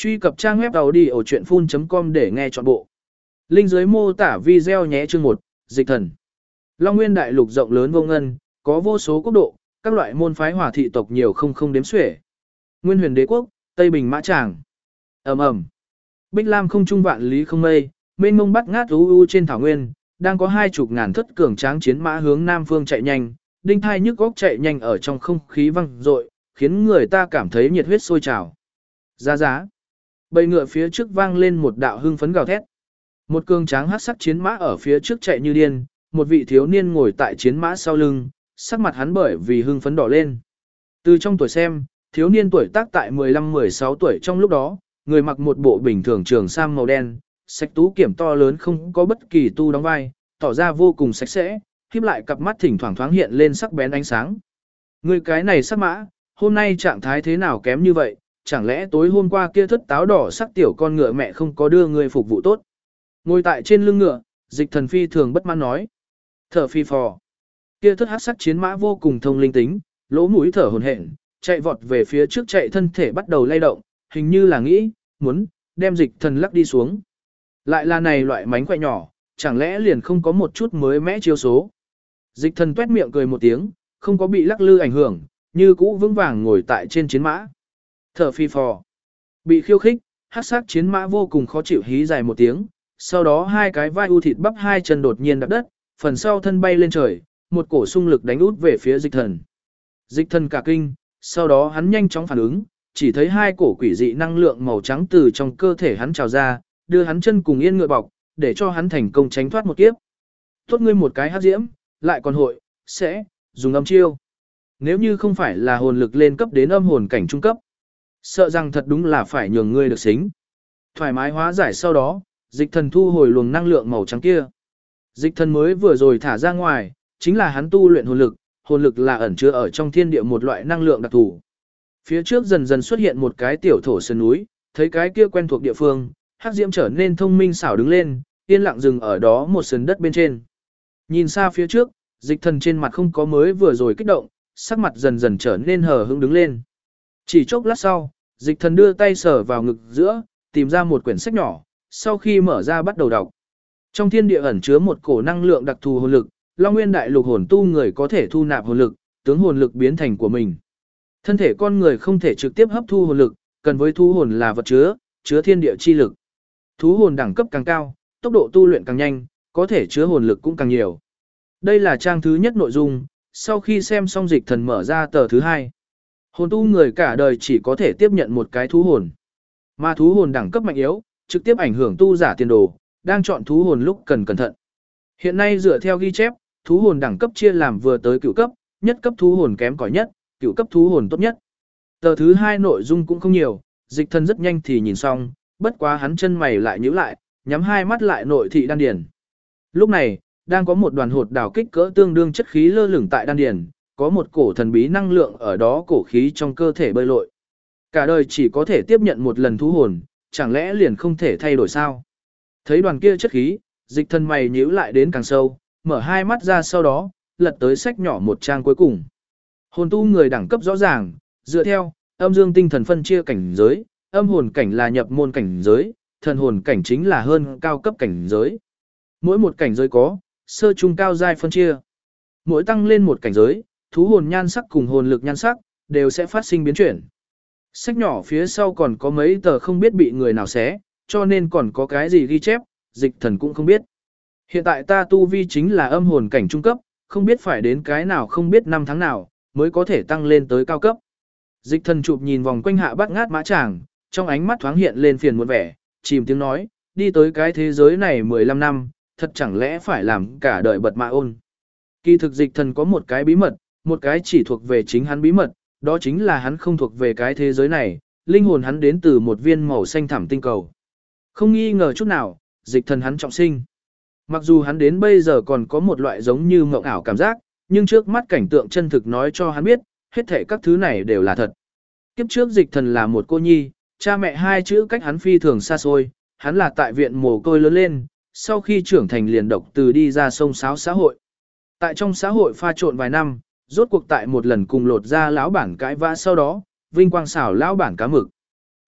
Truy cập trang web audiochuyenphun.com để nghe trọn bộ. Link dưới mô tả video nhé. Chương 1, Dịch thần. Long Nguyên đại lục rộng lớn vô ngân, có vô số quốc độ, các loại môn phái hòa thị tộc nhiều không đếm xuể. Nguyên Huyền Đế quốc, Tây Bình Mã Tràng. Ầm ầm. Bích Lam không trung vạn lý không mây, mênh mông bắt ngát u trên thảo nguyên, đang có 20 ngàn thất cường tráng chiến mã hướng nam phương chạy nhanh, đinh thai nhức góc chạy nhanh ở trong không khí vang dội, khiến người ta cảm thấy nhiệt huyết sôi trào. Giá giá. Bầy ngựa phía trước vang lên một đạo hưng phấn gào thét. Một cường tráng hắc sắc chiến mã ở phía trước chạy như điên, một vị thiếu niên ngồi tại chiến mã sau lưng, sắc mặt hắn bởi vì hưng phấn đỏ lên. Từ trong tuổi xem, thiếu niên tuổi tác tại 15-16 tuổi trong lúc đó, người mặc một bộ bình thường trường sam màu đen, sạch tú kiểm to lớn không có bất kỳ tu đóng vai, tỏ ra vô cùng sạch sẽ, khép lại cặp mắt thỉnh thoảng thoáng hiện lên sắc bén ánh sáng. Người cái này sắc mã, hôm nay trạng thái thế nào kém như vậy, chẳng lẽ tối hôm qua kia thất táo đỏ sắc tiểu con ngựa mẹ không có đưa người phục vụ tốt. Ngồi tại trên lưng ngựa, Dịch thần phi thường bất mãn nói. Thở phi phò. Kia thất hắc sắc chiến mã vô cùng thông linh tính, lỗ mũi thở hổn hển, chạy vọt về phía trước chạy thân thể bắt đầu lay động, hình như là nghĩ, muốn, đem Dịch thần lắc đi xuống. Lại là này loại mánh khỏe nhỏ, chẳng lẽ liền không có một chút mới mẽ chiêu số. Dịch thần tuét miệng cười một tiếng, không có bị lắc lư ảnh hưởng, như cũ vững vàng ngồi tại trên chiến mã. Thở phi phò. Bị khiêu khích, hắc sắc chiến mã vô cùng khó chịu hí dài một tiếng, sau đó hai cái vai u thịt bắp hai chân đột nhiên đạp đất, phần sau thân bay lên trời, một cổ xung lực đánh út về phía Dịch thần. Dịch thần cả kinh, sau đó hắn nhanh chóng phản ứng, chỉ thấy hai cổ quỷ dị năng lượng màu trắng từ trong cơ thể hắn trào ra, đưa hắn chân cùng yên ngựa bọc, để cho hắn thành công tránh thoát một kiếp. Tốt ngươi một cái hắc diễm, lại còn hội, sẽ, dùng âm chiêu. Nếu như không phải là hồn lực lên cấp đến âm hồn cảnh trung cấp, sợ rằng thật đúng là phải nhường ngươi được xính. Thoải mái hóa giải sau đó, Dịch thần thu hồi luồng năng lượng màu trắng kia. Dịch thần mới vừa rồi thả ra ngoài, chính là hắn tu luyện hồn lực là ẩn chứa ở trong thiên địa một loại năng lượng đặc thù. Phía trước dần dần xuất hiện một cái tiểu thổ sơn núi, thấy cái kia quen thuộc địa phương, hắc diễm trở nên thông minh xảo đứng lên, yên lặng dừng ở đó một sườn đất bên trên. Nhìn xa phía trước, Dịch thần trên mặt không có mới vừa rồi kích động, sắc mặt dần dần trở nên hờ hững đứng lên. Chỉ chốc lát sau, Dịch thần đưa tay sờ vào ngực giữa, tìm ra một quyển sách nhỏ, sau khi mở ra bắt đầu đọc. Trong thiên địa ẩn chứa một cổ năng lượng đặc thù hồn lực, Long Nguyên đại lục hồn tu người có thể thu nạp hồn lực, tướng hồn lực biến thành của mình. Thân thể con người không thể trực tiếp hấp thu hồn lực, cần với thu hồn là vật chứa thiên địa chi lực. Thú hồn đẳng cấp càng cao, tốc độ tu luyện càng nhanh, có thể chứa hồn lực cũng càng nhiều. Đây là trang thứ nhất nội dung, sau khi xem xong Dịch thần mở ra tờ thứ hai. Hồn tu người cả đời chỉ có thể tiếp nhận một cái thú hồn. Mà thú hồn đẳng cấp mạnh yếu, trực tiếp ảnh hưởng tu giả tiền đồ, đang chọn thú hồn lúc cần cẩn thận. Hiện nay dựa theo ghi chép, thú hồn đẳng cấp chia làm vừa tới cửu cấp, nhất cấp thú hồn kém cỏi nhất, cửu cấp thú hồn tốt nhất. Tờ thứ hai nội dung cũng không nhiều, Dịch thần rất nhanh thì nhìn xong, bất quá hắn chân mày lại nhíu lại, nhắm hai mắt lại nội thị đan điền. Lúc này, đang có một đoàn hột đảo kích cỡ tương đương chất khí lơ lửng tại đan điền, có một cổ thần bí năng lượng ở đó cổ khí trong cơ thể bơi lội. Cả đời chỉ có thể tiếp nhận một lần thú hồn, chẳng lẽ liền không thể thay đổi sao? Thấy đoàn kia chất khí, Dịch thần mày nhíu lại đến càng sâu, mở hai mắt ra sau đó, lật tới sách nhỏ một trang cuối cùng. Hồn tu người đẳng cấp rõ ràng, dựa theo âm dương tinh thần phân chia cảnh giới, âm hồn cảnh là nhập môn cảnh giới, thần hồn cảnh chính là hơn cao cấp cảnh giới. Mỗi một cảnh giới có sơ trung cao giai phân chia. Mỗi tăng lên một cảnh giới, thú hồn nhan sắc cùng hồn lực nhan sắc đều sẽ phát sinh biến chuyển. Sách nhỏ phía sau còn có mấy tờ không biết bị người nào xé, cho nên còn có cái gì ghi chép, Dịch thần cũng không biết. Hiện tại ta tu vi chính là âm hồn cảnh trung cấp, không biết phải đến cái nào không biết năm tháng nào, mới có thể tăng lên tới cao cấp. Dịch thần chụp nhìn vòng quanh hạ bát ngát mã tràng, trong ánh mắt thoáng hiện lên phiền muộn vẻ, chìm tiếng nói, đi tới cái thế giới này 15 năm, thật chẳng lẽ phải làm cả đời bật mã ôn. Kỳ thực Dịch thần có một cái bí mật, một cái chỉ thuộc về chính hắn bí mật, đó chính là hắn không thuộc về cái thế giới này, linh hồn hắn đến từ một viên màu xanh thẳm tinh cầu. Không nghi ngờ chút nào, Dịch thần hắn trọng sinh. Mặc dù hắn đến bây giờ còn có một loại giống như mộng ảo cảm giác, nhưng trước mắt cảnh tượng chân thực nói cho hắn biết, hết thảy các thứ này đều là thật. Kiếp trước Dịch thần là một cô nhi, cha mẹ hai chữ cách hắn phi thường xa xôi, hắn là tại viện mồ côi lớn lên, sau khi trưởng thành liền độc từ đi ra sông sáo xã hội. Tại trong xã hội pha trộn vài năm, rốt cuộc tại một lần cùng lột ra lão bản cãi vã sau đó, vinh quang xảo lão bản cá mực.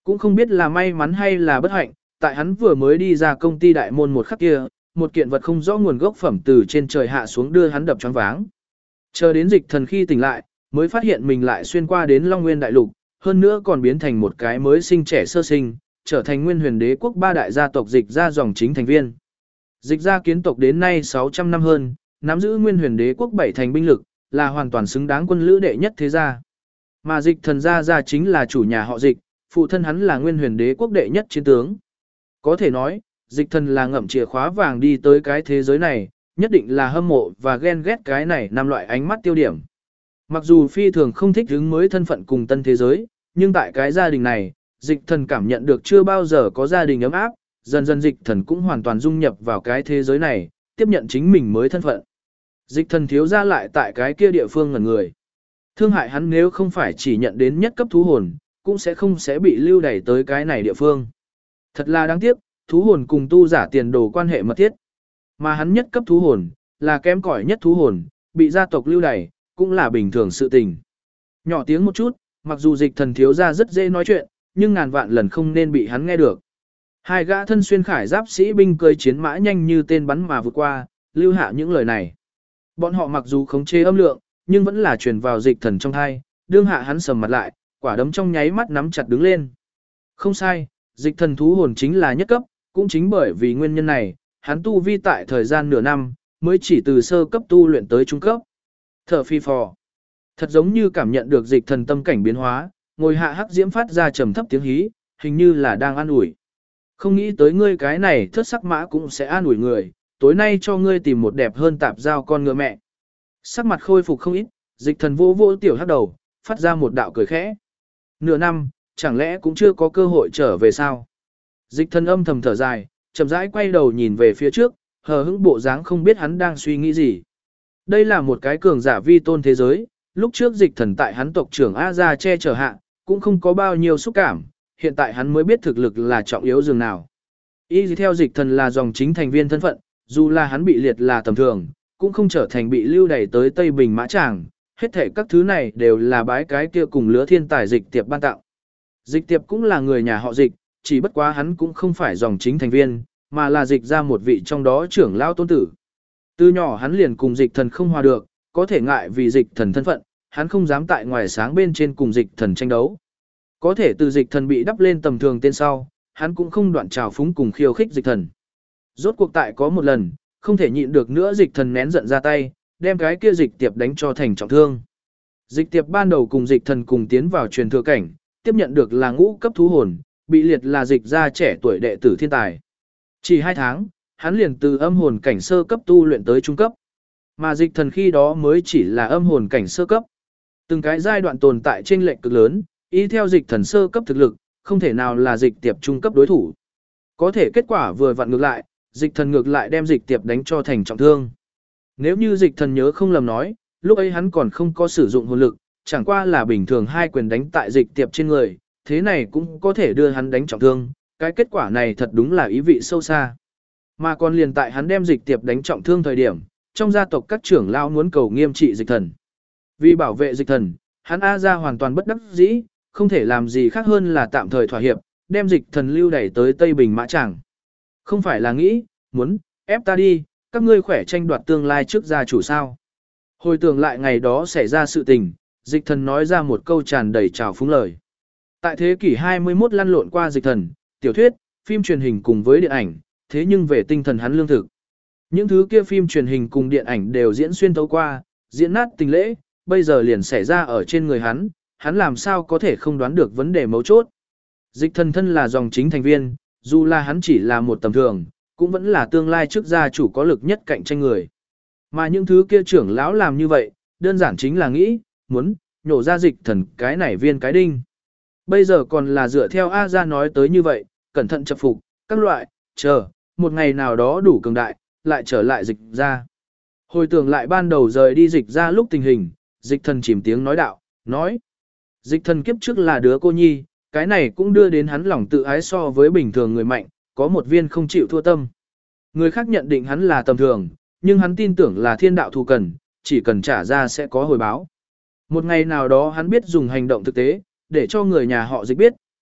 Cũng không biết là may mắn hay là bất hạnh, tại hắn vừa mới đi ra công ty đại môn một khắc kia, một kiện vật không rõ nguồn gốc phẩm từ trên trời hạ xuống đưa hắn đập choáng váng. Chờ đến Dịch Thần khi tỉnh lại, mới phát hiện mình lại xuyên qua đến Long Nguyên đại lục, hơn nữa còn biến thành một cái mới sinh trẻ sơ sinh, trở thành Nguyên Huyền Đế quốc ba đại gia tộc Dịch gia dòng chính thành viên. Dịch gia kiến tộc đến nay 600 năm hơn, nắm giữ Nguyên Huyền Đế quốc 7 thành binh lực, là hoàn toàn xứng đáng quân lữ đệ nhất thế gia. Mà Dịch Thần gia chính là chủ nhà họ Dịch, phụ thân hắn là Nguyên Huyền Đế quốc đệ nhất chiến tướng. Có thể nói, Dịch Thần là ngậm chìa khóa vàng đi tới cái thế giới này, nhất định là hâm mộ và ghen ghét cái này năm loại ánh mắt tiêu điểm. Mặc dù phi thường không thích hứng mới thân phận cùng tân thế giới, nhưng tại cái gia đình này, Dịch Thần cảm nhận được chưa bao giờ có gia đình ấm áp, dần dần Dịch Thần cũng hoàn toàn dung nhập vào cái thế giới này, tiếp nhận chính mình mới thân phận. Dịch Thần thiếu ra lại tại cái kia địa phương ngẩn người. Thương hại hắn nếu không phải chỉ nhận đến nhất cấp thú hồn, cũng sẽ bị lưu đày tới cái này địa phương. Thật là đáng tiếc, thú hồn cùng tu giả tiền đồ quan hệ mật thiết. Mà hắn nhất cấp thú hồn, là kém cỏi nhất thú hồn, bị gia tộc lưu đày, cũng là bình thường sự tình. Nhỏ tiếng một chút, mặc dù Dịch Thần thiếu ra rất dễ nói chuyện, nhưng ngàn vạn lần không nên bị hắn nghe được. Hai gã thân xuyên khải giáp sĩ binh cưỡi chiến mã nhanh như tên bắn mà vượt qua, lưu hạ những lời này. Bọn họ mặc dù khống chế âm lượng, nhưng vẫn là truyền vào Dịch Thần trong tai, đương hạ hắn sầm mặt lại, quả đấm trong nháy mắt nắm chặt đứng lên. Không sai, Dịch Thần thú hồn chính là nhất cấp, cũng chính bởi vì nguyên nhân này, hắn tu vi tại thời gian nửa năm, mới chỉ từ sơ cấp tu luyện tới trung cấp. Thở phi phò. Thật giống như cảm nhận được Dịch Thần tâm cảnh biến hóa, ngồi hạ hắc diễm phát ra trầm thấp tiếng hí, hình như là đang an ủi. Không nghĩ tới ngươi cái này thất sắc mã cũng sẽ an ủi người, tối nay cho ngươi tìm một đẹp hơn tạp giao con ngựa mẹ. Sắc mặt khôi phục không ít, Dịch Thần vô vô tiểu hắc đầu, phát ra một đạo cười khẽ. Nửa năm, chẳng lẽ cũng chưa có cơ hội trở về sao? Dịch Thần âm thầm thở dài, chậm rãi quay đầu nhìn về phía trước, hờ hững bộ dáng không biết hắn đang suy nghĩ gì. Đây là một cái cường giả vi tôn thế giới, lúc trước Dịch Thần tại hắn tộc trưởng A Gia che chở hạ, cũng không có bao nhiêu xúc cảm, hiện tại hắn mới biết thực lực là trọng yếu dường nào. Y theo Dịch Thần là dòng chính thành viên thân phận, dù là hắn bị liệt là tầm thường, cũng không trở thành bị lưu đày tới Tây Bình Mã Tràng, hết thể các thứ này đều là bái cái kia cùng lứa thiên tài Dịch Tiệp ban tặng. Dịch Tiệp cũng là người nhà họ Dịch, chỉ bất quá hắn cũng không phải dòng chính thành viên, mà là Dịch ra một vị trong đó trưởng lao tôn tử. Từ nhỏ hắn liền cùng Dịch Thần không hòa được, có thể ngại vì Dịch Thần thân phận, hắn không dám tại ngoài sáng bên trên cùng Dịch Thần tranh đấu. Có thể từ Dịch Thần bị đắp lên tầm thường tên sau, hắn cũng không đoạn trào phúng cùng khiêu khích Dịch Thần. Rốt cuộc tại có một lần, không thể nhịn được nữa Dịch Thần nén giận ra tay, đem cái kia Dịch Tiệp đánh cho thành trọng thương. Dịch Tiệp ban đầu cùng Dịch Thần cùng tiến vào truyền thừa cảnh, tiếp nhận được là ngũ cấp thú hồn, bị liệt là Dịch gia trẻ tuổi đệ tử thiên tài. Chỉ 2 tháng, hắn liền từ âm hồn cảnh sơ cấp tu luyện tới trung cấp. Mà Dịch Thần khi đó mới chỉ là âm hồn cảnh sơ cấp. Từng cái giai đoạn tồn tại chênh lệch cực lớn, ý theo Dịch Thần sơ cấp thực lực, không thể nào là Dịch Tiệp trung cấp đối thủ. Có thể kết quả vừa vặn ngược lại, Dịch Thần ngược lại đem Dịch Tiệp đánh cho thành trọng thương. Nếu như Dịch Thần nhớ không lầm nói, lúc ấy hắn còn không có sử dụng hồn lực, chẳng qua là bình thường 2 quyền đánh tại Dịch Tiệp trên người, thế này cũng có thể đưa hắn đánh trọng thương, cái kết quả này thật đúng là ý vị sâu xa. Mà còn liền tại hắn đem Dịch Tiệp đánh trọng thương thời điểm, trong gia tộc các trưởng lão muốn cầu nghiêm trị Dịch Thần. Vì bảo vệ Dịch Thần, hắn A gia hoàn toàn bất đắc dĩ, không thể làm gì khác hơn là tạm thời thỏa hiệp, đem Dịch Thần lưu đẩy tới Tây Bình Mã Tràng. Không phải là nghĩ, muốn, ép ta đi, các ngươi khỏe tranh đoạt tương lai trước gia chủ sao. Hồi tưởng lại ngày đó xảy ra sự tình, Dịch Thần nói ra một câu tràn đầy trào phúng lời. Tại thế kỷ 21 lăn lộn qua Dịch Thần, tiểu thuyết, phim truyền hình cùng với điện ảnh, thế nhưng về tinh thần hắn lương thực. Những thứ kia phim truyền hình cùng điện ảnh đều diễn xuyên thấu qua, diễn nát tình lễ, bây giờ liền xảy ra ở trên người hắn làm sao có thể không đoán được vấn đề mấu chốt. Dịch Thần thân là dòng chính thành viên, dù là hắn chỉ là một tầm thường, cũng vẫn là tương lai trước gia chủ có lực nhất cạnh tranh người. Mà những thứ kia trưởng lão làm như vậy, đơn giản chính là nghĩ, muốn, nhổ ra Dịch Thần cái này viên cái đinh. Bây giờ còn là dựa theo A gia nói tới như vậy, cẩn thận chập phục, các loại, chờ, một ngày nào đó đủ cường đại, lại trở lại Dịch ra. Hồi tưởng lại ban đầu rời đi Dịch ra lúc tình hình, Dịch Thần chìm tiếng nói đạo, nói. Dịch Thần kiếp trước là đứa cô nhi, cái này cũng đưa đến hắn lòng tự ái so với bình thường người mạnh, có một viên không chịu thua tâm. Người khác nhận định hắn là tầm thường, nhưng hắn tin tưởng là thiên đạo thù cần, chỉ cần trả ra sẽ có hồi báo. Một ngày nào đó hắn biết dùng hành động thực tế, để cho người nhà họ Dịch biết,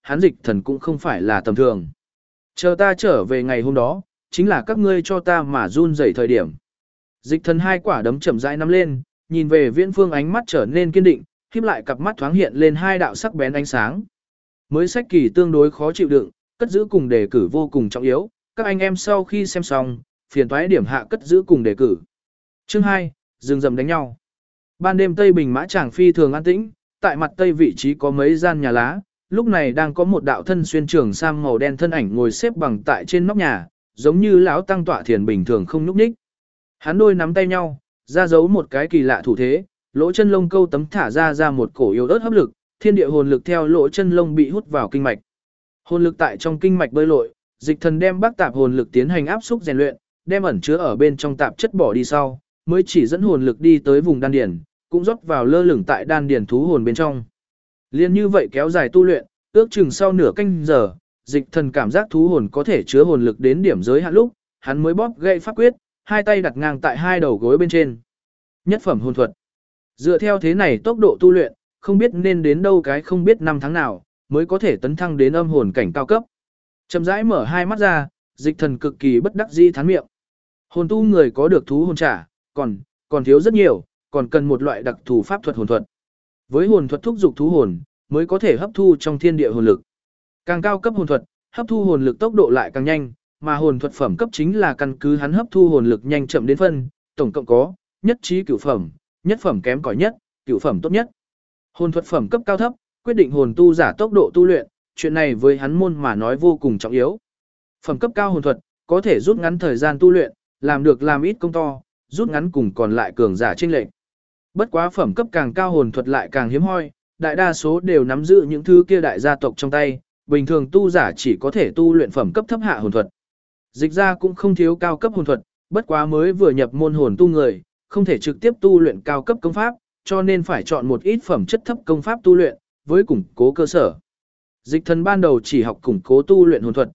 hắn dịch thần cũng không phải là tầm thường. Chờ ta trở về ngày hôm đó, chính là các ngươi cho ta mà run rẩy thời điểm. Dịch thần hai quả đấm chậm rãi nắm lên, nhìn về Viễn Phương ánh mắt trở nên kiên định, khép lại cặp mắt thoáng hiện lên hai đạo sắc bén ánh sáng. Mới sách kỳ tương đối khó chịu đựng, cất giữ cùng đề cử vô cùng trọng yếu, các anh em sau khi xem xong, phiền toái điểm hạ cất giữ cùng đề cử. Chương 2, rừng rậm đánh nhau. Ban đêm Tây Bình Mã Tràng phi thường an tĩnh, tại mặt tây vị trí có mấy gian nhà lá, lúc này đang có một đạo thân xuyên trường sam màu đen thân ảnh ngồi xếp bằng tại trên nóc nhà, giống như lão tăng tọa thiền bình thường không nhúc nhích. Hắn đôi nắm tay nhau, ra dấu một cái kỳ lạ thủ thế, lỗ chân lông câu tấm thả ra một cổ yếu ớt hấp lực, thiên địa hồn lực theo lỗ chân lông bị hút vào kinh mạch. Hồn lực tại trong kinh mạch bơi lội, dịch thần đem bác tạp hồn lực tiến hành áp xúc rèn luyện, đem ẩn chứa ở bên trong tạp chất bỏ đi sau, mới chỉ dẫn hồn lực đi tới vùng đan điền, cũng rót vào lơ lửng tại đan điền thú hồn bên trong. Liên như vậy kéo dài tu luyện, ước chừng sau nửa canh giờ, dịch thần cảm giác thú hồn có thể chứa hồn lực đến điểm giới hạn lúc, hắn mới bóp gậy pháp quyết, hai tay đặt ngang tại hai đầu gối bên trên. Nhất phẩm hồn thuật. Dựa theo thế này tốc độ tu luyện, không biết nên đến đâu cái không biết năm tháng nào, mới có thể tấn thăng đến âm hồn cảnh cao cấp. Chậm rãi mở hai mắt ra, dịch thần cực kỳ bất đắc dĩ thán miệng. Hồn tu người có được thú hồn trả, còn thiếu rất nhiều, còn cần một loại đặc thù pháp thuật hồn thuật. Với hồn thuật thúc dục thú hồn, mới có thể hấp thu trong thiên địa hồn lực. Càng cao cấp hồn thuật, hấp thu hồn lực tốc độ lại càng nhanh, mà hồn thuật phẩm cấp chính là căn cứ hắn hấp thu hồn lực nhanh chậm đến phân, tổng cộng có nhất trí cửu phẩm, nhất phẩm kém cỏi nhất, cửu phẩm tốt nhất. Hồn thuật phẩm cấp cao thấp, quyết định hồn tu giả tốc độ tu luyện, chuyện này với hắn môn mà nói vô cùng trọng yếu. Phẩm cấp cao hồn thuật, có thể rút ngắn thời gian tu luyện, làm được làm ít công to, rút ngắn cùng còn lại cường giả chênh lệch. Bất quá phẩm cấp càng cao hồn thuật lại càng hiếm hoi, đại đa số đều nắm giữ những thứ kia đại gia tộc trong tay, bình thường tu giả chỉ có thể tu luyện phẩm cấp thấp hạ hồn thuật. Dịch ra cũng không thiếu cao cấp hồn thuật, bất quá mới vừa nhập môn hồn tu người, không thể trực tiếp tu luyện cao cấp công pháp, cho nên phải chọn một ít phẩm chất thấp công pháp tu luyện, với củng cố cơ sở. Dịch thần ban đầu chỉ học củng cố tu luyện hồn thuật,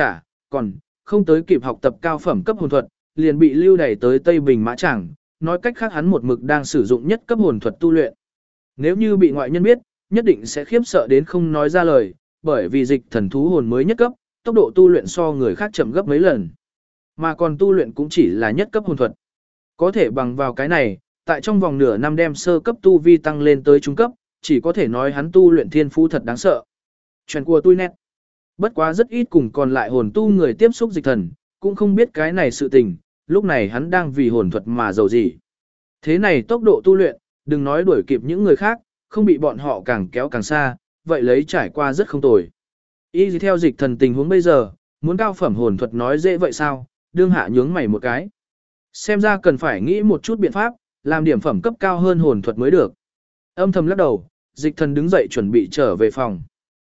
còn không tới kịp học tập cao phẩm cấp hồn thuật, liền bị lưu đày tới Tây Bình Mã Tràng, nói cách khác hắn một mực đang sử dụng nhất cấp hồn thuật tu luyện. Nếu như bị ngoại nhân biết, nhất định sẽ khiếp sợ đến không nói ra lời, bởi vì dịch thần thú hồn mới nhất cấp, tốc độ tu luyện so người khác chậm gấp mấy lần. Mà còn tu luyện cũng chỉ là nhất cấp hồn thuật. Có thể bằng vào cái này, tại trong vòng nửa năm đem sơ cấp tu vi tăng lên tới trung cấp, chỉ có thể nói hắn tu luyện thiên phú thật đáng sợ. Chuyện của tôi nét. Bất quá rất ít cùng còn lại hồn tu người tiếp xúc dịch thần, cũng không biết cái này sự tình, lúc này hắn đang vì hồn thuật mà giàu gì. Thế này tốc độ tu luyện, đừng nói đuổi kịp những người khác, không bị bọn họ càng kéo càng xa, vậy lấy trải qua rất không tồi. Y theo dịch thần tình huống bây giờ, muốn cao phẩm hồn thuật nói dễ vậy sao, đương hạ nhướng mày một cái. Xem ra cần phải nghĩ một chút biện pháp, làm điểm phẩm cấp cao hơn hồn thuật mới được. Âm thầm lắc đầu, dịch thần đứng dậy chuẩn bị trở về phòng.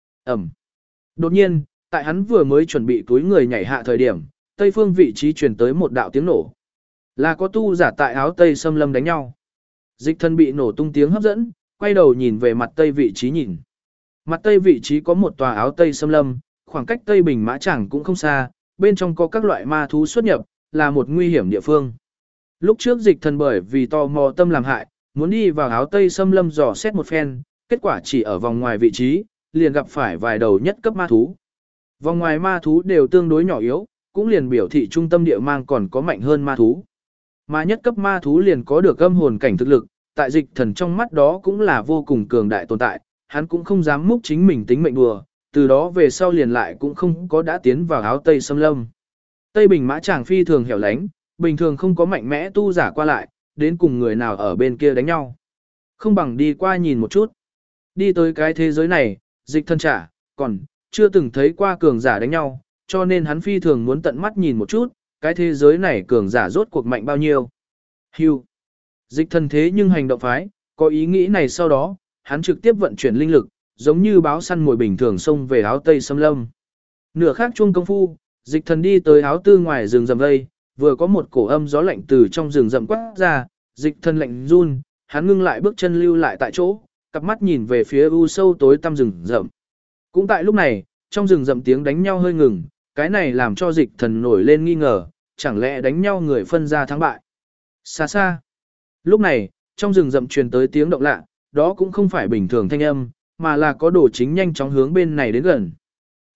Đột nhiên, tại hắn vừa mới chuẩn bị túi người nhảy hạ thời điểm, tây phương vị trí truyền tới một đạo tiếng nổ. Là có tu giả tại áo tây xâm lâm đánh nhau. Dịch thần bị nổ tung tiếng hấp dẫn, quay đầu nhìn về mặt tây vị trí nhìn. Mặt tây vị trí có một tòa áo tây xâm lâm, khoảng cách Tây Bình Mã Tràng cũng không xa, bên trong có các loại ma thú xuất nhập, là một nguy hiểm địa phương. Lúc trước dịch thần bởi vì tò mò tâm làm hại, muốn đi vào áo tây xâm lâm dò xét một phen, kết quả chỉ ở vòng ngoài vị trí, liền gặp phải vài đầu nhất cấp ma thú. Vòng ngoài ma thú đều tương đối nhỏ yếu, cũng liền biểu thị trung tâm địa mang còn có mạnh hơn ma thú. Mà nhất cấp ma thú liền có được âm hồn cảnh thực lực, tại dịch thần trong mắt đó cũng là vô cùng cường đại tồn tại, hắn cũng không dám múc chính mình tính mệnh đùa, từ đó về sau liền lại cũng không có đã tiến vào áo tây xâm lâm. Tây Bình Mã Tràng phi thường hẻo lánh, bình thường không có mạnh mẽ tu giả qua lại, đến cùng người nào ở bên kia đánh nhau. Không bằng đi qua nhìn một chút. Đi tới cái thế giới này, dịch thần còn chưa từng thấy qua cường giả đánh nhau, cho nên hắn phi thường muốn tận mắt nhìn một chút, cái thế giới này cường giả rốt cuộc mạnh bao nhiêu. Hưu. Dịch thần thế nhưng hành động phái, có ý nghĩ này sau đó, hắn trực tiếp vận chuyển linh lực, giống như báo săn mồi bình thường xông về áo tây xâm lâm. Nửa khác chuông công phu, dịch thần đi tới áo tư ngoài rừng rậm vây, vừa có một cổ âm gió lạnh từ trong rừng rậm quát ra, dịch thần lạnh run, hắn ngưng lại bước chân lưu lại tại chỗ, cặp mắt nhìn về phía u sâu tối tăm rừng rậm. Cũng tại lúc này, trong rừng rậm tiếng đánh nhau hơi ngừng, cái này làm cho dịch thần nổi lên nghi ngờ, chẳng lẽ đánh nhau người phân ra thắng bại. Xa xa. Lúc này, trong rừng rậm truyền tới tiếng động lạ, đó cũng không phải bình thường thanh âm, mà là có đồ chính nhanh chóng hướng bên này đến gần.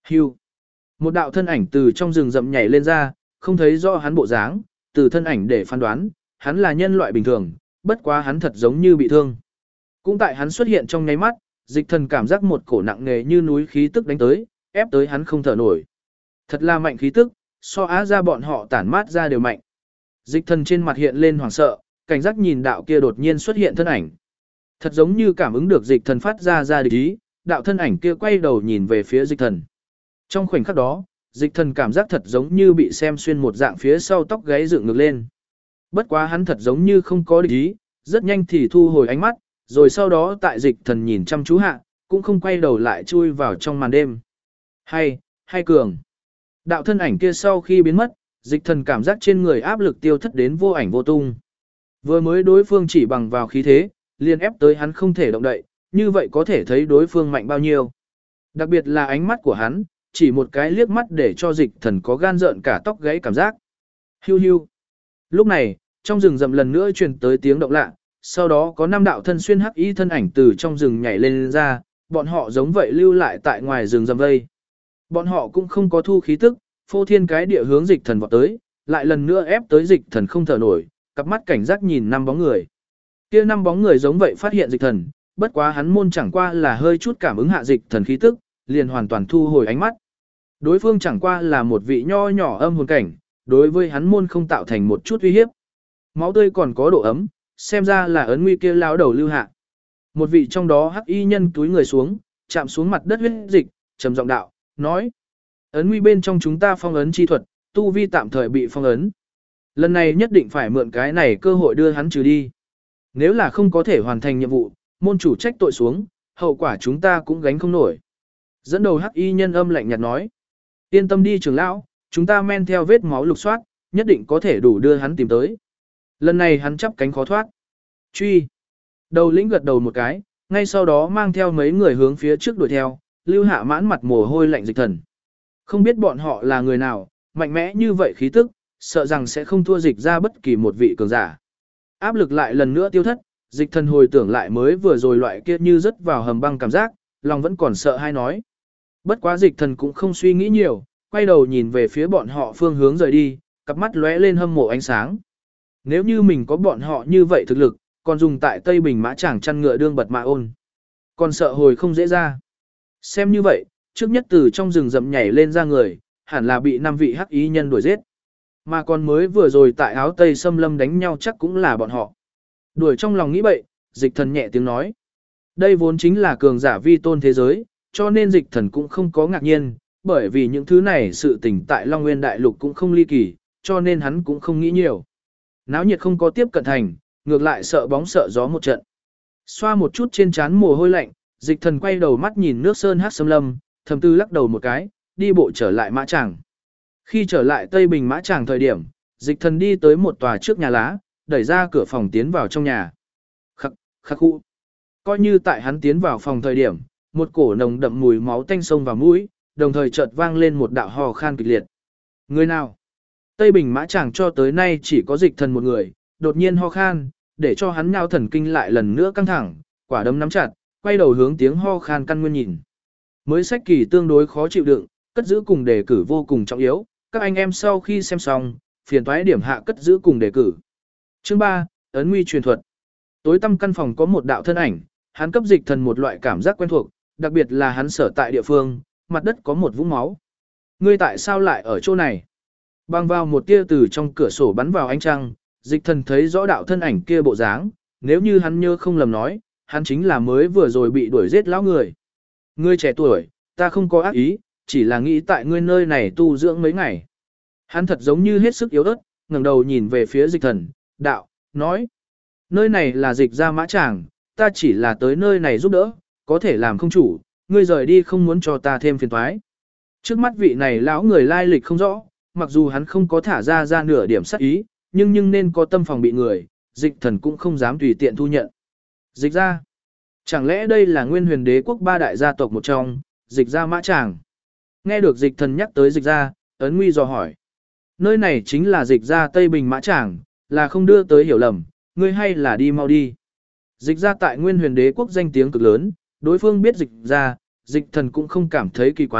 Hưu. Một đạo thân ảnh từ trong rừng rậm nhảy lên ra, không thấy rõ hắn bộ dáng, từ thân ảnh để phán đoán, hắn là nhân loại bình thường, bất quá hắn thật giống như bị thương. Cũng tại hắn xuất hiện trong nháy mắt, Dịch Thần cảm giác một cổ nặng nề như núi khí tức đánh tới, ép tới hắn không thở nổi. Thật là mạnh khí tức, so Á ra bọn họ tản mát ra đều mạnh. Dịch Thần trên mặt hiện lên hoảng sợ, cảnh giác nhìn đạo kia đột nhiên xuất hiện thân ảnh. Thật giống như cảm ứng được Dịch Thần phát ra địch ý, đạo thân ảnh kia quay đầu nhìn về phía Dịch Thần. Trong khoảnh khắc đó, Dịch Thần cảm giác thật giống như bị xem xuyên một dạng phía sau tóc gáy dựng ngược lên. Bất quá hắn thật giống như không có địch ý, rất nhanh thì thu hồi ánh mắt, rồi sau đó tại Dịch Thần nhìn chăm chú hạ, cũng không quay đầu lại chui vào trong màn đêm. Hay cường. Đạo thân ảnh kia sau khi biến mất, Dịch Thần cảm giác trên người áp lực tiêu thất đến vô ảnh vô tung. Vừa mới đối phương chỉ bằng vào khí thế, liền ép tới hắn không thể động đậy, như vậy có thể thấy đối phương mạnh bao nhiêu. Đặc biệt là ánh mắt của hắn, chỉ một cái liếc mắt để cho Dịch Thần có gan rợn cả tóc gáy cảm giác. Hiu hiu. Lúc này, trong rừng rậm lần nữa truyền tới tiếng động lạ, sau đó có 5 đạo thân xuyên hắc y thân ảnh từ trong rừng nhảy lên ra, bọn họ giống vậy lưu lại tại ngoài rừng rậm vây. Bọn họ cũng không có thu khí tức, phô thiên cái địa hướng Dịch Thần vọt tới, lại lần nữa ép tới Dịch Thần không thở nổi, cặp mắt cảnh giác nhìn 5 bóng người. Kia 5 bóng người giống vậy phát hiện Dịch Thần, bất quá hắn môn chẳng qua là hơi chút cảm ứng hạ Dịch Thần khí tức, liền hoàn toàn thu hồi ánh mắt. Đối phương chẳng qua là một vị nho nhỏ âm hồn cảnh, đối với hắn môn không tạo thành một chút uy hiếp. Máu tươi còn có độ ấm, xem ra là ấn nguy kia lão đầu lưu hạ. Một vị trong đó hắc y nhân túi người xuống, chạm xuống mặt đất huyết dịch, trầm giọng đạo, nói: "Ấn nguy bên trong chúng ta phong ấn chi thuật, tu vi tạm thời bị phong ấn. Lần này nhất định phải mượn cái này cơ hội đưa hắn trừ đi. Nếu là không có thể hoàn thành nhiệm vụ, môn chủ trách tội xuống, hậu quả chúng ta cũng gánh không nổi." Dẫn đầu hắc y nhân âm lạnh nhạt nói: "Yên tâm đi trưởng lão, chúng ta men theo vết máu lục soát, nhất định có thể đủ đưa hắn tìm tới. Lần này hắn chắp cánh khó thoát." Truy. Đầu lĩnh gật đầu một cái, ngay sau đó mang theo mấy người hướng phía trước đuổi theo, lưu hạ mãn mặt mồ hôi lạnh Dịch Thần. Không biết bọn họ là người nào, mạnh mẽ như vậy khí tức, sợ rằng sẽ không thua Dịch ra bất kỳ một vị cường giả. Áp lực lại lần nữa tiêu thất, Dịch Thần hồi tưởng lại mới vừa rồi loại kia như rớt vào hầm băng cảm giác, lòng vẫn còn sợ hay nói. Bất quá Dịch Thần cũng không suy nghĩ nhiều, quay đầu nhìn về phía bọn họ phương hướng rời đi, cặp mắt lóe lên hâm mộ ánh sáng. Nếu như mình có bọn họ như vậy thực lực, còn dùng tại Tây Bình mã chàng chăn ngựa đương bật mã ôn. Còn sợ hồi không dễ ra. Xem như vậy, trước nhất từ trong rừng rậm nhảy lên ra người, hẳn là bị 5 vị hắc ý nhân đuổi giết. Mà còn mới vừa rồi tại áo Tây Xâm Lâm đánh nhau chắc cũng là bọn họ. Đuổi trong lòng nghĩ bậy, Dịch Thần nhẹ tiếng nói. Đây vốn chính là cường giả vi tôn thế giới, cho nên Dịch Thần cũng không có ngạc nhiên, bởi vì những thứ này sự tình tại Long Nguyên Đại Lục cũng không ly kỳ, cho nên hắn cũng không nghĩ nhiều. Náo nhiệt không có tiếp cận thành, ngược lại sợ bóng sợ gió một trận. Xoa một chút trên trán mồ hôi lạnh, Dịch Thần quay đầu mắt nhìn nước sơn hắc xâm lâm, thầm tư lắc đầu một cái, đi bộ trở lại mã tràng. Khi trở lại Tây Bình mã tràng thời điểm, Dịch Thần đi tới một tòa trước nhà lá, đẩy ra cửa phòng tiến vào trong nhà. Khắc khu. Coi như tại hắn tiến vào phòng thời điểm, một cổ nồng đậm mùi máu tanh sông vào mũi, đồng thời chợt vang lên một đạo hò khan kịch liệt. Người nào? Tây Bình mã tràng cho tới nay chỉ có Dịch Thần một người, đột nhiên ho khan, để cho hắn nhao thần kinh lại lần nữa căng thẳng, quả đấm nắm chặt, quay đầu hướng tiếng ho khan căn nguyên nhìn. Mới sách kỳ tương đối khó chịu đựng, cất giữ cùng đề cử vô cùng trọng yếu, các anh em sau khi xem xong, phiền toái điểm hạ cất giữ cùng đề cử. Chương 3, ấn nguy truyền thuật. Tối tăm căn phòng có một đạo thân ảnh, hắn cấp Dịch Thần một loại cảm giác quen thuộc, đặc biệt là hắn sở tại địa phương, mặt đất có một vũng máu. Ngươi tại sao lại ở chỗ này? Băng vào một tia từ trong cửa sổ bắn vào ánh trăng, Dịch Thần thấy rõ đạo thân ảnh kia bộ dáng, nếu như hắn nhớ không lầm nói, hắn chính là mới vừa rồi bị đuổi giết lão người. Ngươi trẻ tuổi, ta không có ác ý, chỉ là nghĩ tại ngươi nơi này tu dưỡng mấy ngày. Hắn thật giống như hết sức yếu ớt, ngẩng đầu nhìn về phía Dịch Thần, đạo, nói. Nơi này là Dịch ra mã tràng, ta chỉ là tới nơi này giúp đỡ, có thể làm không chủ, ngươi rời đi không muốn cho ta thêm phiền toái. Trước mắt vị này lão người lai lịch không rõ, mặc dù hắn không có thả ra nửa điểm sát ý, nhưng nên có tâm phòng bị người, Dịch Thần cũng không dám tùy tiện thu nhận. Dịch ra. Chẳng lẽ đây là Nguyên Huyền Đế quốc 3 đại gia tộc một trong, Dịch ra mã tràng? Nghe được Dịch Thần nhắc tới Dịch ra, ấn nguy dò hỏi. Nơi này chính là Dịch ra Tây Bình mã tràng, là không đưa tới hiểu lầm, ngươi hay là đi mau đi. Dịch ra tại Nguyên Huyền Đế quốc danh tiếng cực lớn, đối phương biết Dịch ra, Dịch Thần cũng không cảm thấy kỳ quái,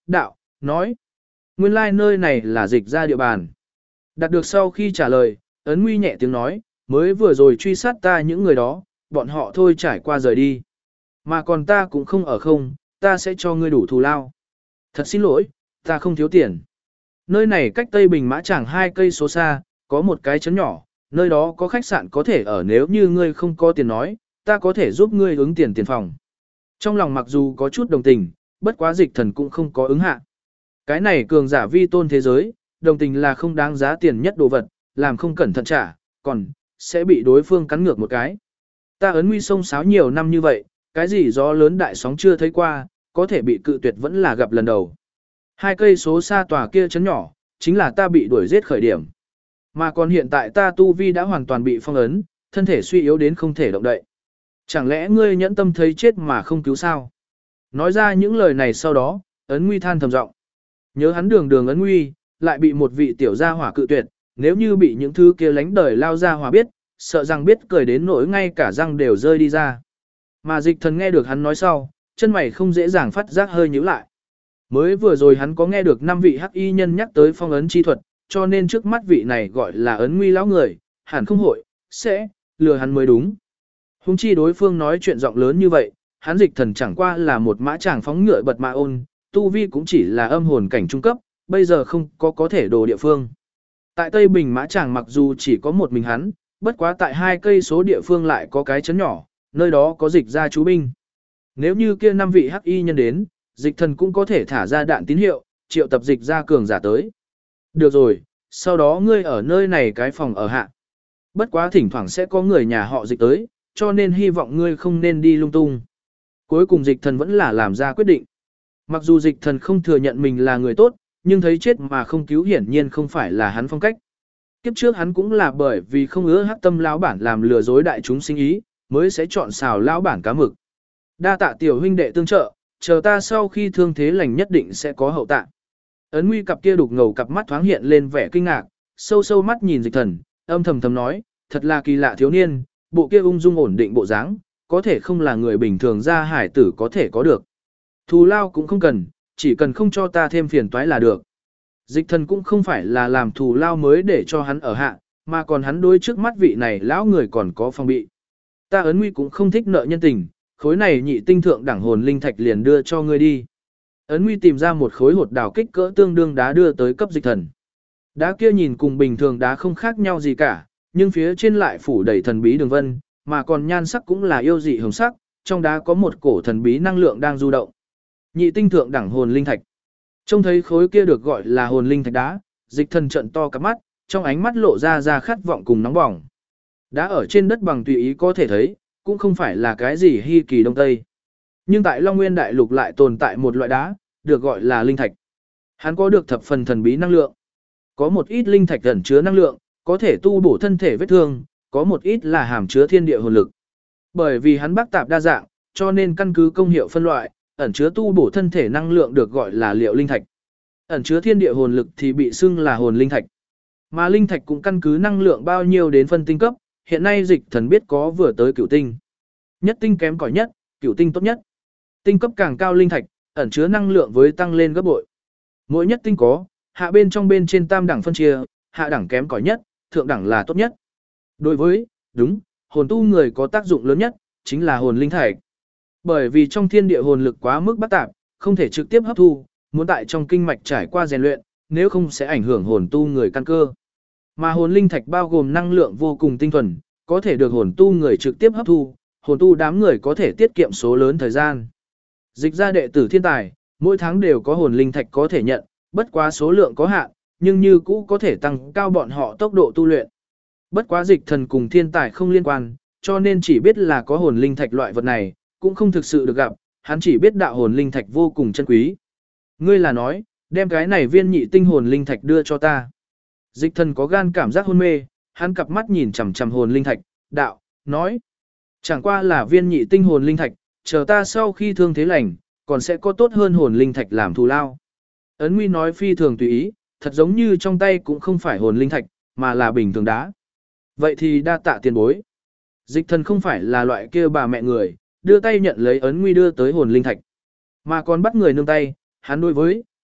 đạo, nói. Nguyên lai like nơi này là dịch ra địa bàn. Đạt được sau khi trả lời, Ấn Nguy nhẹ tiếng nói, mới vừa rồi truy sát ta những người đó, bọn họ thôi trải qua rời đi. Mà còn ta cũng không ở không, ta sẽ cho ngươi đủ thù lao. Thật xin lỗi, ta không thiếu tiền. Nơi này cách Tây Bình Mã Tràng 2 cây số xa, có một cái trấn nhỏ, nơi đó có khách sạn có thể ở, nếu như ngươi không có tiền nói, ta có thể giúp ngươi ứng tiền phòng. Trong lòng mặc dù có chút đồng tình, bất quá Dịch Thần cũng không có ứng hạ. Cái này cường giả vi tôn thế giới, đồng tình là không đáng giá tiền nhất đồ vật, làm không cẩn thận trả, còn sẽ bị đối phương cắn ngược một cái. Ta Ấn Nguy sông sáo nhiều năm như vậy, cái gì gió lớn đại sóng chưa thấy qua, có thể bị cự tuyệt vẫn là gặp lần đầu. 2 cây số xa tòa kia trấn nhỏ, chính là ta bị đuổi giết khởi điểm. Mà còn hiện tại ta tu vi đã hoàn toàn bị phong ấn, thân thể suy yếu đến không thể động đậy. Chẳng lẽ ngươi nhẫn tâm thấy chết mà không cứu sao? Nói ra những lời này sau đó, Ấn Nguy than thầm giọng. Nhớ hắn đường Ấn Nguy, lại bị một vị tiểu gia hỏa cự tuyệt, nếu như bị những thứ kia lánh đời lao ra hỏa biết, sợ rằng biết cười đến nỗi ngay cả răng đều rơi đi ra. Mà Dịch Thần nghe được hắn nói sau, chân mày không dễ dàng phát giác hơi nhíu lại. Mới vừa rồi hắn có nghe được 5 vị hắc y nhân nhắc tới phong ấn chi thuật, cho nên trước mắt vị này gọi là Ấn Nguy lão người, hẳn không hội, sẽ, lừa hắn mới đúng. Hùng chi đối phương nói chuyện giọng lớn như vậy, hắn Dịch Thần chẳng qua là một mã chàng phóng ngựa bật mã ôn, tu vi cũng chỉ là âm hồn cảnh trung cấp, bây giờ không có thể đồ địa phương. Tại Tây Bình mã chàng mặc dù chỉ có một mình hắn, bất quá tại 2 cây số địa phương lại có cái trấn nhỏ, nơi đó có dịch ra chú binh. Nếu như kia 5 vị hắc y nhân đến, Dịch Thần cũng có thể thả ra đạn tín hiệu, triệu tập dịch ra cường giả tới. Được rồi, sau đó ngươi ở nơi này cái phòng ở hạ. Bất quá thỉnh thoảng sẽ có người nhà họ Dịch tới, cho nên hy vọng ngươi không nên đi lung tung. Cuối cùng Dịch Thần vẫn là làm ra quyết định. Mặc dù Dịch Thần không thừa nhận mình là người tốt, nhưng thấy chết mà không cứu hiển nhiên không phải là hắn phong cách. Kiếp trước hắn cũng là bởi vì không ưa hắc tâm lão bản làm lừa dối đại chúng sinh ý, mới sẽ chọn xào lão bản cá mực. Đa tạ tiểu huynh đệ tương trợ, chờ ta sau khi thương thế lành nhất định sẽ có hậu tạ. Ấn Nguy cặp kia đục ngầu cặp mắt thoáng hiện lên vẻ kinh ngạc, sâu sâu mắt nhìn Dịch Thần, âm thầm thầm nói, thật là kỳ lạ thiếu niên, bộ kia ung dung ổn định bộ dáng, có thể không là người bình thường ra hải tử có thể có được. Thù lao cũng không cần, chỉ cần không cho ta thêm phiền toái là được. Dịch Thần cũng không phải là làm thù lao mới để cho hắn ở hạ, mà còn hắn đối trước mắt vị này lão người còn có phòng bị. Ta Ấn Nguy cũng không thích nợ nhân tình, khối này nhị tinh thượng đẳng hồn linh thạch liền đưa cho ngươi đi. Ấn Nguy tìm ra một khối hột đào kích cỡ tương đương đá đưa tới cấp Dịch Thần. Đá kia nhìn cùng bình thường đá không khác nhau gì cả, nhưng phía trên lại phủ đầy thần bí đường vân, mà còn nhan sắc cũng là yêu dị hồng sắc, trong đá có một cổ thần bí năng lượng đang du động. Nhị tinh thượng đẳng hồn linh thạch. Trông thấy khối kia được gọi là hồn linh thạch đá, Dịch Thần trợn to cả mắt, trong ánh mắt lộ ra khát vọng cùng nóng bỏng. Đá ở trên đất bằng tùy ý có thể thấy, cũng không phải là cái gì hi kỳ đông tây. Nhưng tại Long Nguyên Đại Lục lại tồn tại một loại đá, được gọi là linh thạch. Hắn có được thập phần thần bí năng lượng. Có một ít linh thạch ẩn chứa năng lượng, có thể tu bổ thân thể vết thương, có một ít là hàm chứa thiên địa hồn lực. Bởi vì hắn bác tạp đa dạng, cho nên căn cứ công hiệu phân loại, ẩn chứa tu bổ thân thể năng lượng được gọi là liệu linh thạch. Ẩn chứa thiên địa hồn lực thì bị xưng là hồn linh thạch. Mà linh thạch cũng căn cứ năng lượng bao nhiêu đến phân tinh cấp, hiện nay Dịch Thần biết có vừa tới cửu tinh. Nhất tinh kém cỏi nhất, cửu tinh tốt nhất. Tinh cấp càng cao linh thạch, ẩn chứa năng lượng với tăng lên gấp bội. Mỗi nhất tinh có, hạ bên trong bên trên tam đẳng phân chia, hạ đẳng kém cỏi nhất, thượng đẳng là tốt nhất. Đối với, đúng, hồn tu người có tác dụng lớn nhất, chính là hồn linh thạch. Bởi vì trong thiên địa hồn lực quá mức bát tạp, không thể trực tiếp hấp thu, muốn tại trong kinh mạch trải qua rèn luyện, nếu không sẽ ảnh hưởng hồn tu người căn cơ. Mà hồn linh thạch bao gồm năng lượng vô cùng tinh thuần, có thể được hồn tu người trực tiếp hấp thu, hồn tu đám người có thể tiết kiệm số lớn thời gian. Dịch ra đệ tử thiên tài, mỗi tháng đều có hồn linh thạch có thể nhận, bất quá số lượng có hạn, nhưng như cũ có thể tăng cao bọn họ tốc độ tu luyện. Bất quá Dịch Thần cùng thiên tài không liên quan, cho nên chỉ biết là có hồn linh thạch loại vật này, cũng không thực sự được gặp, hắn chỉ biết đạo hồn linh thạch vô cùng chân quý. Ngươi là nói, đem cái này viên nhị tinh hồn linh thạch đưa cho ta. Dịch Thần có gan cảm giác hôn mê, hắn cặp mắt nhìn chằm chằm hồn linh thạch, đạo, nói. Chẳng qua là viên nhị tinh hồn linh thạch, chờ ta sau khi thương thế lành, còn sẽ có tốt hơn hồn linh thạch làm thù lao. Ấn Nguy nói phi thường tùy ý, thật giống như trong tay cũng không phải hồn linh thạch, mà là bình thường đá. Vậy thì đa tạ tiền bối. Dịch Thần không phải là loại kia bà mẹ người, đưa tay nhận lấy Ấn Nguy đưa tới hồn linh thạch, mà còn bắt người nương tay, hắn đối với,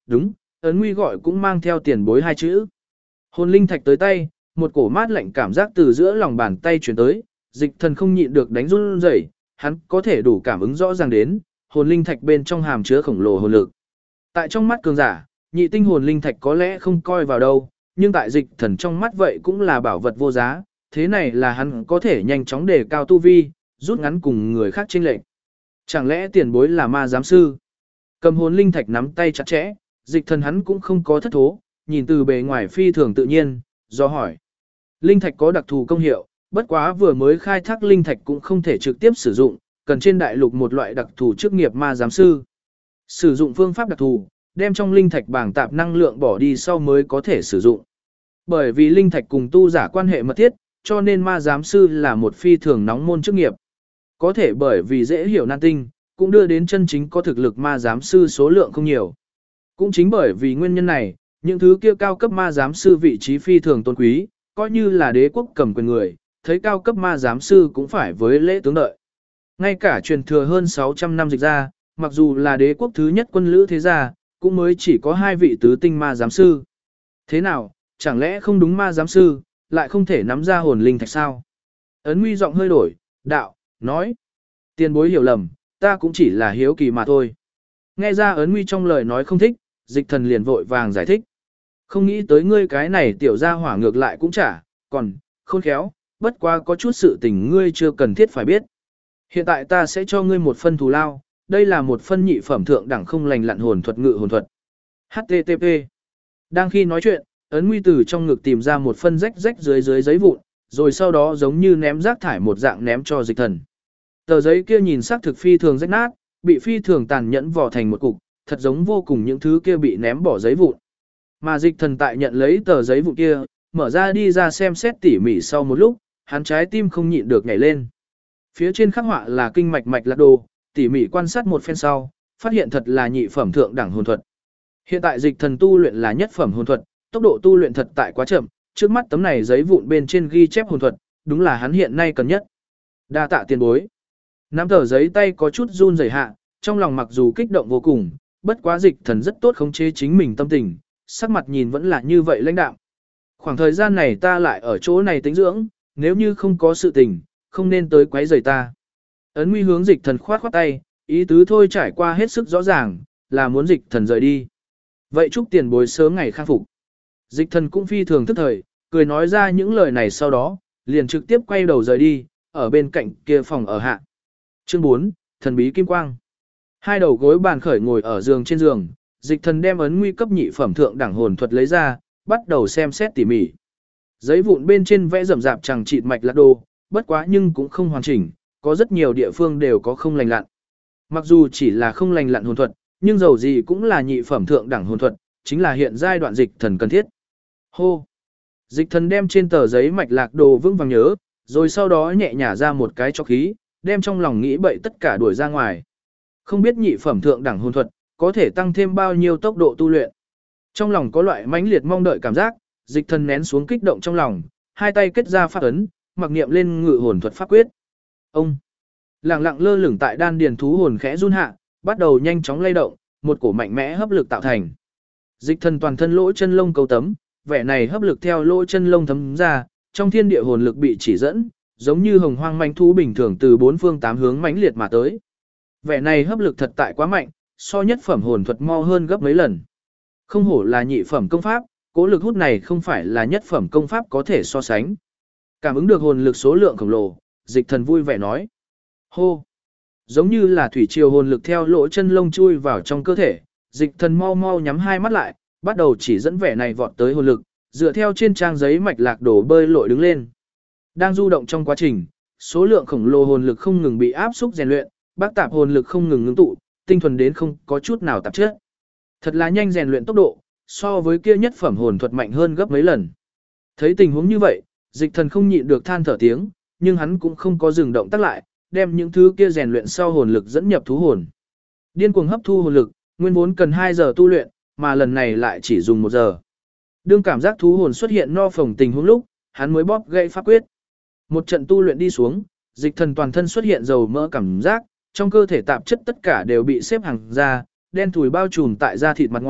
đúng, ấn nguy gọi cũng mang theo tiền bối hai chữ. Hồn linh thạch tới tay, một cổ mát lạnh cảm giác từ giữa lòng bàn tay chuyển tới, dịch thần không nhịn được đánh run rẩy, hắn có thể đủ cảm ứng rõ ràng đến, hồn linh thạch bên trong hàm chứa khổng lồ hồn lực. Tại trong mắt cường giả, nhị tinh hồn linh thạch có lẽ không coi vào đâu, nhưng tại dịch thần trong mắt vậy cũng là bảo vật vô giá, thế này là hắn có thể nhanh chóng đề cao tu vi, rút ngắn cùng người khác chênh lệch. Chẳng lẽ tiền bối là ma giám sư? Cầm hồn linh thạch nắm tay chặt chẽ, dịch thần hắn cũng không có thất thố, nhìn từ bề ngoài phi thường tự nhiên, do hỏi. Linh thạch có đặc thù công hiệu, bất quá vừa mới khai thác linh thạch cũng không thể trực tiếp sử dụng, cần trên đại lục một loại đặc thù chức nghiệp ma giám sư. Sử dụng phương pháp đặc thù, đem trong linh thạch bảng tạp năng lượng bỏ đi sau mới có thể sử dụng. Bởi vì linh thạch cùng tu giả quan hệ mật thiết, cho nên ma giám sư là một phi thường nóng môn chức nghiệp. Có thể bởi vì dễ hiểu nan tinh, cũng đưa đến chân chính có thực lực ma giám sư số lượng không nhiều. Cũng chính bởi vì nguyên nhân này, những thứ kia cao cấp ma giám sư vị trí phi thường tôn quý, coi như là đế quốc cầm quyền người, thấy cao cấp ma giám sư cũng phải với lễ tướng đợi. Ngay cả truyền thừa hơn 600 năm dịch ra, mặc dù là đế quốc thứ nhất quân lữ thế gia, cũng mới chỉ có 2 vị tứ tinh ma giám sư. Thế nào, chẳng lẽ không đúng ma giám sư, lại không thể nắm ra hồn linh thạch sao? Ấn Nguy giọng hơi đổi, đạo, nói. Tiền bối hiểu lầm, ta cũng chỉ là hiếu kỳ mà thôi. Nghe ra Ấn Nguy trong lời nói không thích, dịch thần liền vội vàng giải thích. Không nghĩ tới ngươi cái này tiểu gia hỏa ngược lại cũng chả, còn, khôn khéo, bất quá có chút sự tình ngươi chưa cần thiết phải biết. Hiện tại ta sẽ cho ngươi một phân thù lao, đây là một phân nhị phẩm thượng đẳng không lành lặn hồn thuật ngự hồn thuật. HTTP. Đang khi nói chuyện, Ấn Nguy từ trong ngực tìm ra một phân rách rách dưới giấy vụn, rồi sau đó giống như ném rác thải một dạng ném cho dịch thần. Tờ giấy kia nhìn sắc thực phi thường rách nát, bị phi thường tàn nhẫn vò thành một cục, thật giống vô cùng những thứ kia bị ném bỏ giấy vụn. Mà dịch thần tại nhận lấy tờ giấy vụn kia, mở ra đi ra xem xét tỉ mỉ sau một lúc, hắn trái tim không nhịn được nhảy lên. Phía trên khắc họa là kinh mạch mạch lạc đồ, tỉ mỉ quan sát một phen sau, phát hiện thật là nhị phẩm thượng đẳng hồn thuật. Hiện tại dịch thần tu luyện là nhất phẩm hồn thuật, tốc độ tu luyện thật tại quá chậm, trước mắt tấm này giấy vụn bên trên ghi chép hồn thuật, đúng là hắn hiện nay cần nhất. Đa tạ tiền bối. Nắm tờ giấy tay có chút run rẩy hạ, trong lòng mặc dù kích động vô cùng, bất quá dịch thần rất tốt khống chế chính mình tâm tình, sắc mặt nhìn vẫn là như vậy lãnh đạm. Khoảng thời gian này ta lại ở chỗ này tĩnh dưỡng, nếu như không có sự tình, không nên tới quấy rầy ta. Ấn Nguy hướng dịch thần khoát khoát tay, ý tứ thôi trải qua hết sức rõ ràng, là muốn dịch thần rời đi. Vậy chúc tiền bối sớm ngày khang phục. Dịch thần cũng phi thường thức thời, cười nói ra những lời này sau đó, liền trực tiếp quay đầu rời đi, ở bên cạnh kia phòng ở hạ. Chương 4, thần bí kim quang. Hai đầu gối bàn khởi ngồi ở giường trên giường, dịch thần đem Ấn Nguy cấp nhị phẩm thượng đẳng hồn thuật lấy ra, bắt đầu xem xét tỉ mỉ. Giấy vụn bên trên vẽ rậm rạp chẳng chịt mạch lạc đồ, bất quá nhưng cũng không hoàn chỉnh, có rất nhiều địa phương đều có không lành lặn. Mặc dù chỉ là không lành lặn hồn thuật, nhưng dầu gì cũng là nhị phẩm thượng đẳng hồn thuật, chính là hiện giai đoạn dịch thần cần thiết. Hô! Dịch thần đem trên tờ giấy mạch lạc đồ vững vàng nhớ, rồi sau đó nhẹ nhả ra một cái cho khí, đem trong lòng nghĩ bậy tất cả đuổi ra ngoài. Không biết nhị phẩm thượng đẳng hồn thuật, có thể tăng thêm bao nhiêu tốc độ tu luyện. Trong lòng có loại mãnh liệt mong đợi cảm giác, dịch thần nén xuống kích động trong lòng, hai tay kết ra pháp ấn, mặc niệm lên ngự hồn thuật pháp quyết. Ông lặng lặng lơ lửng tại đan điền thú hồn khẽ run hạ, bắt đầu nhanh chóng lay động, một cổ mạnh mẽ hấp lực tạo thành. Dịch thần toàn thân lỗ chân lông câu tấm, vẻ này hấp lực theo lỗ chân lông thấm ra, trong thiên địa hồn lực bị chỉ dẫn, giống như hồng hoang manh thú bình thường từ bốn phương tám hướng mãnh liệt mà tới. Vẻ này hấp lực thật tại quá mạnh, so nhất phẩm hồn thuật mau hơn gấp mấy lần. Không hổ là nhị phẩm công pháp, cố lực hút này không phải là nhất phẩm công pháp có thể so sánh. Cảm ứng được hồn lực số lượng khổng lồ, dịch thần vui vẻ nói. Hô! Giống như là thủy triều hồn lực theo lỗ chân lông chui vào trong cơ thể, dịch thần mau mau nhắm hai mắt lại, bắt đầu chỉ dẫn vẻ này vọt tới hồn lực, dựa theo trên trang giấy mạch lạc đổ bơi lội đứng lên. Đang du động trong quá trình, số lượng khổng lồ hồn lực không ngừng bị áp xúc rèn luyện, bác tạp hồn lực không ngừng ngưng tụ, tinh thuần đến không có chút nào tạp chất. Thật là nhanh rèn luyện tốc độ, so với kia nhất phẩm hồn thuật mạnh hơn gấp mấy lần. Thấy tình huống như vậy, dịch thần không nhịn được than thở tiếng, nhưng hắn cũng không có dừng động tác lại, đem những thứ kia rèn luyện sau hồn lực dẫn nhập thú hồn. Điên cuồng hấp thu hồn lực, nguyên vốn cần 2 giờ tu luyện, mà lần này lại chỉ dùng 1 giờ. Đương cảm giác thú hồn xuất hiện no phồng tình huống lúc, hắn mới bóp gãy pháp quyết. Một trận tu luyện đi xuống, dịch thần toàn thân xuất hiện dầu mỡ cảm giác, trong cơ thể tạp chất tất cả đều bị xếp hàng ra, đen thùi bao trùm tại da thịt mặt ngoài,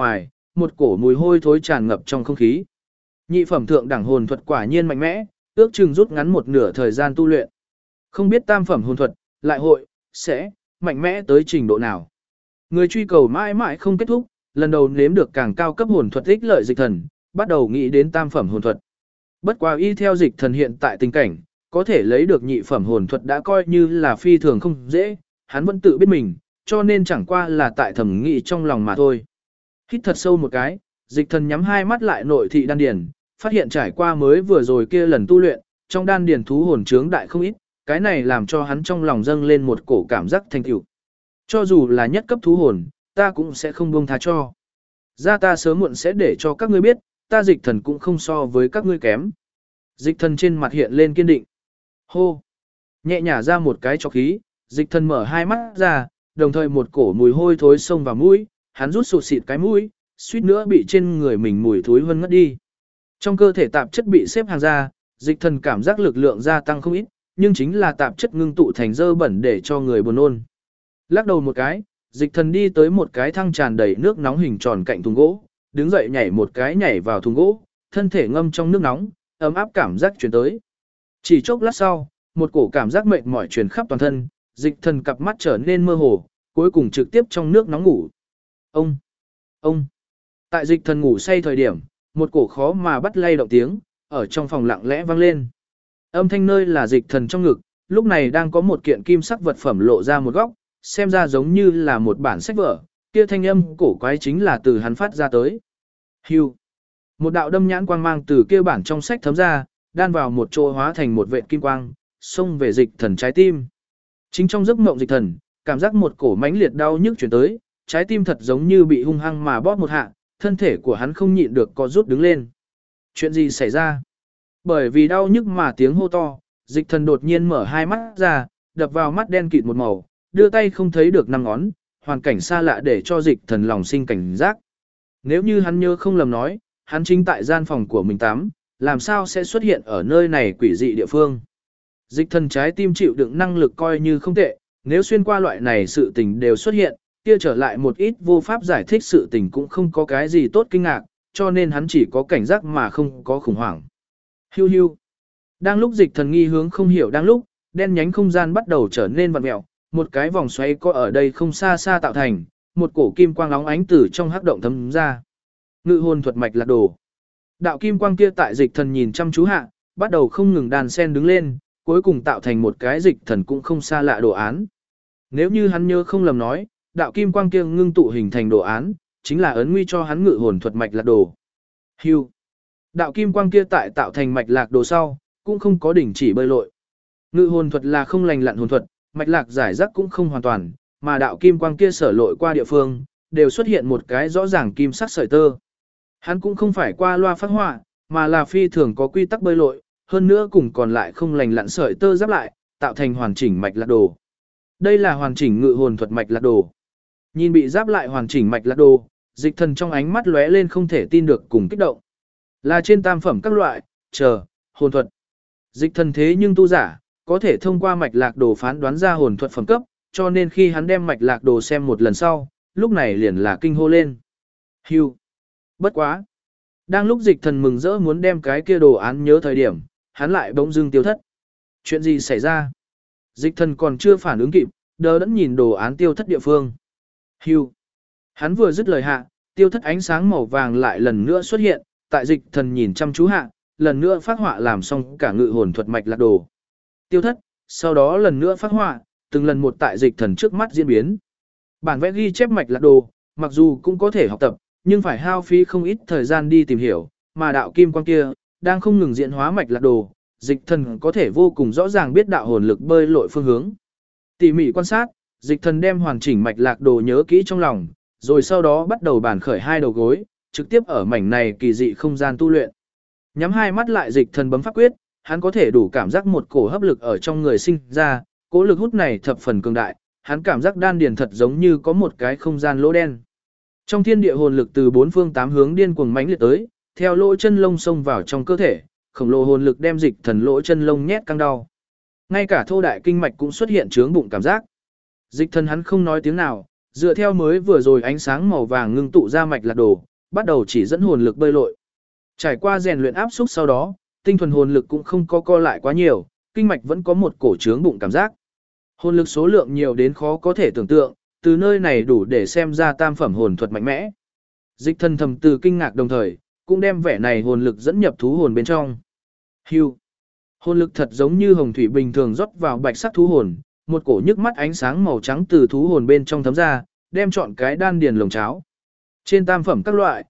một cổ mùi hôi thối tràn ngập trong không khí. Nhị phẩm thượng đẳng hồn thuật quả nhiên mạnh mẽ, ước chừng rút ngắn một nửa thời gian tu luyện. Không biết tam phẩm hồn thuật, lại hội, sẽ, mạnh mẽ tới trình độ nào. Người truy cầu mãi mãi không kết thúc, lần đầu nếm được càng cao cấp hồn thuật ích lợi Dịch Thần, bắt đầu nghĩ đến tam phẩm hồn thuật. Bất quá y theo Dịch Thần hiện tại tình cảnh, có thể lấy được nhị phẩm hồn thuật đã coi như là phi thường không dễ, hắn vẫn tự biết mình, cho nên chẳng qua là tại thẩm nghĩ trong lòng mà thôi. Hít thật sâu một cái, Dịch Thần nhắm hai mắt lại nội thị đan điền, phát hiện trải qua mới vừa rồi kia lần tu luyện, trong đan điền thú hồn chướng đại không ít, cái này làm cho hắn trong lòng dâng lên một cổ cảm giác thành tựu. Cho dù là nhất cấp thú hồn, ta cũng sẽ không buông tha cho. Ra ta sớm muộn sẽ để cho các ngươi biết, ta Dịch Thần cũng không so với các ngươi kém. Dịch Thần trên mặt hiện lên kiên định. Hô! Nhẹ nhả ra một cái trọc khí, Dịch Thần mở hai mắt ra, đồng thời một cổ mùi hôi thối xông vào mũi, hắn rút sụt xịt cái mũi, suýt nữa bị trên người mình mùi thối hơn ngất đi. Trong cơ thể tạp chất bị xếp hàng ra, Dịch Thần cảm giác lực lượng gia tăng không ít, nhưng chính là tạp chất ngưng tụ thành dơ bẩn để cho người buồn nôn. Lắc đầu một cái, Dịch Thần đi tới một cái thăng tràn đầy nước nóng hình tròn cạnh thùng gỗ, đứng dậy nhảy một cái nhảy vào thùng gỗ, thân thể ngâm trong nước nóng, ấm áp cảm giác truyền tới. Chỉ chốc lát sau, một cổ cảm giác mệt mỏi truyền khắp toàn thân, Dịch Thần cặp mắt trở nên mơ hồ, cuối cùng trực tiếp trong nước nóng ngủ. Ông. Tại Dịch Thần ngủ say thời điểm, một cổ khó mà bắt lay động tiếng, ở trong phòng lặng lẽ vang lên. Âm thanh nơi là Dịch Thần trong ngực, lúc này đang có một kiện kim sắc vật phẩm lộ ra một góc, xem ra giống như là một bản sách vở, kia thanh âm cổ quái chính là từ hắn phát ra tới. Hưu. Một đạo đâm nhãn quang mang từ kia bản trong sách thấm ra, đan vào một chỗ hóa thành một vệt kim quang, xông về Dịch Thần trái tim. Chính trong giấc mộng Dịch Thần, cảm giác một cổ mãnh liệt đau nhức truyền tới, trái tim thật giống như bị hung hăng mà bóp một hạ, thân thể của hắn không nhịn được co rút đứng lên. Chuyện gì xảy ra? Bởi vì đau nhức mà tiếng hô to, Dịch Thần đột nhiên mở hai mắt ra, đập vào mắt đen kịt một màu, đưa tay không thấy được năm ngón, hoàn cảnh xa lạ để cho Dịch Thần lòng sinh cảnh giác. Nếu như hắn nhớ không lầm nói, hắn chính tại gian phòng của mình tắm, làm sao sẽ xuất hiện ở nơi này quỷ dị địa phương. Dịch Thần trái tim chịu đựng năng lực coi như không tệ, nếu xuyên qua loại này sự tình đều xuất hiện, kia trở lại một ít vô pháp giải thích sự tình cũng không có cái gì tốt kinh ngạc, cho nên hắn chỉ có cảnh giác mà không có khủng hoảng. Hiu hiu. Đang lúc Dịch Thần nghi hướng không hiểu đang lúc, đen nhánh không gian bắt đầu trở nên vặn mèo, một cái vòng xoáy có ở đây không xa xa tạo thành, một cổ kim quang óng ánh từ trong hắc động thấm ra. Ngự hồn thuật mạch lạc đồ. Đạo kim quang kia tại Dịch Thần nhìn chăm chú hạ, bắt đầu không ngừng đàn sen đứng lên, cuối cùng tạo thành một cái Dịch Thần cũng không xa lạ đồ án. Nếu như hắn nhớ không lầm nói, đạo kim quang kia ngưng tụ hình thành đồ án, chính là ấn nguy cho hắn ngự hồn thuật mạch lạc đồ. Hưu. Đạo kim quang kia tại tạo thành mạch lạc đồ sau, cũng không có đỉnh chỉ bơi lội. Ngự hồn thuật là không lành lặn hồn thuật, mạch lạc giải rác cũng không hoàn toàn, mà đạo kim quang kia sở lội qua địa phương, đều xuất hiện một cái rõ ràng kim sắc sợi tơ. Hắn cũng không phải qua loa phát họa, mà là phi thường có quy tắc bơi lội, hơn nữa cùng còn lại không lành lặn sợi tơ giáp lại, tạo thành hoàn chỉnh mạch lạc đồ. Đây là hoàn chỉnh ngự hồn thuật mạch lạc đồ. Nhìn bị giáp lại hoàn chỉnh mạch lạc đồ, Dịch Thần trong ánh mắt lóe lên không thể tin được cùng kích động. Là trên tam phẩm các loại, hồn thuật. Dịch Thần thế nhưng tu giả, có thể thông qua mạch lạc đồ phán đoán ra hồn thuật phẩm cấp, cho nên khi hắn đem mạch lạc đồ xem một lần sau, lúc này liền là kinh hô lên. Hưu. Bất quá. Đang lúc Dịch Thần mừng rỡ muốn đem cái kia đồ án nhớ thời điểm, hắn lại bỗng dưng tiêu thất. Chuyện gì xảy ra? Dịch Thần còn chưa phản ứng kịp, đờ đẫn nhìn đồ án tiêu thất địa phương. Hưu. Hắn vừa dứt lời hạ, tiêu thất ánh sáng màu vàng lại lần nữa xuất hiện, tại Dịch Thần nhìn chăm chú hạ, lần nữa phát họa làm xong cả ngự hồn thuật mạch lạc đồ. Tiêu thất, sau đó lần nữa phát họa, từng lần một tại Dịch Thần trước mắt diễn biến. Bản vẽ ghi chép mạch lạc đồ, mặc dù cũng có thể học tập, nhưng phải hao phí không ít thời gian đi tìm hiểu, mà đạo kim quang kia đang không ngừng diễn hóa mạch lạc đồ, Dịch Thần có thể vô cùng rõ ràng biết đạo hồn lực bơi lội phương hướng. Tỉ mỉ quan sát, Dịch Thần đem hoàn chỉnh mạch lạc đồ nhớ kỹ trong lòng, rồi sau đó bắt đầu bàn khởi hai đầu gối, trực tiếp ở mảnh này kỳ dị không gian tu luyện. Nhắm hai mắt lại Dịch Thần bấm pháp quyết, hắn có thể đủ cảm giác một cổ hấp lực ở trong người sinh ra, cỗ lực hút này thập phần cường đại, hắn cảm giác đan điền thật giống như có một cái không gian lỗ đen. Trong thiên địa hồn lực từ bốn phương tám hướng điên cuồng mãnh liệt tới, theo lỗ chân lông xông vào trong cơ thể, khổng lồ hồn lực đem Dịch Thần lỗ chân lông nhét căng đau. Ngay cả thô đại kinh mạch cũng xuất hiện chướng bụng cảm giác. Dịch Thần hắn không nói tiếng nào, dựa theo mới vừa rồi ánh sáng màu vàng ngưng tụ ra mạch lạc đồ, bắt đầu chỉ dẫn hồn lực bơi lội. Trải qua rèn luyện áp xúc sau đó, tinh thuần hồn lực cũng không co lại quá nhiều, kinh mạch vẫn có một cổ trướng bụng cảm giác. Hồn lực số lượng nhiều đến khó có thể tưởng tượng, từ nơi này đủ để xem ra tam phẩm hồn thuật mạnh mẽ. Dịch Thần thầm từ kinh ngạc đồng thời, cũng đem vẻ này hồn lực dẫn nhập thú hồn bên trong. Hưu. Hồn lực thật giống như hồng thủy bình thường rót vào bạch sắc thú hồn, một cổ nhức mắt ánh sáng màu trắng từ thú hồn bên trong thấm ra, đem trọn cái đan điền lồng cháo. Trên tam phẩm các loại,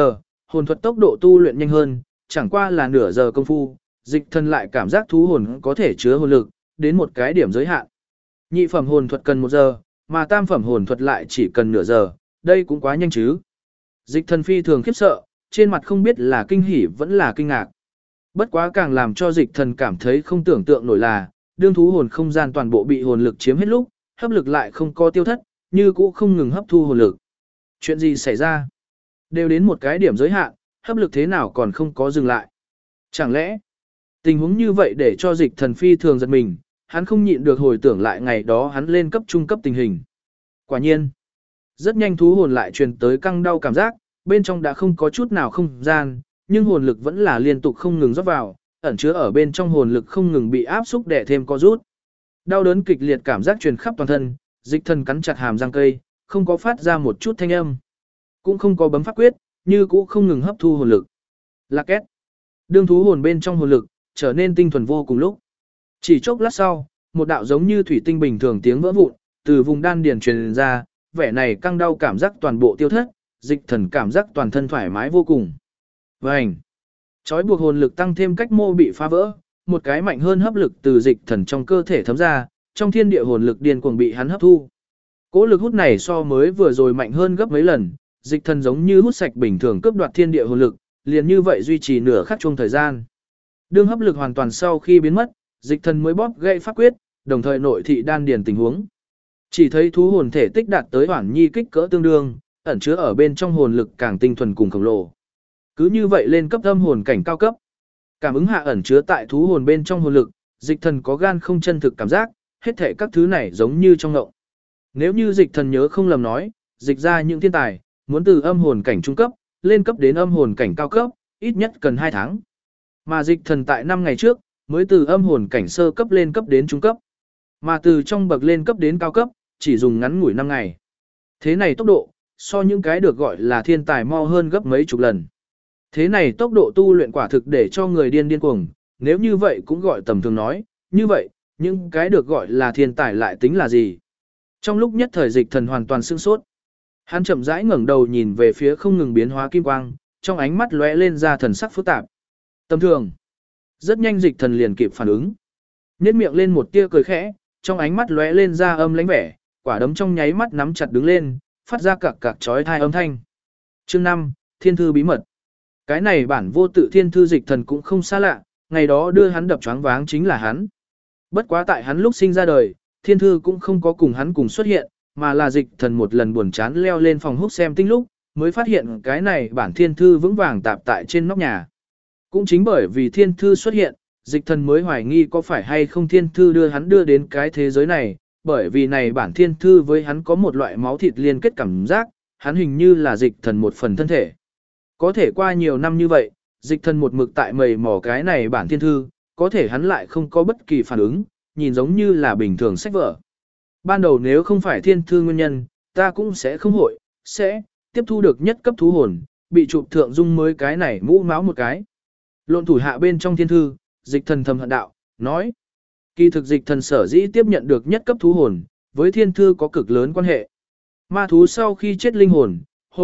hồn thuật tốc độ tu luyện nhanh hơn, chẳng qua là nửa giờ công phu, Dịch Thần lại cảm giác thú hồn có thể chứa hồn lực đến một cái điểm giới hạn. Nhị phẩm hồn thuật cần 1 giờ, mà tam phẩm hồn thuật lại chỉ cần nửa giờ, đây cũng quá nhanh chứ. Dịch Thần phi thường khiếp sợ, trên mặt không biết là kinh hỉ vẫn là kinh ngạc. Bất quá càng làm cho Dịch Thần cảm thấy không tưởng tượng nổi là, đương thú hồn không gian toàn bộ bị hồn lực chiếm hết lúc, hấp lực lại không có tiêu thất, như cũ không ngừng hấp thu hồn lực. Chuyện gì xảy ra? Đều đến một cái điểm giới hạn, hấp lực thế nào còn không có dừng lại? Chẳng lẽ, tình huống như vậy để cho Dịch Thần phi thường giật mình, hắn không nhịn được hồi tưởng lại ngày đó hắn lên cấp trung cấp tình hình. Quả nhiên, rất nhanh thú hồn lại truyền tới căng đau cảm giác, bên trong đã không có chút nào không gian, nhưng hồn lực vẫn là liên tục không ngừng rót vào, ẩn chứa ở bên trong hồn lực không ngừng bị áp xúc đè thêm co rút. Đau đớn kịch liệt cảm giác truyền khắp toàn thân, Dịch Thần cắn chặt hàm răng cây, không có phát ra một chút thanh âm, cũng không có bấm pháp quyết, như cũ không ngừng hấp thu hồn lực. Lạc két. Đương thú hồn bên trong hồn lực trở nên tinh thuần vô cùng lúc. Chỉ chốc lát sau, một đạo giống như thủy tinh bình thường tiếng vỡ vụn từ vùng đan điền truyền ra, vẻ này căng đau cảm giác toàn bộ tiêu thất, Dịch Thần cảm giác toàn thân thoải mái vô cùng. Vành. Chói buộc hồn lực tăng thêm cách mô bị phá vỡ, một cái mạnh hơn hấp lực từ Dịch Thần trong cơ thể thấm ra, trong thiên địa hồn lực điên cuồng bị hắn hấp thu. Cỗ lực hút này so mới vừa rồi mạnh hơn gấp mấy lần, Dịch Thần giống như hút sạch bình thường cướp đoạt thiên địa hồn lực, liền như vậy duy trì nửa khắc chung thời gian. Đương hấp lực hoàn toàn sau khi biến mất, Dịch Thần mới bóp gãy pháp quyết, đồng thời nội thị đan điền tình huống. Chỉ thấy thú hồn thể tích đạt tới Hoản Nhi kích cỡ tương đương, ẩn chứa ở bên trong hồn lực càng tinh thuần cùng khổng lồ. Cứ như vậy lên cấp âm hồn cảnh cao cấp. Cảm ứng hạ ẩn chứa tại thú hồn bên trong hồn lực, Dịch Thần có gan không chân thực cảm giác, hết thảy các thứ này giống như trong ngộng. Nếu như Dịch Thần nhớ không lầm nói, dịch ra những thiên tài, muốn từ âm hồn cảnh trung cấp, lên cấp đến âm hồn cảnh cao cấp, ít nhất cần 2 tháng. Mà Dịch Thần tại 5 ngày trước, mới từ âm hồn cảnh sơ cấp lên cấp đến trung cấp. Mà từ trong bậc lên cấp đến cao cấp, chỉ dùng ngắn ngủi 5 ngày. Thế này tốc độ, so những cái được gọi là thiên tài mau hơn gấp mấy chục lần. Thế này tốc độ tu luyện quả thực để cho người điên cuồng, nếu như vậy cũng gọi tầm thường nói, như vậy, những cái được gọi là thiên tài lại tính là gì? Trong lúc nhất thời Dịch Thần hoàn toàn sửng sốt. Hắn chậm rãi ngẩng đầu nhìn về phía không ngừng biến hóa kim quang, trong ánh mắt lóe lên ra thần sắc phức tạp. Tầm thường. Rất nhanh Dịch Thần liền kịp phản ứng. Nhếch miệng lên một tia cười khẽ, trong ánh mắt lóe lên ra âm lãnh vẻ, quả đấm trong nháy mắt nắm chặt đứng lên, phát ra cạc cạc chói tai âm thanh. Chương 5, Thiên thư bí mật. Cái này bản vô tự thiên thư Dịch Thần cũng không xa lạ, ngày đó đưa hắn đập choáng váng chính là hắn. Bất quá tại hắn lúc sinh ra đời, thiên thư cũng không có cùng hắn cùng xuất hiện, mà là Dịch Thần một lần buồn chán leo lên phòng hút xem tinh lúc, mới phát hiện cái này bản thiên thư vững vàng tạp tại trên nóc nhà. Cũng chính bởi vì thiên thư xuất hiện, Dịch Thần mới hoài nghi có phải hay không thiên thư đưa hắn đưa đến cái thế giới này, bởi vì này bản thiên thư với hắn có một loại máu thịt liên kết cảm giác, hắn hình như là Dịch Thần một phần thân thể. Có thể qua nhiều năm như vậy, Dịch Thần một mực tại mầy mò cái này bản thiên thư, có thể hắn lại không có bất kỳ phản ứng, nhìn giống như là bình thường sách vở. Ban đầu nếu không phải thiên thư nguyên nhân, ta cũng sẽ không sẽ tiếp thu được nhất cấp thú hồn, bị chụp thượng dung mới cái này mũ máu một cái. Lộn thủ hạ bên trong thiên thư, Dịch Thần thầm hận đạo, nói. Kỳ thực Dịch Thần sở dĩ tiếp nhận được nhất cấp thú hồn, với thiên thư có cực lớn quan hệ. Ma thú sau khi chết linh hồn,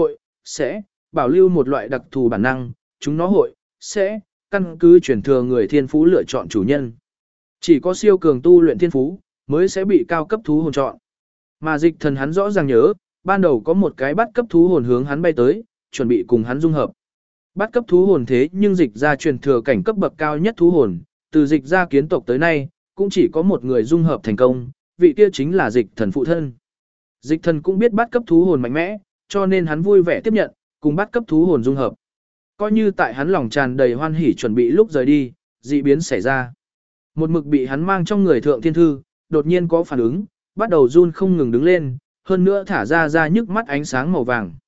sẽ bảo lưu một loại đặc thù bản năng, chúng nó sẽ căn cứ truyền thừa người thiên phú lựa chọn chủ nhân. Chỉ có siêu cường tu luyện thiên phú, mới sẽ bị cao cấp thú hồn chọn. Mà Dịch Thần hắn rõ ràng nhớ, ban đầu có một cái bắt cấp thú hồn hướng hắn bay tới, chuẩn bị cùng hắn dung hợp. Bắt cấp thú hồn thế nhưng Dịch ra truyền thừa cảnh cấp bậc cao nhất thú hồn, từ Dịch ra kiến tộc tới nay, cũng chỉ có một người dung hợp thành công, vị kia chính là Dịch Thần phụ thân. Dịch Thần cũng biết bắt cấp thú hồn mạnh mẽ, cho nên hắn vui vẻ tiếp nhận, cùng bắt cấp thú hồn dung hợp. Coi như tại hắn lòng tràn đầy hoan hỉ chuẩn bị lúc rời đi, dị biến xảy ra. Một mực bị hắn mang trong người thượng thiên thư, đột nhiên có phản ứng, bắt đầu run không ngừng đứng lên, hơn nữa thả ra nhức mắt ánh sáng màu vàng.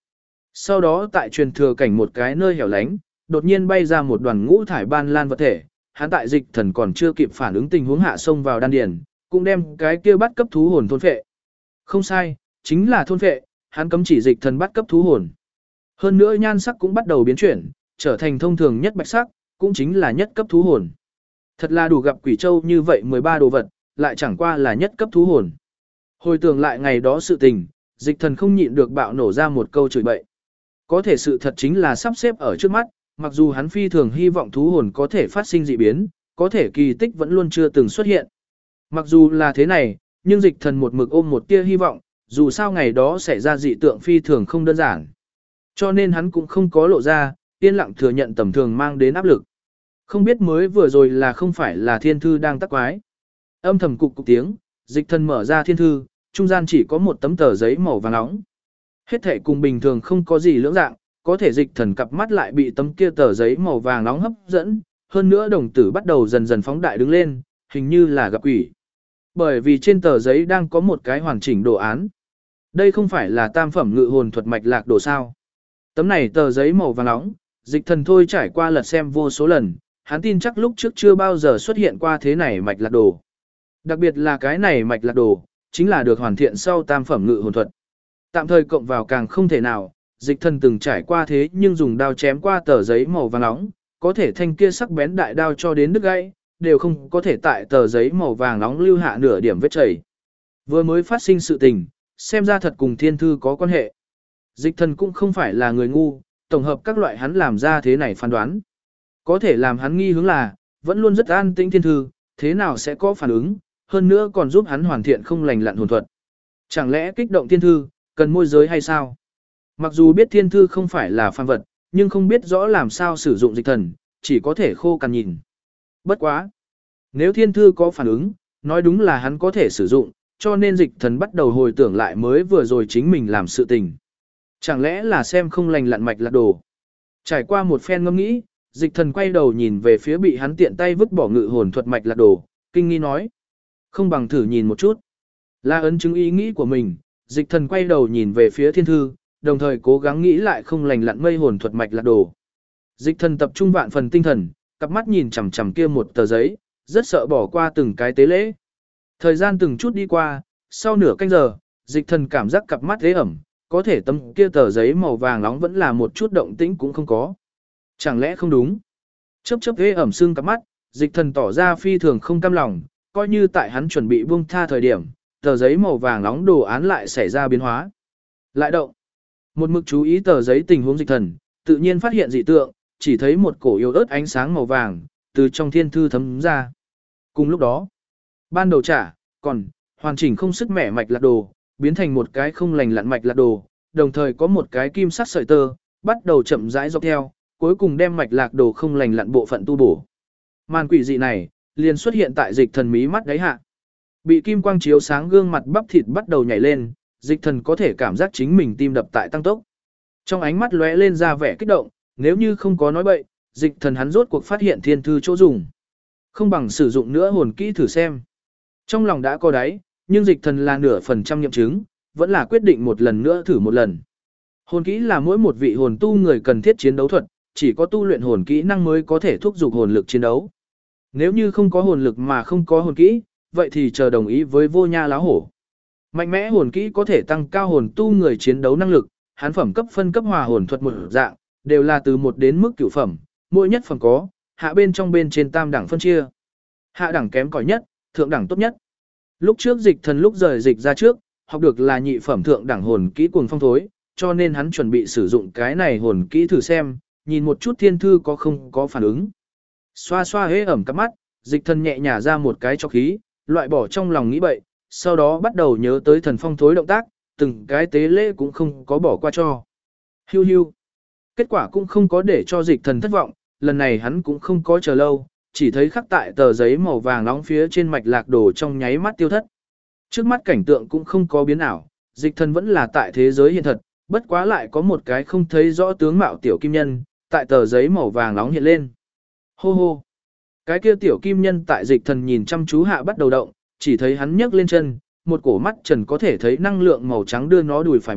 Sau đó tại truyền thừa cảnh một cái nơi hẻo lánh, đột nhiên bay ra một đoàn ngũ thải ban lan vật thể, hắn tại dịch thần còn chưa kịp phản ứng tình huống hạ xông vào đan điền, cũng đem cái kia bắt cấp thú hồn thôn phệ. Không sai, chính là thôn phệ, hắn cấm chỉ dịch thần bắt cấp thú hồn. Hơn nữa nhan sắc cũng bắt đầu biến chuyển, trở thành thông thường nhất bạch sắc, cũng chính là nhất cấp thú hồn. Thật là đủ gặp quỷ châu như vậy 13 đồ vật, lại chẳng qua là nhất cấp thú hồn. Hồi tưởng lại ngày đó sự tình, dịch thần không nhịn được bạo nổ ra một câu chửi bậy. Có thể sự thật chính là sắp xếp ở trước mắt, mặc dù hắn phi thường hy vọng thú hồn có thể phát sinh dị biến, có thể kỳ tích vẫn luôn chưa từng xuất hiện. Mặc dù là thế này, nhưng dịch thần một mực ôm một tia hy vọng, dù sao ngày đó xảy ra dị tượng phi thường không đơn giản. Cho nên hắn cũng không có lộ ra, yên lặng thừa nhận tầm thường mang đến áp lực. Không biết mới vừa rồi là không phải là thiên thư đang tắc quái. Âm thầm cục tiếng, dịch thần mở ra thiên thư, trung gian chỉ có một tấm tờ giấy màu vàng nóng. Hết thể cùng bình thường không có gì lưỡng dạng, có thể dịch thần cặp mắt lại bị tấm kia tờ giấy màu vàng nóng hấp dẫn, hơn nữa đồng tử bắt đầu dần dần phóng đại đứng lên, hình như là gặp quỷ. Bởi vì trên tờ giấy đang có một cái hoàn chỉnh đồ án. Đây không phải là tam phẩm ngự hồn thuật mạch lạc đồ sao. Tấm này tờ giấy màu vàng nóng, dịch thần thôi trải qua lật xem vô số lần, hắn tin chắc lúc trước chưa bao giờ xuất hiện qua thế này mạch lạc đồ. Đặc biệt là cái này mạch lạc đồ, chính là được hoàn thiện sau tam phẩm ngự hồn thuật. Tạm thời cộng vào càng không thể nào, dịch thần từng trải qua thế nhưng dùng đao chém qua tờ giấy màu vàng nóng, có thể thanh kia sắc bén đại đao cho đến đứt gãy, đều không có thể tại tờ giấy màu vàng nóng lưu hạ nửa điểm vết chảy. Vừa mới phát sinh sự tình, xem ra thật cùng thiên thư có quan hệ. Dịch thần cũng không phải là người ngu, tổng hợp các loại hắn làm ra thế này phán đoán. Có thể làm hắn nghi hướng là, vẫn luôn rất an tĩnh thiên thư, thế nào sẽ có phản ứng, hơn nữa còn giúp hắn hoàn thiện không lành lặn hồn thuật. Chẳng lẽ kích động thiên thư, cần môi giới hay sao? Mặc dù biết thiên thư không phải là phàm vật, nhưng không biết rõ làm sao sử dụng dịch thần, chỉ có thể khô cằn nhìn. Bất quá. Nếu thiên thư có phản ứng, nói đúng là hắn có thể sử dụng, cho nên dịch thần bắt đầu hồi tưởng lại mới vừa rồi chính mình làm sự tình. Chẳng lẽ là xem không lành lặn mạch lạc đồ. Trải qua một phen ngẫm nghĩ, dịch thần quay đầu nhìn về phía bị hắn tiện tay vứt bỏ ngự hồn thuật mạch lạc đồ, kinh nghi nói. Không bằng thử nhìn một chút. Là ấn chứng ý nghĩ của mình, dịch thần quay đầu nhìn về phía thiên thư, đồng thời cố gắng nghĩ lại không lành lặn mây hồn thuật mạch lạc đồ. Dịch thần tập trung vạn phần tinh thần, cặp mắt nhìn chằm chằm kia một tờ giấy, rất sợ bỏ qua từng cái tế lễ. Thời gian từng chút đi qua, sau nửa canh giờ, dịch thần cảm giác cặp mắt ế ẩm, có thể tấm kia tờ giấy màu vàng nóng vẫn là một chút động tĩnh cũng không có. Chẳng lẽ không đúng? Chớp chớp ế ẩm sưng cặp mắt, dịch thần tỏ ra phi thường không cam lòng, coi như tại hắn chuẩn bị buông tha thời điểm, tờ giấy màu vàng nóng đồ án lại xảy ra biến hóa. Lại động. Một mực chú ý tờ giấy tình huống dịch thần, tự nhiên phát hiện dị tượng, chỉ thấy một cổ yếu ớt ánh sáng màu vàng, từ trong thiên thư thấm ra. Cùng lúc đó, ban đầu còn hoàn chỉnh không sức mẻ mạch lạc đồ, biến thành một cái không lành lặn mạch lạc đồ, đồng thời có một cái kim sắc sợi tơ, bắt đầu chậm rãi dọc theo, cuối cùng đem mạch lạc đồ không lành lặn bộ phận tu bổ. Màn quỷ dị này, liền xuất hiện tại dịch thần mí mắt đáy hạ. Bị kim quang chiếu sáng gương mặt bắp thịt bắt đầu nhảy lên, dịch thần có thể cảm giác chính mình tim đập tại tăng tốc. Trong ánh mắt lóe lên ra vẻ kích động, nếu như không có nói bậy, dịch thần hắn rốt cuộc phát hiện thiên thư chỗ dùng. Không bằng sử dụng nữa hồn kỹ thử xem. Trong lòng đã có đáy, nhưng dịch thần là nửa phần trăm nghiệm chứng, vẫn là quyết định một lần nữa thử một lần. Hồn kỹ là mỗi một vị hồn tu người cần thiết chiến đấu thuật, chỉ có tu luyện hồn kỹ năng mới có thể thúc giục hồn lực chiến đấu. Nếu như không có hồn lực mà không có hồn kỹ, vậy thì chờ đồng ý với vô nha láo hổ. Mạnh mẽ hồn kỹ có thể tăng cao hồn tu người chiến đấu năng lực, hán phẩm cấp phân cấp hòa hồn thuật một dạng, đều là từ 1 đến mức cửu phẩm, mỗi nhất phẩm có, hạ bên trong bên trên tam đẳng phân chia. Hạ đẳng kém cỏi nhất, thượng đẳng tốt nhất. Lúc trước dịch thần lúc rời dịch ra trước, học được là nhị phẩm thượng đẳng hồn kỹ cuồng phong thối, cho nên hắn chuẩn bị sử dụng cái này hồn kỹ thử xem, nhìn một chút thiên thư có không có phản ứng. Xoa xoa hế ẩm cắp mắt, dịch thần nhẹ nhả ra một cái cho khí, loại bỏ trong lòng nghĩ bậy, sau đó bắt đầu nhớ tới thần phong thối động tác, từng cái tế lễ cũng không có bỏ qua cho. Hiu hiu. Kết quả cũng không có để cho dịch thần thất vọng, lần này hắn cũng không có chờ lâu, chỉ thấy khắc tại tờ giấy màu vàng nóng phía trên mạch lạc đồ trong nháy mắt tiêu thất. Trước mắt cảnh tượng cũng không có biến ảo, dịch thần vẫn là tại thế giới hiện thật, bất quá lại có một cái không thấy rõ tướng mạo tiểu kim nhân, tại tờ giấy màu vàng nóng hiện lên. Hô hô. Cái kia tiểu kim nhân tại dịch thần nhìn chăm chú hạ bắt đầu động, chỉ thấy hắn nhấc lên chân, một cổ mắt trần có thể thấy năng lượng màu trắng đưa nó đùi phải bọc,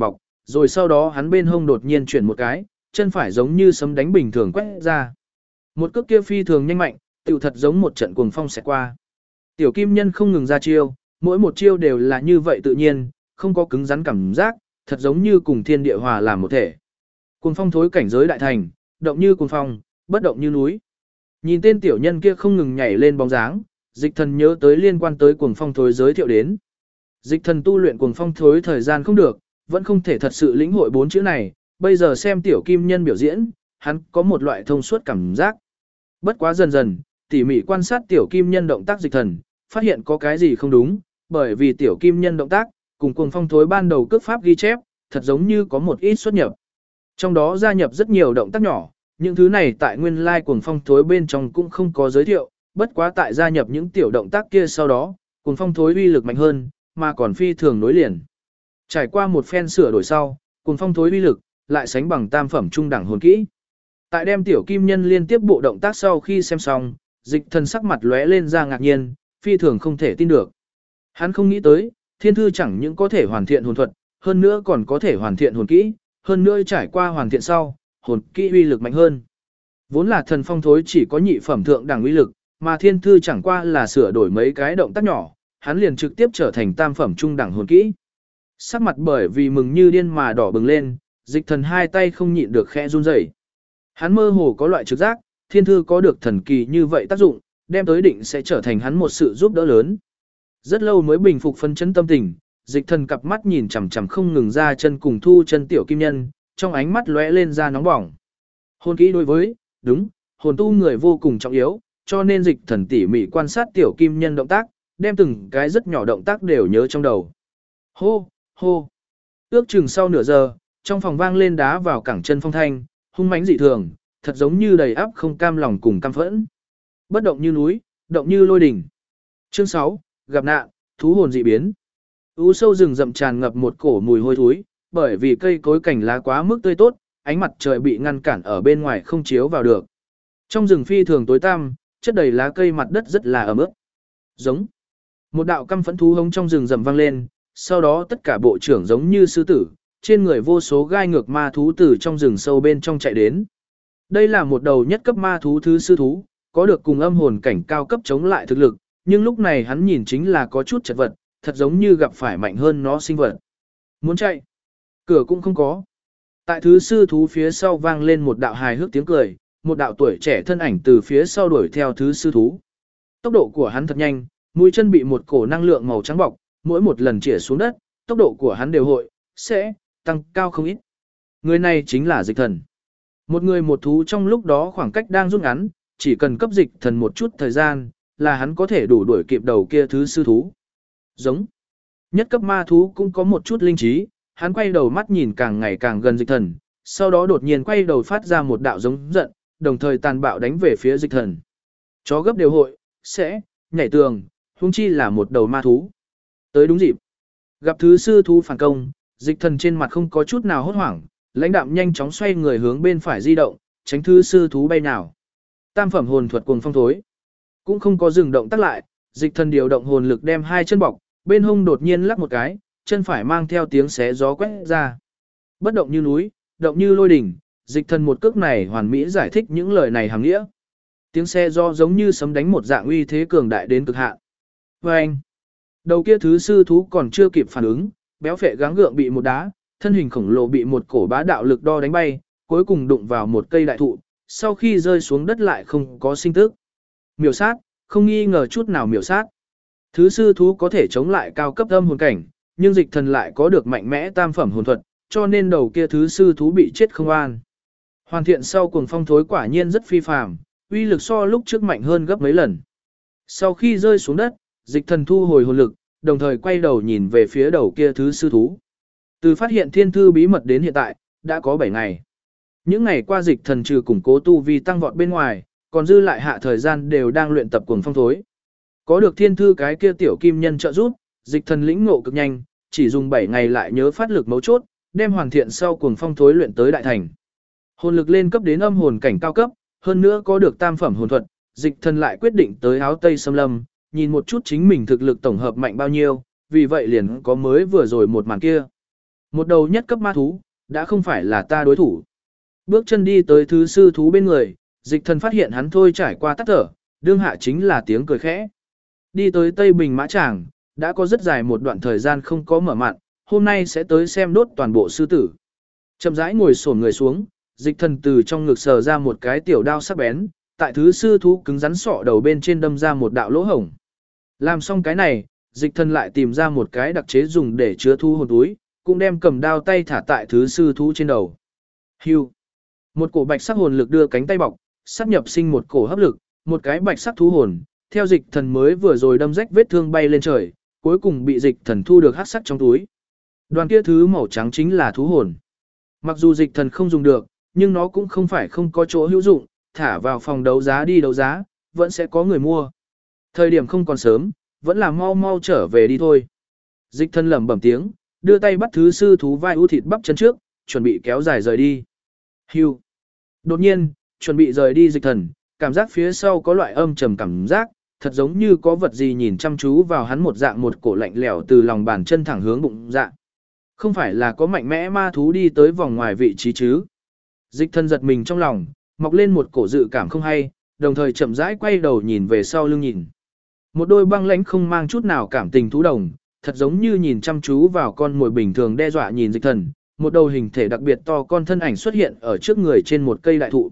rồi sau đó hắn bên hông đột nhiên chuyển một cái, chân phải giống như sấm đánh bình thường quét ra. Một cước kia phi thường nhanh mạnh, tựu thật giống một trận cuồng phong xẹt qua. Tiểu kim nhân không ngừng ra chiêu, mỗi một chiêu đều là như vậy tự nhiên, không có cứng rắn cảm giác, thật giống như cùng thiên địa hòa làm một thể. Cuồng phong thối cảnh giới đại thành, động như cuồng phong, bất động như núi. Nhìn tên tiểu nhân kia không ngừng nhảy lên bóng dáng, Dịch Thần nhớ tới liên quan tới cuồng phong thối giới thiệu đến. Dịch Thần tu luyện cuồng phong thối thời gian không được, vẫn không thể thật sự lĩnh hội 4 chữ này, bây giờ xem tiểu kim nhân biểu diễn, hắn có một loại thông suốt cảm giác. Bất quá dần dần, tỉ mỉ quan sát tiểu kim nhân động tác Dịch Thần, phát hiện có cái gì không đúng, bởi vì tiểu kim nhân động tác, cùng cuồng phong thối ban đầu cước pháp ghi chép, thật giống như có một ít xuất nhập. Trong đó gia nhập rất nhiều động tác nhỏ, những thứ này tại nguyên lai cuồng phong thối bên trong cũng không có giới thiệu, bất quá tại gia nhập những tiểu động tác kia sau đó, cuồng phong thối uy lực mạnh hơn, mà còn phi thường nối liền. Trải qua một phen sửa đổi sau, cuồng phong thối uy lực lại sánh bằng tam phẩm trung đẳng hồn kỹ. Tại đem tiểu kim nhân liên tiếp bộ động tác sau khi xem xong, Dịch Thần sắc mặt lóe lên ra ngạc nhiên, phi thường không thể tin được. Hắn không nghĩ tới, thiên thư chẳng những có thể hoàn thiện hồn thuật, hơn nữa còn có thể hoàn thiện hồn kỹ, hơn nữa trải qua hoàn thiện sau, hồn kỹ uy lực mạnh hơn. Vốn là thần phong thối chỉ có nhị phẩm thượng đẳng uy lực, mà thiên thư chẳng qua là sửa đổi mấy cái động tác nhỏ, hắn liền trực tiếp trở thành tam phẩm trung đẳng hồn kỹ. Sắc mặt bởi vì mừng như điên mà đỏ bừng lên, Dịch Thần hai tay không nhịn được khẽ run rẩy. Hắn mơ hồ có loại trực giác, thiên thư có được thần kỳ như vậy tác dụng, đem tới định sẽ trở thành hắn một sự giúp đỡ lớn. Rất lâu mới bình phục phân chấn tâm tình, Dịch Thần cặp mắt nhìn chằm chằm không ngừng ra chân cùng thu chân tiểu kim nhân, trong ánh mắt lóe lên ra nóng bỏng. Hồn kỹ đối với, đúng, hồn tu người vô cùng trọng yếu, cho nên Dịch Thần tỉ mỉ quan sát tiểu kim nhân động tác, đem từng cái rất nhỏ động tác đều nhớ trong đầu. Hô, hô. Ước chừng sau nửa giờ, trong phòng vang lên đá vào cẳng chân phong thanh, hung mãnh dị thường, thật giống như đầy áp không cam lòng cùng căm phẫn. Bất động như núi, động như lôi đỉnh. Chương 6, gặp nạn, thú hồn dị biến. U sâu rừng rậm tràn ngập một cổ mùi hôi thối, bởi vì cây cối cảnh lá quá mức tươi tốt, ánh mặt trời bị ngăn cản ở bên ngoài không chiếu vào được. Trong rừng phi thường tối tăm, chất đầy lá cây mặt đất rất là ẩm ướt. Giống. Một đạo căm phẫn thú hống trong rừng rậm vang lên, sau đó tất cả bộ trưởng giống như sư tử, trên người vô số gai ngược ma thú từ trong rừng sâu bên trong chạy đến. Đây là một đầu nhất cấp ma thú thứ sư thú, có được cùng âm hồn cảnh cao cấp chống lại thực lực, nhưng lúc này hắn nhìn chính là có chút chật vật, thật giống như gặp phải mạnh hơn nó sinh vật. Muốn chạy, cửa cũng không có. Tại thứ sư thú phía sau vang lên một đạo hài hước tiếng cười, một đạo tuổi trẻ thân ảnh từ phía sau đuổi theo thứ sư thú. Tốc độ của hắn thật nhanh, mũi chân bị một cổ năng lượng màu trắng bọc, mỗi một lần chĩa xuống đất, tốc độ của hắn đều sẽ tăng cao không ít. Người này chính là Dịch Thần. Một người một thú trong lúc đó khoảng cách đang rút ngắn, chỉ cần cấp Dịch Thần một chút thời gian, là hắn có thể đủ đuổi kịp đầu kia thứ sư thú. Giống. Nhất cấp ma thú cũng có một chút linh trí, hắn quay đầu mắt nhìn càng ngày càng gần Dịch Thần, sau đó đột nhiên quay đầu phát ra một đạo giống giận, đồng thời tàn bạo đánh về phía Dịch Thần. Chó gấp đều sẽ nhảy tường, huống chi là một đầu ma thú. Tới đúng dịp. Gặp thứ sư thú phản công, Dịch Thần trên mặt không có chút nào hốt hoảng, lãnh đạm nhanh chóng xoay người hướng bên phải di động, tránh thứ sư thú bay nào. Tam phẩm hồn thuật cuồng phong thối. Cũng không có dừng động tác lại, Dịch Thần điều động hồn lực đem hai chân bọc, bên hông đột nhiên lắc một cái, chân phải mang theo tiếng xé gió quét ra. Bất động như núi, động như lôi đỉnh, Dịch Thần một cước này hoàn mỹ giải thích những lời này hàm nghĩa. Tiếng xé gió giống như sấm đánh một dạng uy thế cường đại đến cực hạn. Oeng! Đầu kia thứ sư thú còn chưa kịp phản ứng, béo phệ gắng gượng bị một đá, thân hình khổng lồ bị một cổ bá đạo lực đo đánh bay, cuối cùng đụng vào một cây đại thụ, sau khi rơi xuống đất lại không có sinh tức. Miểu sát, không nghi ngờ chút nào miểu sát. Thứ sư thú có thể chống lại cao cấp âm hồn cảnh, nhưng Dịch Thần lại có được mạnh mẽ tam phẩm hồn thuật, cho nên đầu kia thứ sư thú bị chết không an. Hoàn thiện sau cuồng phong thối quả nhiên rất phi phàm, uy lực so lúc trước mạnh hơn gấp mấy lần. Sau khi rơi xuống đất, Dịch Thần thu hồi hồn lực, đồng thời quay đầu nhìn về phía đầu kia thứ sư thú. Từ phát hiện thiên thư bí mật đến hiện tại, đã có 7 ngày. Những ngày qua Dịch Thần trừ củng cố tu vi tăng vọt bên ngoài, còn dư lại hạ thời gian đều đang luyện tập cuồng phong thối. Có được thiên thư cái kia tiểu kim nhân trợ giúp, Dịch Thần lĩnh ngộ cực nhanh, chỉ dùng 7 ngày lại nhớ phát lực mấu chốt, đem hoàn thiện sau cuồng phong thối luyện tới đại thành. Hồn lực lên cấp đến âm hồn cảnh cao cấp, hơn nữa có được tam phẩm hồn thuật, Dịch Thần lại quyết định tới áo tây xâm lâm, nhìn một chút chính mình thực lực tổng hợp mạnh bao nhiêu, vì vậy liền có mới vừa rồi một màn kia. Một đầu nhất cấp ma thú, đã không phải là ta đối thủ. Bước chân đi tới thứ sư thú bên người, dịch thần phát hiện hắn thôi trải qua tắt thở, đương hạ chính là tiếng cười khẽ. Đi tới Tây Bình Mã Tràng, đã có rất dài một đoạn thời gian không có mở mặn, hôm nay sẽ tới xem đốt toàn bộ sư tử. Chậm rãi ngồi xổm người xuống, dịch thần từ trong ngực sờ ra một cái tiểu đao sắc bén, tại thứ sư thú cứng rắn sọ đầu bên trên đâm ra một đạo lỗ hổng. Làm xong cái này, dịch thần lại tìm ra một cái đặc chế dùng để chứa thu hồn túi, cũng đem cầm đao tay thả tại thứ sư thú trên đầu. Hưu. Một cổ bạch sắc hồn lực đưa cánh tay bọc, sáp nhập sinh một cổ hấp lực, một cái bạch sắc thú hồn, theo dịch thần mới vừa rồi đâm rách vết thương bay lên trời, cuối cùng bị dịch thần thu được hắc sắc trong túi. Đoàn kia thứ màu trắng chính là thú hồn. Mặc dù dịch thần không dùng được, nhưng nó cũng không phải không có chỗ hữu dụng, thả vào phòng đấu giá đi đấu giá, vẫn sẽ có người mua. Thời điểm không còn sớm, vẫn là mau mau trở về đi thôi. Dịch thần lẩm bẩm tiếng, đưa tay bắt thứ sư thú vai ưu thịt bắp chân trước, chuẩn bị kéo dài rời đi. Hưu. Đột nhiên, chuẩn bị rời đi dịch thần, cảm giác phía sau có loại âm trầm cảm giác, thật giống như có vật gì nhìn chăm chú vào hắn một dạng một cổ lạnh lẽo từ lòng bàn chân thẳng hướng bụng dạ. Không phải là có mạnh mẽ ma thú đi tới vòng ngoài vị trí chứ. Dịch thần giật mình trong lòng, mọc lên một cổ dự cảm không hay, đồng thời chậm rãi quay đầu nhìn về sau lưng nhìn. Một đôi băng lãnh không mang chút nào cảm tình thú đồng, thật giống như nhìn chăm chú vào con mồi bình thường đe dọa nhìn dịch thần, một đầu hình thể đặc biệt to con thân ảnh xuất hiện ở trước người trên một cây đại thụ.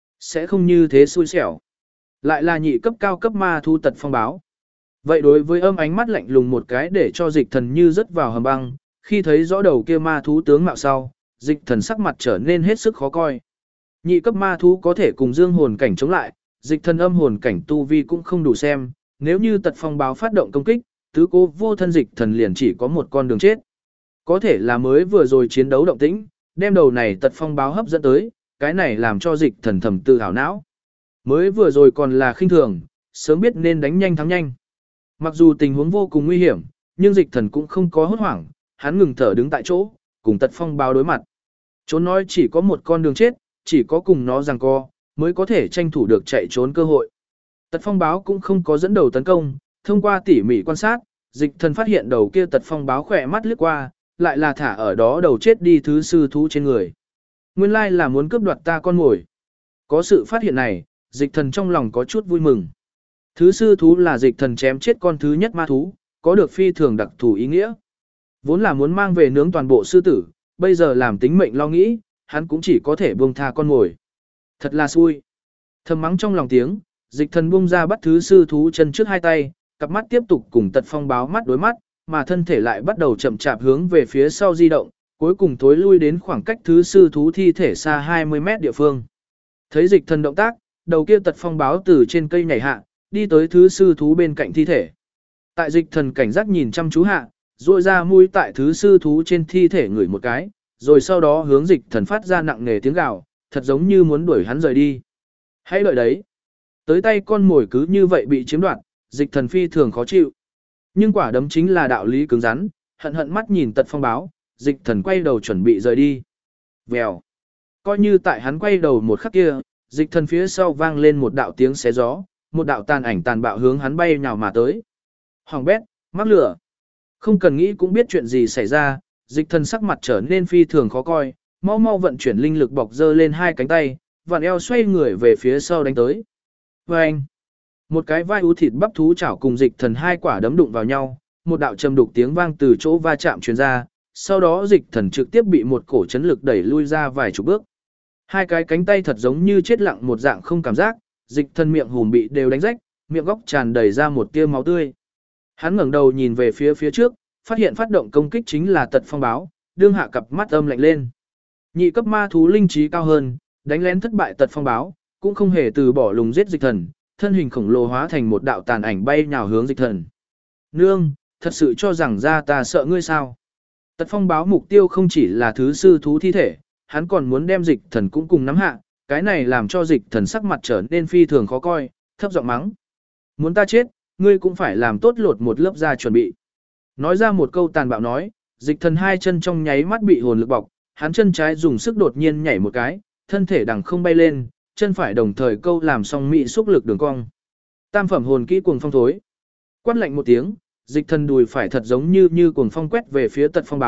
Sẽ không như thế xui xẻo. Lại là nhị cấp cao cấp ma thú tật phong báo. Vậy đối với âm ánh mắt lạnh lùng một cái để cho dịch thần như rớt vào hầm băng, khi thấy rõ đầu kia ma thú tướng mạo sau, dịch thần sắc mặt trở nên hết sức khó coi. Nhị cấp ma thú có thể cùng dương hồn cảnh chống lại, dịch thần âm hồn cảnh tu vi cũng không đủ xem, nếu như tật phong báo phát động công kích, tứ cố vô thân dịch thần liền chỉ có một con đường chết. Có thể là mới vừa rồi chiến đấu động tĩnh, đem đầu này tật phong báo hấp dẫn tới, cái này làm cho dịch thần thầm tự hào não. Mới vừa rồi còn là khinh thường, sớm biết nên đánh nhanh thắng nhanh. Mặc dù tình huống vô cùng nguy hiểm, nhưng dịch thần cũng không có hốt hoảng, hắn ngừng thở đứng tại chỗ, cùng tật phong báo đối mặt. Trốn nói chỉ có một con đường chết, chỉ có cùng nó giằng co, mới có thể tranh thủ được chạy trốn cơ hội. Tật phong báo cũng không có dẫn đầu tấn công, thông qua tỉ mỉ quan sát, dịch thần phát hiện đầu kia tật phong báo khỏe mắt lướt qua, lại là thả ở đó đầu chết đi thứ sư thú trên người. Nguyên lai là muốn cướp đoạt ta con mồi. Có sự phát hiện này, dịch thần trong lòng có chút vui mừng. Thứ sư thú là dịch thần chém chết con thứ nhất ma thú, có được phi thường đặc thù ý nghĩa. Vốn là muốn mang về nướng toàn bộ sư tử, bây giờ làm tính mệnh lo nghĩ, hắn cũng chỉ có thể buông tha con mồi. Thật là xui. Thầm mắng trong lòng tiếng, dịch thần buông ra bắt thứ sư thú chân trước hai tay, cặp mắt tiếp tục cùng tật phong báo mắt đối mắt, mà thân thể lại bắt đầu chậm chạp hướng về phía sau di động, cuối cùng thối lui đến khoảng cách thứ sư thú thi thể xa 20 mét địa phương. Thấy dịch thần động tác, đầu kia tật phong báo từ trên cây nhảy hạ, đi tới thứ sư thú bên cạnh thi thể. Tại dịch thần cảnh giác nhìn chăm chú hạ, duỗi ra mũi tại thứ sư thú trên thi thể ngửi một cái, rồi sau đó hướng dịch thần phát ra nặng nề tiếng gào, thật giống như muốn đuổi hắn rời đi. Hãy đợi đấy. Tới tay con mồi cứ như vậy bị chiếm đoạt, dịch thần phi thường khó chịu. Nhưng quả đấm chính là đạo lý cứng rắn, hận hận mắt nhìn tật phong báo, dịch thần quay đầu chuẩn bị rời đi. Vèo. Coi như tại hắn quay đầu một khắc kia, dịch thần phía sau vang lên một đạo tiếng xé gió, một đạo tàn ảnh tàn bạo hướng hắn bay nhào mà tới. Hoàng bét, mắc lửa. Không cần nghĩ cũng biết chuyện gì xảy ra, dịch thần sắc mặt trở nên phi thường khó coi, mau mau vận chuyển linh lực bọc dơ lên hai cánh tay, vặn eo xoay người về phía sau đánh tới. Vâng! Một cái vai ú thịt bắp thú chảo cùng dịch thần hai quả đấm đụng vào nhau, một đạo trầm đục tiếng vang từ chỗ va chạm truyền ra, sau đó dịch thần trực tiếp bị một cổ chấn lực đẩy lui ra vài chục bước. Hai cái cánh tay thật giống như chết lặng một dạng không cảm giác, dịch thần miệng hùm bị đều đánh rách, miệng góc tràn đầy ra một tia máu tươi. Hắn ngẩng đầu nhìn về phía trước, phát hiện phát động công kích chính là tật phong báo, đương hạ cặp mắt âm lạnh lên. Nhị cấp ma thú linh trí cao hơn, đánh lén thất bại tật phong báo, cũng không hề từ bỏ lùng giết dịch thần, thân hình khổng lồ hóa thành một đạo tàn ảnh bay nhào hướng dịch thần. Nương, thật sự cho rằng ra ta sợ ngươi sao? Tật phong báo mục tiêu không chỉ là thứ sư thú thi thể, hắn còn muốn đem dịch thần cũng cùng nắm hạ, cái này làm cho dịch thần sắc mặt trở nên phi thường khó coi, thấp giọng mắng. Muốn ta chết, ngươi cũng phải làm tốt lột một lớp da chuẩn bị. Nói ra một câu tàn bạo nói, dịch thần hai chân trong nháy mắt bị hồn lực bọc, hắn chân trái dùng sức đột nhiên nhảy một cái, thân thể đằng không bay lên, chân phải đồng thời câu làm xong mị xúc lực đường cong. Tam phẩm hồn kỹ cuồng phong thối. Quát lạnh một tiếng, dịch thần đùi phải thật giống như cuồng phong quét về phía tật phong báo,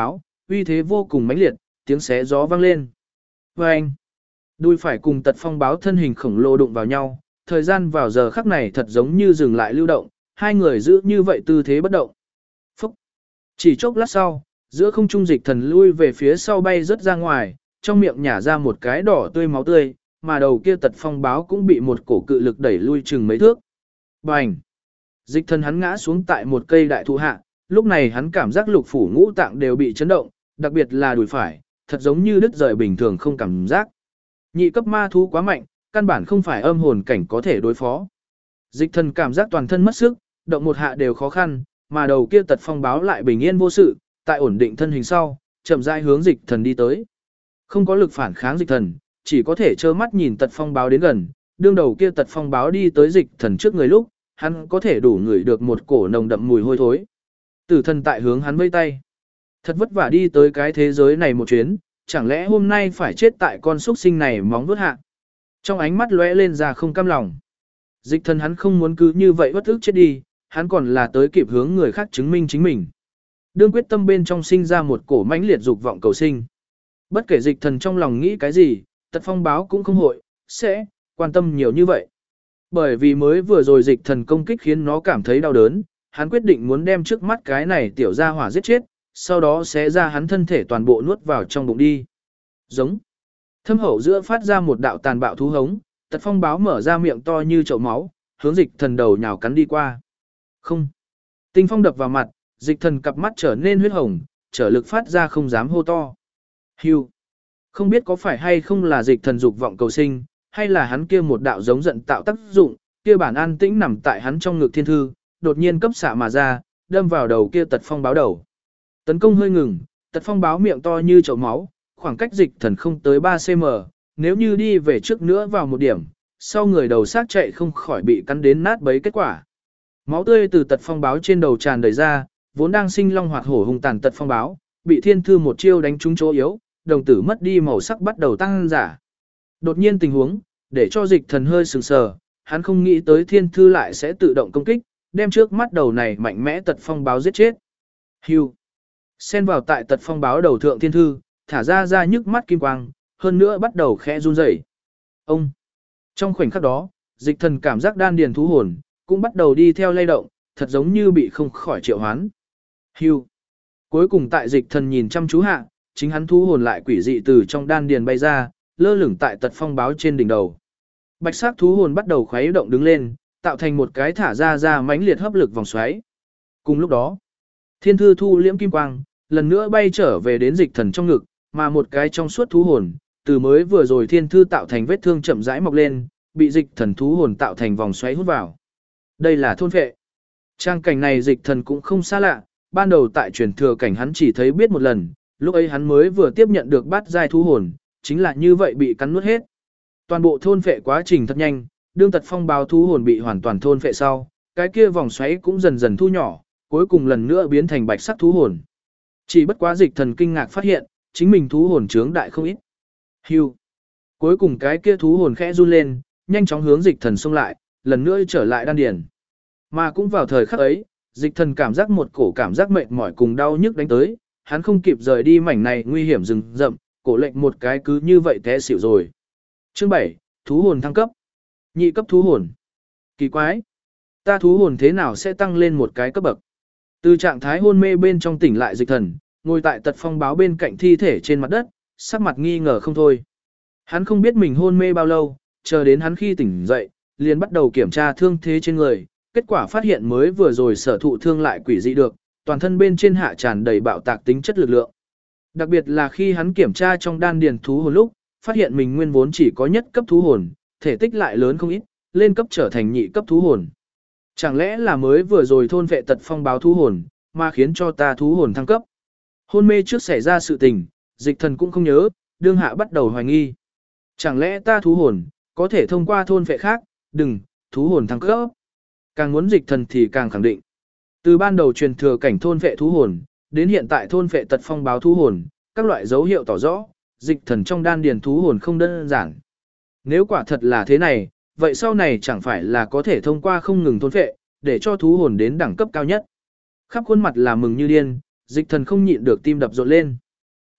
uy thế vô cùng mãnh liệt, tiếng xé gió vang lên. Vâng! Đuôi phải cùng tật phong báo thân hình khổng lồ đụng vào nhau, thời gian vào giờ khắc này thật giống như dừng lại lưu động, hai người giữ như vậy tư thế bất động. Phúc! Chỉ chốc lát sau, giữa không trung dịch thần lui về phía sau bay rớt ra ngoài, trong miệng nhả ra một cái đỏ tươi máu tươi, mà đầu kia tật phong báo cũng bị một cổ cự lực đẩy lui chừng mấy thước. Bành! Dịch thần hắn ngã xuống tại một cây đại thụ hạ, lúc này hắn cảm giác lục phủ ngũ tạng đều bị chấn động, đặc biệt là đùi phải, thật giống như đứt rời bình thường không cảm giác. Nhị cấp ma thú quá mạnh, căn bản không phải âm hồn cảnh có thể đối phó. Dịch thần cảm giác toàn thân mất sức, động một hạ đều khó khăn, mà đầu kia tật phong báo lại bình yên vô sự, tại ổn định thân hình sau, chậm rãi hướng dịch thần đi tới. Không có lực phản kháng dịch thần, chỉ có thể trơ mắt nhìn tật phong báo đến gần, đương đầu kia tật phong báo đi tới dịch thần trước người lúc, hắn có thể đủ ngửi được một cổ nồng đậm mùi hôi thối. Tử thần tại hướng hắn vây tay. Thật vất vả đi tới cái thế giới này một chuyến, chẳng lẽ hôm nay phải chết tại con xuất sinh này móng vuốt hạ. Trong ánh mắt lóe lên ra không cam lòng. Dịch thần hắn không muốn cứ như vậy bất ức chết đi, hắn còn là tới kịp hướng người khác chứng minh chính mình. Đương quyết tâm bên trong sinh ra một cổ mãnh liệt dục vọng cầu sinh. Bất kể dịch thần trong lòng nghĩ cái gì, tật phong báo cũng không hội, sẽ, quan tâm nhiều như vậy. Bởi vì mới vừa rồi dịch thần công kích khiến nó cảm thấy đau đớn, hắn quyết định muốn đem trước mắt cái này tiểu gia hỏa giết chết, sau đó sẽ ra hắn thân thể toàn bộ nuốt vào trong bụng đi. Giống. Thâm hậu giữa phát ra một đạo tàn bạo thú hống, tật phong báo mở ra miệng to như chậu máu, hướng dịch thần đầu nhào cắn đi qua. Không. Tinh phong đập vào mặt, dịch thần cặp mắt trở nên huyết hồng, trở lực phát ra không dám hô to. Hưu. Không biết có phải hay không là dịch thần dục vọng cầu sinh, hay là hắn kia một đạo giống giận tạo tác dụng, kia bản an tĩnh nằm tại hắn trong ngực thiên thư, đột nhiên cấp xạ mà ra, đâm vào đầu kia tật phong báo đầu. Tấn công hơi ngừng, tật phong báo miệng to như chậu máu, khoảng cách dịch thần không tới 3 cm, nếu như đi về trước nữa vào một điểm, sau người đầu xác chạy không khỏi bị cắn đến nát bấy kết quả. Máu tươi từ tật phong báo trên đầu tràn đầy ra, vốn đang sinh long hoạt hổ hung tàn tật phong báo, bị thiên thư một chiêu đánh trúng chỗ yếu, đồng tử mất đi màu sắc bắt đầu tăng giả. Đột nhiên tình huống, để cho dịch thần hơi sừng sờ, hắn không nghĩ tới thiên thư lại sẽ tự động công kích, đem trước mắt đầu này mạnh mẽ tật phong báo giết chết. Hưu. Xen vào tại tật phong báo đầu thượng thiên thư, thả ra nhức mắt kim quang, hơn nữa bắt đầu khẽ run rẩy. Ông. Trong khoảnh khắc đó, dịch thần cảm giác đan điền thú hồn, cũng bắt đầu đi theo lay động, thật giống như bị không khỏi triệu hoán. Hưu. Cuối cùng tại dịch thần nhìn chăm chú hạ, chính hắn thú hồn lại quỷ dị từ trong đan điền bay ra, lơ lửng tại tật phong báo trên đỉnh đầu. Bạch sắc thú hồn bắt đầu khuấy động đứng lên, tạo thành một cái thả ra mãnh liệt hấp lực vòng xoáy. Cùng lúc đó, thiên thư thu liễm kim quang, lần nữa bay trở về đến dịch thần trong ngực, mà một cái trong suốt thú hồn, từ mới vừa rồi thiên thư tạo thành vết thương chậm rãi mọc lên, bị dịch thần thú hồn tạo thành vòng xoáy hút vào. Đây là thôn phệ. Trang cảnh này dịch thần cũng không xa lạ, ban đầu tại truyền thừa cảnh hắn chỉ thấy biết một lần, lúc ấy hắn mới vừa tiếp nhận được bát giai thú hồn, chính là như vậy bị cắn nuốt hết. Toàn bộ thôn phệ quá trình thật nhanh, đương tật phong báo thú hồn bị hoàn toàn thôn phệ sau, cái kia vòng xoáy cũng dần dần thu nhỏ, cuối cùng lần nữa biến thành bạch sắc thú hồn. Chỉ bất quá dịch thần kinh ngạc phát hiện, chính mình thú hồn trướng đại không ít. Hưu. Cuối cùng cái kia thú hồn khẽ run lên, nhanh chóng hướng dịch thần xông lại, lần nữa trở lại đan điền. Mà cũng vào thời khắc ấy, dịch thần cảm giác một cổ cảm giác mệt mỏi cùng đau nhức đánh tới, hắn không kịp rời đi mảnh này nguy hiểm rừng rậm, cổ lệnh một cái cứ như vậy té xỉu rồi. Chương 7, thú hồn thăng cấp. Nhị cấp thú hồn. Kỳ quái, ta thú hồn thế nào sẽ tăng lên một cái cấp bậc? Từ trạng thái hôn mê bên trong tỉnh lại dịch thần, ngồi tại tật phong báo bên cạnh thi thể trên mặt đất, sắc mặt nghi ngờ không thôi. Hắn không biết mình hôn mê bao lâu, chờ đến hắn khi tỉnh dậy, liền bắt đầu kiểm tra thương thế trên người, kết quả phát hiện mới vừa rồi sở thụ thương lại quỷ dị được, toàn thân bên trên hạ tràn đầy bạo tạc tính chất lực lượng. Đặc biệt là khi hắn kiểm tra trong đan điền thú hồn lúc, phát hiện mình nguyên vốn chỉ có nhất cấp thú hồn, thể tích lại lớn không ít, lên cấp trở thành nhị cấp thú hồn. Chẳng lẽ là mới vừa rồi thôn vệ tật phong báo thú hồn, mà khiến cho ta thú hồn thăng cấp? Hôn mê trước xảy ra sự tình, dịch thần cũng không nhớ, đương hạ bắt đầu hoài nghi. Chẳng lẽ ta thú hồn, có thể thông qua thôn vệ khác, đừng, thú hồn thăng cấp. Càng muốn dịch thần thì càng khẳng định. Từ ban đầu truyền thừa cảnh thôn vệ thú hồn, đến hiện tại thôn vệ tật phong báo thú hồn, các loại dấu hiệu tỏ rõ, dịch thần trong đan điền thú hồn không đơn giản. Nếu quả thật là thế này, vậy sau này chẳng phải là có thể thông qua không ngừng thôn vệ, để cho thú hồn đến đẳng cấp cao nhất. Khắp khuôn mặt là mừng như điên, dịch thần không nhịn được tim đập rộn lên.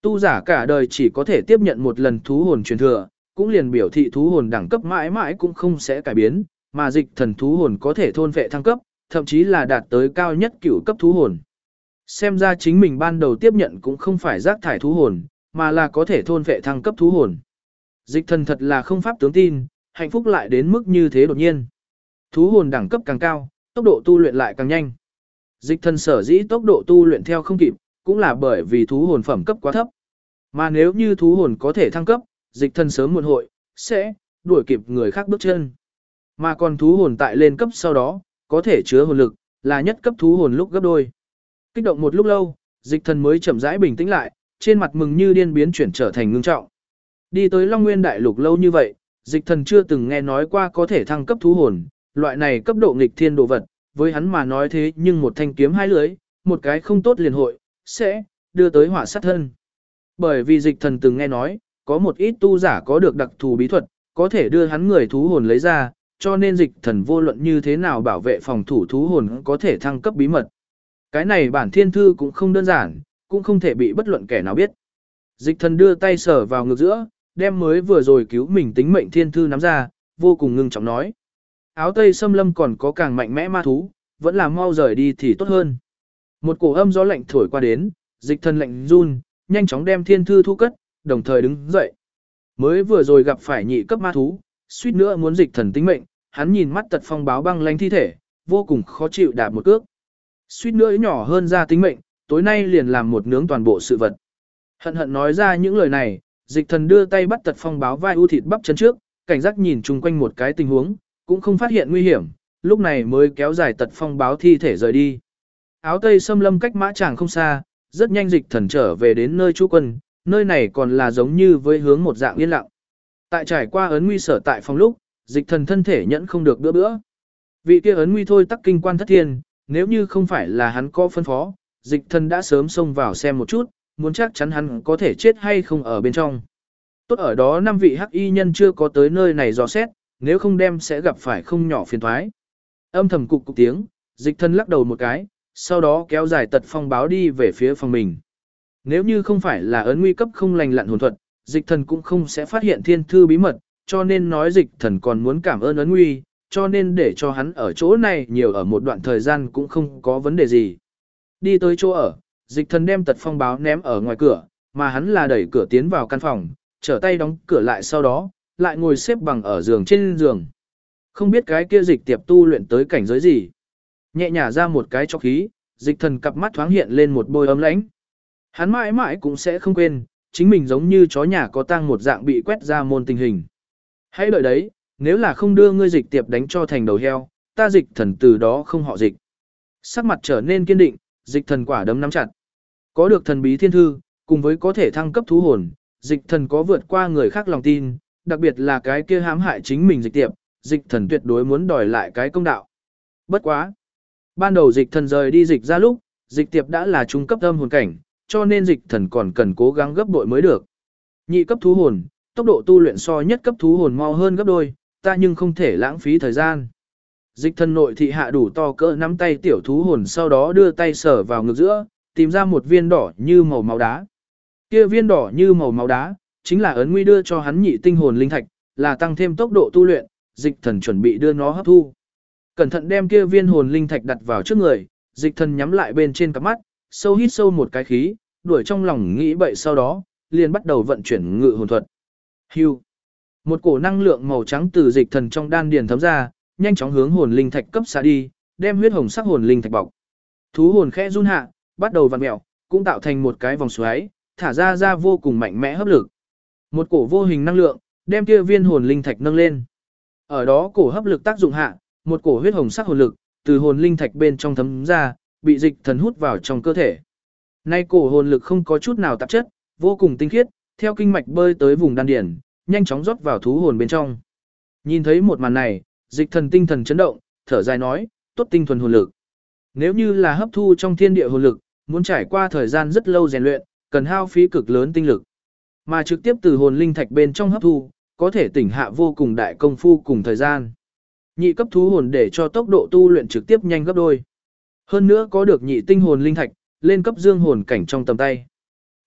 Tu giả cả đời chỉ có thể tiếp nhận một lần thú hồn truyền thừa, cũng liền biểu thị thú hồn đẳng cấp mãi mãi cũng không sẽ cải biến, mà dịch thần thú hồn có thể thôn vệ thăng cấp, thậm chí là đạt tới cao nhất cửu cấp thú hồn. Xem ra chính mình ban đầu tiếp nhận cũng không phải rác thải thú hồn, mà là có thể thôn vệ thăng cấp thú hồn. Dịch thần thật là không pháp tướng tin, hạnh phúc lại đến mức như thế đột nhiên. Thú hồn đẳng cấp càng cao, tốc độ tu luyện lại càng nhanh. Dịch thần sở dĩ tốc độ tu luyện theo không kịp, cũng là bởi vì thú hồn phẩm cấp quá thấp. Mà nếu như thú hồn có thể thăng cấp, dịch thần sớm muộn hội, sẽ đuổi kịp người khác bước chân. Mà còn thú hồn tại lên cấp sau đó, có thể chứa hồn lực, là nhất cấp thú hồn lúc gấp đôi. Kích động một lúc lâu, dịch thần mới chậm rãi bình tĩnh lại, trên mặt mừng như điên biến chuyển trở thành ngưng trọng. Đi tới Long Nguyên Đại Lục lâu như vậy, dịch thần chưa từng nghe nói qua có thể thăng cấp thú hồn, loại này cấp độ nghịch thiên đồ vật, với hắn mà nói thế nhưng một thanh kiếm hai lưới, một cái không tốt liền hội, sẽ đưa tới họa sát thân. Bởi vì dịch thần từng nghe nói, có một ít tu giả có được đặc thù bí thuật, có thể đưa hắn người thú hồn lấy ra, cho nên dịch thần vô luận như thế nào bảo vệ phòng thủ thú hồn có thể thăng cấp bí mật. Cái này bản thiên thư cũng không đơn giản, cũng không thể bị bất luận kẻ nào biết. Dịch thần đưa tay sờ vào ngực giữa, đem mới vừa rồi cứu mình tính mệnh thiên thư nắm ra, vô cùng ngưng trọng nói. Áo tây xâm lâm còn có càng mạnh mẽ ma thú, vẫn là mau rời đi thì tốt hơn. Một cổ âm gió lạnh thổi qua đến, dịch thần lạnh run, nhanh chóng đem thiên thư thu cất, đồng thời đứng dậy. Mới vừa rồi gặp phải nhị cấp ma thú, suýt nữa muốn dịch thần tính mệnh, hắn nhìn mắt tật phong báo băng lánh thi thể, vô cùng khó chịu đạp một cước. Suýt nữa nhỏ hơn ra tính mệnh, tối nay liền làm một nướng toàn bộ sự vật. Hận hận nói ra những lời này, dịch thần đưa tay bắt tật phong báo vai u thịt bắp chân trước, cảnh giác nhìn chung quanh một cái tình huống, cũng không phát hiện nguy hiểm, lúc này mới kéo dài tật phong báo thi thể rời đi. Áo tây xâm lâm cách mã tràng không xa, rất nhanh dịch thần trở về đến nơi trú quân, nơi này còn là giống như với hướng một dạng yên lặng. Tại trải qua ấn nguy sở tại phòng lúc, dịch thần thân thể nhẫn không được bữa bữa. Vị kia ấn nguy thôi tắc kinh quan thất thiên, nếu như không phải là hắn có phân phó, dịch thần đã sớm xông vào xem một chút, muốn chắc chắn hắn có thể chết hay không ở bên trong. Tốt ở đó 5 vị hắc y nhân chưa có tới nơi này dò xét, nếu không đem sẽ gặp phải không nhỏ phiền thoái. Âm thầm cục cục tiếng, dịch thần lắc đầu một cái, sau đó kéo dài tật phong báo đi về phía phòng mình. Nếu như không phải là ấn nguy cấp không lành lặn hồn thuật, dịch thần cũng không sẽ phát hiện thiên thư bí mật, cho nên nói dịch thần còn muốn cảm ơn ấn nguy, cho nên để cho hắn ở chỗ này nhiều ở một đoạn thời gian cũng không có vấn đề gì. Đi tới chỗ ở, dịch thần đem tật phong báo ném ở ngoài cửa, mà hắn là đẩy cửa tiến vào căn phòng, trở tay đóng cửa lại sau đó, lại ngồi xếp bằng ở giường trên giường. Không biết cái kia dịch tiệp tu luyện tới cảnh giới gì. Nhẹ nhả ra một cái cho khí, dịch thần cặp mắt thoáng hiện lên một bôi ấm lãnh. Hắn mãi mãi cũng sẽ không quên, chính mình giống như chó nhà có tang một dạng bị quét ra môn tình hình. Hãy đợi đấy, nếu là không đưa ngươi dịch tiệp đánh cho thành đầu heo, ta dịch thần từ đó không họ dịch. Sắc mặt trở nên kiên định, dịch thần quả đấm nắm chặt. Có được thần bí thiên thư, cùng với có thể thăng cấp thú hồn, dịch thần có vượt qua người khác lòng tin, đặc biệt là cái kia hãm hại chính mình dịch tiệp, dịch thần tuyệt đối muốn đòi lại cái công đạo. Bất quá. Ban đầu dịch thần rời đi dịch ra lúc, dịch tiệp đã là trung cấp âm hồn cảnh, cho nên dịch thần còn cần cố gắng gấp bội mới được. Nhị cấp thú hồn, tốc độ tu luyện so nhất cấp thú hồn mau hơn gấp đôi, ta nhưng không thể lãng phí thời gian. Dịch thần nội thị hạ đủ to cỡ nắm tay tiểu thú hồn sau đó đưa tay sờ vào ngực giữa, tìm ra một viên đỏ như màu máu đá. Kia viên đỏ như màu máu đá, chính là ấn nguy đưa cho hắn nhị tinh hồn linh thạch, là tăng thêm tốc độ tu luyện, dịch thần chuẩn bị đưa nó hấp thu. Cẩn thận đem kia viên hồn linh thạch đặt vào trước người, dịch thần nhắm lại bên trên cặp mắt, sâu hít sâu một cái khí, đuổi trong lòng nghĩ bậy sau đó, liền bắt đầu vận chuyển ngự hồn thuật. Hưu. Một cổ năng lượng màu trắng từ dịch thần trong đan điền thấm ra, nhanh chóng hướng hồn linh thạch cấp xa đi, đem huyết hồng sắc hồn linh thạch bọc. Thú hồn khẽ run hạ, bắt đầu vặn mèo, cũng tạo thành một cái vòng xoáy, thả ra vô cùng mạnh mẽ hấp lực. Một cổ vô hình năng lượng, đem kia viên hồn linh thạch nâng lên. Ở đó cổ hấp lực tác dụng hạ, một cổ huyết hồng sắc hồn lực từ hồn linh thạch bên trong thấm ra, bị dịch thần hút vào trong cơ thể. Nay cổ hồn lực không có chút nào tạp chất, vô cùng tinh khiết, theo kinh mạch bơi tới vùng đan điển, nhanh chóng rót vào thú hồn bên trong. Nhìn thấy một màn này, dịch thần tinh thần chấn động, thở dài nói, tốt tinh thuần hồn lực. Nếu như là hấp thu trong thiên địa hồn lực, muốn trải qua thời gian rất lâu rèn luyện, cần hao phí cực lớn tinh lực. Mà trực tiếp từ hồn linh thạch bên trong hấp thu, có thể tỉnh hạ vô cùng đại công phu cùng thời gian. Nhị cấp thú hồn để cho tốc độ tu luyện trực tiếp nhanh gấp đôi. Hơn nữa có được nhị tinh hồn linh thạch, lên cấp dương hồn cảnh trong tầm tay.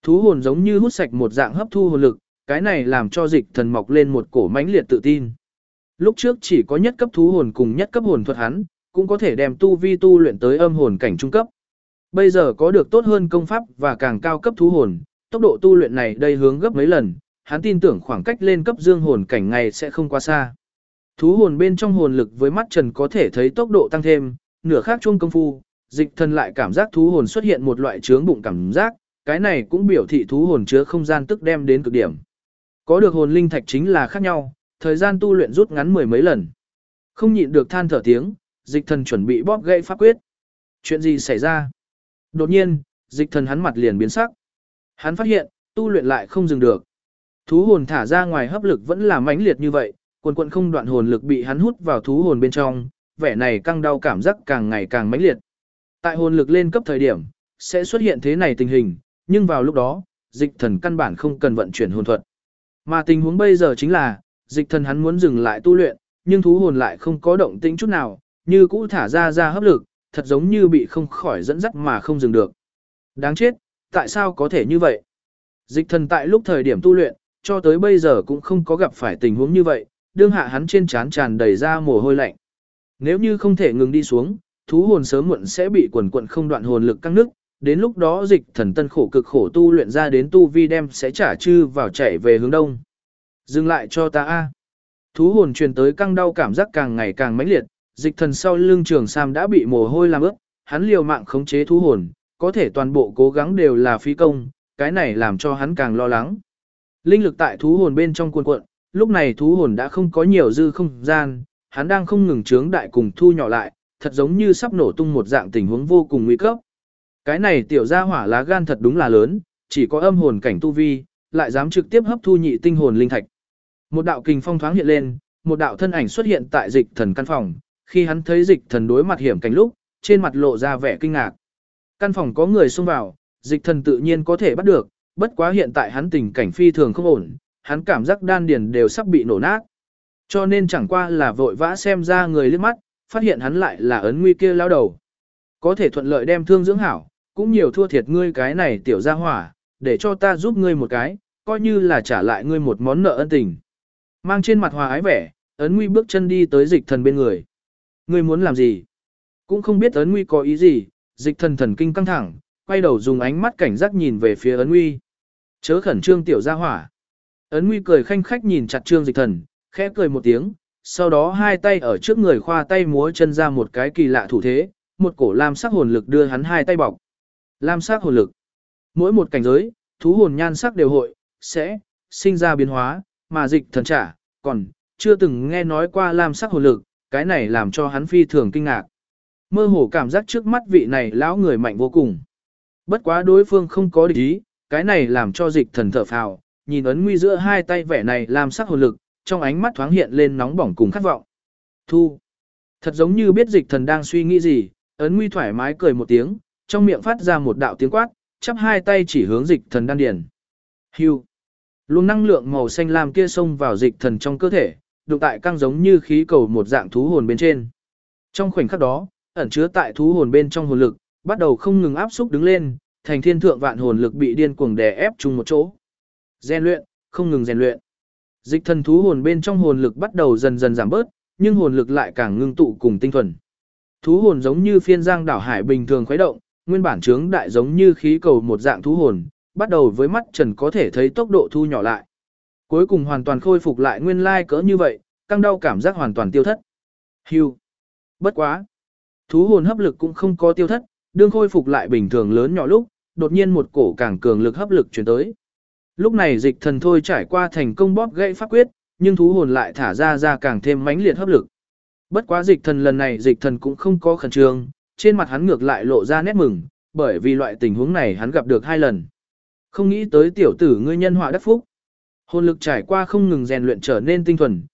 Thú hồn giống như hút sạch một dạng hấp thu hồn lực, cái này làm cho dịch thần mọc lên một cổ mãnh liệt tự tin. Lúc trước chỉ có nhất cấp thú hồn cùng nhất cấp hồn thuật hắn, cũng có thể đem tu vi tu luyện tới âm hồn cảnh trung cấp. Bây giờ có được tốt hơn công pháp và càng cao cấp thú hồn, tốc độ tu luyện này đây hướng gấp mấy lần, hắn tin tưởng khoảng cách lên cấp dương hồn cảnh ngày sẽ không quá xa. Thú hồn bên trong hồn lực với mắt trần có thể thấy tốc độ tăng thêm, nửa khác chuông công phu, dịch thần lại cảm giác thú hồn xuất hiện một loại trướng bụng cảm giác, cái này cũng biểu thị thú hồn chứa không gian tức đem đến cực điểm. Có được hồn linh thạch chính là khác nhau, thời gian tu luyện rút ngắn mười mấy lần. Không nhịn được than thở tiếng, dịch thần chuẩn bị bóp gãy pháp quyết. Chuyện gì xảy ra? Đột nhiên, dịch thần hắn mặt liền biến sắc. Hắn phát hiện, tu luyện lại không dừng được. Thú hồn thả ra ngoài hấp lực vẫn là mãnh liệt như vậy, quần quần không đoạn hồn lực bị hắn hút vào thú hồn bên trong, vẻ này căng đau cảm giác càng ngày càng mãnh liệt. Tại hồn lực lên cấp thời điểm, sẽ xuất hiện thế này tình hình, nhưng vào lúc đó, dịch thần căn bản không cần vận chuyển hồn thuật. Mà tình huống bây giờ chính là, dịch thần hắn muốn dừng lại tu luyện, nhưng thú hồn lại không có động tĩnh chút nào, như cũ thả ra hấp lực, thật giống như bị không khỏi dẫn dắt mà không dừng được. Đáng chết, tại sao có thể như vậy? Dịch thần tại lúc thời điểm tu luyện, cho tới bây giờ cũng không có gặp phải tình huống như vậy, đương hạ hắn trên trán tràn đầy ra mồ hôi lạnh. Nếu như không thể ngừng đi xuống, thú hồn sớm muộn sẽ bị quần quần không đoạn hồn lực căng nứt, đến lúc đó dịch thần tân khổ cực khổ tu luyện ra đến tu vi đem sẽ trả chư vào chạy về hướng đông. Dừng lại cho ta a. Thú hồn truyền tới căng đau cảm giác càng ngày càng mãnh liệt, dịch thần sau lưng Trường Sam đã bị mồ hôi làm ướt, hắn liều mạng khống chế thú hồn, có thể toàn bộ cố gắng đều là phí công, cái này làm cho hắn càng lo lắng. Linh lực tại thú hồn bên trong cuồn cuộn, lúc này thú hồn đã không có nhiều dư không gian, hắn đang không ngừng trướng đại cùng thu nhỏ lại, thật giống như sắp nổ tung một dạng tình huống vô cùng nguy cấp. Cái này tiểu gia hỏa lá gan thật đúng là lớn, chỉ có âm hồn cảnh tu vi, lại dám trực tiếp hấp thu nhị tinh hồn linh thạch. Một đạo kình phong thoáng hiện lên, một đạo thân ảnh xuất hiện tại dịch thần căn phòng, khi hắn thấy dịch thần đối mặt hiểm cảnh lúc, trên mặt lộ ra vẻ kinh ngạc. Căn phòng có người xông vào, dịch thần tự nhiên có thể bắt được, bất quá hiện tại hắn tình cảnh phi thường không ổn, hắn cảm giác đan điền đều sắp bị nổ nát. Cho nên chẳng qua là vội vã xem ra người liếc mắt, phát hiện hắn lại là Ấn Nguy kia lao đầu. Có thể thuận lợi đem thương dưỡng hảo, cũng nhiều thua thiệt ngươi cái này tiểu gia hỏa, để cho ta giúp ngươi một cái, coi như là trả lại ngươi một món nợ ân tình. Mang trên mặt hòa ái vẻ, Ấn Nguy bước chân đi tới dịch thần bên người. Ngươi muốn làm gì? Cũng không biết Ấn Nguy có ý gì, dịch thần thần kinh căng thẳng, quay đầu dùng ánh mắt cảnh giác nhìn về phía Ấn Nguy. Chớ khẩn trương tiểu gia hỏa. Ấn Nguy cười khanh khách nhìn chặt Trương Dịch Thần, khẽ cười một tiếng, sau đó hai tay ở trước người khoa tay múa chân ra một cái kỳ lạ thủ thế, một cổ lam sắc hồn lực đưa hắn hai tay bọc. Lam sắc hồn lực. Mỗi một cảnh giới, thú hồn nhan sắc đều hội, sẽ, sinh ra biến hóa, mà Dịch Thần trả, còn, chưa từng nghe nói qua lam sắc hồn lực, cái này làm cho hắn phi thường kinh ngạc. Mơ hồ cảm giác trước mắt vị này lão người mạnh vô cùng. Bất quá đối phương không có địch ý, cái này làm cho Dịch Thần thở phào, nhìn Ấn Nguy giữa hai tay vẻ này lam sắc hồn lực, trong ánh mắt thoáng hiện lên nóng bỏng cùng khát vọng. Thu. Thật giống như biết Dịch Thần đang suy nghĩ gì, Ấn Nguy thoải mái cười một tiếng, trong miệng phát ra một đạo tiếng quát, chắp hai tay chỉ hướng Dịch Thần đan điền. Hưu. Luồng năng lượng màu xanh lam kia xông vào Dịch Thần trong cơ thể, đụng tại căng giống như khí cầu một dạng thú hồn bên trên. Trong khoảnh khắc đó, ẩn chứa tại thú hồn bên trong hồn lực, bắt đầu không ngừng áp xúc đứng lên, thành thiên thượng vạn hồn lực bị điên cuồng đè ép chung một chỗ. Rèn luyện, không ngừng rèn luyện. Dịch thần thú hồn bên trong hồn lực bắt đầu dần dần giảm bớt, nhưng hồn lực lại càng ngưng tụ cùng tinh thuần. Thú hồn giống như phiên giang đảo hải bình thường khuấy động, nguyên bản trướng đại giống như khí cầu một dạng thú hồn, bắt đầu với mắt trần có thể thấy tốc độ thu nhỏ lại. Cuối cùng hoàn toàn khôi phục lại nguyên lai cỡ như vậy, căng đau cảm giác hoàn toàn tiêu thất. Hưu. Bất quá. Thú hồn hấp lực cũng không có tiêu thất, đương khôi phục lại bình thường lớn nhỏ lúc, đột nhiên một cổ càng cường lực hấp lực truyền tới. Lúc này dịch thần thôi trải qua thành công bóp gãy pháp quyết, nhưng thú hồn lại thả ra càng thêm mãnh liệt hấp lực. Bất quá dịch thần lần này dịch thần cũng không có khẩn trương, trên mặt hắn ngược lại lộ ra nét mừng, bởi vì loại tình huống này hắn gặp được 2 lần. Không nghĩ tới tiểu tử ngươi nhân họa đắc phúc. Hồn lực trải qua không ngừng rèn luyện trở nên tinh thuần,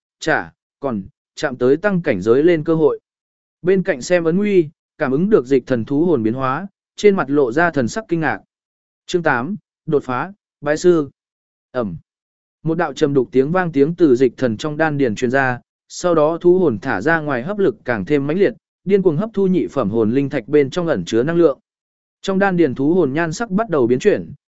còn chạm tới tăng cảnh giới lên cơ hội. Bên cạnh xem Ấn Nguy, cảm ứng được dịch thần thú hồn biến hóa, trên mặt lộ ra thần sắc kinh ngạc. Chương 8, đột phá, bái sư. Ẩm. Một đạo trầm đục tiếng vang tiếng từ dịch thần trong đan điền truyền ra, sau đó thú hồn thả ra ngoài hấp lực càng thêm mãnh liệt, điên cuồng hấp thu nhị phẩm hồn linh thạch bên trong ẩn chứa năng lượng. Trong đan điền thú hồn nhan sắc bắt đầu biến chuyển,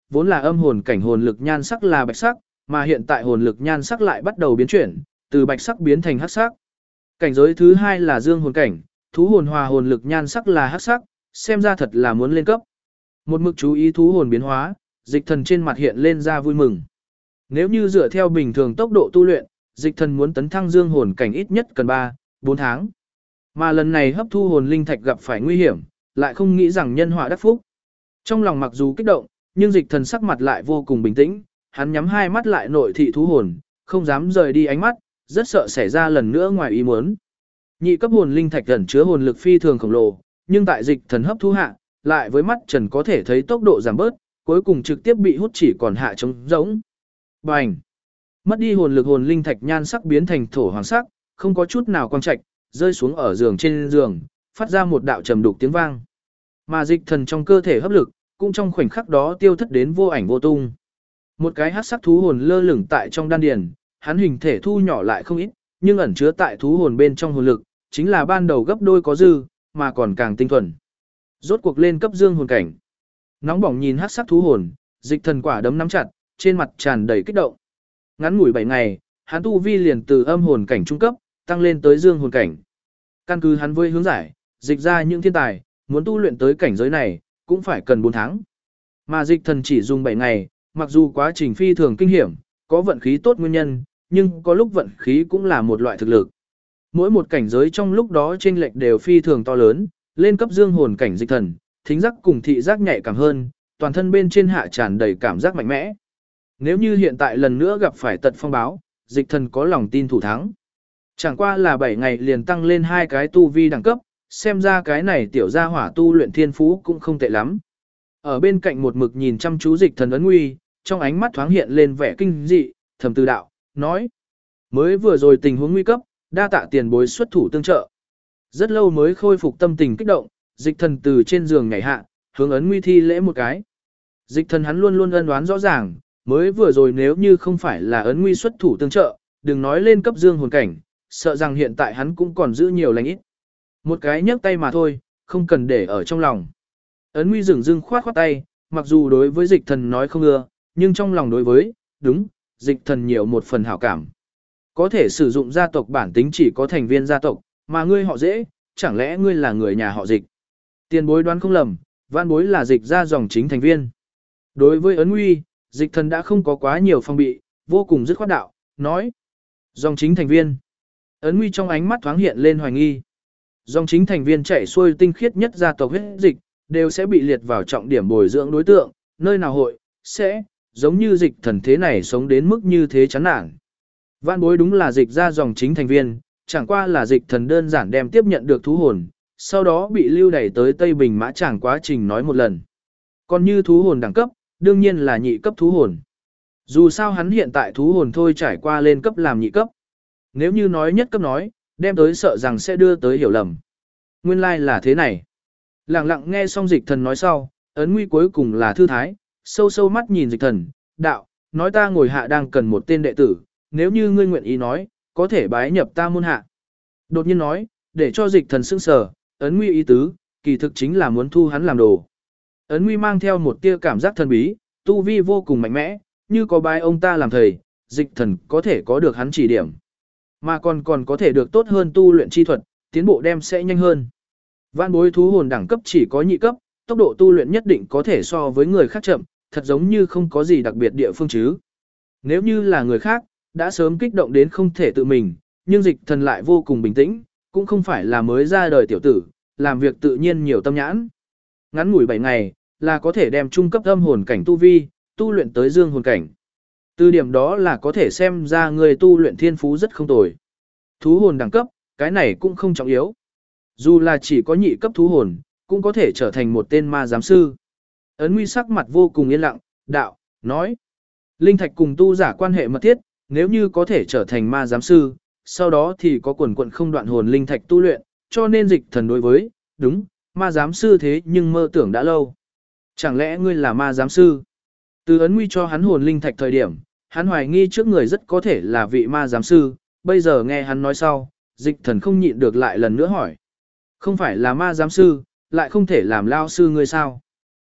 vốn là âm hồn cảnh hồn lực nhan sắc là bạch sắc, mà hiện tại hồn lực nhan sắc lại bắt đầu biến chuyển, từ bạch sắc biến thành hắc sắc. Cảnh giới thứ 2 là dương hồn cảnh, thú hồn hòa hồn lực nhan sắc là hắc sắc, xem ra thật là muốn lên cấp. Một mực chú ý thú hồn biến hóa, Dịch Thần trên mặt hiện lên ra vui mừng. Nếu như dựa theo bình thường tốc độ tu luyện, Dịch Thần muốn tấn thăng dương hồn cảnh ít nhất cần 3-4 tháng. Mà lần này hấp thu hồn linh thạch gặp phải nguy hiểm, lại không nghĩ rằng nhân họa đắc phúc. Trong lòng mặc dù kích động, nhưng Dịch Thần sắc mặt lại vô cùng bình tĩnh, hắn nhắm hai mắt lại nội thị thú hồn, không dám rời đi ánh mắt, rất sợ xảy ra lần nữa ngoài ý muốn. Nhị cấp hồn linh thạch ẩn chứa hồn lực phi thường khổng lồ, nhưng tại Dịch Thần hấp thu hạ, lại với mắt trần có thể thấy tốc độ giảm bớt, cuối cùng trực tiếp bị hút chỉ còn hạ trống rỗng. Bành! Mất đi hồn lực hồn linh thạch nhan sắc biến thành thổ hoàng sắc, không có chút nào quang trạch, rơi xuống ở giường trên giường, phát ra một đạo trầm đục tiếng vang. Mà Dịch Thần trong cơ thể hấp lực, cũng trong khoảnh khắc đó tiêu thất đến vô ảnh vô tung. Một cái hắc sắc thú hồn lơ lửng tại trong đan điền, hắn hình thể thu nhỏ lại không ít, nhưng ẩn chứa tại thú hồn bên trong hồn lực, chính là ban đầu gấp đôi có dư, mà còn càng tinh thuần. Rốt cuộc lên cấp dương hồn cảnh. Nóng bỏng nhìn hắc sắc thú hồn, Dịch Thần quả đấm nắm chặt, trên mặt tràn đầy kích động. Ngắn ngủi 7 ngày, hắn tu vi liền từ âm hồn cảnh trung cấp tăng lên tới dương hồn cảnh. Căn cứ hắn với hướng giải, dịch ra những thiên tài, muốn tu luyện tới cảnh giới này, cũng phải cần 4 tháng. Mà Dịch Thần chỉ dùng 7 ngày, mặc dù quá trình phi thường kinh hiểm, có vận khí tốt nguyên nhân, nhưng có lúc vận khí cũng là một loại thực lực. Mỗi một cảnh giới trong lúc đó chênh lệch đều phi thường to lớn, lên cấp dương hồn cảnh Dịch Thần, thính giác cùng thị giác nhạy cảm hơn, toàn thân bên trên hạ tràn đầy cảm giác mạnh mẽ. Nếu như hiện tại lần nữa gặp phải tật phong báo, Dịch Thần có lòng tin thủ thắng. Chẳng qua là 7 ngày liền tăng lên 2 cái tu vi đẳng cấp, xem ra cái này tiểu gia hỏa tu luyện thiên phú cũng không tệ lắm. Ở bên cạnh một mực nhìn chăm chú Dịch Thần Ấn Nguy, trong ánh mắt thoáng hiện lên vẻ kinh dị, thầm từ đạo, nói: mới vừa rồi tình huống nguy cấp, đa tạ tiền bối xuất thủ tương trợ. Rất lâu mới khôi phục tâm tình kích động, Dịch Thần từ trên giường nhảy hạ, hướng Ấn Nguy thi lễ một cái. Dịch Thần hắn luôn luôn ân oán rõ ràng, mới vừa rồi nếu như không phải là Ấn Nguy xuất thủ tương trợ, đừng nói lên cấp dương hồn cảnh, sợ rằng hiện tại hắn cũng còn giữ nhiều lành ít. Một cái nhấc tay mà thôi, không cần để ở trong lòng. Ấn Nguy dửng dưng khoát tay, mặc dù đối với Dịch Thần nói không ưa, nhưng trong lòng đối với, đúng, Dịch Thần nhiều một phần hảo cảm. Có thể sử dụng gia tộc bản tính chỉ có thành viên gia tộc, mà ngươi họ dễ, chẳng lẽ ngươi là người nhà họ Dịch? Tiền bối đoán không lầm, vãn bối là Dịch ra dòng chính thành viên. Đối với Ấn Nguy, Dịch Thần đã không có quá nhiều phong bị, vô cùng dứt khoát đạo, nói: dòng chính thành viên. Ấn Nguy trong ánh mắt thoáng hiện lên hoài nghi. Dòng chính thành viên chạy xuôi tinh khiết nhất gia tộc huyết dịch, đều sẽ bị liệt vào trọng điểm bồi dưỡng đối tượng, nơi nào hội, sẽ, giống như Dịch Thần thế này sống đến mức như thế chán nản. Vãn bối đúng là Dịch ra dòng chính thành viên, chẳng qua là Dịch Thần đơn giản đem tiếp nhận được thú hồn, sau đó bị lưu đẩy tới Tây Bình Mã Tràng quá trình nói một lần. Còn như thú hồn đẳng cấp, đương nhiên là nhị cấp thú hồn. Dù sao hắn hiện tại thú hồn thôi trải qua lên cấp làm nhị cấp. Nếu như nói nhất cấp nói, đem tới sợ rằng sẽ đưa tới hiểu lầm. Nguyên lai là thế này. Lặng lặng nghe xong Dịch Thần nói sau, Ấn Nguy cuối cùng là thư thái, sâu sâu mắt nhìn Dịch Thần, đạo, nói ta ngồi hạ đang cần một tên đệ tử, nếu như ngươi nguyện ý nói, có thể bái nhập ta môn hạ. Đột nhiên nói, để cho Dịch Thần sững sờ, Ấn Nguy ý tứ, kỳ thực chính là muốn thu hắn làm đồ. Ấn Nguy mang theo một tia cảm giác thần bí, tu vi vô cùng mạnh mẽ, như có bái ông ta làm thầy, Dịch Thần có thể có được hắn chỉ điểm. Mà còn có thể được tốt hơn tu luyện chi thuật, tiến bộ đem sẽ nhanh hơn. Vạn bối thú hồn đẳng cấp chỉ có nhị cấp, tốc độ tu luyện nhất định có thể so với người khác chậm, thật giống như không có gì đặc biệt địa phương chứ. Nếu như là người khác, đã sớm kích động đến không thể tự mình, nhưng Dịch Thần lại vô cùng bình tĩnh, cũng không phải là mới ra đời tiểu tử, làm việc tự nhiên nhiều tâm nhãn. Ngắn ngủi 7 ngày, là có thể đem trung cấp âm hồn cảnh tu vi, tu luyện tới dương hồn cảnh. Từ điểm đó là có thể xem ra người tu luyện thiên phú rất không tồi. Thú hồn đẳng cấp, cái này cũng không trọng yếu. Dù là chỉ có nhị cấp thú hồn, cũng có thể trở thành một tên ma giám sư. Ấn Nguy sắc mặt vô cùng yên lặng, đạo, nói. Linh thạch cùng tu giả quan hệ mật thiết, nếu như có thể trở thành ma giám sư, sau đó thì có quần quận không đoạn hồn linh thạch tu luyện, cho nên Dịch Thần đối với, đúng, ma giám sư thế nhưng mơ tưởng đã lâu. Chẳng lẽ ngươi là ma giám sư? Từ Ấn Nguy cho hắn hồn linh thạch thời điểm, hắn hoài nghi trước người rất có thể là vị ma giám sư, bây giờ nghe hắn nói sau, Dịch Thần không nhịn được lại lần nữa hỏi. Không phải là ma giám sư, lại không thể làm lao sư ngươi sao?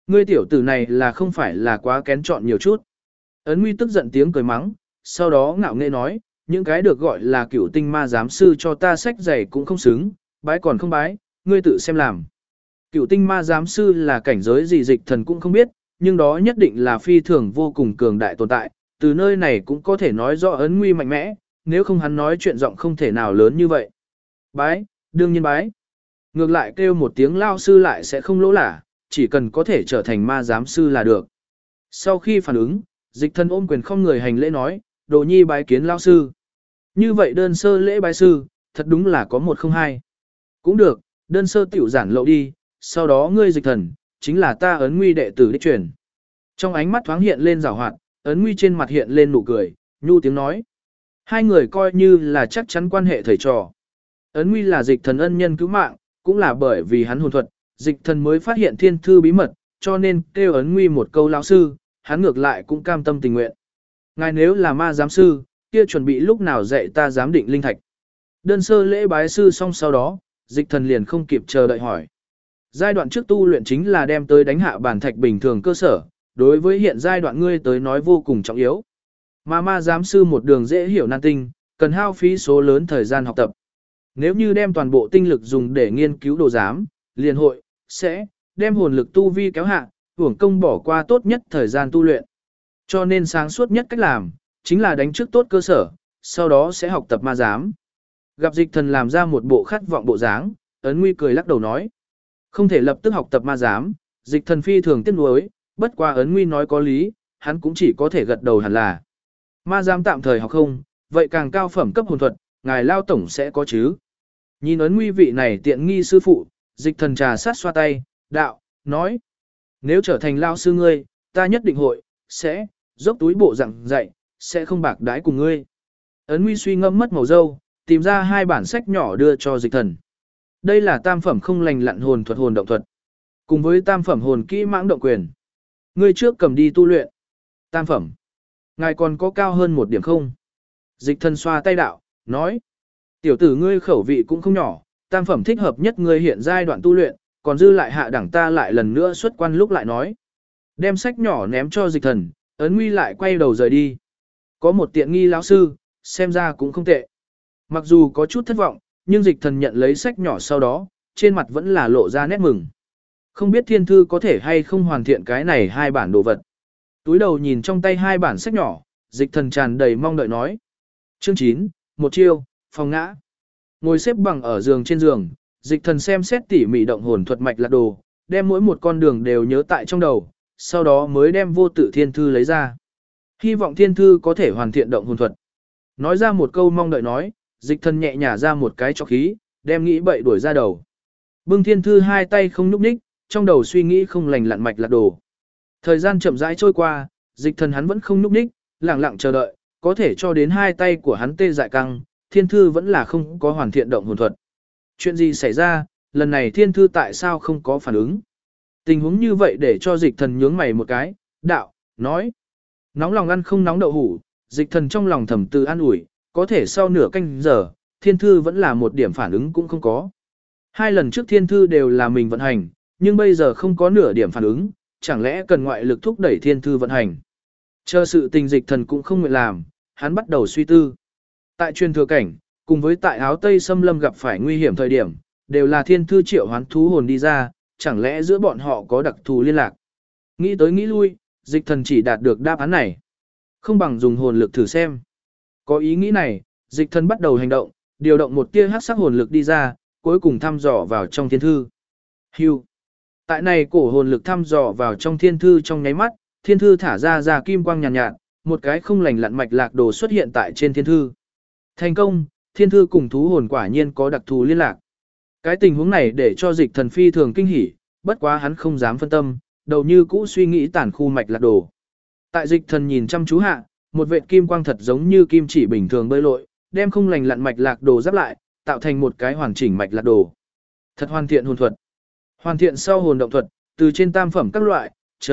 Ngươi tiểu tử này là không phải là quá kén chọn nhiều chút. Ấn Nguy tức giận tiếng cười mắng, sau đó ngạo nghễ nói, những cái được gọi là cửu tinh ma giám sư cho ta sách giày cũng không xứng, bái còn không bái, ngươi tự xem làm. Cửu tinh ma giám sư là cảnh giới gì Dịch Thần cũng không biết, nhưng đó nhất định là phi thường vô cùng cường đại tồn tại, từ nơi này cũng có thể nói rõ Ấn Nguy mạnh mẽ, nếu không hắn nói chuyện giọng không thể nào lớn như vậy. Bái, đương nhiên bái. Ngược lại kêu một tiếng lao sư lại sẽ không lỗ lả, chỉ cần có thể trở thành ma giám sư là được. Sau khi phản ứng, Dịch Thần ôm quyền không người hành lễ nói, Đồ Nhi bái kiến lao sư. Như vậy đơn sơ lễ bái sư, thật đúng là có một không hai. Cũng được, đơn sơ tiểu giản lậu đi, sau đó ngươi Dịch Thần, chính là ta Ấn Nguy đệ tử đích truyền. Trong ánh mắt thoáng hiện lên giảo hoạt, Ấn Nguy trên mặt hiện lên nụ cười, nhu tiếng nói. Hai người coi như là chắc chắn quan hệ thầy trò. Ấn Nguy là Dịch Thần ân nhân cứu mạng, cũng là bởi vì hắn hồn thuật, Dịch Thần mới phát hiện thiên thư bí mật, cho nên kêu Ấn Nguy một câu lão sư, hắn ngược lại cũng cam tâm tình nguyện. Ngài nếu là ma giám sư, kia chuẩn bị lúc nào dạy ta giám định linh thạch. Đơn sơ lễ bái sư xong sau đó, Dịch Thần liền không kịp chờ đợi hỏi. Giai đoạn trước tu luyện chính là đem tới đánh hạ bản thạch bình thường cơ sở, đối với hiện giai đoạn ngươi tới nói vô cùng trọng yếu. Mà ma giám sư một đường dễ hiểu nan tinh, cần hao phí số lớn thời gian học tập. Nếu như đem toàn bộ tinh lực dùng để nghiên cứu đồ giám, liền hội, sẽ đem hồn lực tu vi kéo hạ, hưởng công bỏ qua tốt nhất thời gian tu luyện. Cho nên sáng suốt nhất cách làm, chính là đánh trước tốt cơ sở, sau đó sẽ học tập ma giám. Gặp Dịch Thần làm ra một bộ khát vọng bộ dáng, Ấn Nguy cười lắc đầu nói. Không thể lập tức học tập ma giám, Dịch Thần phi thường tiếc nuối, bất qua Ấn Nguy nói có lý, hắn cũng chỉ có thể gật đầu hẳn là. Ma giám tạm thời học không, vậy càng cao phẩm cấp hồn thuật, ngài lao tổng sẽ có chứ. Nhìn Ấn Nguy vị này tiện nghi sư phụ, Dịch Thần trà sát xoa tay, đạo, nói. Nếu trở thành lao sư ngươi, ta nhất định hội, sẽ, dốc túi bộ dặn dạy, sẽ không bạc đái cùng ngươi. Ấn Nguy suy ngẫm mất màu dâu, tìm ra hai bản sách nhỏ đưa cho Dịch Thần. Đây là tam phẩm không lành lặn hồn thuật hồn động thuật, cùng với tam phẩm hồn kỹ mãng động quyền. Ngươi trước cầm đi tu luyện. Tam phẩm. Ngài còn có cao hơn một điểm không? Dịch Thần xoa tay đạo, nói. Tiểu tử ngươi khẩu vị cũng không nhỏ, tam phẩm thích hợp nhất ngươi hiện giai đoạn tu luyện, còn dư lại hạ đẳng ta lại lần nữa xuất quan lúc lại nói. Đem sách nhỏ ném cho Dịch Thần, Ấn Nguy lại quay đầu rời đi. Có một tiện nghi lão sư, xem ra cũng không tệ. Mặc dù có chút thất vọng, nhưng Dịch Thần nhận lấy sách nhỏ sau đó, trên mặt vẫn là lộ ra nét mừng. Không biết thiên thư có thể hay không hoàn thiện cái này hai bản đồ vật. Túi đầu nhìn trong tay hai bản sách nhỏ, Dịch Thần tràn đầy mong đợi nói. Chương 9, một chiêu, phòng ngã. Ngồi xếp bằng ở giường trên giường, Dịch Thần xem xét tỉ mỉ động hồn thuật mạch lạc đồ, đem mỗi một con đường đều nhớ tại trong đầu, sau đó mới đem vô tự thiên thư lấy ra. Hy vọng thiên thư có thể hoàn thiện động hồn thuật. Nói ra một câu mong đợi nói, Dịch Thần nhẹ nhả ra một cái cho khí, đem nghĩ bậy đuổi ra đầu. Bưng thiên thư hai tay không nhúc nhích, trong đầu suy nghĩ không lành lặn mạch lạc đồ. Thời gian chậm rãi trôi qua, Dịch Thần hắn vẫn không nhúc nhích, lặng lặng chờ đợi, có thể cho đến hai tay của hắn tê dại căng, thiên thư vẫn là không có hoàn thiện động hồn thuật. Chuyện gì xảy ra, lần này thiên thư tại sao không có phản ứng? Tình huống như vậy để cho Dịch Thần nhướng mày một cái, đạo, nói. Nóng lòng ăn không nóng đậu hủ, Dịch Thần trong lòng thầm tư an ủi, có thể sau nửa canh giờ, thiên thư vẫn là một điểm phản ứng cũng không có. Hai lần trước thiên thư đều là mình vận hành, nhưng bây giờ không có nửa điểm phản ứng, chẳng lẽ cần ngoại lực thúc đẩy thiên thư vận hành. Chờ sự tình Dịch Thần cũng không nguyện làm, hắn bắt đầu suy tư. Tại truyền thừa cảnh, cùng với tại áo tây xâm lâm gặp phải nguy hiểm thời điểm, đều là thiên thư triệu hoán thú hồn đi ra, chẳng lẽ giữa bọn họ có đặc thù liên lạc. Nghĩ tới nghĩ lui, Dịch Thần chỉ đạt được đáp án này. Không bằng dùng hồn lực thử xem. Có ý nghĩ này, Dịch Thần bắt đầu hành động, điều động một tia hắc sắc hồn lực đi ra, cuối cùng thăm dò vào trong thiên thư. Hưu. Tại này cổ hồn lực thăm dò vào trong thiên thư trong nháy mắt, thiên thư thả ra kim quang nhàn nhạt, một cái không lành lặn mạch lạc đồ xuất hiện tại trên thiên thư. Thành công, thiên thư cùng thú hồn quả nhiên có đặc thù liên lạc. Cái tình huống này để cho Dịch Thần phi thường kinh hỉ, bất quá hắn không dám phân tâm, đầu như cũ suy nghĩ tản khu mạch lạc đồ. Tại Dịch Thần nhìn chăm chú hạ, một vệt kim quang thật giống như kim chỉ bình thường bơi lội, đem không lành lặn mạch lạc đồ giáp lại, tạo thành một cái hoàn chỉnh mạch lạc đồ. Thật hoàn thiện hồn thuật. Hoàn thiện sau hồn động thuật, từ trên tam phẩm các loại,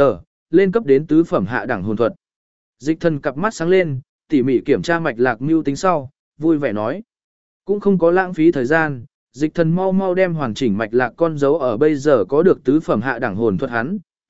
lên cấp đến tứ phẩm hạ đẳng hồn thuật. Dịch Thần cặp mắt sáng lên, tỉ mỉ kiểm tra mạch lạc mưu tính sau, vui vẻ nói. Cũng không có lãng phí thời gian, Dịch Thần mau mau đem hoàn chỉnh mạch lạc con dấu ở bây giờ có được tứ phẩm hạ đẳng hồn thuật hắn,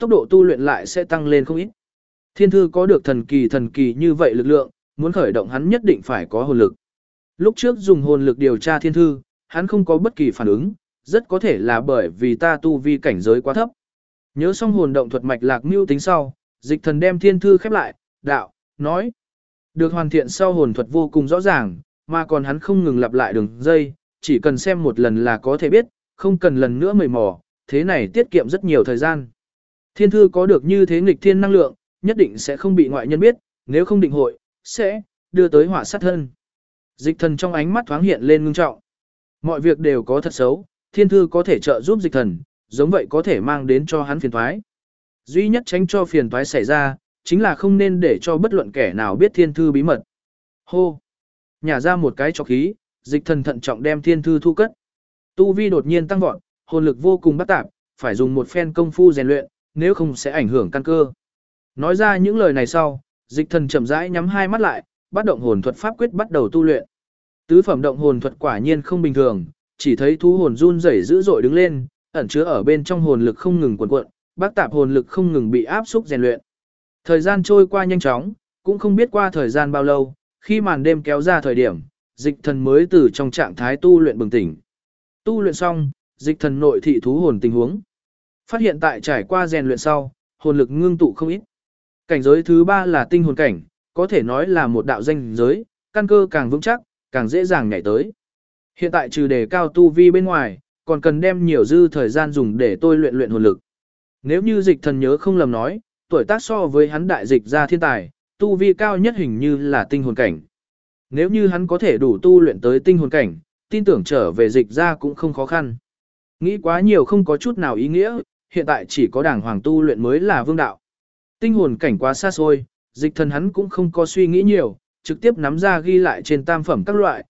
tốc độ tu luyện lại sẽ tăng lên không ít. Thiên thư có được thần kỳ như vậy lực lượng, muốn khởi động hắn nhất định phải có hồn lực. Lúc trước dùng hồn lực điều tra thiên thư, hắn không có bất kỳ phản ứng, rất có thể là bởi vì ta tu vi cảnh giới quá thấp. Nhớ xong hồn động thuật mạch lạc mưu tính sau, Dịch Thần đem thiên thư khép lại, đạo, nói. Được hoàn thiện sau hồn thuật vô cùng rõ ràng, mà còn hắn không ngừng lặp lại đường dây, chỉ cần xem một lần là có thể biết, không cần lần nữa mời mò, thế này tiết kiệm rất nhiều thời gian. Thiên thư có được như thế nghịch thiên năng lượng, nhất định sẽ không bị ngoại nhân biết, nếu không định hội, sẽ đưa tới họa sát thân. Dịch Thần trong ánh mắt thoáng hiện lên ngưng trọng. Mọi việc đều có thật xấu, thiên thư có thể trợ giúp Dịch Thần, giống vậy có thể mang đến cho hắn phiền toái. Duy nhất tránh cho phiền toái xảy ra, chính là không nên để cho bất luận kẻ nào biết thiên thư bí mật. Hô! Nhả ra một cái trọc khí, Dịch Thần thận trọng đem thiên thư thu cất. Tu vi đột nhiên tăng vọt, hồn lực vô cùng bất tạp, phải dùng một phen công phu rèn luyện, nếu không sẽ ảnh hưởng căn cơ. Nói ra những lời này sau, Dịch Thần chậm rãi nhắm hai mắt lại, bắt động hồn thuật pháp quyết bắt đầu tu luyện. Tứ phẩm động hồn thuật quả nhiên không bình thường, chỉ thấy thú hồn run rẩy dữ dội đứng lên, ẩn chứa ở bên trong hồn lực không ngừng cuộn cuộn, bác tạp hồn lực không ngừng bị áp xúc rèn luyện. Thời gian trôi qua nhanh chóng, cũng không biết qua thời gian bao lâu, khi màn đêm kéo ra thời điểm, Dịch Thần mới từ trong trạng thái tu luyện bừng tỉnh. Tu luyện xong, Dịch Thần nội thị thú hồn tình huống. Phát hiện tại trải qua rèn luyện sau, hồn lực ngưng tụ không ít. Cảnh giới thứ 3 là tinh hồn cảnh, có thể nói là một đạo danh giới, căn cơ càng vững chắc, càng dễ dàng nhảy tới. Hiện tại trừ đề cao tu vi bên ngoài, còn cần đem nhiều dư thời gian dùng để tôi luyện hồn lực. Nếu như Dịch Thần nhớ không lầm nói, tuổi tác so với hắn đại dịch ra thiên tài, tu vi cao nhất hình như là tinh hồn cảnh. Nếu như hắn có thể đủ tu luyện tới tinh hồn cảnh, tin tưởng trở về dịch ra cũng không khó khăn. Nghĩ quá nhiều không có chút nào ý nghĩa, hiện tại chỉ có đảng hoàng tu luyện mới là vương đạo. Tinh hồn cảnh quá xa xôi, Dịch Thần hắn cũng không có suy nghĩ nhiều, trực tiếp nắm ra ghi lại trên tam phẩm các loại,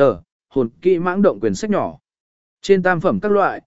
hồn kỹ mãng động quyền sách nhỏ. Trên tam phẩm các loại,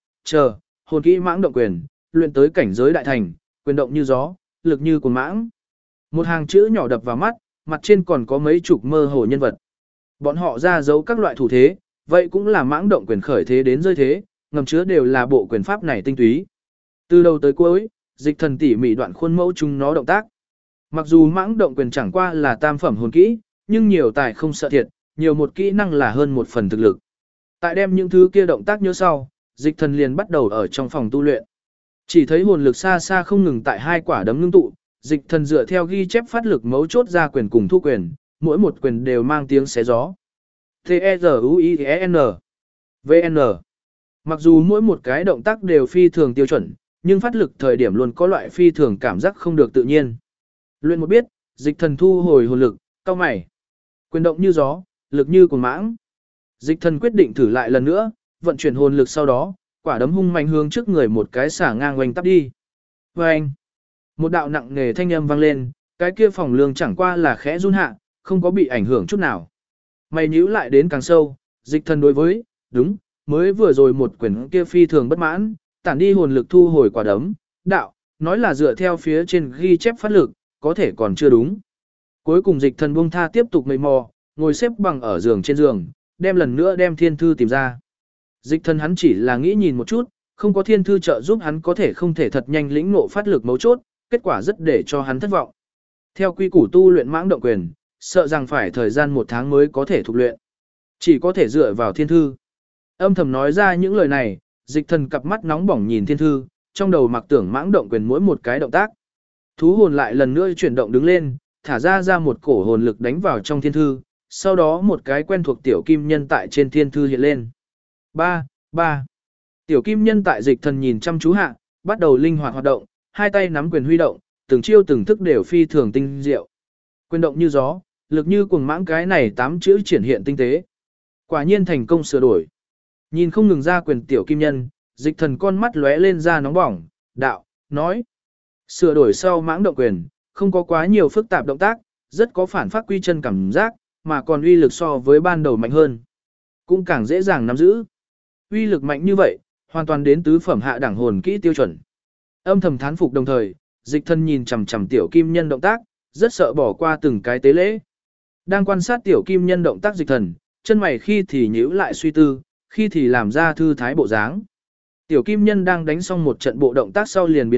hồn kỹ mãng động quyền, luyện tới cảnh giới đại thành, quyền động như gió, lực như cuồng mãng. Một hàng chữ nhỏ đập vào mắt, mặt trên còn có mấy chục mơ hồ nhân vật. Bọn họ ra dấu các loại thủ thế, vậy cũng là mãng động quyền khởi thế đến rơi thế, ngầm chứa đều là bộ quyền pháp này tinh túy. Từ đầu tới cuối, Dịch Thần tỉ mỉ đoạn khuôn mẫu chúng nó động tác. Mặc dù mãng động quyền chẳng qua là tam phẩm hồn kỹ, nhưng nhiều tài không sợ thiệt, nhiều một kỹ năng là hơn một phần thực lực. Tại đem những thứ kia động tác nhớ sau, Dịch Thần liền bắt đầu ở trong phòng tu luyện. Chỉ thấy hồn lực xa xa không ngừng tại hai quả đấm ngưng tụ, Dịch Thần dựa theo ghi chép phát lực mấu chốt ra quyền cùng thu quyền, mỗi một quyền đều mang tiếng xé gió. T-E-Z-U-I-E-N V-N. Mặc dù mỗi một cái động tác đều phi thường tiêu chuẩn, nhưng phát lực thời điểm luôn có loại phi thường cảm giác không được tự nhiên. Luyện một biết, Dịch Thần thu hồi hồn lực, cau mày. Quyền động như gió, lực như cuồng mãng. Dịch Thần quyết định thử lại lần nữa, vận chuyển hồn lực sau đó, quả đấm hung mạnh hướng trước người một cái xả ngang oanh tắp đi. Oanh! Một đạo nặng nề thanh âm vang lên, cái kia phòng lương chẳng qua là khẽ run hạ, không có bị ảnh hưởng chút nào. Mày nhíu lại đến càng sâu, Dịch Thần đối với, đúng, mới vừa rồi một quyền kia phi thường bất mãn, tản đi hồn lực thu hồi quả đấm, đạo, nói là dựa theo phía trên ghi chép phát lực, có thể còn chưa đúng. Cuối cùng Dịch Thần buông tha tiếp tục mây mò, ngồi xếp bằng ở giường trên giường, đem lần nữa đem thiên thư tìm ra. Dịch Thần hắn chỉ là nghĩ nhìn một chút, không có thiên thư trợ giúp hắn có thể không thể thật nhanh lĩnh ngộ phát lực mấu chốt, kết quả rất để cho hắn thất vọng. Theo quy củ tu luyện mãng động quyền, sợ rằng phải thời gian 1 tháng mới có thể thuộc luyện. Chỉ có thể dựa vào thiên thư. Âm thầm nói ra những lời này, Dịch Thần cặp mắt nóng bỏng nhìn thiên thư, trong đầu mặc tưởng mãng động quyền mỗi một cái động tác. Thú hồn lại lần nữa chuyển động đứng lên, thả ra một cổ hồn lực đánh vào trong thiên thư, sau đó một cái quen thuộc tiểu kim nhân tại trên thiên thư hiện lên. 3. Tiểu kim nhân tại Dịch Thần nhìn chăm chú hạ, bắt đầu linh hoạt hoạt động, hai tay nắm quyền huy động, từng chiêu từng thức đều phi thường tinh diệu. Quyền động như gió, lực như cuồng mãng, cái này 8 chữ triển hiện tinh tế. Quả nhiên thành công sửa đổi. Nhìn không ngừng ra quyền tiểu kim nhân, Dịch Thần con mắt lóe lên ra nóng bỏng, đạo, nói. Sửa đổi sau mãng động quyền, không có quá nhiều phức tạp động tác, rất có phản phát quy chân cảm giác, mà còn uy lực so với ban đầu mạnh hơn. Cũng càng dễ dàng nắm giữ. Uy lực mạnh như vậy, hoàn toàn đến tứ phẩm hạ đẳng hồn kỹ tiêu chuẩn. Âm thầm thán phục đồng thời, Dịch Thần nhìn chằm chằm tiểu kim nhân động tác, rất sợ bỏ qua từng cái tế lễ. Đang quan sát tiểu kim nhân động tác Dịch Thần, chân mày khi thì nhíu lại suy tư, khi thì làm ra thư thái bộ dáng. Tiểu kim nhân đang đánh xong một trận bộ động tác sau liền biến mất,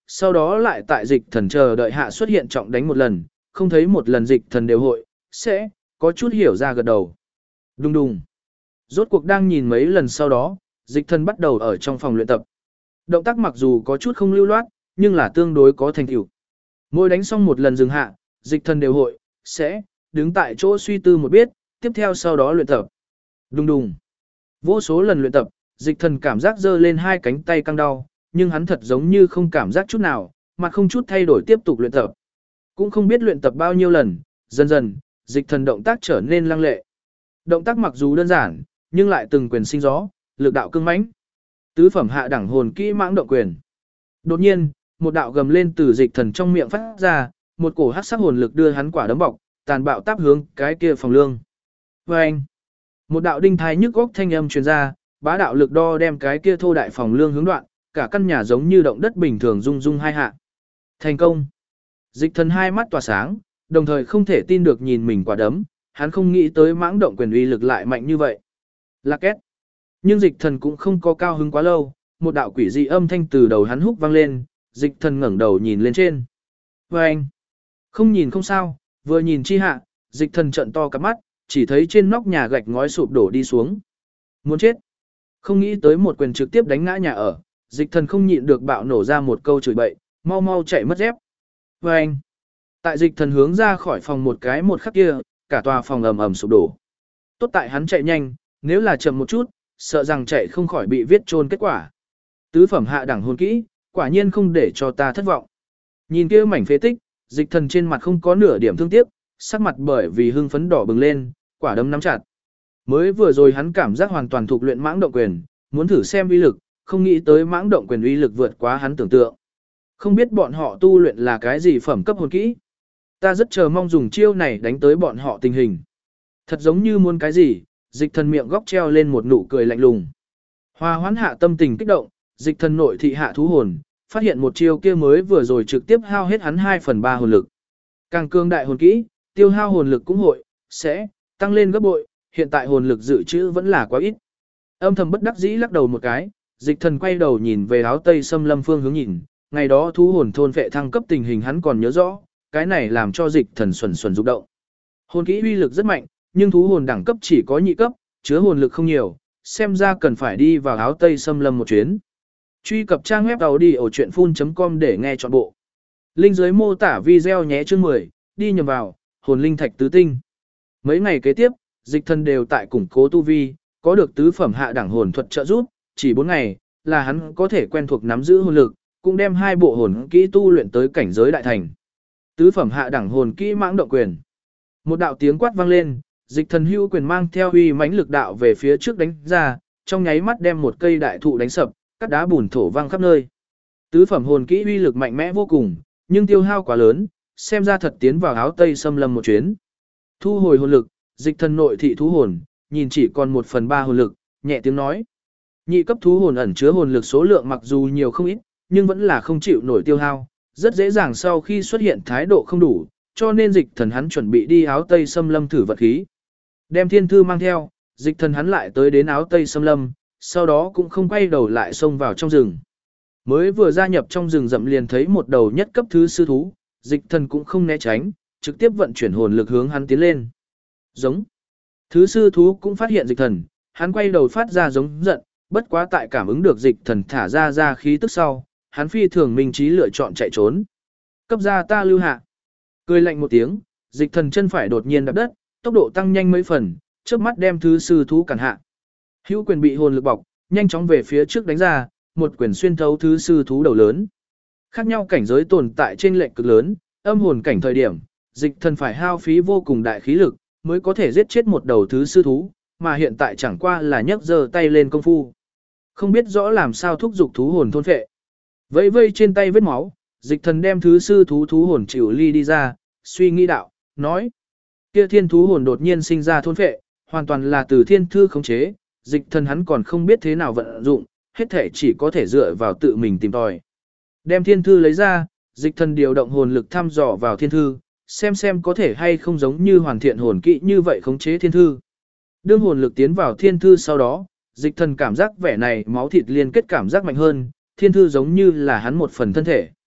sau đó lại tại dịch thần chờ đợi hạ xuất hiện trọng đánh một lần, không thấy một lần dịch thần đều hội, sẽ, có chút hiểu ra gật đầu. Đùng đùng. Rốt cuộc đang nhìn mấy lần sau đó, dịch thần bắt đầu ở trong phòng luyện tập. Động tác mặc dù có chút không lưu loát, nhưng là tương đối có thành tựu. Mỗi đánh xong một lần dừng hạ, dịch thần đều hội, sẽ, đứng tại chỗ suy tư một biết, tiếp theo sau đó luyện tập. Đùng đùng. Vô số lần luyện tập, dịch thần cảm giác giơ lên hai cánh tay căng đau, nhưng hắn thật giống như không cảm giác chút nào, mặt không chút thay đổi tiếp tục luyện tập. Cũng không biết luyện tập bao nhiêu lần, dần dần, dịch thần động tác trở nên lăng lệ. Động tác mặc dù đơn giản, nhưng lại từng quyền sinh gió, lực đạo cương mãnh. Tứ phẩm hạ đẳng hồn kỹ mãng động quyền. Đột nhiên, một đạo gầm lên từ dịch thần trong miệng phát ra, một cổ hắc sắc hồn lực đưa hắn quả đấm bọc, tàn bạo táp hướng cái kia phòng lương. Oeng! Một đạo đinh thai nhức góc thanh âm truyền ra, bá đạo lực đo đem cái kia thô đại phòng lương hướng đoạn, cả căn nhà giống như động đất bình thường rung rung hai hạ. Thành công! Dịch thần hai mắt tỏa sáng, đồng thời không thể tin được nhìn mình quả đấm, hắn không nghĩ tới mãng động quyền uy lực lại mạnh như vậy. Lạc két! Nhưng dịch thần cũng không có cao hứng quá lâu, một đạo quỷ dị âm thanh từ đầu hắn húc vang lên, dịch thần ngẩng đầu nhìn lên trên. Oeng! Không nhìn không sao, vừa nhìn chi hạ, dịch thần trợn to cặp mắt, chỉ thấy trên nóc nhà gạch ngói sụp đổ đi xuống. Muốn chết! Không nghĩ tới một quyền trực tiếp đánh ngã nhà ở, dịch thần không nhịn được bạo nổ ra một câu chửi bậy, mau mau chạy mất dép. Oeng! Tại dịch thần hướng ra khỏi phòng một cái một khắc kia, cả tòa phòng ầm ầm sụp đổ. Tốt tại hắn chạy nhanh, nếu là chậm một chút, sợ rằng chạy không khỏi bị viết trôn kết quả. Tứ phẩm hạ đẳng hồn kỹ, quả nhiên không để cho ta thất vọng. Nhìn kia mảnh phế tích, dịch thần trên mặt không có nửa điểm thương tiếc, sắc mặt bởi vì hưng phấn đỏ bừng lên, quả đấm nắm chặt. Mới vừa rồi hắn cảm giác hoàn toàn thuộc luyện mãng động quyền, muốn thử xem uy lực, không nghĩ tới mãng động quyền uy lực vượt quá hắn tưởng tượng. Không biết bọn họ tu luyện là cái gì phẩm cấp hồn kỹ. Ta rất chờ mong dùng chiêu này đánh tới bọn họ tình hình. Thật giống như muốn cái gì, dịch thần miệng góc treo lên một nụ cười lạnh lùng. Hòa hoãn hạ tâm tình kích động, dịch thần nội thị hạ thú hồn, phát hiện một chiêu kia mới vừa rồi trực tiếp hao hết hắn 2/3 hồn lực. Càng cương đại hồn kỹ, tiêu hao hồn lực cũng hội, sẽ, tăng lên gấp bội, hiện tại hồn lực dự trữ vẫn là quá ít. Âm thầm bất đắc dĩ lắc đầu một cái, dịch thần quay đầu nhìn về áo tây xâm lâm phương hướng nhìn, ngày đó thú hồn thôn vệ thăng cấp tình hình hắn còn nhớ rõ, cái này làm cho dịch thần xuẩn xuẩn rụng động. Hồn kỹ uy lực rất mạnh, nhưng thú hồn đẳng cấp chỉ có nhị cấp, chứa hồn lực không nhiều, xem ra cần phải đi vào áo tây xâm lâm một chuyến. Truy cập trang web audiochuyenphun.com để nghe trọn bộ. Link dưới mô tả video nhé chương 10, đi nhầm vào, hồn linh thạch tứ tinh. Mấy ngày kế tiếp, dịch thần đều tại củng cố tu vi, có được tứ phẩm hạ đẳng hồn thuật trợ giúp, chỉ 4 ngày là hắn có thể quen thuộc nắm giữ hồn lực, cũng đem 2 bộ hồn kỹ tu luyện tới cảnh giới đại thành. Tứ phẩm hạ đẳng hồn kỹ mãng động quyền. Một đạo tiếng quát vang lên, dịch thần hưu quyền mang theo uy mãnh lực đạo về phía trước đánh ra, trong nháy mắt đem một cây đại thụ đánh sập, cắt đá bùn thổ vang khắp nơi. Tứ phẩm hồn kỹ uy lực mạnh mẽ vô cùng, nhưng tiêu hao quá lớn, xem ra thật tiến vào áo tây xâm lâm một chuyến. Thu hồi hồn lực, dịch thần nội thị thú hồn, nhìn chỉ còn 1/3 hồn lực, nhẹ tiếng nói. Nhị cấp thú hồn ẩn chứa hồn lực số lượng mặc dù nhiều không ít, nhưng vẫn là không chịu nổi tiêu hao, rất dễ dàng sau khi xuất hiện thái độ không đủ, cho nên dịch thần hắn chuẩn bị đi áo tây xâm lâm thử vật khí. Đem thiên thư mang theo, dịch thần hắn lại tới đến áo tây xâm lâm, sau đó cũng không quay đầu lại xông vào trong rừng. Mới vừa gia nhập trong rừng rậm liền thấy một đầu nhất cấp thứ sư thú, dịch thần cũng không né tránh, trực tiếp vận chuyển hồn lực hướng hắn tiến lên. Giống. Thứ sư thú cũng phát hiện dịch thần, hắn quay đầu phát ra giống giận, bất quá tại cảm ứng được dịch thần thả ra khí tức sau, hắn phi thường minh trí lựa chọn chạy trốn. Cấp ra ta lưu hạ. Cười lạnh một tiếng, dịch thần chân phải đột nhiên đạp đất, tốc độ tăng nhanh mấy phần, chớp mắt đem thứ sư thú cản hạ. Hữu quyền bị hồn lực bọc, nhanh chóng về phía trước đánh ra, một quyền xuyên thấu thứ sư thú đầu lớn. Khác nhau cảnh giới tồn tại trên lệnh cực lớn, âm hồn cảnh thời điểm, dịch thần phải hao phí vô cùng đại khí lực, mới có thể giết chết một đầu thứ sư thú, mà hiện tại chẳng qua là nhấc giơ tay lên công phu. Không biết rõ làm sao thúc giục thú hồn thôn phệ. Vây vây trên tay vết máu, dịch thần đem thứ sư thú hồn chịu ly đi ra, suy nghĩ đạo, nói. Kia thiên thú hồn đột nhiên sinh ra thôn phệ, hoàn toàn là từ thiên thư khống chế, dịch thần hắn còn không biết thế nào vận dụng, hết thể chỉ có thể dựa vào tự mình tìm tòi. Đem thiên thư lấy ra, dịch thần điều động hồn lực thăm dò vào thiên thư, xem có thể hay không giống như hoàn thiện hồn kỹ như vậy khống chế thiên thư. Đương hồn lực tiến vào thiên thư sau đó, dịch thần cảm giác vẻ này máu thịt liên kết cảm giác mạnh hơn, thiên thư giống như là hắn một phần thân thể.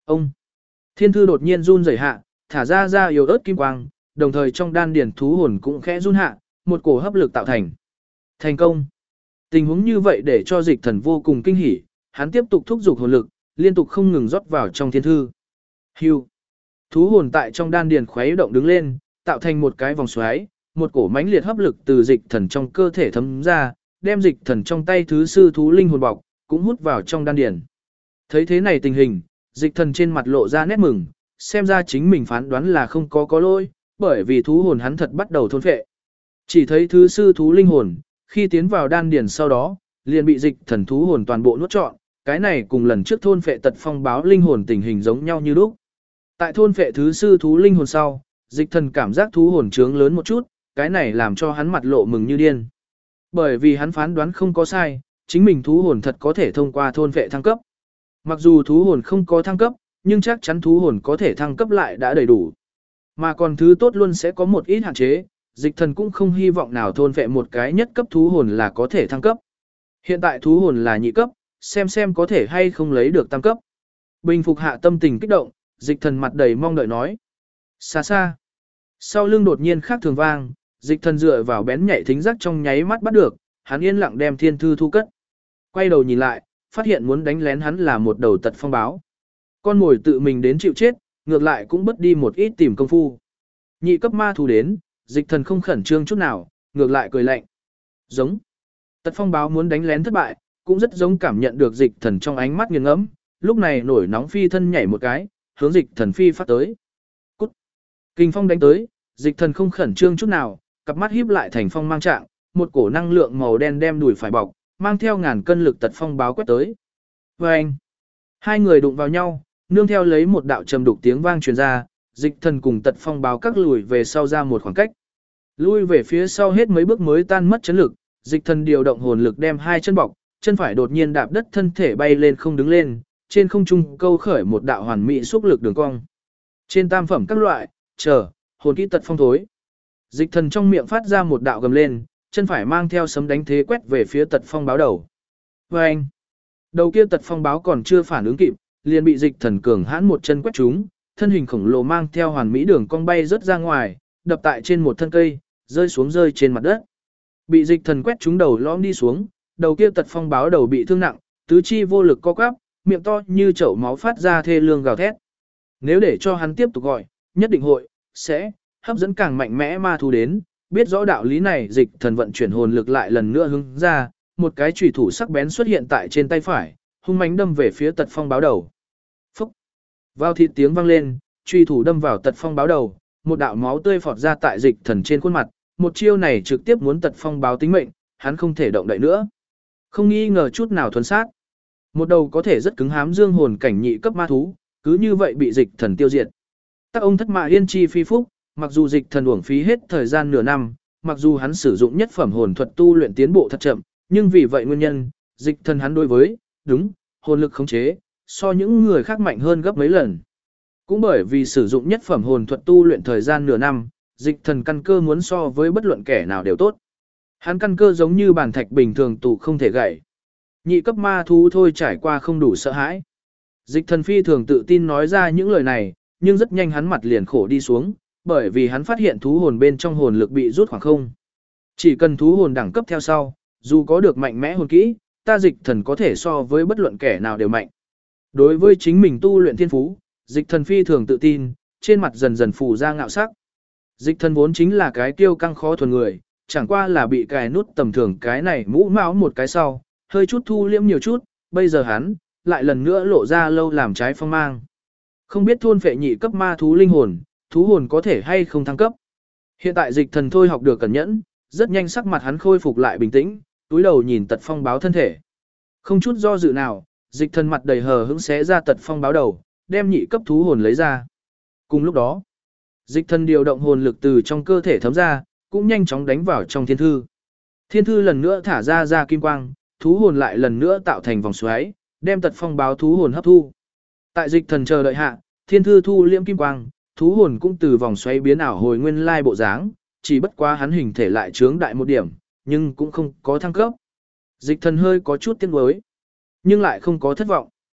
Ông, thiên thư đột nhiên run rẩy hạ, thả ra yếu ớt kim quang, đồng thời trong đan điển thú hồn cũng khẽ run hạ, một cổ hấp lực tạo thành. Thành công. Tình huống như vậy để cho Dịch Thần vô cùng kinh hỉ, hắn tiếp tục thúc giục hồn lực, liên tục không ngừng rót vào trong thiên thư. Hưu. Thú hồn tại trong đan điền khuấy động đứng lên, tạo thành một cái vòng xoáy, một cổ mãnh liệt hấp lực từ Dịch Thần trong cơ thể thấm ra, đem Dịch Thần trong tay thứ sư thú linh hồn bọc, cũng hút vào trong đan điền. Thấy thế này tình hình, Dịch Thần trên mặt lộ ra nét mừng, xem ra chính mình phán đoán là không có lỗi, bởi vì thú hồn hắn thật bắt đầu thôn phệ. Chỉ thấy thứ sư thú linh hồn, khi tiến vào đan điền sau đó, liền bị Dịch Thần thú hồn toàn bộ nuốt trọn, cái này cùng lần trước thôn phệ tật phong báo linh hồn tình hình giống nhau như lúc. Tại thôn phệ thứ sư thú linh hồn sau, Dịch Thần cảm giác thú hồn trướng lớn một chút, cái này làm cho hắn mặt lộ mừng như điên. Bởi vì hắn phán đoán không có sai, chính mình thú hồn thật có thể thông qua thôn phệ thăng cấp. Mặc dù thú hồn không có thăng cấp, nhưng chắc chắn thú hồn có thể thăng cấp lại đã đầy đủ. Mà còn thứ tốt luôn sẽ có một ít hạn chế, Dịch Thần cũng không hy vọng nào thôn phệ một cái nhất cấp thú hồn là có thể thăng cấp. Hiện tại thú hồn là nhị cấp, xem có thể hay không lấy được tam cấp. Bình phục hạ tâm tình kích động, Dịch Thần mặt đầy mong đợi nói. Xa xa. Sau lưng đột nhiên khác thường vang, Dịch Thần dựa vào bén nhạy thính giác trong nháy mắt bắt được, hắn yên lặng đem thiên thư thu cất. Quay đầu nhìn lại, phát hiện muốn đánh lén hắn là một đầu tật phong báo. Con mồi tự mình đến chịu chết, ngược lại cũng bất đi một ít tìm công phu. Nhị cấp ma thú đến, Dịch Thần không khẩn trương chút nào, ngược lại cười lạnh. Giống. Tật phong báo muốn đánh lén thất bại, cũng rất giống cảm nhận được Dịch Thần trong ánh mắt nghiêng ngẫm, lúc này nổi nóng phi thân nhảy một cái, hướng Dịch Thần phi phát tới. Cút. Kình phong đánh tới, Dịch Thần không khẩn trương chút nào, cặp mắt híp lại thành phong mang trạng, một cổ năng lượng màu đen đem đùi phải bọc, mang theo ngàn cân lực tật phong báo quét tới. Vâng! Hai người đụng vào nhau, nương theo lấy một đạo trầm đục tiếng vang truyền ra, Dịch Thần cùng tật phong báo các lùi về sau ra một khoảng cách. Lui về phía sau hết mấy bước mới tan mất chấn lực, Dịch Thần điều động hồn lực đem hai chân bọc, chân phải đột nhiên đạp đất thân thể bay lên không đứng lên, trên không trung câu khởi một đạo hoàn mỹ xúc lực đường cong. Trên tam phẩm các loại, hồn kỹ tật phong thối. Dịch Thần trong miệng phát ra một đạo gầm lên, chân phải mang theo sấm đánh thế quét về phía tật phong báo đầu. Vâng! Đầu kia tật phong báo còn chưa phản ứng kịp, liền bị Dịch Thần cường hãn một chân quét trúng, thân hình khổng lồ mang theo hoàn mỹ đường cong bay rất ra ngoài, đập tại trên một thân cây, rơi trên mặt đất. Bị Dịch Thần quét trúng đầu lõm đi xuống, đầu kia tật phong báo đầu bị thương nặng, tứ chi vô lực co quắp, miệng to như chậu máu phát ra thê lương gào thét. Nếu để cho hắn tiếp tục gọi, nhất định sẽ hấp dẫn càng mạnh mẽ ma thú đến, biết rõ đạo lý này, Dịch Thần vận chuyển hồn lực lại lần nữa hướng ra, một cái chùy thủ sắc bén xuất hiện tại trên tay phải, hung mãnh đâm về phía tật phong báo đầu. Phúc! Vào thịt tiếng vang lên, chùy thủ đâm vào tật phong báo đầu, một đạo máu tươi phọt ra tại Dịch Thần trên khuôn mặt, một chiêu này trực tiếp muốn tật phong báo tính mệnh, hắn không thể động đậy nữa. Không nghi ngờ chút nào thuần sát. Một đầu có thể rất cứng hám dương hồn cảnh nhị cấp ma thú, cứ như vậy bị Dịch Thần tiêu diệt. Tắc ông thất mạ yên chi phi phúc, mặc dù Dịch Thần uổng phí hết thời gian nửa năm, mặc dù hắn sử dụng nhất phẩm hồn thuật tu luyện tiến bộ thật chậm, nhưng vì vậy nguyên nhân, Dịch Thần hắn đối với, hồn lực khống chế, so những người khác mạnh hơn gấp mấy lần. Cũng bởi vì sử dụng nhất phẩm hồn thuật tu luyện thời gian nửa năm, Dịch Thần căn cơ muốn so với bất luận kẻ nào đều tốt. Hắn căn cơ giống như bàn thạch bình thường tụ không thể gãy. Nhị cấp ma thú thôi trải qua không đủ sợ hãi. Dịch Thần phi thường tự tin nói ra những lời này, nhưng rất nhanh hắn mặt liền khổ đi xuống, bởi vì hắn phát hiện thú hồn bên trong hồn lực bị rút khoảng không. Chỉ cần thú hồn đẳng cấp theo sau, dù có được mạnh mẽ hồn kỹ, ta Dịch Thần có thể so với bất luận kẻ nào đều mạnh. Đối với chính mình tu luyện thiên phú, Dịch Thần phi thường tự tin, trên mặt dần dần phủ ra ngạo sắc. Dịch Thần vốn chính là cái kiêu căng khó thuần người, chẳng qua là bị cài nút tầm thường cái này mũ máu một cái sau, hơi chút thu liễm nhiều chút, bây giờ hắn lại lần nữa lộ ra lâu làm trái phong mang. Không biết thôn phệ nhị cấp ma thú linh hồn, thú hồn có thể hay không thăng cấp. Hiện tại Dịch Thần thôi học được cẩn nhẫn, rất nhanh sắc mặt hắn khôi phục lại bình tĩnh, túi đầu nhìn tật phong báo thân thể. Không chút do dự nào, Dịch Thần mặt đầy hờ hững xé ra tật phong báo đầu, đem nhị cấp thú hồn lấy ra. Cùng lúc đó, Dịch Thần điều động hồn lực từ trong cơ thể thấm ra, cũng nhanh chóng đánh vào trong thiên thư. Thiên thư lần nữa thả ra kim quang, thú hồn lại lần nữa tạo thành vòng xoáy, đem tật phong báo thú hồn hấp thu. Tại Dịch Thần chờ đợi hạ, thiên thư thu liễm kim quang, thú hồn cũng từ vòng xoáy biến ảo hồi nguyên lai bộ dáng, chỉ bất quá hắn hình thể lại trướng đại một điểm, nhưng cũng không có thăng cấp. Dịch Thần hơi có chút tiếc nuối, nhưng lại không có thất vọng.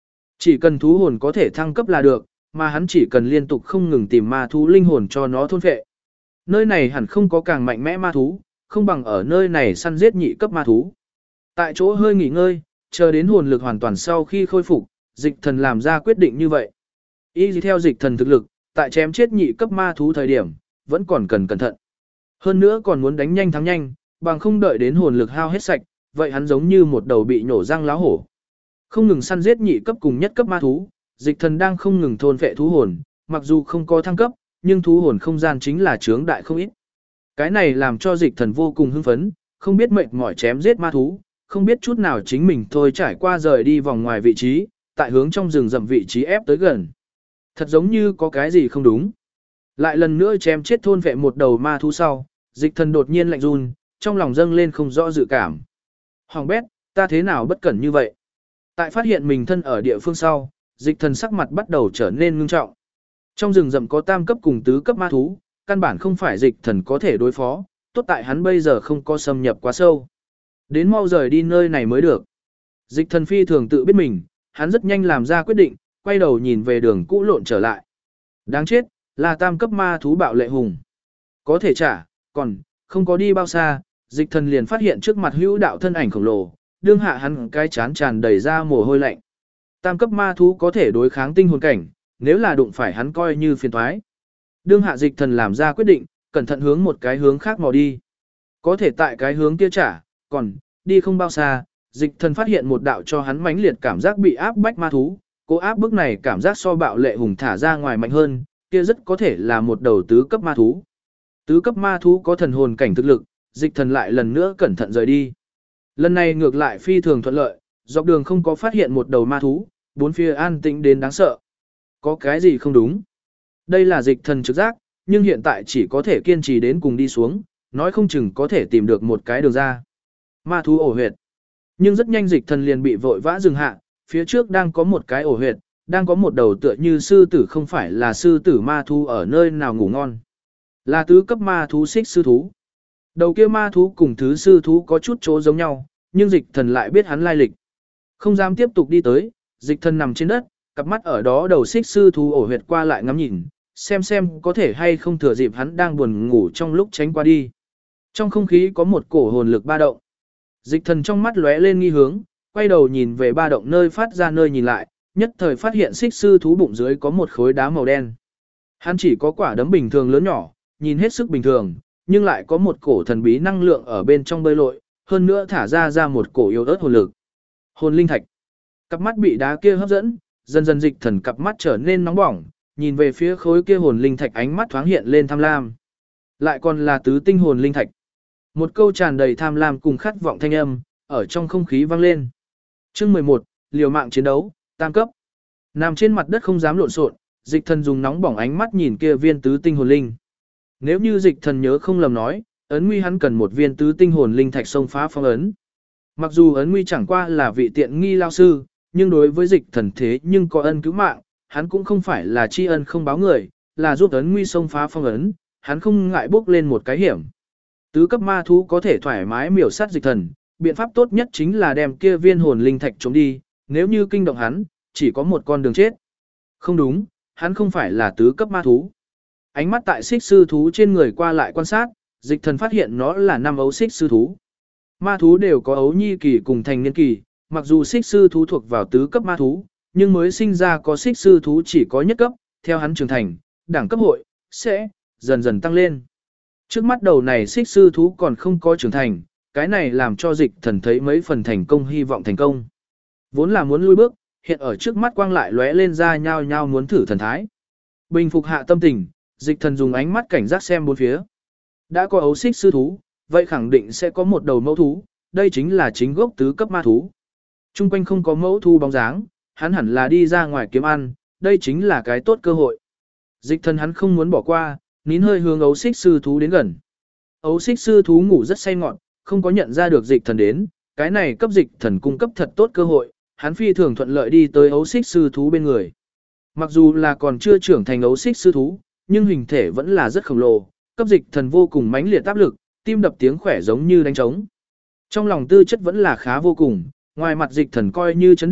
Chỉ cần thú hồn có thể thăng cấp là được, mà hắn chỉ cần liên tục không ngừng tìm ma thú linh hồn cho nó thôn phệ. Nơi này hẳn không có càng mạnh mẽ ma thú, không bằng ở nơi này săn giết nhị cấp ma thú. Tại chỗ hơi nghỉ ngơi, chờ đến hồn lực hoàn toàn sau khi khôi phục, dịch thần làm ra quyết định như vậy. Y theo dịch thần thực lực, tại chém chết nhị cấp ma thú thời điểm, vẫn còn cần cẩn thận. Hơn nữa còn muốn đánh nhanh thắng nhanh, bằng không đợi đến hồn lực hao hết sạch, vậy hắn giống như một đầu bị nhổ răng láo hổ. Không ngừng săn giết nhị cấp cùng nhất cấp ma thú, dịch thần đang không ngừng thôn phệ thú hồn, mặc dù không có thăng cấp, nhưng thú hồn không gian chính là chướng đại không ít. Cái này làm cho dịch thần vô cùng hưng phấn, không biết mệt mỏi chém giết ma thú, không biết chút nào chính mình thôi trải qua rời đi vòng ngoài vị trí, tại hướng trong rừng rậm vị trí ép tới gần. Thật giống như có cái gì không đúng. Lại lần nữa chém chết thôn vệ một đầu ma thú sau, dịch thần đột nhiên lạnh run, trong lòng dâng lên không rõ dự cảm. Hoàng bét, ta thế nào bất cẩn như vậy? Tại phát hiện mình thân ở địa phương sau, dịch thần sắc mặt bắt đầu trở nên ngưng trọng. Trong rừng rậm có tam cấp cùng tứ cấp ma thú, căn bản không phải dịch thần có thể đối phó, tốt tại hắn bây giờ không có xâm nhập quá sâu. Đến mau rời đi nơi này mới được. Dịch thần phi thường tự biết mình, hắn rất nhanh làm ra quyết định, quay đầu nhìn về đường cũ lộn trở lại. Đáng chết, là tam cấp ma thú bạo lệ hùng. Có thể trả, còn, không có đi bao xa, dịch thần liền phát hiện trước mặt hữu đạo thân ảnh khổng lồ, đương hạ hắn cái chán tràn đầy ra mồ hôi lạnh. Tam cấp ma thú có thể đối kháng tinh hồn cảnh, nếu là đụng phải hắn coi như phiền toái. Đương hạ dịch thần làm ra quyết định, cẩn thận hướng một cái hướng khác mò đi. Có thể tại cái hướng kia trả, còn, đi không bao xa, dịch thần phát hiện một đạo cho hắn mãnh liệt cảm giác bị áp bách ma thú, cố áp bức này cảm giác so bạo lệ hùng thả ra ngoài mạnh hơn, kia rất có thể là một đầu tứ cấp ma thú. Tứ cấp ma thú có thần hồn cảnh thực lực, dịch thần lại lần nữa cẩn thận rời đi. Lần này ngược lại phi thường thuận lợi, dọc đường không có phát hiện một đầu ma thú, bốn phía an tĩnh đến đáng sợ. Có cái gì không đúng? Đây là dịch thần trực giác, nhưng hiện tại chỉ có thể kiên trì đến cùng đi xuống, nói không chừng có thể tìm được một cái đường ra. Ma thú ổ huyệt. Nhưng rất nhanh dịch thần liền bị vội vã dừng hạ, phía trước đang có một cái ổ huyệt, đang có một đầu tựa như sư tử không phải là sư tử ma thú ở nơi nào ngủ ngon. Là tứ cấp ma thú xích sư thú. Đầu kia ma thú cùng thứ sư thú có chút chỗ giống nhau, nhưng dịch thần lại biết hắn lai lịch. Không dám tiếp tục đi tới, dịch thần nằm trên đất, cặp mắt ở đó đầu xích sư thú ổ huyệt qua lại ngắm nhìn, xem có thể hay không thừa dịp hắn đang buồn ngủ trong lúc tránh qua đi. Trong không khí có một cổ hồn lực ba động. Dịch thần trong mắt lóe lên nghi hướng, quay đầu nhìn về ba động nơi phát ra nơi nhìn lại, nhất thời phát hiện xích sư thú bụng dưới có một khối đá màu đen. Hắn chỉ có quả đấm bình thường lớn nhỏ, nhìn hết sức bình thường, nhưng lại có một cổ thần bí năng lượng ở bên trong bơi lội, hơn nữa thả ra một cổ yếu ớt hồn lực. Hồn linh thạch. Cặp mắt bị đá kia hấp dẫn, dần dần dịch thần cặp mắt trở nên nóng bỏng, nhìn về phía khối kia hồn linh thạch ánh mắt thoáng hiện lên tham lam. Lại còn là tứ tinh hồn linh thạch. Một câu tràn đầy tham lam cùng khát vọng thanh âm, ở trong không khí vang lên. Chương 11, liều mạng chiến đấu, tam cấp. Nằm trên mặt đất không dám lộn xộn, dịch thần dùng nóng bỏng ánh mắt nhìn kia viên tứ tinh hồn linh. Nếu như dịch thần nhớ không lầm nói, ấn nguy hắn cần một viên tứ tinh hồn linh thạch xông phá phong ấn. Mặc dù ấn nguy chẳng qua là vị tiện nghi lao sư, nhưng đối với dịch thần thế nhưng có ân cứu mạng, hắn cũng không phải là tri ân không báo người, là giúp ấn nguy xông phá phong ấn, hắn không ngại bước lên một cái hiểm. Tứ cấp ma thú có thể thoải mái miểu sát dịch thần, biện pháp tốt nhất chính là đem kia viên hồn linh thạch trốn đi, nếu như kinh động hắn, chỉ có một con đường chết. Không đúng, hắn không phải là tứ cấp ma thú. Ánh mắt tại xích sư thú trên người qua lại quan sát, dịch thần phát hiện nó là năm ấu xích sư thú. Ma thú đều có ấu nhi kỳ cùng thành niên kỳ, mặc dù xích sư thú thuộc vào tứ cấp ma thú, nhưng mới sinh ra có xích sư thú chỉ có nhất cấp, theo hắn trưởng thành, đẳng cấp hội sẽ dần dần tăng lên. Trước mắt đầu này xích sư thú còn không có trưởng thành, cái này làm cho dịch thần thấy mấy phần thành công hy vọng thành công. Vốn là muốn lui bước, hiện ở trước mắt quang lại lóe lên ra nhao nhao muốn thử thần thái. Bình phục hạ tâm tình, dịch thần dùng ánh mắt cảnh giác xem bốn phía. Đã có ấu xích sư thú, vậy khẳng định sẽ có một đầu mẫu thú, đây chính là chính gốc tứ cấp ma thú. Trung quanh không có mẫu thú bóng dáng, hắn hẳn là đi ra ngoài kiếm ăn, đây chính là cái tốt cơ hội. Dịch thần hắn không muốn bỏ qua, nín hơi hướng ấu xích sư thú đến gần. Ấu xích sư thú ngủ rất say ngọn, không có nhận ra được dịch thần đến, cái này cấp dịch thần cung cấp thật tốt cơ hội, hắn phi thường thuận lợi đi tới ấu xích sư thú bên người. Mặc dù là còn chưa trưởng thành ấu xích sư thú, nhưng hình thể vẫn là rất khổng lồ, cấp dịch thần vô cùng mãnh liệt áp lực, tim đập tiếng khỏe giống như đánh trống. Trong lòng tư chất vẫn là khá vô cùng, ngoài mặt dịch thần coi như chấn định,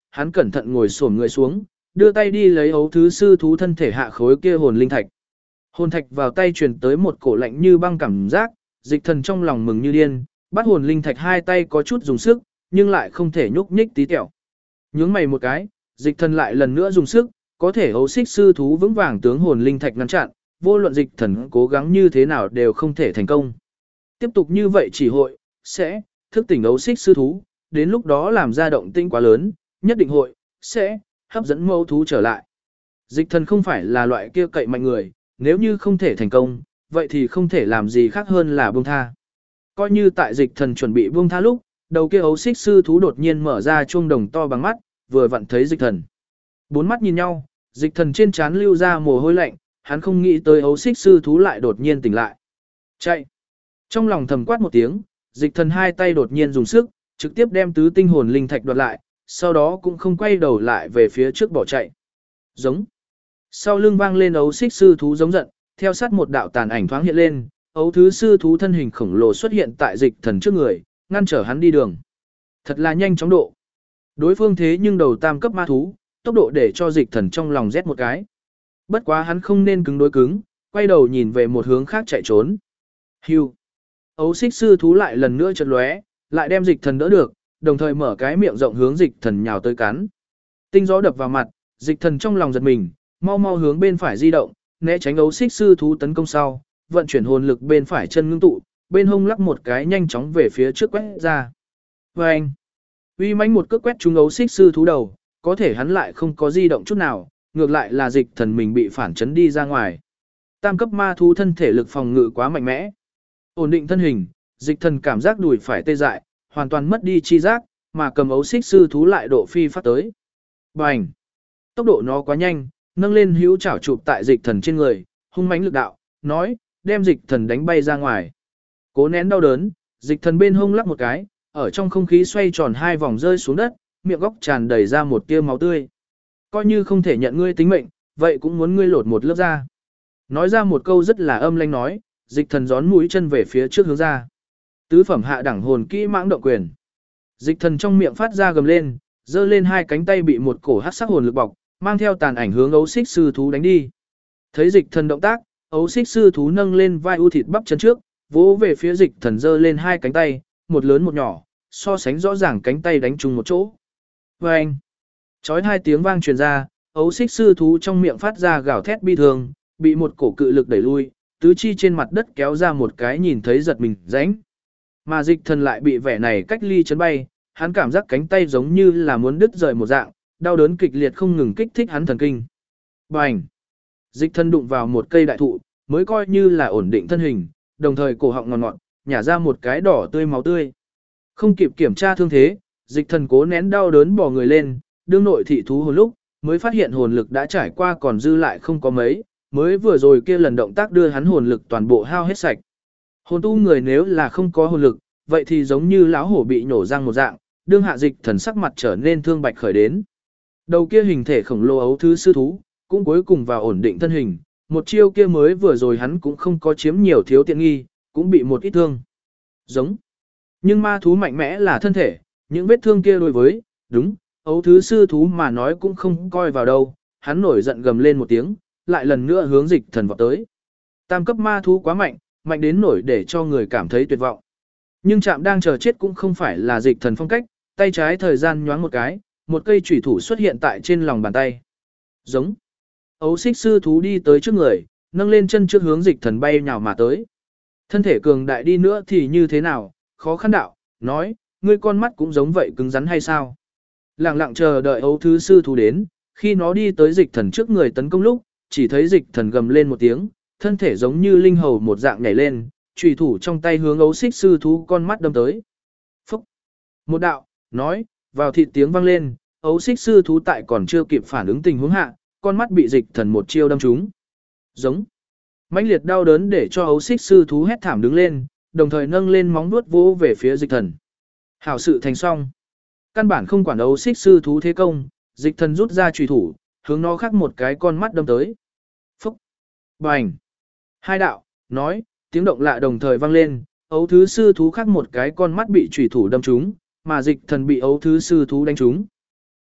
hắn cẩn thận ngồi xổm người xuống, đưa tay đi lấy ấu thứ sư thú thân thể hạ khối kia hồn linh thạch. Hồn thạch vào tay truyền tới một cổ lạnh như băng cảm giác, Dịch Thần trong lòng mừng như điên, bắt hồn linh thạch hai tay có chút dùng sức, nhưng lại không thể nhúc nhích tí tẹo. Nhướng mày một cái, Dịch Thần lại lần nữa dùng sức, có thể ấu xích sư thú vững vàng tướng hồn linh thạch ngăn chặn, vô luận Dịch Thần cố gắng như thế nào đều không thể thành công. Tiếp tục như vậy chỉ hội sẽ thức tỉnh ấu xích sư thú, đến lúc đó làm ra động tĩnh quá lớn, nhất định hội sẽ hấp dẫn mâu thú trở lại. Dịch Thần không phải là loại kia cậy mạnh người, nếu như không thể thành công, vậy thì không thể làm gì khác hơn là buông tha. Coi như tại Dịch Thần chuẩn bị buông tha lúc, đầu kia ấu xích sư thú đột nhiên mở ra chuông đồng to bằng mắt, vừa vặn thấy Dịch Thần. Bốn mắt nhìn nhau, Dịch Thần trên trán lưu ra mồ hôi lạnh, hắn không nghĩ tới ấu xích sư thú lại đột nhiên tỉnh lại. Chạy! Trong lòng thầm quát một tiếng, Dịch Thần hai tay đột nhiên dùng sức, trực tiếp đem tứ tinh hồn linh thạch đoạt lại, sau đó cũng không quay đầu lại về phía trước bỏ chạy. Giống. Sau lưng vang lên ấu xích sư thú giống giận, theo sát một đạo tàn ảnh thoáng hiện lên, ấu thứ sư thú thân hình khổng lồ xuất hiện tại Dịch Thần trước người, ngăn trở hắn đi đường. Thật là nhanh chóng độ. Đối phương thế nhưng đầu tam cấp ma thú, tốc độ để cho Dịch Thần trong lòng rét một cái. Bất quá hắn không nên cứng đối cứng, quay đầu nhìn về một hướng khác chạy trốn. Hưu. Ấu xích sư thú lại lần nữa chợt lóe, lại đem Dịch Thần đỡ được, đồng thời mở cái miệng rộng hướng Dịch Thần nhào tới cắn. Tinh gió đập vào mặt, Dịch Thần trong lòng giật mình, mau mau hướng bên phải di động, né tránh ấu xích sư thú tấn công sau, vận chuyển hồn lực bên phải chân ngưng tụ, bên hông lắc một cái nhanh chóng về phía trước quét ra. Vâng! Uy mãnh một cước quét trúng ấu xích sư thú đầu, có thể hắn lại không có di động chút nào, ngược lại là Dịch Thần mình bị phản chấn đi ra ngoài. Tam cấp ma thú thân thể lực phòng ngự quá mạnh mẽ. Ổn định thân hình, Dịch Thần cảm giác đùi phải tê dại, hoàn toàn mất đi chi giác, mà cầm ấu xích sư thú lại độ phi phát tới. Bành! Tốc độ nó quá nhanh, nâng lên hữu chảo chụp tại Dịch Thần trên người, hung mãnh lực đạo, nói, đem Dịch Thần đánh bay ra ngoài. Cố nén đau đớn, Dịch Thần bên hông lắc một cái, ở trong không khí xoay tròn hai vòng rơi xuống đất, miệng góc tràn đầy ra một tia máu tươi. Coi như không thể nhận ngươi tính mệnh, vậy cũng muốn ngươi lột một lớp da. Nói ra một câu rất là âm lãnh nói, Dịch Thần gión mũi chân về phía trước hướng ra. Tứ phẩm hạ đẳng hồn kỹ mãng động quyền. Dịch Thần trong miệng phát ra gầm lên, giơ lên hai cánh tay bị một cổ hắc sắc hồn lực bọc, mang theo tàn ảnh hướng ấu xích sư thú đánh đi. Thấy Dịch Thần động tác, ấu xích sư thú nâng lên vai u thịt bắp chân trước, vỗ về phía Dịch Thần giơ lên hai cánh tay, một lớn một nhỏ, so sánh rõ ràng cánh tay đánh chung một chỗ. Vâng! Chói hai tiếng vang truyền ra, ấu xích sư thú trong miệng phát ra gào thét bi thương, bị một cổ cự lực đẩy lui, tứ chi trên mặt đất kéo ra một cái nhìn thấy giật mình rãnh. Mà Dịch Thần lại bị vẻ này cách ly chấn bay, hắn cảm giác cánh tay giống như là muốn đứt rời một dạng, đau đớn kịch liệt không ngừng kích thích hắn thần kinh. Bành! Dịch Thần đụng vào một cây đại thụ, mới coi như là ổn định thân hình, đồng thời cổ họng ngọt ngọt, nhả ra một cái đỏ tươi máu tươi. Không kịp kiểm tra thương thế, Dịch Thần cố nén đau đớn bò người lên, đương nội thị thú hồn lúc, mới phát hiện hồn lực đã trải qua còn dư lại không có mấy, mới vừa rồi kia lần động tác đưa hắn hồn lực toàn bộ hao hết sạch. Hồn tu người nếu là không có hồn lực, vậy thì giống như lão hổ bị nổ răng một dạng, đương hạ Dịch Thần sắc mặt trở nên thương bạch khởi đến. Đầu kia hình thể khổng lồ ấu thứ sư thú, cũng cuối cùng vào ổn định thân hình, một chiêu kia mới vừa rồi hắn cũng không có chiếm nhiều thiếu tiện nghi, cũng bị một ít thương. Giống. Nhưng ma thú mạnh mẽ là thân thể, những vết thương kia đối với, đúng, ấu thứ sư thú mà nói cũng không coi vào đâu, hắn nổi giận gầm lên một tiếng, lại lần nữa hướng Dịch Thần vọt tới. Tam cấp ma thú quá mạnh, mạnh đến nổi để cho người cảm thấy tuyệt vọng. Nhưng chạm đang chờ chết cũng không phải là Dịch Thần phong cách, tay trái thời gian nhoáng một cái, một cây chủy thủ xuất hiện tại trên lòng bàn tay. Giống. Ấu xích sư thú đi tới trước người, nâng lên chân trước hướng Dịch Thần bay nhào mà tới. Thân thể cường đại đi nữa thì như thế nào, khó khăn đạo, nói, ngươi con mắt cũng giống vậy cứng rắn hay sao? Lặng lặng chờ đợi ấu thứ sư thú đến, khi nó đi tới Dịch Thần trước người tấn công lúc, chỉ thấy Dịch Thần gầm lên một tiếng, thân thể giống như linh hầu một dạng nhảy lên, chủy thủ trong tay hướng ấu xích sư thú con mắt đâm tới. Phúc! Một đạo, nói, vào thịt tiếng vang lên, ấu xích sư thú tại còn chưa kịp phản ứng tình huống hạ, con mắt bị Dịch Thần một chiêu đâm trúng. Giống! Mãnh liệt đau đớn để cho ấu xích sư thú hét thảm đứng lên, đồng thời nâng lên móng vuốt vỗ về phía Dịch Thần. Hảo sự thành xong. Căn bản không quản ấu xích sư thú thế công, Dịch Thần rút ra chùy thủ, hướng nó khắc một cái con mắt đâm tới. Phúc! Bành! Hai đạo, nói, tiếng động lạ đồng thời vang lên, ấu thứ sư thú khắc một cái con mắt bị chùy thủ đâm trúng, mà Dịch Thần bị ấu thứ sư thú đánh trúng.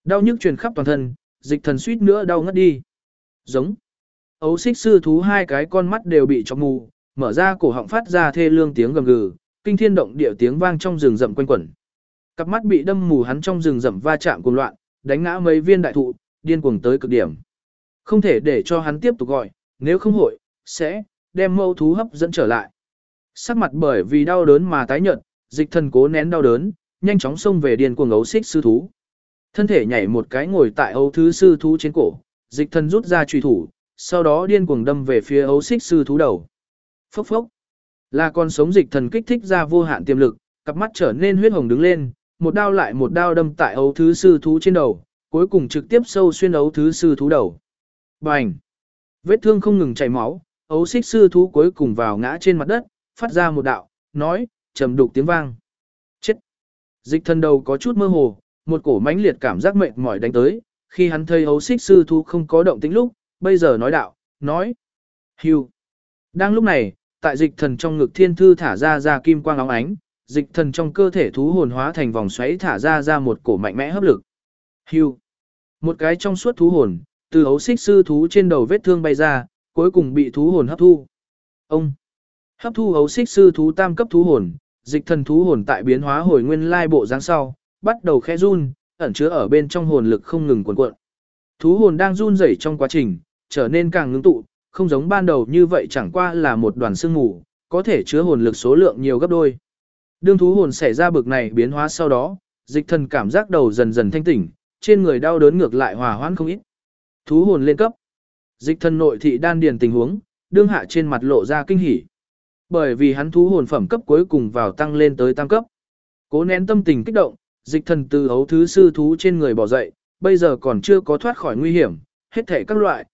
Đau nhức truyền khắp toàn thân, Dịch Thần suýt nữa đau ngất đi. Giống. Ấu xích sư thú hai cái con mắt đều bị chọc mù, mở ra cổ họng phát ra thê lương tiếng gầm gừ, kinh thiên động địa tiếng vang trong rừng rậm quanh quẩn. Cặp mắt bị đâm mù hắn trong rừng rậm va chạm cuồng loạn, đánh ngã mấy viên đại thụ, điên cuồng tới cực điểm. Không thể để cho hắn tiếp tục gọi, nếu không hội, sẽ đem mâu thú hấp dẫn trở lại. Sắc mặt bởi vì đau đớn mà tái nhợt, Dịch Thần cố nén đau đớn, nhanh chóng xông về điên cuồng ấu xích sư thú. Thân thể nhảy một cái ngồi tại ấu thứ sư thú trên cổ, Dịch Thần rút ra chùy thủ, sau đó điên cuồng đâm về phía ấu xích sư thú đầu. Phốc phốc. Là con sống Dịch Thần kích thích ra vô hạn tiềm lực, cặp mắt trở nên huyết hồng đứng lên, một đao lại một đao đâm tại ấu thứ sư thú trên đầu, cuối cùng trực tiếp sâu xuyên ấu thứ sư thú đầu. Bành! Vết thương không ngừng chảy máu, ấu xích sư thú cuối cùng vào ngã trên mặt đất, phát ra một đạo, nói, trầm đục tiếng vang. Chết! Dịch Thần đầu có chút mơ hồ, một cổ mãnh liệt cảm giác mệt mỏi đánh tới, khi hắn thấy ấu xích sư thú không có động tĩnh lúc, bây giờ nói đạo, nói. Hưu! Đang lúc này, tại Dịch Thần trong ngực thiên thư thả ra kim quang óng ánh, Dịch Thần trong cơ thể thú hồn hóa thành vòng xoáy thả ra một cổ mạnh mẽ hấp lực. Hưu! Một cái trong suốt thú hồn, từ ấu xích sư thú trên đầu vết thương bay ra, cuối cùng bị thú hồn hấp thu. Ông! Hấp thu ấu xích sư thú tam cấp thú hồn, Dịch Thần thú hồn tại biến hóa hồi nguyên lai bộ dáng sau, bắt đầu khẽ run, ẩn chứa ở bên trong hồn lực không ngừng cuộn cuộn. Thú hồn đang run rẩy trong quá trình, trở nên càng ngưng tụ, không giống ban đầu như vậy chẳng qua là một đoàn sương mù, có thể chứa hồn lực số lượng nhiều gấp đôi. Đương thú hồn xảy ra bực này biến hóa sau đó, Dịch Thần cảm giác đầu dần dần thanh tỉnh, trên người đau đớn ngược lại hòa hoãn không ít. Thú hồn lên cấp. Dịch Thần nội thị đan điền tình huống, đương hạ trên mặt lộ ra kinh hỉ. Bởi vì hắn thú hồn phẩm cấp cuối cùng vào tăng lên tới tam cấp. Cố nén tâm tình kích động, Dịch Thần từ ấu thứ sư thú trên người bỏ dậy, bây giờ còn chưa có thoát khỏi nguy hiểm, hết thảy các loại,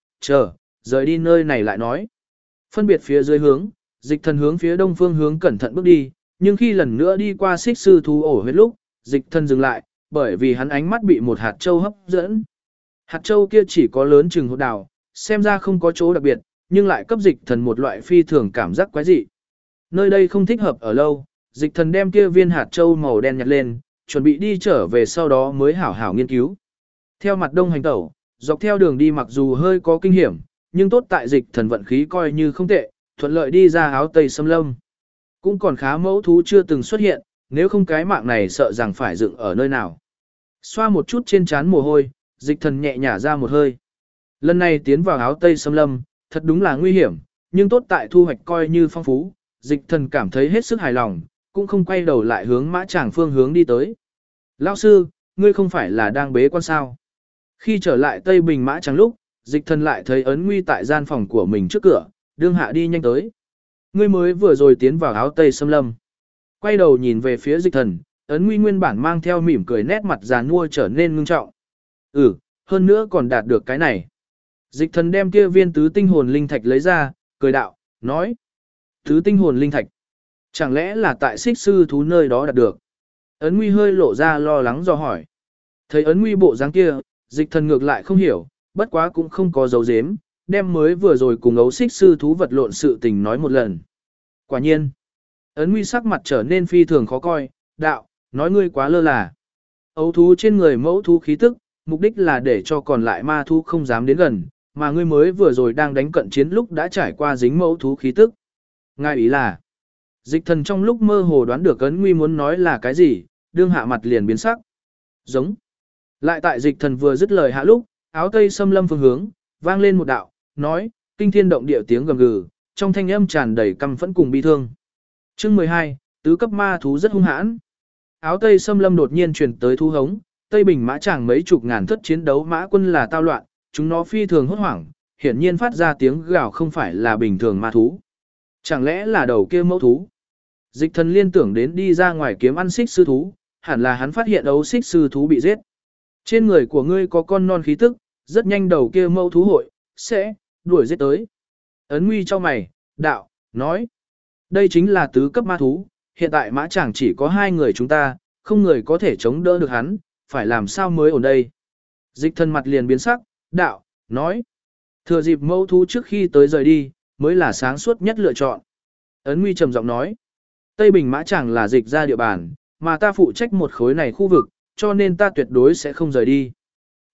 rời đi nơi này lại nói. Phân biệt phía dưới hướng, Dịch Thần hướng phía đông phương hướng cẩn thận bước đi, nhưng khi lần nữa đi qua xích sư thú ổ huyết lúc, Dịch Thần dừng lại, bởi vì hắn ánh mắt bị một hạt châu hấp dẫn. Hạt châu kia chỉ có lớn chừng hột đào, xem ra không có chỗ đặc biệt, nhưng lại cấp Dịch Thần một loại phi thường cảm giác quái dị. Nơi đây không thích hợp ở lâu, Dịch Thần đem kia viên hạt châu màu đen nhặt lên, chuẩn bị đi trở về sau đó mới hảo hảo nghiên cứu. Theo mặt đông hành tẩu, dọc theo đường đi mặc dù hơi có kinh hiểm, nhưng tốt tại Dịch Thần vận khí coi như không tệ, thuận lợi đi ra áo tây xâm lâm. Cũng còn khá mẫu thú chưa từng xuất hiện, nếu không cái mạng này sợ rằng phải dựng ở nơi nào. Xoa một chút trên trán mồ hôi, Dịch Thần nhẹ nhả ra một hơi. Lần này tiến vào áo tây xâm lâm, thật đúng là nguy hiểm, nhưng tốt tại thu hoạch coi như phong phú, Dịch Thần cảm thấy hết sức hài lòng, cũng không quay đầu lại hướng mã tràng phương hướng đi tới. Lão sư, ngươi không phải là đang bế quan sao? Khi trở lại Tây Bình mã tràng lúc, Dịch Thần lại thấy Ấn Nguy tại gian phòng của mình trước cửa, đương hạ đi nhanh tới. Ngươi mới vừa rồi tiến vào áo tây xâm lâm. Quay đầu nhìn về phía Dịch Thần, Ấn Nguy nguyên bản mang theo mỉm cười nét mặt già nua trở nên ngưng trọng. Hơn nữa còn đạt được cái này. Dịch Thần đem kia viên tứ tinh hồn linh thạch lấy ra, cười đạo, nói. Tứ tinh hồn linh thạch. Chẳng lẽ là tại xích sư thú nơi đó đạt được? Ấn Nguy hơi lộ ra lo lắng do hỏi. Thấy Ấn Nguy bộ dáng kia, Dịch Thần ngược lại không hiểu, bất quá cũng không có dấu dếm, đem mới vừa rồi cùng ấu xích sư thú vật lộn sự tình nói một lần. Quả nhiên, Ấn Nguy sắc mặt trở nên phi thường khó coi, đạo, nói ngươi quá lơ là. Ấu thú trên người mẫu thú khí tức, mục đích là để cho còn lại ma thú không dám đến gần, mà ngươi mới vừa rồi đang đánh cận chiến lúc đã trải qua dính mẫu thú khí tức. Ngài ý là, Dịch Thần trong lúc mơ hồ đoán được Ấn Nguy muốn nói là cái gì, đương hạ mặt liền biến sắc. Giống. Lại tại Dịch Thần vừa dứt lời hạ lúc, áo tây xâm lâm phương hướng, vang lên một đạo, nói, kinh thiên động địa tiếng gầm gừ, trong thanh âm tràn đầy căm phẫn cùng bi thương. Chương 12, tứ cấp ma thú rất hung hãn. Áo tây xâm lâm đột nhiên truyền tới thu hống, Tây Bình mã chàng mấy chục ngàn thất chiến đấu mã quân là tao loạn, chúng nó phi thường hốt hoảng, hiển nhiên phát ra tiếng gào không phải là bình thường ma thú. Chẳng lẽ là đầu kia mẫu thú? Dịch Thần liên tưởng đến đi ra ngoài kiếm ăn xích sư thú, hẳn là hắn phát hiện ấu xích sư thú bị giết. Trên người của ngươi có con non khí tức, rất nhanh đầu kia mẫu thú hội, sẽ, đuổi giết tới. Ấn Nguy cho mày, đạo, nói. Đây chính là tứ cấp ma thú, hiện tại mã chàng chỉ có 2 người chúng ta, không người có thể chống đỡ được hắn, phải làm sao mới ổn đây. Dịch Thần mặt liền biến sắc, đạo, nói. Thừa dịp mẫu thú trước khi tới rời đi, mới là sáng suốt nhất lựa chọn. Ấn Nguy trầm giọng nói. Tây Bình mã chàng là dịch ra địa bàn, mà ta phụ trách một khối này khu vực, cho nên ta tuyệt đối sẽ không rời đi.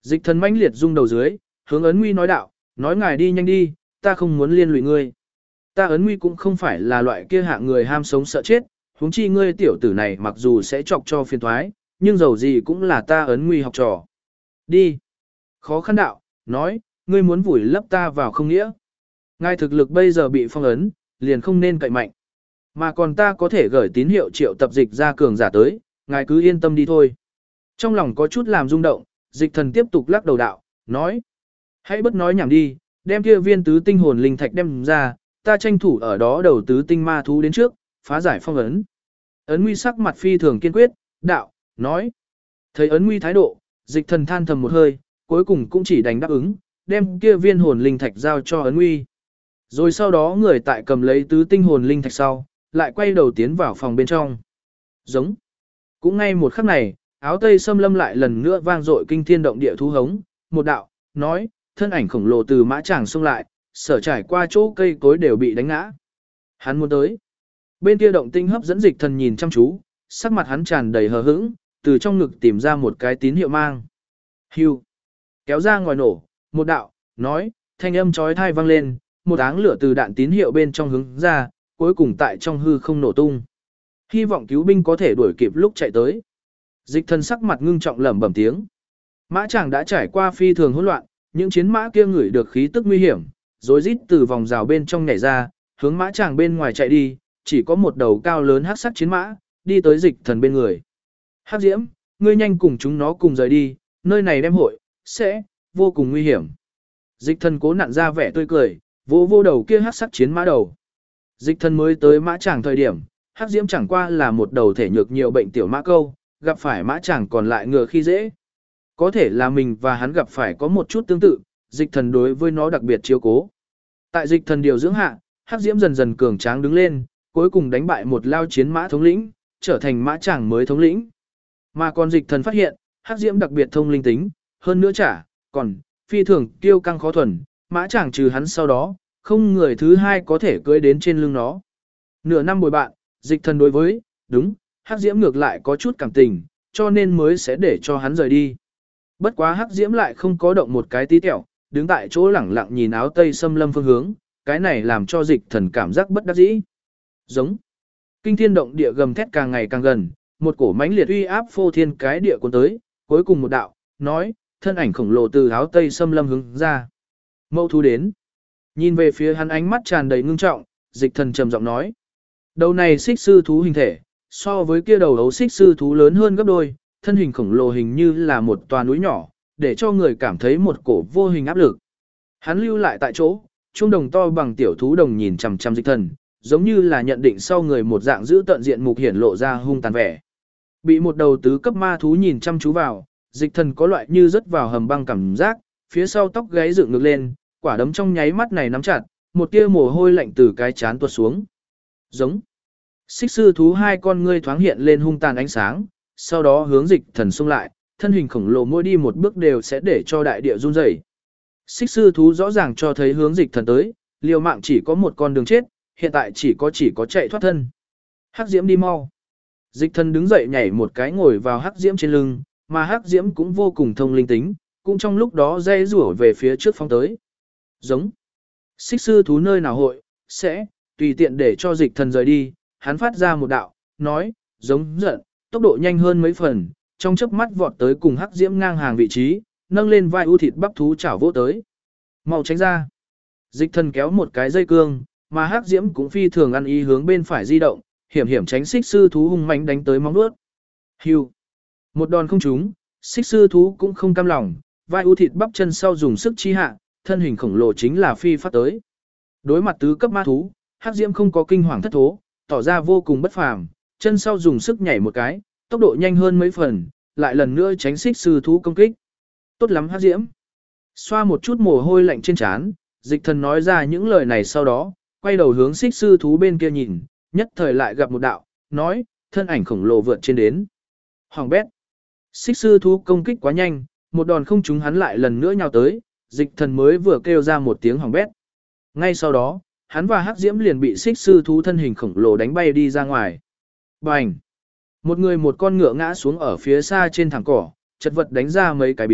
Dịch thần mãnh liệt rung đầu dưới, hướng Ấn Nguy nói đạo, nói ngài đi nhanh đi, ta không muốn liên lụy ngươi. Ta Ấn Nguy cũng không phải là loại kia hạng người ham sống sợ chết, huống chi ngươi tiểu tử này mặc dù sẽ chọc cho phiền toái, nhưng dầu gì cũng là ta Ấn Nguy học trò. Đi. Khó khăn đạo, nói, ngươi muốn vùi lấp ta vào không nghĩa. Ngài thực lực bây giờ bị phong ấn, liền không nên cậy mạnh. Mà còn ta có thể gửi tín hiệu triệu tập dịch ra cường giả tới, ngài cứ yên tâm đi thôi. Trong lòng có chút làm rung động, dịch thần tiếp tục lắc đầu đạo, nói. Hãy bất nói nhảm đi, đem kia viên tứ tinh hồn linh thạch đem ra, ta tranh thủ ở đó đầu tứ tinh ma thú đến trước, phá giải phong ấn. Ấn Nguy sắc mặt phi thường kiên quyết, đạo, nói. Thấy Ấn Nguy thái độ, dịch thần than thầm một hơi, cuối cùng cũng chỉ đành đáp ứng, đem kia viên hồn linh thạch giao cho Ấn Nguy. Rồi sau đó người tại cầm lấy tứ tinh hồn linh thạch sau, lại quay đầu tiến vào phòng bên trong. Giống. Cũng ngay một khắc này, áo tây xâm lâm lại lần nữa vang dội kinh thiên động địa thú hống, một đạo, nói, thân ảnh khổng lồ từ mã tràng xông lại, sở trải qua chỗ cây cối đều bị đánh ngã. Hắn muốn tới. Bên kia động tinh hấp dẫn dịch thần nhìn chăm chú, sắc mặt hắn tràn đầy hờ hững, từ trong ngực tìm ra một cái tín hiệu mang. Hưu. Kéo ra ngoài nổ, một đạo, nói, thanh âm chói tai vang lên, một áng lửa từ đạn tín hiệu bên trong hướng ra, cuối cùng tại trong hư không nổ tung. Hy vọng cứu binh có thể đuổi kịp lúc chạy tới. Dịch thần sắc mặt ngưng trọng lẩm bẩm tiếng. Mã chàng đã trải qua phi thường hỗn loạn, những chiến mã kia ngửi được khí tức nguy hiểm, rối rít từ vòng rào bên trong nhảy ra, hướng mã chàng bên ngoài chạy đi, chỉ có một đầu cao lớn hắc sắc chiến mã, đi tới dịch thần bên người. Hắc Diễm, ngươi nhanh cùng chúng nó cùng rời đi, nơi này đem hội, sẽ, vô cùng nguy hiểm. Dịch thần cố nặn ra vẻ tươi cười, vô vô đầu kia hắc sắc chiến mã đầu. Dịch thần mới tới mã chàng thời điểm, Hắc Diễm chẳng qua là một đầu thể nhược nhiều bệnh tiểu mã câu, gặp phải mã chàng còn lại ngựa khi dễ. Có thể là mình và hắn gặp phải có một chút tương tự, dịch thần đối với nó đặc biệt chiếu cố. Tại dịch thần điều dưỡng hạ, Hắc Diễm dần dần cường tráng đứng lên, cuối cùng đánh bại một lao chiến mã thống lĩnh, trở thành mã chàng mới thống lĩnh. Mà còn dịch thần phát hiện, Hắc Diễm đặc biệt thông linh tính, hơn nữa còn phi thường kiêu căng khó thuần, mã chàng trừ hắn sau đó, không người thứ hai có thể cưỡi đến trên lưng nó. Nửa năm bồi bạn, dịch thần đối với, đúng, Hắc Diễm ngược lại có chút cảm tình, cho nên mới sẽ để cho hắn rời đi. Bất quá Hắc Diễm lại không có động một cái tí tẹo, đứng tại chỗ lẳng lặng nhìn áo tây xâm lâm phương hướng, cái này làm cho dịch thần cảm giác bất đắc dĩ. Giống. Kinh thiên động địa gầm thét càng ngày càng gần, một cổ mãnh liệt uy áp phô thiên cái địa cuốn tới, cuối cùng một đạo, nói, thân ảnh khổng lồ từ áo tây xâm lâm hướng ra. Mâu thú đến. Nhìn về phía hắn ánh mắt tràn đầy ngưng trọng, dịch thần trầm giọng nói. Đầu này xích sư thú hình thể, so với kia đầu ấu xích sư thú lớn hơn gấp đôi, thân hình khổng lồ hình như là một tòa núi nhỏ, để cho người cảm thấy một cổ vô hình áp lực. Hắn lưu lại tại chỗ, trung đồng to bằng tiểu thú đồng nhìn chằm chằm dịch thần, giống như là nhận định sau người một dạng giữ tận diện mục hiển lộ ra hung tàn vẻ. Bị một đầu tứ cấp ma thú nhìn chăm chú vào, dịch thần có loại như rớt vào hầm băng cảm giác, phía sau tóc gáy dựng ngược lên, quả đấm trong nháy mắt này nắm chặt, một tia mồ hôi lạnh từ cái chán tuột xuống. Giống. Xích sư thú hai con ngươi thoáng hiện lên hung tàn ánh sáng, sau đó hướng dịch thần xung lại, thân hình khổng lồ mỗi đi một bước đều sẽ để cho đại địa run rẩy. Xích sư thú rõ ràng cho thấy hướng dịch thần tới, liều mạng chỉ có một con đường chết, hiện tại chỉ có chạy thoát thân. Hắc Diễm đi mau. Dịch thần đứng dậy nhảy một cái ngồi vào Hắc Diễm trên lưng, mà Hắc Diễm cũng vô cùng thông linh tính, cũng trong lúc đó dây rủa về phía trước phóng tới. Giống. Xích sư thú nơi nào hội, sẽ, tùy tiện để cho dịch thần rời đi, hắn phát ra một đạo, nói, giống giận, tốc độ nhanh hơn mấy phần, trong chớp mắt vọt tới cùng Hắc Diễm ngang hàng vị trí, nâng lên vai ưu thịt bắp thú chảo vỗ tới. Mau tránh ra. Dịch thần kéo một cái dây cương, mà Hắc Diễm cũng phi thường ăn ý hướng bên phải di động, hiểm hiểm tránh xích sư thú hung mãnh đánh tới móng vuốt. Hưu. Một đòn không trúng, xích sư thú cũng không cam lòng, vai ưu thịt bắp chân sau dùng sức chi hạ, thân hình khổng lồ chính là phi phát tới. Đối mặt tứ cấp ma thú, Hắc Diễm không có kinh hoàng thất thố, tỏ ra vô cùng bất phàm, chân sau dùng sức nhảy một cái, tốc độ nhanh hơn mấy phần, lại lần nữa tránh xích sư thú công kích. Tốt lắm Hắc Diễm. Xoa một chút mồ hôi lạnh trên trán, dịch thần nói ra những lời này sau đó, quay đầu hướng xích sư thú bên kia nhìn, nhất thời lại gặp một đạo, nói, thân ảnh khổng lồ vượt trên đến. Hoàng bét. Xích sư thú công kích quá nhanh, một đòn không trúng hắn lại lần nữa nhào tới, dịch thần mới vừa kêu ra một tiếng hoàng bét. Ngay sau đó, hắn và Hắc Diễm liền bị xích sư thú thân hình khổng lồ đánh bay đi ra ngoài. Bành! Một người một con ngựa ngã xuống ở phía xa trên thẳng cỏ, chật vật đánh ra mấy cái biến,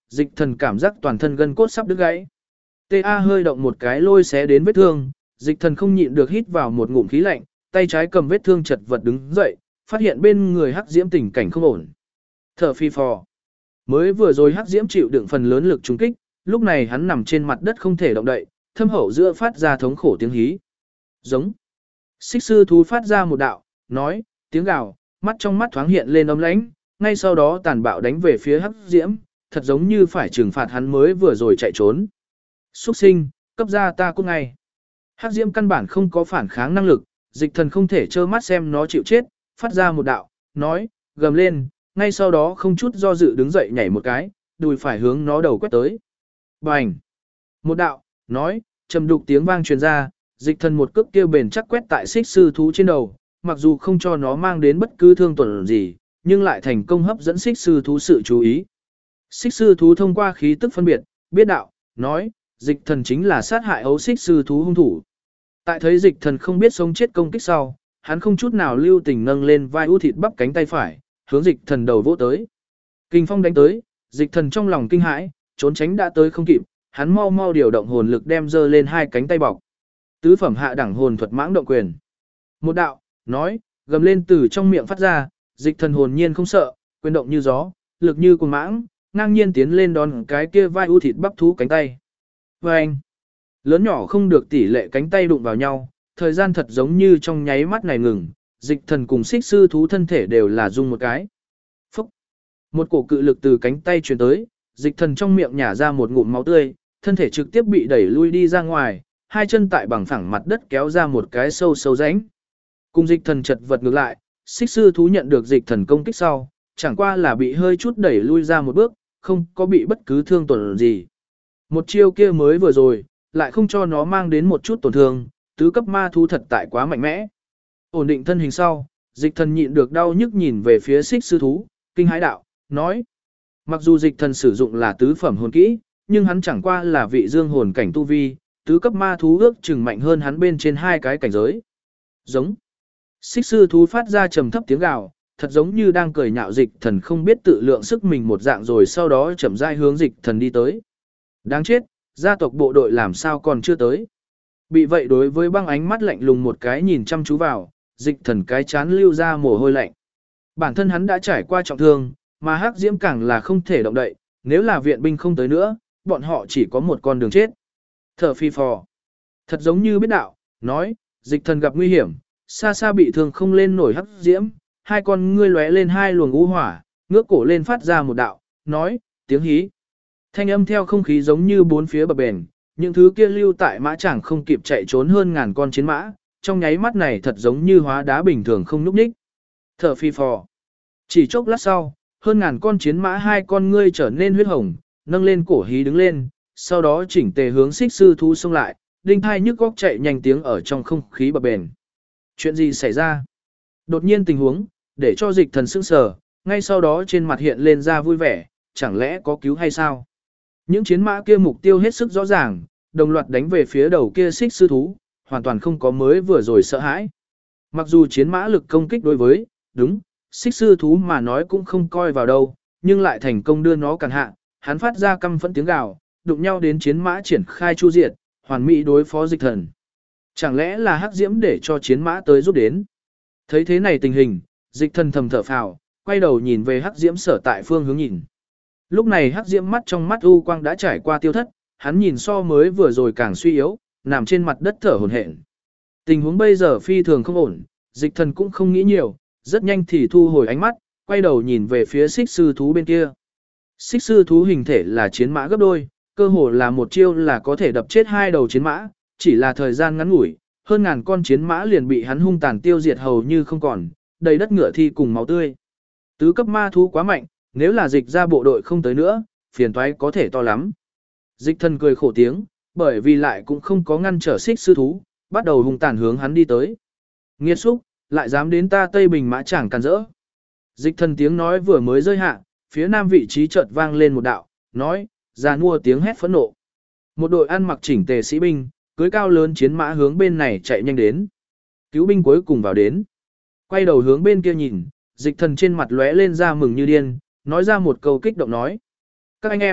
dịch thần cảm giác toàn thân gân cốt sắp đứt gãy. TA hơi động một cái lôi xé đến vết thương, dịch thần không nhịn được hít vào một ngụm khí lạnh, tay trái cầm vết thương chật vật đứng dậy, phát hiện bên người Hắc Diễm tình cảnh không ổn. Thở phi phò. Mới vừa rồi Hắc Diễm chịu đựng phần lớn lực trúng kích, lúc này hắn nằm trên mặt đất không thể động đậy, thâm hậu giữa phát ra thống khổ tiếng hí. Giống. Xích sư thú phát ra một đạo, nói, tiếng gào, mắt trong mắt thoáng hiện lên ấm lãnh, ngay sau đó tàn bạo đánh về phía Hắc Diễm, thật giống như phải trừng phạt hắn mới vừa rồi chạy trốn. Xuất sinh, cấp ra ta cút ngay. Hắc Diễm căn bản không có phản kháng năng lực, dịch thần không thể trơ mắt xem nó chịu chết, phát ra một đạo, nói, gầm lên, ngay sau đó không chút do dự đứng dậy nhảy một cái, đùi phải hướng nó đầu quét tới. Bành! Một đạo, nói, trầm đục tiếng vang truyền ra, dịch thần một cước kia bền chắc quét tại xích sư thú trên đầu, mặc dù không cho nó mang đến bất cứ thương tổn gì, nhưng lại thành công hấp dẫn xích sư thú sự chú ý. Xích sư thú thông qua khí tức phân biệt, biết đạo, nói, dịch thần chính là sát hại ấu xích sư thú hung thủ. Tại thấy dịch thần không biết sống chết công kích sau, hắn không chút nào lưu tình nâng lên vai ưu thịt bắp cánh tay phải, hướng dịch thần đầu vỗ tới. Kình phong đánh tới, dịch thần trong lòng kinh hãi, trốn tránh đã tới không kịp, hắn mau mau điều động hồn lực đem giơ lên hai cánh tay bọc. Tứ phẩm hạ đẳng hồn thuật mãng động quyền. Một đạo, nói, gầm lên từ trong miệng phát ra, dịch thần hồn nhiên không sợ, quyền động như gió, lực như cuồng mãng, ngang nhiên tiến lên đón cái kia vai ưu thịt bắp thú cánh tay. Và anh, lớn nhỏ không được tỷ lệ cánh tay đụng vào nhau, thời gian thật giống như trong nháy mắt này ngừng, dịch thần cùng xích sư thú thân thể đều là dung một cái. Phúc! Một cổ cự lực từ cánh tay truyền tới, dịch thần trong miệng nhả ra một ngụm máu tươi, thân thể trực tiếp bị đẩy lui đi ra ngoài, hai chân tại bằng phẳng mặt đất kéo ra một cái sâu sâu rãnh. Cùng dịch thần chật vật ngược lại, xích sư thú nhận được dịch thần công kích sau, chẳng qua là bị hơi chút đẩy lui ra một bước, không có bị bất cứ thương tổn gì. Một chiêu kia mới vừa rồi, lại không cho nó mang đến một chút tổn thương, tứ cấp ma thú thật tại quá mạnh mẽ. Ổn định thân hình sau, dịch thần nhịn được đau nhức nhìn về phía xích sư thú, kinh hãi đạo, nói. Mặc dù dịch thần sử dụng là tứ phẩm hồn kỹ, nhưng hắn chẳng qua là vị dương hồn cảnh tu vi, tứ cấp ma thú ước chừng mạnh hơn hắn bên trên hai cái cảnh giới. Giống. Xích sư thú phát ra trầm thấp tiếng gào, thật giống như đang cười nhạo dịch thần không biết tự lượng sức mình một dạng rồi sau đó chậm rãi hướng dịch thần đi tới. Đáng chết, gia tộc bộ đội làm sao còn chưa tới. Bị vậy đối với băng ánh mắt lạnh lùng một cái nhìn chăm chú vào, dịch thần cái chán lưu ra mồ hôi lạnh. Bản thân hắn đã trải qua trọng thương, mà Hắc Diễm càng là không thể động đậy, nếu là viện binh không tới nữa, bọn họ chỉ có một con đường chết. Thở phi phò. Thật giống như biết đạo, nói, dịch thần gặp nguy hiểm, xa xa bị thương không lên nổi Hắc Diễm, hai con ngươi lóe lên hai luồng u hỏa, ngước cổ lên phát ra một đạo, nói, tiếng hí. Thanh âm theo không khí giống như bốn phía bập bền, những thứ kia lưu tại mã chẳng không kịp chạy trốn hơn ngàn con chiến mã, trong nháy mắt này thật giống như hóa đá bình thường không nhúc nhích. Thở phi phò. Chỉ chốc lát sau, hơn ngàn con chiến mã hai con ngươi trở nên huyết hồng, nâng lên cổ hí đứng lên, sau đó chỉnh tề hướng xích sư thú xông lại, đinh thai nhức góc chạy nhanh tiếng ở trong không khí bập bền. Chuyện gì xảy ra? Đột nhiên tình huống, để cho dịch thần sững sờ, ngay sau đó trên mặt hiện lên ra vui vẻ, chẳng lẽ có cứu hay sao? Những chiến mã kia mục tiêu hết sức rõ ràng, đồng loạt đánh về phía đầu kia xích sư thú, hoàn toàn không có mới vừa rồi sợ hãi. Mặc dù chiến mã lực công kích đối với, đúng, xích sư thú mà nói cũng không coi vào đâu, nhưng lại thành công đưa nó cản hạ, hắn phát ra căm phẫn tiếng gào, đụng nhau đến chiến mã triển khai chu diệt, hoàn mỹ đối phó dịch thần. Chẳng lẽ là Hắc Diễm để cho chiến mã tới giúp đến? Thấy thế này tình hình, dịch thần thầm thở phào, quay đầu nhìn về Hắc Diễm sở tại phương hướng nhìn. Lúc này Hắc Diễm mắt trong mắt u quang đã trải qua tiêu thất, hắn nhìn so mới vừa rồi càng suy yếu, nằm trên mặt đất thở hổn hển. Tình huống bây giờ phi thường không ổn, dịch thần cũng không nghĩ nhiều, rất nhanh thì thu hồi ánh mắt, quay đầu nhìn về phía xích sư thú bên kia. Xích sư thú hình thể là chiến mã gấp đôi, cơ hồ là một chiêu là có thể đập chết hai đầu chiến mã, chỉ là thời gian ngắn ngủi, hơn ngàn con chiến mã liền bị hắn hung tàn tiêu diệt hầu như không còn, đầy đất ngựa thi cùng máu tươi. Tứ cấp ma thú quá mạnh, nếu là dịch ra bộ đội không tới nữa, phiền toái có thể to lắm. Dịch thần cười khổ tiếng, bởi vì lại cũng không có ngăn trở xích sư thú, bắt đầu hung tàn hướng hắn đi tới. Nghiệt xúc, lại dám đến ta Tây Bình mã chẳng càn rỡ. Dịch thần tiếng nói vừa mới rơi hạ, phía nam vị trí chợt vang lên một đạo, nói, già nua tiếng hét phẫn nộ. Một đội ăn mặc chỉnh tề sĩ binh, cưới cao lớn chiến mã hướng bên này chạy nhanh đến. Cứu binh cuối cùng vào đến. Quay đầu hướng bên kia nhìn, dịch thần trên mặt lóe lên ra mừng như điên, nói ra một câu kích động nói. Các anh em,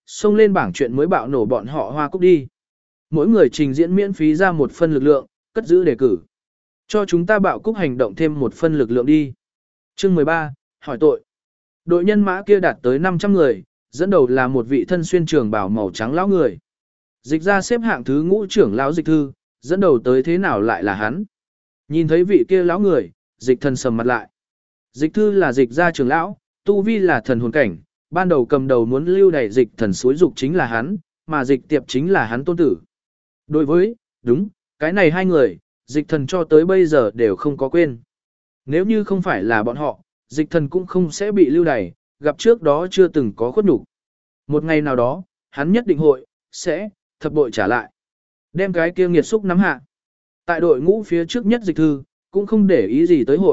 xông lên bảng chuyện mới bạo nổ bọn họ hoa cúc đi. Mỗi người trình diễn miễn phí ra một phân lực lượng, cất giữ đề cử. Cho chúng ta bạo cúc hành động thêm một phân lực lượng đi. Chương 13, hỏi tội. Đội nhân mã kia đạt tới 500 người, dẫn đầu là một vị thân xuyên trường bào màu trắng lão người. Dịch ra xếp hạng thứ ngũ trưởng lão Dịch Thư, dẫn đầu tới thế nào lại là hắn. Nhìn thấy vị kia lão người, Dịch Thần sầm mặt lại. Dịch Thư là Dịch gia trưởng lão, tu vi là thần hồn cảnh, ban đầu cầm đầu muốn lưu đày Dịch Thần xúi dục chính là hắn, mà Dịch Tiệp chính là hắn tôn tử. Đối với, đúng, cái này hai người, Dịch Thần cho tới bây giờ đều không có quên. Nếu như không phải là bọn họ, Dịch Thần cũng không sẽ bị lưu đày, gặp trước đó chưa từng có khuất nhục. Một ngày nào đó, hắn nhất định sẽ thập bội trả lại. Đem cái kia nghiệt xúc nắm hạ. Tại đội ngũ phía trước nhất Dịch Thư, cũng không để ý gì tới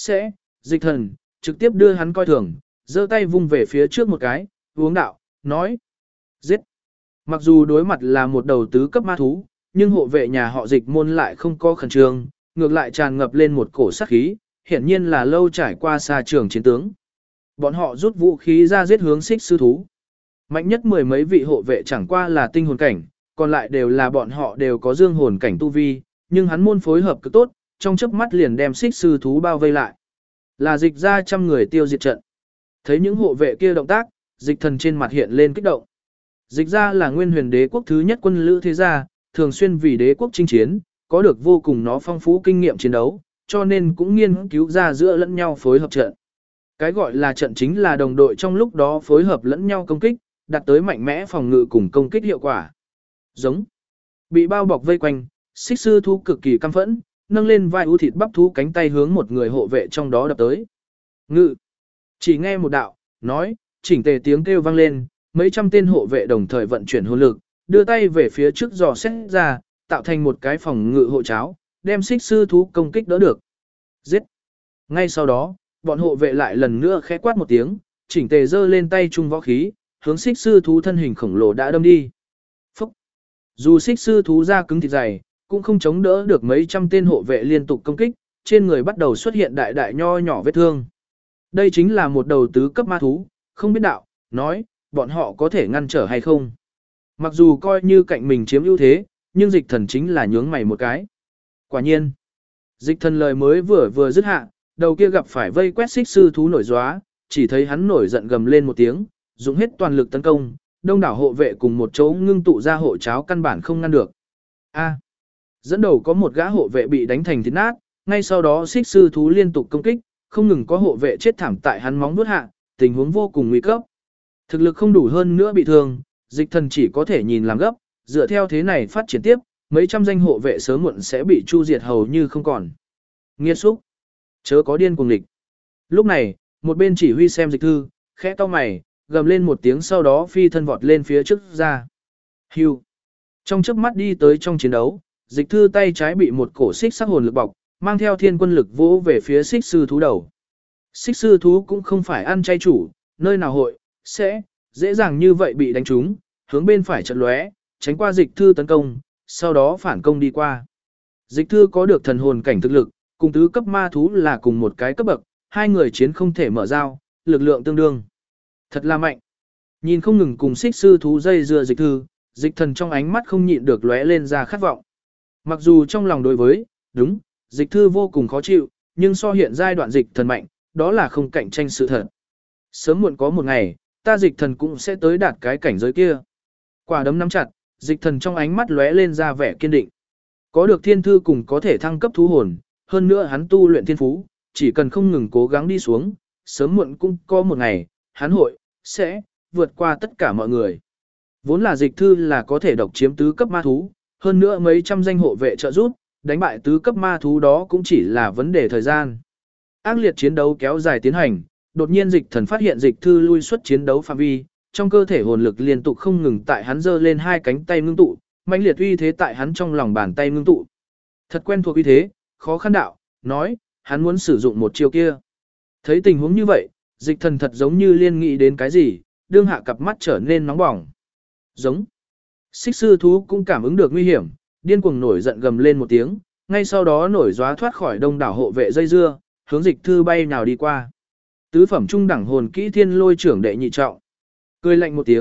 Dịch Thần, trực tiếp đưa hắn coi thường, giơ tay vung về phía trước một cái, uống đạo, nói. Giết. Mặc dù đối mặt là một đầu tứ cấp ma thú, nhưng hộ vệ nhà họ Dịch môn lại không có khẩn trương, ngược lại tràn ngập lên một cổ sát khí, hiển nhiên là lâu trải qua xa trường chiến tướng. Bọn họ rút vũ khí ra giết hướng xích sư thú. Mạnh nhất mười mấy vị hộ vệ chẳng qua là tinh hồn cảnh, còn lại đều là bọn họ đều có dương hồn cảnh tu vi, nhưng hắn môn phối hợp cực tốt, trong chớp mắt liền đem xích sư thú bao vây lại. Là Dịch ra trăm người tiêu diệt trận. Thấy những hộ vệ kia động tác, Dịch Thần trên mặt hiện lên kích động. Dịch ra là nguyên huyền đế quốc thứ nhất quân lữ thế gia, thường xuyên vì đế quốc chinh chiến, có được vô cùng nó phong phú kinh nghiệm chiến đấu, cho nên cũng nghiên cứu ra giữa lẫn nhau phối hợp trận. Cái gọi là trận chính là đồng đội trong lúc đó phối hợp lẫn nhau công kích, đạt tới mạnh mẽ phòng ngự cùng công kích hiệu quả. Giống. Bị bao bọc vây quanh, xích sư thú cực kỳ căm phẫn, nâng lên vai ưu thịt bắp thú cánh tay hướng một người hộ vệ trong đó đập tới. Ngự. Chỉ nghe một đạo, nói, chỉnh tề tiếng kêu vang lên, mấy trăm tên hộ vệ đồng thời vận chuyển hồn lực, đưa tay về phía trước dò xét ra, tạo thành một cái phòng ngự hộ cháo, đem xích sư thú công kích đỡ được. Giết. Ngay sau đó, bọn hộ vệ lại lần nữa khẽ quát một tiếng, chỉnh tề giơ lên tay trung võ khí, hướng xích sư thú thân hình khổng lồ đã đâm đi. Phúc. Dù xích sư thú da cứng thịt dày, cũng không chống đỡ được mấy trăm tên hộ vệ liên tục công kích, trên người bắt đầu xuất hiện đại đại nho nhỏ vết thương. Đây chính là một đầu tứ cấp ma thú, không biết đạo, nói, bọn họ có thể ngăn trở hay không. Mặc dù coi như cạnh mình chiếm ưu thế, nhưng Dịch Thần chính là nhướng mày một cái. Quả nhiên, Dịch Thần lời mới vừa dứt hạ, đầu kia gặp phải vây quét xích sư thú nổi gióa, chỉ thấy hắn nổi giận gầm lên một tiếng, dùng hết toàn lực tấn công, đông đảo hộ vệ cùng một chỗ ngưng tụ ra hộ cháo căn bản không ngăn được. A. Dẫn đầu có một gã hộ vệ bị đánh thành thịt nát, ngay sau đó xích sư thú liên tục công kích, không ngừng có hộ vệ chết thảm tại hắn móng vuốt hạ, tình huống vô cùng nguy cấp. Thực lực không đủ hơn nữa bị thương, Dịch Thần chỉ có thể nhìn làm gấp, dựa theo thế này phát triển tiếp, mấy trăm danh hộ vệ sớm muộn sẽ bị chu diệt hầu như không còn. Nghiệt xúc, chớ có điên cuồng nghịch. Lúc này, một bên chỉ huy xem Dịch Thư, khẽ cau mày, gầm lên một tiếng sau đó phi thân vọt lên phía trước ra. Hưu. Trong chớp mắt đi tới trong chiến đấu, Dịch Thư tay trái bị một cổ xích sắc hồn lực bọc, mang theo thiên quân lực vỗ về phía xích sư thú đầu. Xích sư thú cũng không phải ăn chay chủ, nơi nào sẽ dễ dàng như vậy bị đánh trúng, hướng bên phải chợt lóe, tránh qua Dịch Thư tấn công, sau đó phản công đi qua. Dịch Thư có được thần hồn cảnh thực lực, cùng tứ cấp ma thú là cùng một cái cấp bậc, hai người chiến không thể mở giao, lực lượng tương đương. Thật là mạnh. Nhìn không ngừng cùng xích sư thú dây dưa Dịch Thư, Dịch Thần trong ánh mắt không nhịn được lóe lên ra khát vọng. Mặc dù trong lòng đối với, đúng, Dịch Thư vô cùng khó chịu, nhưng so hiện giai đoạn Dịch Thần mạnh, đó là không cạnh tranh sự thật. Sớm muộn có một ngày, ta Dịch Thần cũng sẽ tới đạt cái cảnh giới kia. Quả đấm nắm chặt, Dịch Thần trong ánh mắt lóe lên ra vẻ kiên định. Có được thiên thư cùng có thể thăng cấp thú hồn, hơn nữa hắn tu luyện thiên phú, chỉ cần không ngừng cố gắng đi xuống, sớm muộn cũng có một ngày, hắn sẽ vượt qua tất cả mọi người. Vốn là Dịch Thư là có thể độc chiếm tứ cấp ma thú, hơn nữa mấy trăm danh hộ vệ trợ giúp, đánh bại tứ cấp ma thú đó cũng chỉ là vấn đề thời gian. Ác liệt chiến đấu kéo dài tiến hành, đột nhiên Dịch Thần phát hiện Dịch Thư lui xuất chiến đấu phạm vi, trong cơ thể hồn lực liên tục không ngừng tại hắn giơ lên hai cánh tay ngưng tụ, mãnh liệt uy thế tại hắn trong lòng bàn tay ngưng tụ. Thật quen thuộc uy thế, khó khăn đạo, nói, hắn muốn sử dụng một chiêu kia. Thấy tình huống như vậy, Dịch Thần thật giống như liên nghĩ đến cái gì, đương hạ cặp mắt trở nên nóng bỏng. Giống. Xích sư thú cũng cảm ứng được nguy hiểm, điên cuồng nổi giận gầm lên một tiếng, ngay sau đó nổi gióa thoát khỏi đông đảo hộ vệ dây dưa, hướng Dịch Thư bay nào đi qua. Tứ phẩm trung đẳng hồn kỹ thiên lôi trưởng đệ nhị trọng. Cười lạnh một tiếng,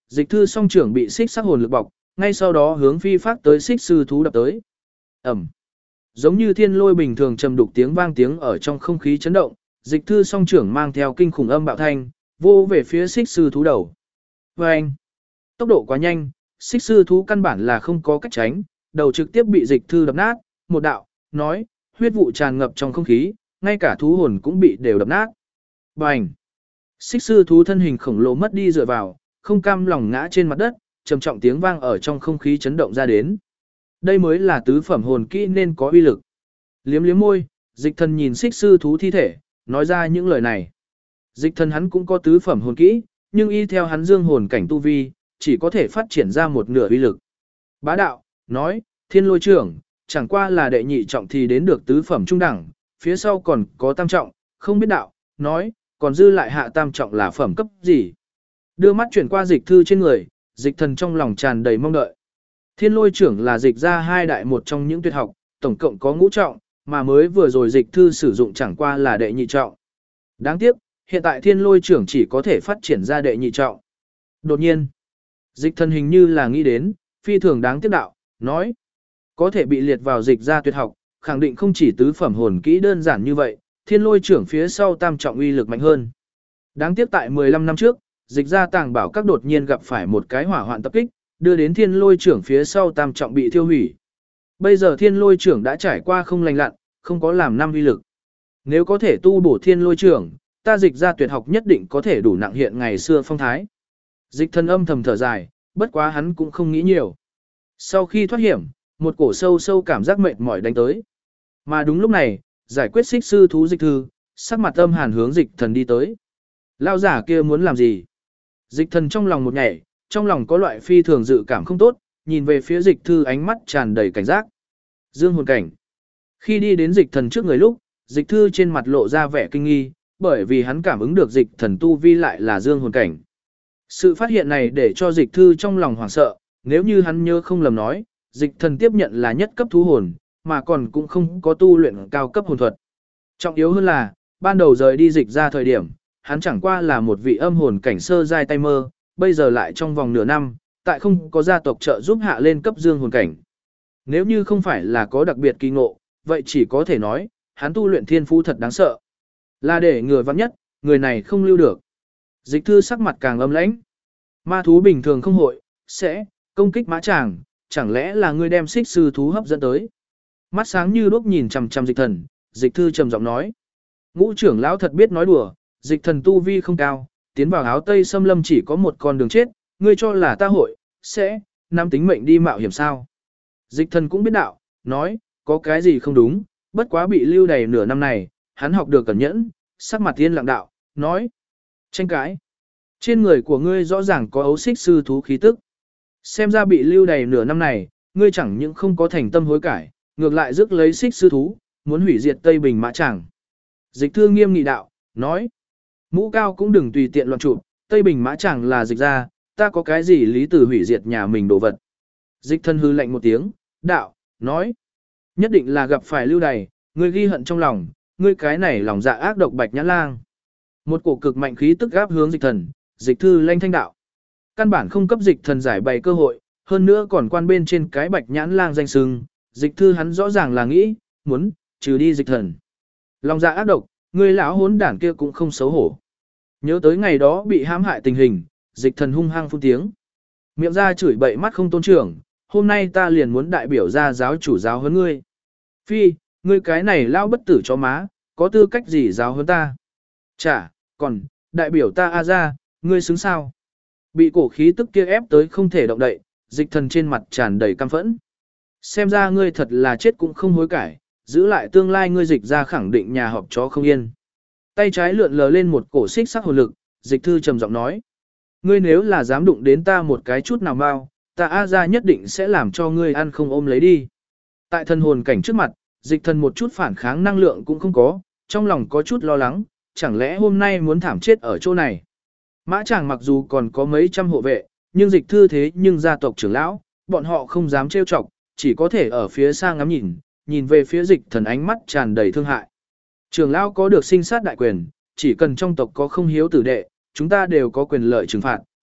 Dịch thư song trưởng bị xích sắc hồn lực bọc, ngay sau đó hướng phi phát tới xích sư thú đập tới. Ẩm. Giống như thiên lôi bình thường trầm đục tiếng vang tiếng ở trong không khí chấn động, dịch thư song trưởng mang theo kinh khủng âm bạo thanh, vô về phía xích sư thú đầu. Vâng! Tốc độ quá nhanh, xích sư thú căn bản là không có cách tránh, đầu trực tiếp bị dịch thư đập nát, một đạo, nói, huyết vụ tràn ngập trong không khí, ngay cả thú hồn cũng bị đều đập nát. Bành! Xích sư thú thân hình khổng lồ mất đi dựa vào, không cam lòng ngã trên mặt đất, trầm trọng tiếng vang ở trong không khí chấn động ra đến. Đây mới là tứ phẩm hồn kỹ nên có uy lực. Liếm liếm môi, dịch thần nhìn xích sư thú thi thể, nói ra những lời này. Dịch thần hắn cũng có tứ phẩm hồn kỹ, nhưng y theo hắn dương hồn cảnh tu vi, chỉ có thể phát triển ra một nửa uy lực. Bá đạo, nói, thiên lôi trưởng, chẳng qua là đệ nhị trọng thì đến được tứ phẩm trung đẳng, phía sau còn có tam trọng, không biết đạo, nói, còn dư lại hạ tam trọng là phẩm cấp gì. Đưa mắt chuyển qua dịch thư trên người, dịch thần trong lòng tràn đầy mong đợi. Thiên lôi trưởng là dịch ra hai đại một trong những tuyệt học, tổng cộng có ngũ trọng, mà mới vừa rồi dịch thư sử dụng chẳng qua là đệ nhị trọng. Đáng tiếc, hiện tại thiên lôi trưởng chỉ có thể phát triển ra đệ nhị trọng. Đột nhiên, dịch thần hình như là nghĩ đến, phi thường đáng tiếc đạo, nói, có thể bị liệt vào dịch ra tuyệt học, khẳng định không chỉ tứ phẩm hồn kỹ đơn giản như vậy, thiên lôi trưởng phía sau tam trọng uy lực mạnh hơn. Đáng tiếc tại 15 năm trước, dịch ra tàng bảo các đột nhiên gặp phải một cái hỏa hoạn tập kích, đưa đến thiên lôi trưởng phía sau tam trọng bị thiêu hủy. Bây giờ thiên lôi trưởng đã trải qua không lành lặn, không có làm năm uy lực. Nếu có thể tu bổ thiên lôi trưởng, ta dịch ra tuyệt học nhất định có thể đủ nặng hiện ngày xưa phong thái. Dịch thần âm thầm thở dài, bất quá hắn cũng không nghĩ nhiều. Sau khi thoát hiểm, một cổ sâu sâu cảm giác mệt mỏi đánh tới. Mà đúng lúc này, giải quyết xích sư thú dịch thư, sắc mặt âm hàn hướng dịch thần đi tới. Lao giả kia muốn làm gì? Dịch thần trong lòng một nhảy, trong lòng có loại phi thường dự cảm không tốt, nhìn về phía dịch thư ánh mắt tràn đầy cảnh giác. Dương hồn cảnh. Khi đi đến dịch thần trước người lúc, dịch thư trên mặt lộ ra vẻ kinh nghi, bởi vì hắn cảm ứng được dịch thần tu vi lại là dương hồn cảnh. Sự phát hiện này để cho dịch thư trong lòng hoảng sợ, nếu như hắn nhớ không lầm nói, dịch thần tiếp nhận là nhất cấp thú hồn, mà còn cũng không có tu luyện cao cấp hồn thuật. Trọng yếu hơn là, ban đầu rời đi dịch ra thời điểm, hắn chẳng qua là một vị âm hồn cảnh sơ giai tay mơ, bây giờ lại trong vòng nửa năm, tại không có gia tộc trợ giúp hạ lên cấp dương hồn cảnh. Nếu như không phải là có đặc biệt kỳ ngộ, vậy chỉ có thể nói, hắn tu luyện thiên phú thật đáng sợ. Là để ngừa vắng nhất, người này không lưu được. Dịch thư sắc mặt càng âm lãnh. Ma thú bình thường không hội, sẽ công kích mã tràng, chẳng lẽ là ngươi đem xích sư thú hấp dẫn tới. Mắt sáng như đuốc nhìn chằm chằm dịch thần, dịch thư trầm giọng nói. Ngũ trưởng lão thật biết nói đùa, dịch thần tu vi không cao, tiến vào áo tây xâm lâm chỉ có một con đường chết, ngươi cho là ta hội, sẽ, nắm tính mệnh đi mạo hiểm sao. Dịch thần cũng biết đạo, nói, có cái gì không đúng, bất quá bị lưu đày nửa năm này, hắn học được cẩn nhẫn, sắc mặt tiên lặng đạo, nói. Tranh cãi. Trên người của ngươi rõ ràng có ấu xích sư thú khí tức. Xem ra bị lưu đày nửa năm này, ngươi chẳng những không có thành tâm hối cải, ngược lại rước lấy xích sư thú, muốn hủy diệt Tây Bình Mã Tràng. Dịch thư nghiêm nghị đạo, nói. Mũ cao cũng đừng tùy tiện loạn chụp, Tây Bình Mã Tràng là dịch ra, ta có cái gì lý từ hủy diệt nhà mình đồ vật. Dịch thân hư lạnh một tiếng, đạo, nói. Nhất định là gặp phải lưu đày, ngươi ghi hận trong lòng, ngươi cái này lòng dạ ác độc bạch nhãn lang. Một cổ cực mạnh khí tức gáp hướng dịch thần, dịch thư lanh thanh đạo. Căn bản không cấp dịch thần giải bày cơ hội, hơn nữa còn quan bên trên cái bạch nhãn lang danh sưng, dịch thư hắn rõ ràng là nghĩ, muốn, trừ đi dịch thần. Lòng dạ ác độc, người lão hốn đản kia cũng không xấu hổ. Nhớ tới ngày đó bị hãm hại tình hình, dịch thần hung hăng phun tiếng. Miệng ra chửi bậy mắt không tôn trưởng, hôm nay ta liền muốn đại biểu ra giáo chủ giáo huấn ngươi. Phi, ngươi cái này lao bất tử chó má, có tư cách gì giáo huấn ta? Chả, còn, đại biểu ta a ra, ngươi xứng sao? Bị cổ khí tức kia ép tới không thể động đậy, dịch thần trên mặt tràn đầy căm phẫn. Xem ra ngươi thật là chết cũng không hối cải, giữ lại tương lai ngươi dịch ra khẳng định nhà họp chó không yên. Tay trái lượn lờ lên một cổ xích sắc hồn lực, dịch thư trầm giọng nói. Ngươi nếu là dám đụng đến ta một cái chút nào mau, ta a ra nhất định sẽ làm cho ngươi ăn không ôm lấy đi. Tại thân hồn cảnh trước mặt, dịch thần một chút phản kháng năng lượng cũng không có, trong lòng có chút lo lắng, chẳng lẽ hôm nay muốn thảm chết ở chỗ này. Mã Tràng mặc dù còn có mấy trăm hộ vệ, nhưng dịch thư thế nhưng gia tộc trưởng lão, bọn họ không dám trêu chọc, chỉ có thể ở phía xa ngắm nhìn, nhìn về phía dịch thần ánh mắt tràn đầy thương hại. Trưởng lão có được sinh sát đại quyền, chỉ cần trong tộc có không hiếu tử đệ, chúng ta đều có quyền lợi trừng phạt,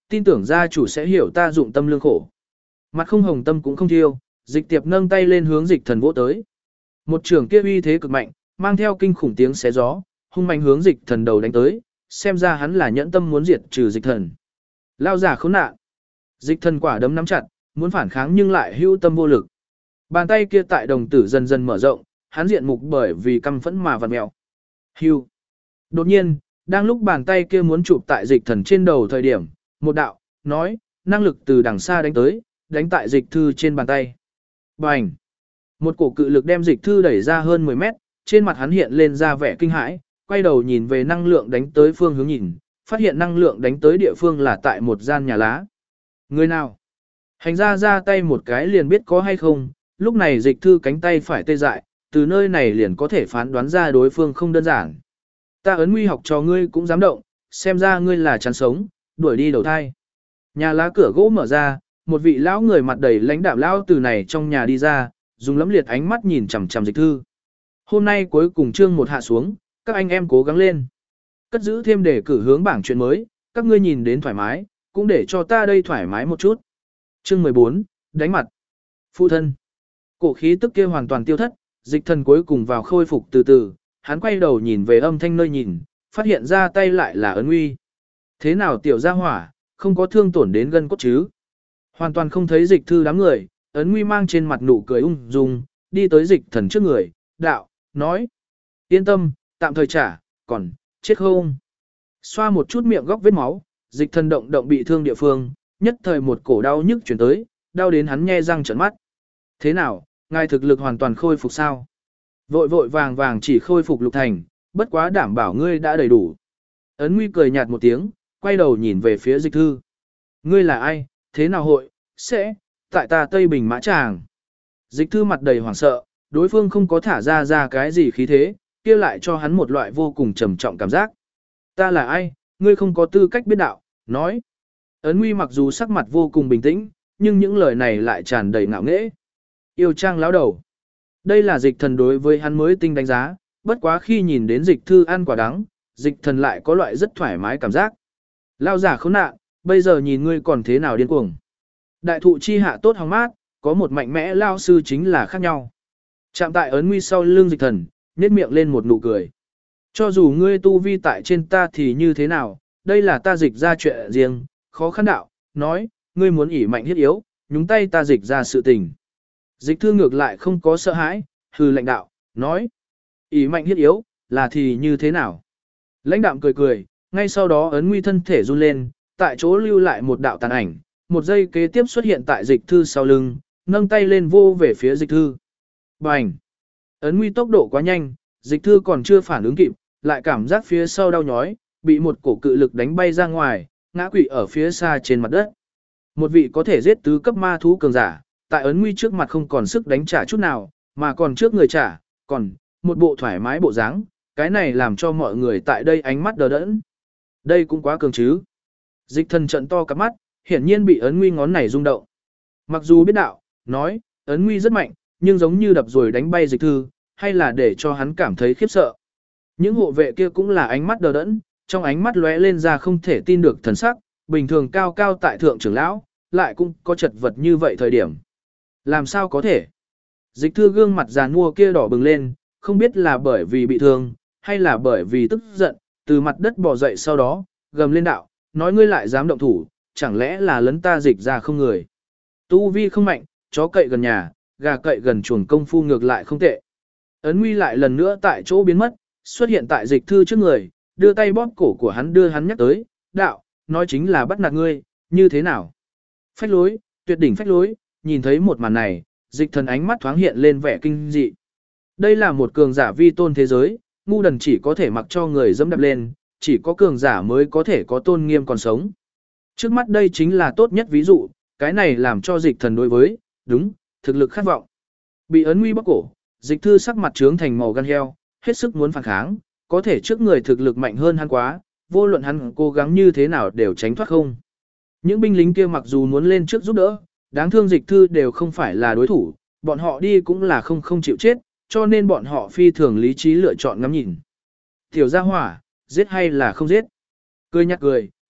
tin tưởng gia chủ sẽ hiểu ta dụng tâm lương khổ. Mặt không hồng tâm cũng không thiêu, Dịch Tiệp nâng tay lên hướng Dịch Thần vỗ tới. Một trường kia uy thế cực mạnh, mang theo kinh khủng tiếng xé gió, hung mạnh hướng Dịch Thần đầu đánh tới, xem ra hắn là nhẫn tâm muốn diệt trừ Dịch Thần. Lao giả khốn nạn. Dịch Thần quả đấm nắm chặt, muốn phản kháng nhưng lại hữu tâm vô lực. Bàn tay kia tại đồng tử dần dần mở rộng, hắn diện mục bởi vì căm phẫn mà vặn mèo. Hưu. Đột nhiên, đang lúc bàn tay kia muốn chụp tại Dịch Thần trên đầu thời điểm, một đạo, nói, năng lực từ đằng xa đánh tới, đánh tại Dịch Thư trên bàn tay. Bành. Một cổ cự lực đem Dịch Thư đẩy ra hơn 10 mét, trên mặt hắn hiện lên ra vẻ kinh hãi, quay đầu nhìn về năng lượng đánh tới phương hướng nhìn, phát hiện năng lượng đánh tới địa phương là tại một gian nhà lá. Người nào? Hành ra ra tay một cái liền biết có hay không, lúc này Dịch Thư cánh tay phải tê dại, từ nơi này liền có thể phán đoán ra đối phương không đơn giản. Ta ấn nguy học cho ngươi cũng dám động, xem ra ngươi là chán sống, đuổi đi đầu thai. Nhà lá cửa gỗ mở ra, một vị lão người mặt đầy lãnh đạm lão từ này trong nhà đi ra, dùng lẫm liệt ánh mắt nhìn chằm chằm Dịch Thư. Hôm nay cuối cùng chương 1 hạ xuống, các anh em cố gắng lên. Cất giữ thêm để cử hướng bảng chuyện mới, các ngươi nhìn đến thoải mái, cũng để cho ta đây thoải mái một chút. Chương 14, đánh mặt. Phụ thân. Cổ khí tức kia hoàn toàn tiêu thất, Dịch Thần cuối cùng vào khôi phục từ từ, hắn quay đầu nhìn về âm thanh nơi nhìn, phát hiện ra tay lại là ấn uy. Thế nào tiểu gia hỏa, không có thương tổn đến gân cốt chứ? Hoàn toàn không thấy Dịch Thư đám người, ấn nguy mang trên mặt nụ cười ung dung, đi tới Dịch Thần trước người, đạo, nói. Yên tâm, tạm thời trả, còn, chết không? Xoa một chút miệng góc vết máu, Dịch Thần động động bị thương địa phương, nhất thời một cổ đau nhức chuyển tới, đau đến hắn nhe răng trợn mắt. Thế nào, ngài thực lực hoàn toàn khôi phục sao? Vội vội vàng vàng chỉ khôi phục lục thành, bất quá đảm bảo ngươi đã đầy đủ. Ấn nguy cười nhạt một tiếng, quay đầu nhìn về phía Dịch Thư. Ngươi là ai, thế nào hội, sẽ, tại ta Tây Bình Mã Tràng. Dịch Thư mặt đầy hoảng sợ, đối phương không có thả ra cái gì khí thế, kia lại cho hắn một loại vô cùng trầm trọng cảm giác. Ta là ai, ngươi không có tư cách biết đạo, nói. Ấn nguy mặc dù sắc mặt vô cùng bình tĩnh, nhưng những lời này lại tràn đầy ngạo nghễ. Yêu trang lão đầu. Đây là Dịch Thần đối với hắn mới tinh đánh giá, bất quá khi nhìn đến Dịch Thư ăn quả đắng, Dịch Thần lại có loại rất thoải mái cảm giác. Lao giả khốn nạn, bây giờ nhìn ngươi còn thế nào điên cuồng. Đại thụ chi hạ tốt hóng mát, có một mạnh mẽ lao sư chính là khác nhau. Chạm tại ấn nguy sau lưng Dịch Thần, nhếch miệng lên một nụ cười. Cho dù ngươi tu vi tại trên ta thì như thế nào, đây là ta Dịch ra chuyện riêng, khó khăn đạo, nói, ngươi muốn ỷ mạnh hiết yếu, nhúng tay ta Dịch ra sự tình. Dịch Thư ngược lại không có sợ hãi, hừ lãnh đạo, nói, ỷ mạnh hiết yếu, là thì như thế nào. Lãnh đạm cười cười, ngay sau đó ấn nguy thân thể run lên, tại chỗ lưu lại một đạo tàn ảnh, một giây kế tiếp xuất hiện tại Dịch Thư sau lưng, nâng tay lên vô về phía Dịch Thư. Bành! Ấn nguy tốc độ quá nhanh, Dịch Thư còn chưa phản ứng kịp, lại cảm giác phía sau đau nhói, bị một cổ cự lực đánh bay ra ngoài, ngã quỵ ở phía xa trên mặt đất. Một vị có thể giết tứ cấp ma thú cường giả, tại ấn nguy trước mặt không còn sức đánh trả chút nào, mà còn trước người trả, còn một bộ thoải mái bộ dáng, cái này làm cho mọi người tại đây ánh mắt đờ đẫn. Đây cũng quá cường chứ. Dịch Thần trận to cặp mắt, hiển nhiên bị ấn nguy ngón này rung động. Mặc dù biết đạo, nói, ấn nguy rất mạnh, nhưng giống như đập rồi đánh bay Dịch Thư, hay là để cho hắn cảm thấy khiếp sợ. Những hộ vệ kia cũng là ánh mắt đờ đẫn, trong ánh mắt lóe lên ra không thể tin được thần sắc, bình thường cao cao tại thượng trưởng lão, lại cũng có chật vật như vậy thời điểm. Làm sao có thể? Dịch Thư gương mặt già nua kia đỏ bừng lên, không biết là bởi vì bị thương, hay là bởi vì tức giận, từ mặt đất bò dậy sau đó, gầm lên đạo, nói ngươi lại dám động thủ, chẳng lẽ là lấn ta Dịch ra không người. Tu vi không mạnh, chó cậy gần nhà, gà cậy gần chuồng công phu ngược lại không tệ. Ấn nguy lại lần nữa tại chỗ biến mất, xuất hiện tại Dịch Thư trước người, đưa tay bóp cổ của hắn đưa hắn nhắc tới, đạo, nói chính là bắt nạt ngươi, như thế nào? Phách lối, tuyệt đỉnh phách lối, nhìn thấy một màn này, Dịch Thần ánh mắt thoáng hiện lên vẻ kinh dị. Đây là một cường giả vi tôn thế giới, ngu đần chỉ có thể mặc cho người dẫm đạp lên, chỉ có cường giả mới có thể có tôn nghiêm còn sống. Trước mắt đây chính là tốt nhất ví dụ, cái này làm cho Dịch Thần đối với, đúng, thực lực khát vọng. Bị ấn nguy bóc cổ, Dịch Thư sắc mặt trướng thành màu gan heo, hết sức muốn phản kháng, có thể trước người thực lực mạnh hơn hắn quá, vô luận hắn cố gắng như thế nào đều tránh thoát không. Những binh lính kia mặc dù muốn lên trước giúp đỡ, đáng thương Dịch Thư đều không phải là đối thủ, bọn họ đi cũng là không chịu chết, cho nên bọn họ phi thường lý trí lựa chọn ngắm nhìn. Tiểu gia hỏa, giết hay là không giết? Cười nhạt cười,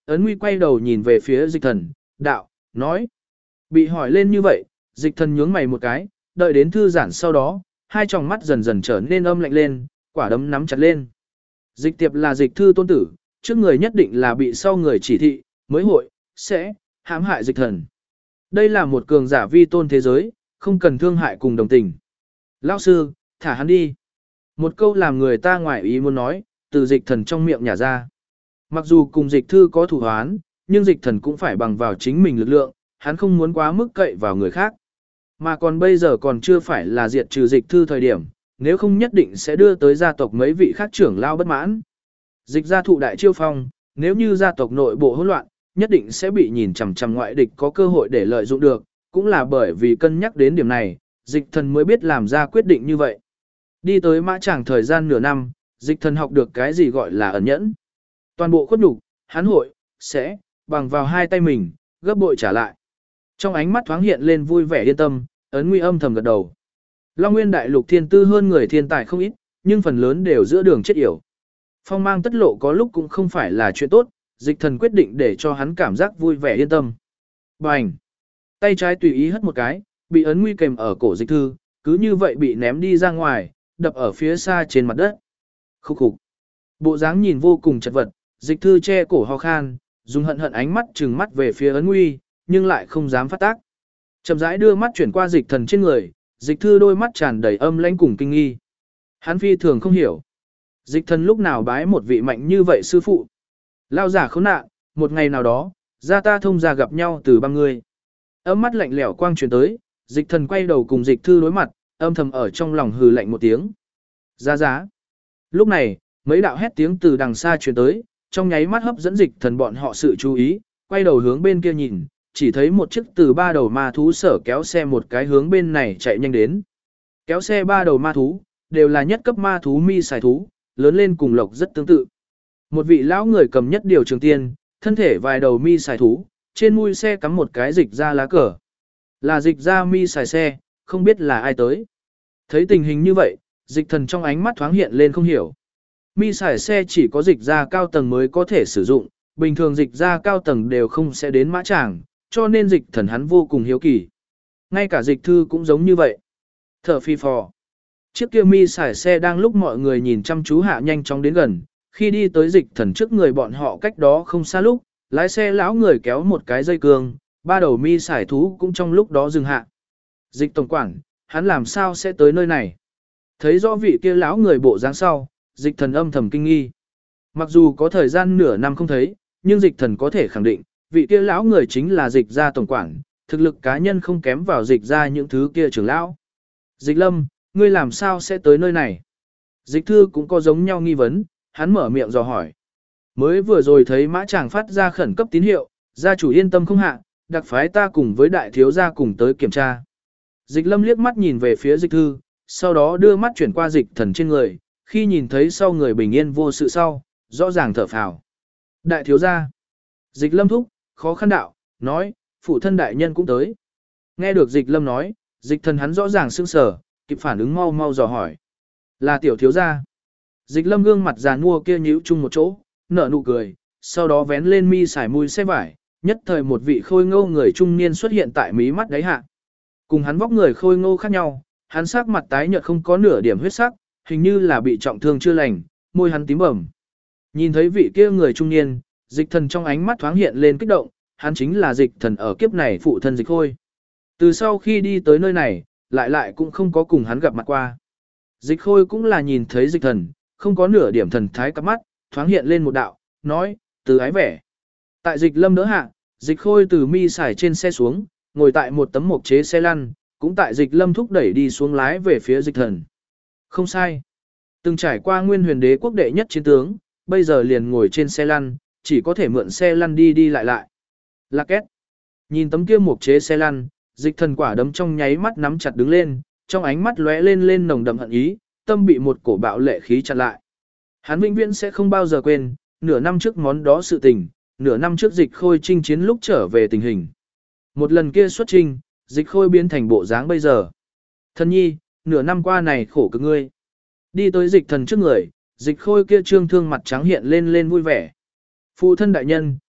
Ấn Nguy quay đầu nhìn về phía dịch thần, đạo, nói. Bị hỏi lên như vậy, dịch thần nhướng mày một cái, đợi đến thư giãn sau đó, hai tròng mắt dần dần trở nên âm lạnh lên, quả đấm nắm chặt lên. Dịch tiệp là dịch thư tôn tử, trước người nhất định là bị sau người chỉ thị, mới hội, sẽ, hãm hại dịch thần. Đây là một cường giả vi tôn thế giới, không cần thương hại cùng đồng tình. Lão sư, thả hắn đi. Một câu làm người ta ngoại ý muốn nói, từ dịch thần trong miệng nhả ra. Mặc dù cùng dịch thư có thủ hoán, nhưng dịch thần cũng phải bằng vào chính mình lực lượng, hắn không muốn quá mức cậy vào người khác. Mà còn bây giờ còn chưa phải là diệt trừ dịch thư thời điểm, nếu không nhất định sẽ đưa tới gia tộc mấy vị khác trưởng lao bất mãn. Dịch gia thụ đại chiêu phong, nếu như gia tộc nội bộ hỗn loạn, nhất định sẽ bị nhìn chằm chằm ngoại địch có cơ hội để lợi dụng được, cũng là bởi vì cân nhắc đến điểm này, dịch thần mới biết làm ra quyết định như vậy. Đi tới mã tràng thời gian nửa năm, dịch thần học được cái gì gọi là ẩn nhẫn. Toàn bộ khuất nhục, hắn hội, sẽ, bằng vào hai tay mình, gấp bội trả lại. Trong ánh mắt thoáng hiện lên vui vẻ yên tâm, Ấn Nguy âm thầm gật đầu. Long Nguyên đại lục thiên tư hơn người thiên tài không ít, nhưng phần lớn đều giữa đường chết yểu. Phong mang tất lộ có lúc cũng không phải là chuyện tốt, dịch thần quyết định để cho hắn cảm giác vui vẻ yên tâm. Bành! Tay trái tùy ý hất một cái, bị Ấn Nguy kèm ở cổ dịch thư, cứ như vậy bị ném đi ra ngoài, đập ở phía xa trên mặt đất. Khúc khục! Bộ dáng nhìn vô cùng chật vật, dịch thư che cổ ho khan, dùng hận hận ánh mắt trừng mắt về phía Ấn Nguy, nhưng lại không dám phát tác. Chậm rãi đưa mắt chuyển qua dịch thần trên người, dịch thư đôi mắt tràn đầy âm lãnh cùng kinh nghi. Hắn phi thường không hiểu. Dịch thần lúc nào bái một vị mạnh như vậy sư phụ. Lao giả khốn nạn, một ngày nào đó, gia ta thông gia gặp nhau từ băng ngươi. Ấm mắt lạnh lẽo quang truyền tới, dịch thần quay đầu cùng dịch thư đối mặt, âm thầm ở trong lòng hừ lạnh một tiếng. Giá giá. Lúc này, mấy đạo hét tiếng từ đằng xa truyền tới, trong nháy mắt hấp dẫn dịch thần bọn họ sự chú ý, quay đầu hướng bên kia nhìn, chỉ thấy một chiếc từ ba đầu ma thú sở kéo xe một cái hướng bên này chạy nhanh đến. Kéo xe ba đầu ma thú, đều là nhất cấp ma thú mi xài thú, lớn lên cùng lộc rất tương tự. Một vị lão người cầm nhất điều trường tiên, thân thể vài đầu mi xài thú, trên mui xe cắm một cái dịch ra lá cờ. Là dịch ra mi xài xe, không biết là ai tới. Thấy tình hình như vậy, dịch thần trong ánh mắt thoáng hiện lên không hiểu. Mi xài xe chỉ có dịch ra cao tầng mới có thể sử dụng, bình thường dịch ra cao tầng đều không sẽ đến mã tràng, cho nên dịch thần hắn vô cùng hiếu kỳ. Ngay cả dịch thư cũng giống như vậy. Thở phi phò. Chiếc kia mi xài xe đang lúc mọi người nhìn chăm chú hạ nhanh chóng đến gần, khi đi tới dịch thần trước người bọn họ cách đó không xa lúc, lái xe lão người kéo một cái dây cương, ba đầu mi xài thú cũng trong lúc đó dừng hạ. Dịch tổng quản, hắn làm sao sẽ tới nơi này? Thấy rõ vị kia lão người bộ dáng sau, dịch thần âm thầm kinh nghi. Mặc dù có thời gian nửa năm không thấy, nhưng dịch thần có thể khẳng định, vị kia lão người chính là dịch gia tổng quản, thực lực cá nhân không kém vào dịch gia những thứ kia trưởng lão. Dịch lâm, ngươi làm sao sẽ tới nơi này? Dịch thư cũng có giống nhau nghi vấn, hắn mở miệng dò hỏi. Mới vừa rồi thấy mã chàng phát ra khẩn cấp tín hiệu, gia chủ yên tâm không hạ, đặc phái ta cùng với đại thiếu gia cùng tới kiểm tra. Dịch lâm liếc mắt nhìn về phía dịch thư, sau đó đưa mắt chuyển qua dịch thần trên người, khi nhìn thấy sau người bình yên vô sự sau, rõ ràng thở phào. Đại thiếu gia. Dịch lâm thúc, khó khăn đạo, nói, phụ thân đại nhân cũng tới. Nghe được dịch lâm nói, dịch thần hắn rõ ràng sững sờ, kịp phản ứng mau mau dò hỏi. Là tiểu thiếu gia. Dịch lâm gương mặt già nua kia nhíu chung một chỗ, nở nụ cười, sau đó vén lên mi xài mùi xe vải, nhất thời một vị khôi ngô người trung niên xuất hiện tại mí mắt đáy hạ. Cùng hắn vóc người khôi ngô khác nhau, hắn sắc mặt tái nhợt không có nửa điểm huyết sắc, hình như là bị trọng thương chưa lành, môi hắn tím bầm. Nhìn thấy vị kia người trung niên, dịch thần trong ánh mắt thoáng hiện lên kích động, hắn chính là dịch thần ở kiếp này phụ thân dịch khôi. Từ sau khi đi tới nơi này, lại cũng không có cùng hắn gặp mặt qua. Dịch khôi cũng là nhìn thấy dịch thần, không có nửa điểm thần thái cắp mắt, thoáng hiện lên một đạo, nói, từ ái vẻ. Tại dịch lâm đỡ hạ, dịch khôi từ mi xài trên xe xuống, ngồi tại một tấm mộc chế xe lăn, cũng tại dịch lâm thúc đẩy đi xuống lái về phía dịch thần. Không sai. Từng trải qua nguyên huyền đế quốc đệ nhất chiến tướng, bây giờ liền ngồi trên xe lăn, chỉ có thể mượn xe lăn đi đi lại lại. Lạc két. Nhìn tấm kia mộc chế xe lăn, dịch thần quả đấm trong nháy mắt nắm chặt đứng lên, trong ánh mắt lóe lên lên nồng đậm hận ý, tâm bị một cổ bạo lệ khí chặn lại. Hắn vĩnh viễn sẽ không bao giờ quên, nửa năm trước món đó sự tình, nửa năm trước dịch khôi chinh chiến lúc trở về tình hình. Một lần kia xuất trinh, dịch khôi biến thành bộ dáng bây giờ. Thân nhi, nửa năm qua này khổ cực ngươi. Đi tới dịch thần trước người, dịch khôi kia trương thương mặt trắng hiện lên lên vui vẻ. Phụ thân đại nhân,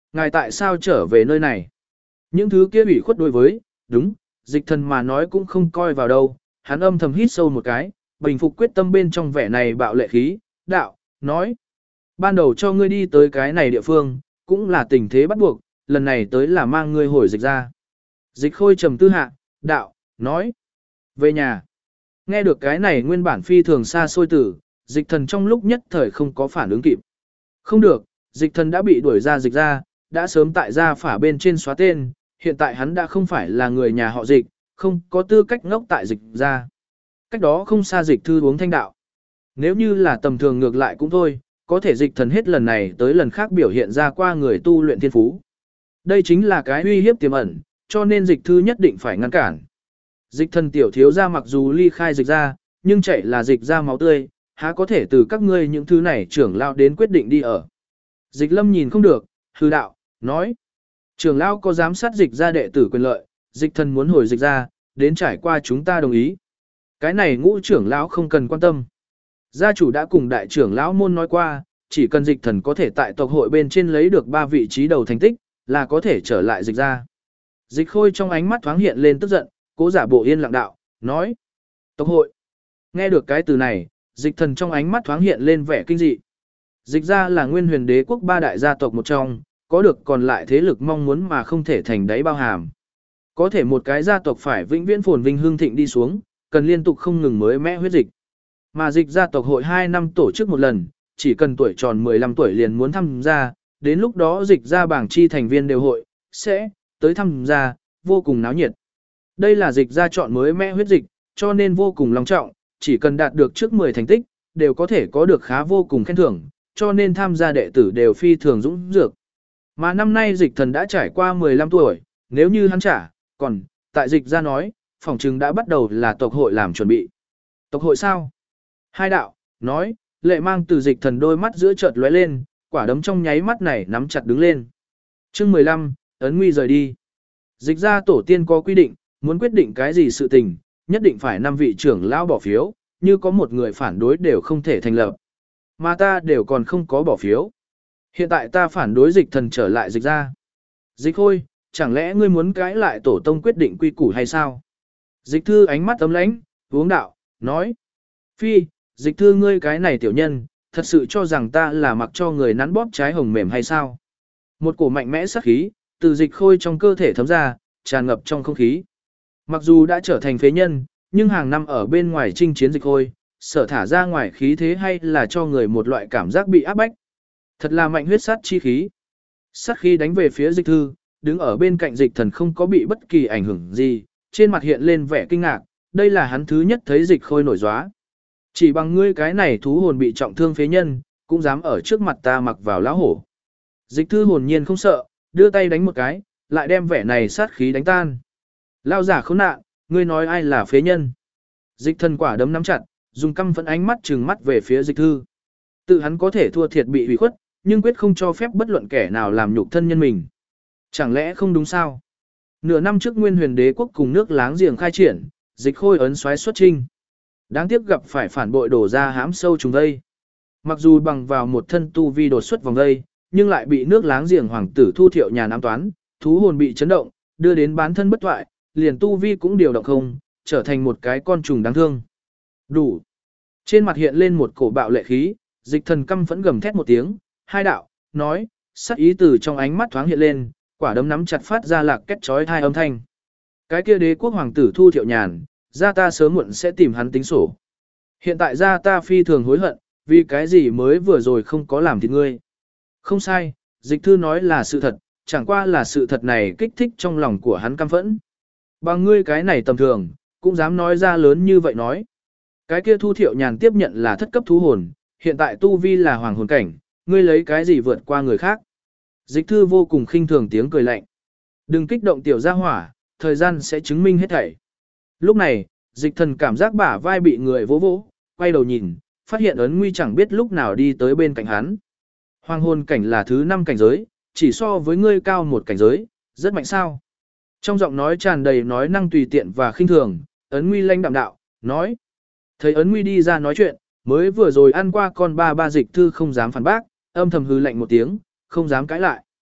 ngài tại sao trở về nơi này? Những thứ kia ủy khuất đối với, đúng, dịch thần mà nói cũng không coi vào đâu, hắn âm thầm hít sâu một cái, bình phục quyết tâm bên trong vẻ này bạo lệ khí, đạo, nói. Ban đầu cho ngươi đi tới cái này địa phương, cũng là tình thế bắt buộc, lần này tới là mang ngươi hồi dịch ra. Dịch khôi trầm tư hạ, đạo, nói. Về nhà. Nghe được cái này nguyên bản phi thường xa xôi tử, dịch thần trong lúc nhất thời không có phản ứng kịp. Không được, dịch thần đã bị đuổi ra dịch ra, đã sớm tại gia phả bên trên xóa tên, hiện tại hắn đã không phải là người nhà họ dịch, không có tư cách ngốc tại dịch ra. Cách đó không xa dịch thư uống thanh đạo. Nếu như là tầm thường ngược lại cũng thôi, có thể dịch thần hết lần này tới lần khác biểu hiện ra qua người tu luyện thiên phú. Đây chính là cái uy hiếp tiềm ẩn, cho nên dịch thư nhất định phải ngăn cản. Dịch thần tiểu thiếu ra mặc dù ly khai dịch ra, nhưng chạy là dịch ra máu tươi, há có thể từ các ngươi những thứ này trưởng lao đến quyết định đi ở. Dịch lâm nhìn không được, hư đạo, nói. Trưởng lao có giám sát dịch ra đệ tử quyền lợi, dịch thần muốn hồi dịch ra, đến trải qua chúng ta đồng ý. Cái này ngũ trưởng lão không cần quan tâm. Gia chủ đã cùng đại trưởng lão môn nói qua, chỉ cần dịch thần có thể tại tộc hội bên trên lấy được 3 vị trí đầu thành tích, là có thể trở lại dịch ra. Dịch khôi trong ánh mắt thoáng hiện lên tức giận, cố giả bộ yên lặng đạo, nói. Tộc hội. Nghe được cái từ này, dịch thần trong ánh mắt thoáng hiện lên vẻ kinh dị. Dịch ra là nguyên huyền đế quốc 3 đại gia tộc một trong, có được còn lại thế lực mong muốn mà không thể thành đáy bao hàm. Có thể một cái gia tộc phải vĩnh viễn phồn vinh hương thịnh đi xuống, cần liên tục không ngừng mới mẽ huyết dịch. Mà dịch gia tộc hội 2 năm tổ chức một lần, chỉ cần tuổi tròn 15 tuổi liền muốn tham gia, đến lúc đó dịch gia bảng chi thành viên đều hội, sẽ tới tham gia, vô cùng náo nhiệt. Đây là dịch gia chọn mới mẽ huyết dịch, cho nên vô cùng long trọng, chỉ cần đạt được trước 10 thành tích, đều có thể có được khá vô cùng khen thưởng, cho nên tham gia đệ tử đều phi thường dũng dược. Mà năm nay dịch thần đã trải qua 15 tuổi, nếu như hắn trả, còn, tại dịch gia nói, phòng trừng đã bắt đầu là tộc hội làm chuẩn bị. Tộc hội sao? Hai đạo, nói, lệ mang từ dịch thần đôi mắt giữa chợt lóe lên, quả đấm trong nháy mắt này nắm chặt đứng lên. Chương 15, ấn nguy rời đi. Dịch gia tổ tiên có quy định, muốn quyết định cái gì sự tình, nhất định phải 5 vị trưởng lão bỏ phiếu, như có một người phản đối đều không thể thành lập. Mà ta đều còn không có bỏ phiếu. Hiện tại ta phản đối dịch thần trở lại dịch gia. Dịch khôi, chẳng lẽ ngươi muốn cãi lại tổ tông quyết định quy củ hay sao? Dịch thư ánh mắt ấm lãnh, uống đạo, nói. Phi, dịch thư ngươi cái này tiểu nhân, thật sự cho rằng ta là mặc cho người nắn bóp trái hồng mềm hay sao? Một cổ mạnh mẽ sát khí, từ dịch khôi trong cơ thể thấm ra, tràn ngập trong không khí. Mặc dù đã trở thành phế nhân, nhưng hàng năm ở bên ngoài chinh chiến dịch khôi, sở thả ra ngoài khí thế hay là cho người một loại cảm giác bị áp bách. Thật là mạnh huyết sát chi khí. Sát khí đánh về phía dịch thư, đứng ở bên cạnh dịch thần không có bị bất kỳ ảnh hưởng gì, trên mặt hiện lên vẻ kinh ngạc, đây là hắn thứ nhất thấy dịch khôi nổi gióa. Chỉ bằng ngươi cái này thú hồn bị trọng thương phế nhân, cũng dám ở trước mặt ta mặc vào lão hổ. Dịch thư hồn nhiên không sợ, đưa tay đánh một cái, lại đem vẻ này sát khí đánh tan. Lao giả khốn nạn, ngươi nói ai là phế nhân? Dịch thần quả đấm nắm chặt, dùng căm phẫn ánh mắt trừng mắt về phía dịch thư. Tự hắn có thể thua thiệt bị hủy khuất, nhưng quyết không cho phép bất luận kẻ nào làm nhục thân nhân mình. Chẳng lẽ không đúng sao? Nửa năm trước Nguyên Huyền Đế quốc cùng nước láng giềng khai triển, dịch khôi ấn xoáy xuất chinh. Đáng tiếc gặp phải phản bội đổ ra hãm sâu trùng vây. Mặc dù bằng vào một thân tu vi đột xuất vòng vây, nhưng lại bị nước láng giềng hoàng tử Thu Thiệu nhà ám toán, thú hồn bị chấn động, đưa đến bán thân bất toại, liền tu vi cũng điều động không, trở thành một cái con trùng đáng thương. Đủ. Trên mặt hiện lên một cổ bạo lệ khí, dịch thần căm phẫn gầm thét một tiếng, hai đạo, nói, sắc ý từ trong ánh mắt thoáng hiện lên, quả đấm nắm chặt phát ra lạc két chói tai âm thanh. Cái kia đế quốc hoàng tử Thu Thiệu nhàn, ra ta sớm muộn sẽ tìm hắn tính sổ. Hiện tại ra ta phi thường hối hận, vì cái gì mới vừa rồi không có làm thịt ngươi. Không sai, dịch thư nói là sự thật, chẳng qua là sự thật này kích thích trong lòng của hắn căm phẫn. Bằng ngươi cái này tầm thường, cũng dám nói ra lớn như vậy nói. Cái kia Thu Thiệu nhàn tiếp nhận là thất cấp thú hồn, hiện tại tu vi là hoàng hồn cảnh, ngươi lấy cái gì vượt qua người khác. Dịch thư vô cùng khinh thường tiếng cười lạnh. Đừng kích động tiểu gia hỏa, thời gian sẽ chứng minh hết thảy. Lúc này, dịch thần cảm giác bả vai bị người vỗ vỗ, quay đầu nhìn, phát hiện ấn nguy chẳng biết lúc nào đi tới bên cạnh hắn. Hoàng hồn cảnh là thứ 5 cảnh giới, chỉ so với ngươi cao một cảnh giới, rất mạnh sao. Trong giọng nói tràn đầy nói năng tùy tiện và khinh thường, ấn nguy lanh đạm đạo, nói. Thấy ấn nguy đi ra nói chuyện, mới vừa rồi ăn qua con ba dịch thư không dám phản bác, âm thầm hư lạnh một tiếng, không dám cãi lại.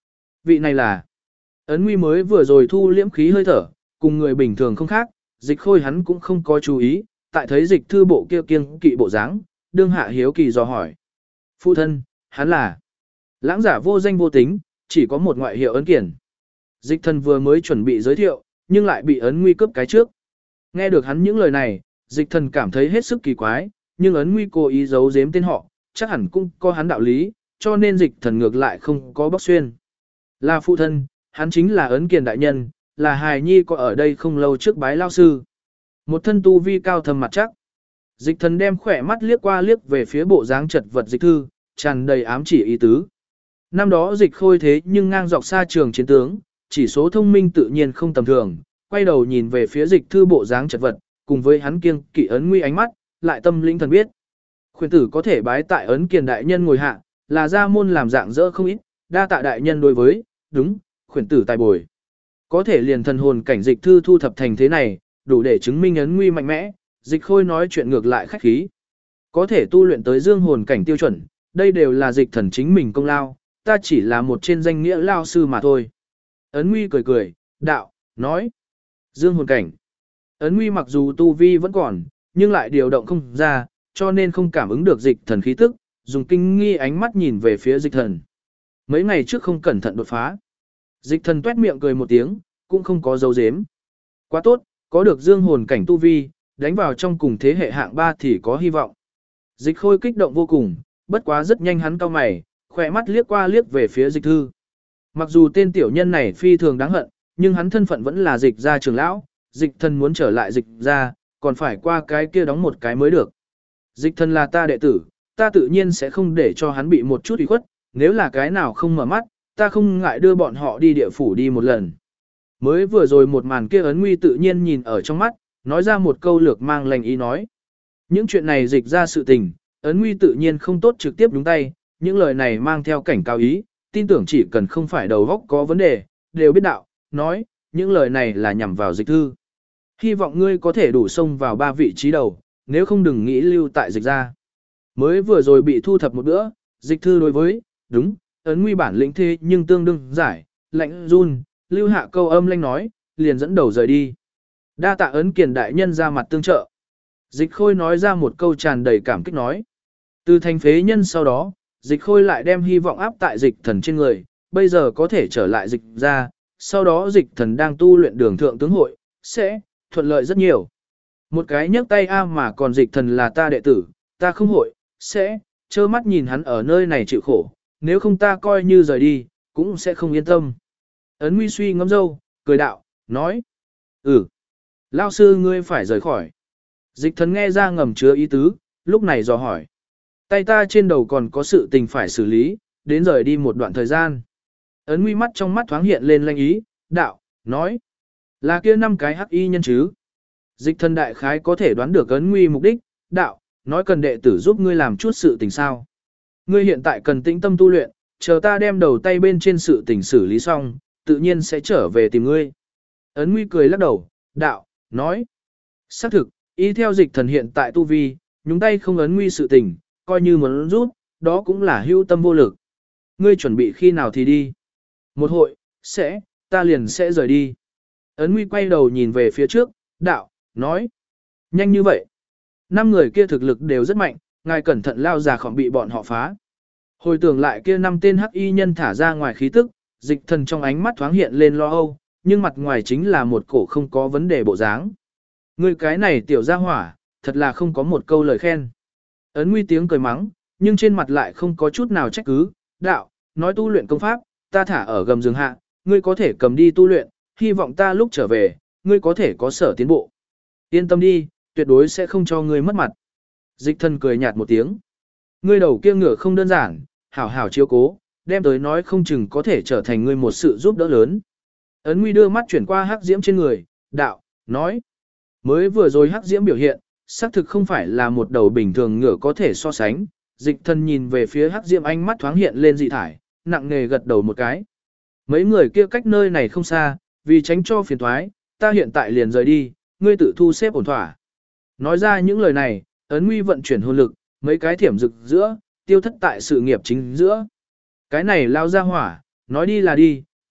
vị này là. Ấn Nguy mới vừa rồi thu liễm khí hơi thở, cùng người bình thường không khác, Dịch Khôi hắn cũng không có chú ý, tại thấy Dịch Thư bộ kia kiêng kỵ bộ dáng, đương hạ hiếu kỳ dò hỏi. Phụ thân, hắn là lãng giả vô danh vô tính, chỉ có một ngoại hiệu Ấn Kiền. Dịch Thần vừa mới chuẩn bị giới thiệu, nhưng lại bị Ấn Nguy cướp cái trước. Nghe được hắn những lời này, Dịch Thần cảm thấy hết sức kỳ quái, nhưng Ấn Nguy cố ý giấu giếm tên họ, chắc hẳn cũng có hắn đạo lý, cho nên Dịch Thần ngược lại không có bóc xuyên. Là phụ thân, hắn chính là Ấn Kiền đại nhân, là hài nhi có ở đây không lâu trước bái lao sư. Một thân tu vi cao thầm mặt chắc. Dịch Thần đem khỏe mắt liếc qua liếc về phía bộ dáng chật vật Dịch Thư, tràn đầy ám chỉ ý tứ. Năm đó Dịch Khôi thế nhưng ngang dọc xa trường chiến tướng, chỉ số thông minh tự nhiên không tầm thường, quay đầu nhìn về phía Dịch Thư bộ dáng chật vật, cùng với hắn kiêng kỵ Ấn Nguy ánh mắt, lại tâm linh thần biết. Khuyển tử có thể bái tại Ấn Kiền đại nhân ngồi hạ, là gia môn làm dạng dỡ không ít, đa tạ đại nhân đối với, đúng, khuyển tử tài bồi. Có thể liền thần hồn cảnh Dịch Thư thu thập thành thế này, đủ để chứng minh Ấn Nguy mạnh mẽ, Dịch Khôi nói chuyện ngược lại khách khí. Có thể tu luyện tới dương hồn cảnh tiêu chuẩn, đây đều là Dịch Thần chính mình công lao, ta chỉ là một trên danh nghĩa lao sư mà thôi. Ấn Nguy cười cười, đạo, nói. Dương hồn cảnh. Ấn Nguy mặc dù tu vi vẫn còn, nhưng lại điều động không ra, cho nên không cảm ứng được Dịch Thần khí tức, dùng kinh nghi ánh mắt nhìn về phía Dịch Thần. Mấy ngày trước không cẩn thận đột phá. Dịch Thần tuét miệng cười một tiếng, cũng không có dấu dếm. Quá tốt, có được dương hồn cảnh tu vi, đánh vào trong cùng thế hệ hạng 3 thì có hy vọng. Dịch Khôi kích động vô cùng, bất quá rất nhanh hắn cau mày, khỏe mắt liếc qua liếc về phía Dịch Thư. Mặc dù tên tiểu nhân này phi thường đáng hận, nhưng hắn thân phận vẫn là Dịch gia trưởng lão, Dịch Thần muốn trở lại Dịch gia, còn phải qua cái kia đóng một cái mới được. Dịch Thần là ta đệ tử, ta tự nhiên sẽ không để cho hắn bị một chút ủy khuất, nếu là cái nào không mở mắt, ta không ngại đưa bọn họ đi địa phủ đi một lần. Mới vừa rồi một màn kia Ấn Nguy tự nhiên nhìn ở trong mắt, nói ra một câu lược mang lành ý nói. Những chuyện này Dịch ra sự tình, Ấn Nguy tự nhiên không tốt trực tiếp đúng tay, những lời này mang theo cảnh cao ý, tin tưởng chỉ cần không phải đầu óc có vấn đề, đều biết đạo, nói, những lời này là nhằm vào Dịch Thư. Hy vọng ngươi có thể đủ xông vào 3 vị trí đầu, nếu không đừng nghĩ lưu tại Dịch ra. Mới vừa rồi bị thu thập một bữa, Dịch Thư đối với, đúng, Ấn Nguy bản lĩnh thế nhưng tương đương giải, lạnh run, lưu hạ câu âm lanh nói, liền dẫn đầu rời đi. Đa tạ Ấn Kiền đại nhân ra mặt tương trợ. Dịch Khôi nói ra một câu tràn đầy cảm kích nói. Từ thành phế nhân sau đó, Dịch Khôi lại đem hy vọng áp tại Dịch Thần trên người, bây giờ có thể trở lại Dịch ra, sau đó Dịch Thần đang tu luyện đường thượng tướng hội, sẽ thuận lợi rất nhiều. Một cái nhấc tay mà còn Dịch Thần là ta đệ tử, ta không hội, sẽ trơ mắt nhìn hắn ở nơi này chịu khổ, nếu không ta coi như rời đi, cũng sẽ không yên tâm. Ấn Nguy suy ngẫm dâu, cười đạo, nói. Lao sư ngươi phải rời khỏi. Dịch Thần nghe ra ngầm chứa ý tứ, lúc này dò hỏi. Tay ta trên đầu còn có sự tình phải xử lý, đến rời đi một đoạn thời gian. Ấn Nguy mắt trong mắt thoáng hiện lên lanh ý, đạo, nói. Là kia 5 cái hắc y nhân chứ. Dịch Thần đại khái có thể đoán được Ấn Nguy mục đích, đạo, nói cần đệ tử giúp ngươi làm chút sự tình sao. Ngươi hiện tại cần tĩnh tâm tu luyện, chờ ta đem đầu tay bên trên sự tình xử lý xong, tự nhiên sẽ trở về tìm ngươi. Ấn Nguy cười lắc đầu, đạo, nói. Xác thực, ý theo Dịch Thần hiện tại tu vi, nhúng tay không Ấn Nguy sự tình, coi như muốn rút, đó cũng là hưu tâm vô lực. Ngươi chuẩn bị khi nào thì đi. Một hội, ta liền sẽ rời đi. Ấn Nguy quay đầu nhìn về phía trước, đạo, nói. Nhanh như vậy. 5 người kia thực lực đều rất mạnh, ngài cẩn thận lao già khỏi bị bọn họ phá. Hồi tưởng lại kia 5 tên hắc y nhân thả ra ngoài khí tức, Dịch Thần trong ánh mắt thoáng hiện lên lo âu, nhưng mặt ngoài chính là một cổ không có vấn đề bộ dáng. Người cái này tiểu gia hỏa, thật là không có một câu lời khen. Ấn Nguy tiếng cười mắng, nhưng trên mặt lại không có chút nào trách cứ, đạo, nói tu luyện công pháp, ta thả ở gầm giường hạ, ngươi có thể cầm đi tu luyện, hy vọng ta lúc trở về, ngươi có thể có sở tiến bộ. Yên tâm đi, tuyệt đối sẽ không cho ngươi mất mặt. Dịch Thần cười nhạt một tiếng. Ngươi đầu kia ngựa không đơn giản, hảo hảo chiếu cố, đem tới nói không chừng có thể trở thành ngươi một sự giúp đỡ lớn. Ấn Nguy đưa mắt chuyển qua hắc diễm trên người, đạo, nói. Mới vừa rồi hắc diễm biểu hiện, xác thực không phải là một đầu bình thường ngựa có thể so sánh. Dịch Thần nhìn về phía hắc diễm ánh mắt thoáng hiện lên dị thải, nặng nề gật đầu một cái. Mấy người kia cách nơi này không xa, vì tránh cho phiền toái, ta hiện tại liền rời đi, ngươi tự thu xếp ổn thỏa. Nói ra những lời này, Ấn Nguy vận chuyển hồn lực, mấy cái thiểm rực giữa, tiêu thất tại sự nghiệp chính giữa. Cái này lao ra hỏa, nói đi là đi,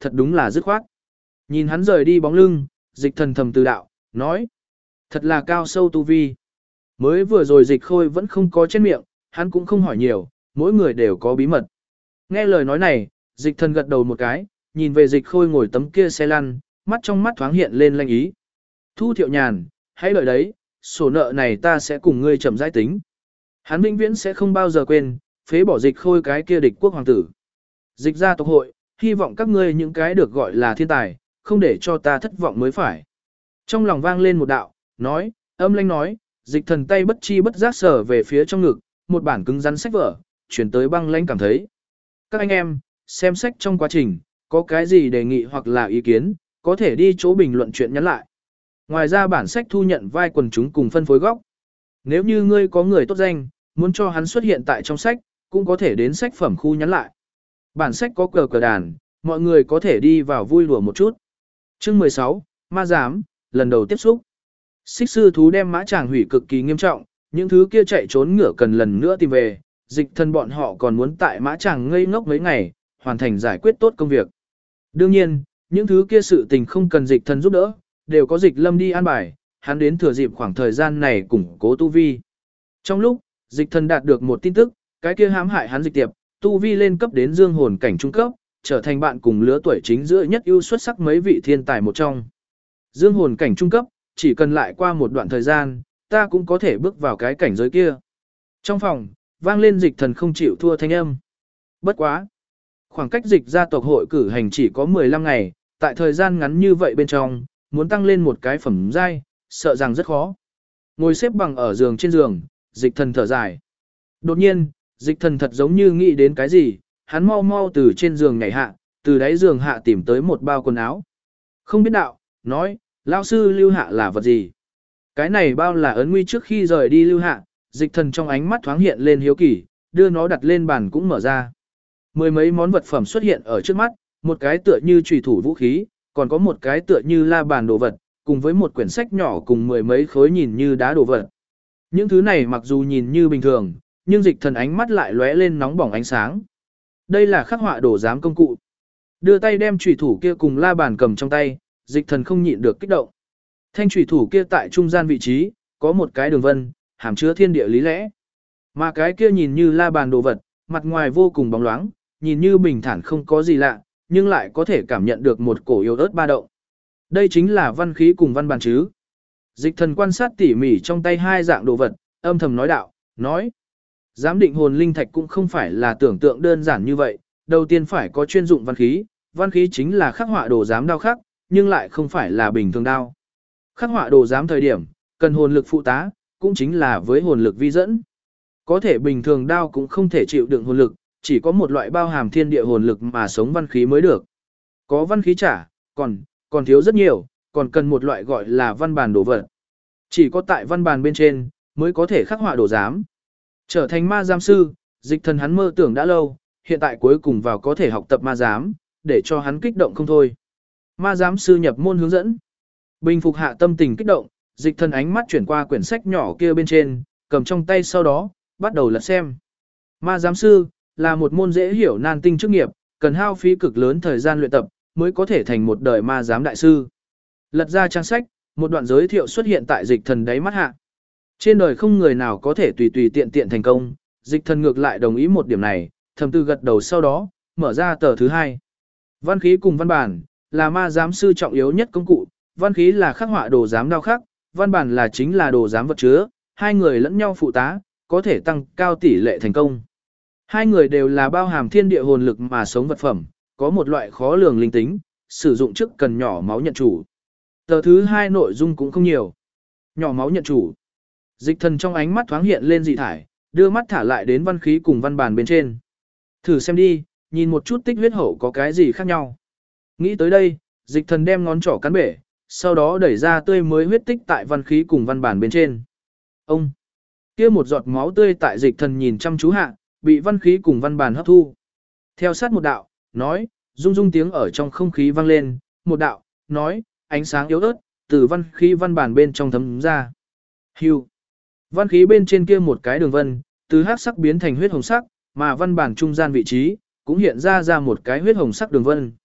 thật đúng là dứt khoát. Nhìn hắn rời đi bóng lưng, Dịch Thần thầm từ đạo, nói. Thật là cao sâu tu vi. Mới vừa rồi Dịch Khôi vẫn không có trên miệng, hắn cũng không hỏi nhiều, mỗi người đều có bí mật. Nghe lời nói này, Dịch Thần gật đầu một cái, nhìn về Dịch Khôi ngồi tấm kia xe lăn, mắt trong mắt thoáng hiện lên lanh ý. Thu Thiệu Nhàn, hãy đợi đấy, sổ nợ này ta sẽ cùng ngươi chậm rãi tính. Hắn vĩnh viễn sẽ không bao giờ quên, phế bỏ Dịch Khôi cái kia địch quốc hoàng tử. Dịch gia tộc hội, hy vọng các ngươi những cái được gọi là thiên tài, không để cho ta thất vọng mới phải. Trong lòng vang lên một đạo, nói, âm lãnh nói, Dịch Thần tay bất chi bất giác sở về phía trong ngực, một bản cứng rắn sách vở, chuyển tới băng lãnh cảm thấy. Các anh em, xem sách trong quá trình, có cái gì đề nghị hoặc là ý kiến, có thể đi chỗ bình luận chuyện nhắn lại. Ngoài ra bản sách thu nhận vai quần chúng cùng phân phối góc. Nếu như ngươi có người tốt danh, muốn cho hắn xuất hiện tại trong sách, cũng có thể đến sách phẩm khu nhắn lại. Bản sách có cờ đàn, mọi người có thể đi vào vui đùa một chút. Chương 16, Ma Giám, lần đầu tiếp xúc. Xích sư thú đem mã chàng hủy cực kỳ nghiêm trọng, những thứ kia chạy trốn ngựa cần lần nữa tìm về, Dịch Thần bọn họ còn muốn tại mã chàng ngây ngốc mấy ngày, hoàn thành giải quyết tốt công việc. Đương nhiên, những thứ kia sự tình không cần Dịch Thần giúp đỡ, đều có Dịch Lâm đi an bài, hắn đến thừa dịp khoảng thời gian này củng cố tu vi. Trong lúc, Dịch Thần đạt được một tin tức, cái kia hãm hại hắn Dịch Tiệp, tu vi lên cấp đến dương hồn cảnh trung cấp, trở thành bạn cùng lứa tuổi chính giữa nhất ưu xuất sắc mấy vị thiên tài một trong. Dương hồn cảnh trung cấp, chỉ cần lại qua một đoạn thời gian, ta cũng có thể bước vào cái cảnh giới kia. Trong phòng, vang lên Dịch Thần không chịu thua thanh âm. Bất quá. Khoảng cách Dịch gia tộc hội cử hành chỉ có 15 ngày, tại thời gian ngắn như vậy bên trong, muốn tăng lên một cái phẩm giai, sợ rằng rất khó. Ngồi xếp bằng ở giường trên giường, Dịch Thần thở dài. Đột nhiên, Dịch Thần thật giống như nghĩ đến cái gì, hắn mau mau từ trên giường nhảy hạ, từ đáy giường hạ tìm tới một bao quần áo. Không biết đạo, nói, lão sư lưu hạ là vật gì? Cái này bao là ấn nguy trước khi rời đi lưu hạ, Dịch Thần trong ánh mắt thoáng hiện lên hiếu kỳ, đưa nó đặt lên bàn cũng mở ra. Mười mấy món vật phẩm xuất hiện ở trước mắt, một cái tựa như chùy thủ vũ khí, còn có một cái tựa như la bàn đồ vật, cùng với một quyển sách nhỏ cùng mười mấy khối nhìn như đá đồ vật. Những thứ này mặc dù nhìn như bình thường, nhưng Dịch Thần ánh mắt lại lóe lên nóng bỏng ánh sáng. Đây là khắc họa đồ giám công cụ. Đưa tay đem chùy thủ kia cùng la bàn cầm trong tay, Dịch Thần không nhịn được kích động. Thanh chùy thủ kia tại trung gian vị trí, có một cái đường vân, hàm chứa thiên địa lý lẽ. Mà cái kia nhìn như la bàn đồ vật, mặt ngoài vô cùng bóng loáng, nhìn như bình thản không có gì lạ, nhưng lại có thể cảm nhận được một cổ yếu ớt ba động. Đây chính là văn khí cùng văn bàn chứ. Dịch Thần quan sát tỉ mỉ trong tay hai dạng đồ vật, âm thầm nói đạo, nói. Giám định hồn linh thạch cũng không phải là tưởng tượng đơn giản như vậy, đầu tiên phải có chuyên dụng văn khí chính là khắc họa đồ giám đao khắc, nhưng lại không phải là bình thường đao. Khắc họa đồ giám thời điểm, cần hồn lực phụ tá, cũng chính là với hồn lực vi dẫn. Có thể bình thường đao cũng không thể chịu đựng hồn lực, chỉ có một loại bao hàm thiên địa hồn lực mà sống văn khí mới được. Có văn khí trả, còn thiếu rất nhiều, còn cần một loại gọi là văn bàn đồ vật. Chỉ có tại văn bàn bên trên, mới có thể khắc họa đồ giám. Trở thành ma giám sư, Dịch Thần hắn mơ tưởng đã lâu, hiện tại cuối cùng vào có thể học tập ma giám, để cho hắn kích động không thôi. Ma giám sư nhập môn hướng dẫn. Bình phục hạ tâm tình kích động, Dịch Thần ánh mắt chuyển qua quyển sách nhỏ kia bên trên, cầm trong tay sau đó, bắt đầu lật xem. Ma giám sư là một môn dễ hiểu nan tinh chức nghiệp, cần hao phí cực lớn thời gian luyện tập, mới có thể thành một đời ma giám đại sư. Lật ra trang sách, một đoạn giới thiệu xuất hiện tại Dịch Thần đáy mắt hạ. Trên đời không người nào có thể tùy tùy tiện tiện thành công, Dịch Thần ngược lại đồng ý một điểm này, thầm tư gật đầu sau đó, mở ra tờ thứ hai. Văn khí cùng văn bản, là ma giám sư trọng yếu nhất công cụ, văn khí là khắc họa đồ giám đao khắc, văn bản là chính là đồ giám vật chứa, hai người lẫn nhau phụ tá, có thể tăng cao tỷ lệ thành công. Hai người đều là bao hàm thiên địa hồn lực mà sống vật phẩm, có một loại khó lường linh tính, sử dụng trước cần nhỏ máu nhận chủ. Tờ thứ hai nội dung cũng không nhiều. Nhỏ máu nhận chủ. Dịch Thần trong ánh mắt thoáng hiện lên dị thải, đưa mắt thả lại đến văn khí cùng văn bản bên trên. Thử xem đi, nhìn một chút tích huyết hậu có cái gì khác nhau. Nghĩ tới đây, Dịch Thần đem ngón trỏ cắn bể, sau đó đẩy ra tươi mới huyết tích tại văn khí cùng văn bản bên trên. Ông! Kia một giọt máu tươi tại Dịch Thần nhìn chăm chú hạ, bị văn khí cùng văn bản hấp thu. Theo sát một đạo, nói, rung rung tiếng ở trong không khí vang lên, một đạo, nói, ánh sáng yếu ớt, từ văn khí văn bản bên trong thấm ra. Hưu! Văn khí bên trên kia một cái đường vân, từ hắc sắc biến thành huyết hồng sắc, mà văn bản trung gian vị trí, cũng hiện ra một cái huyết hồng sắc đường vân.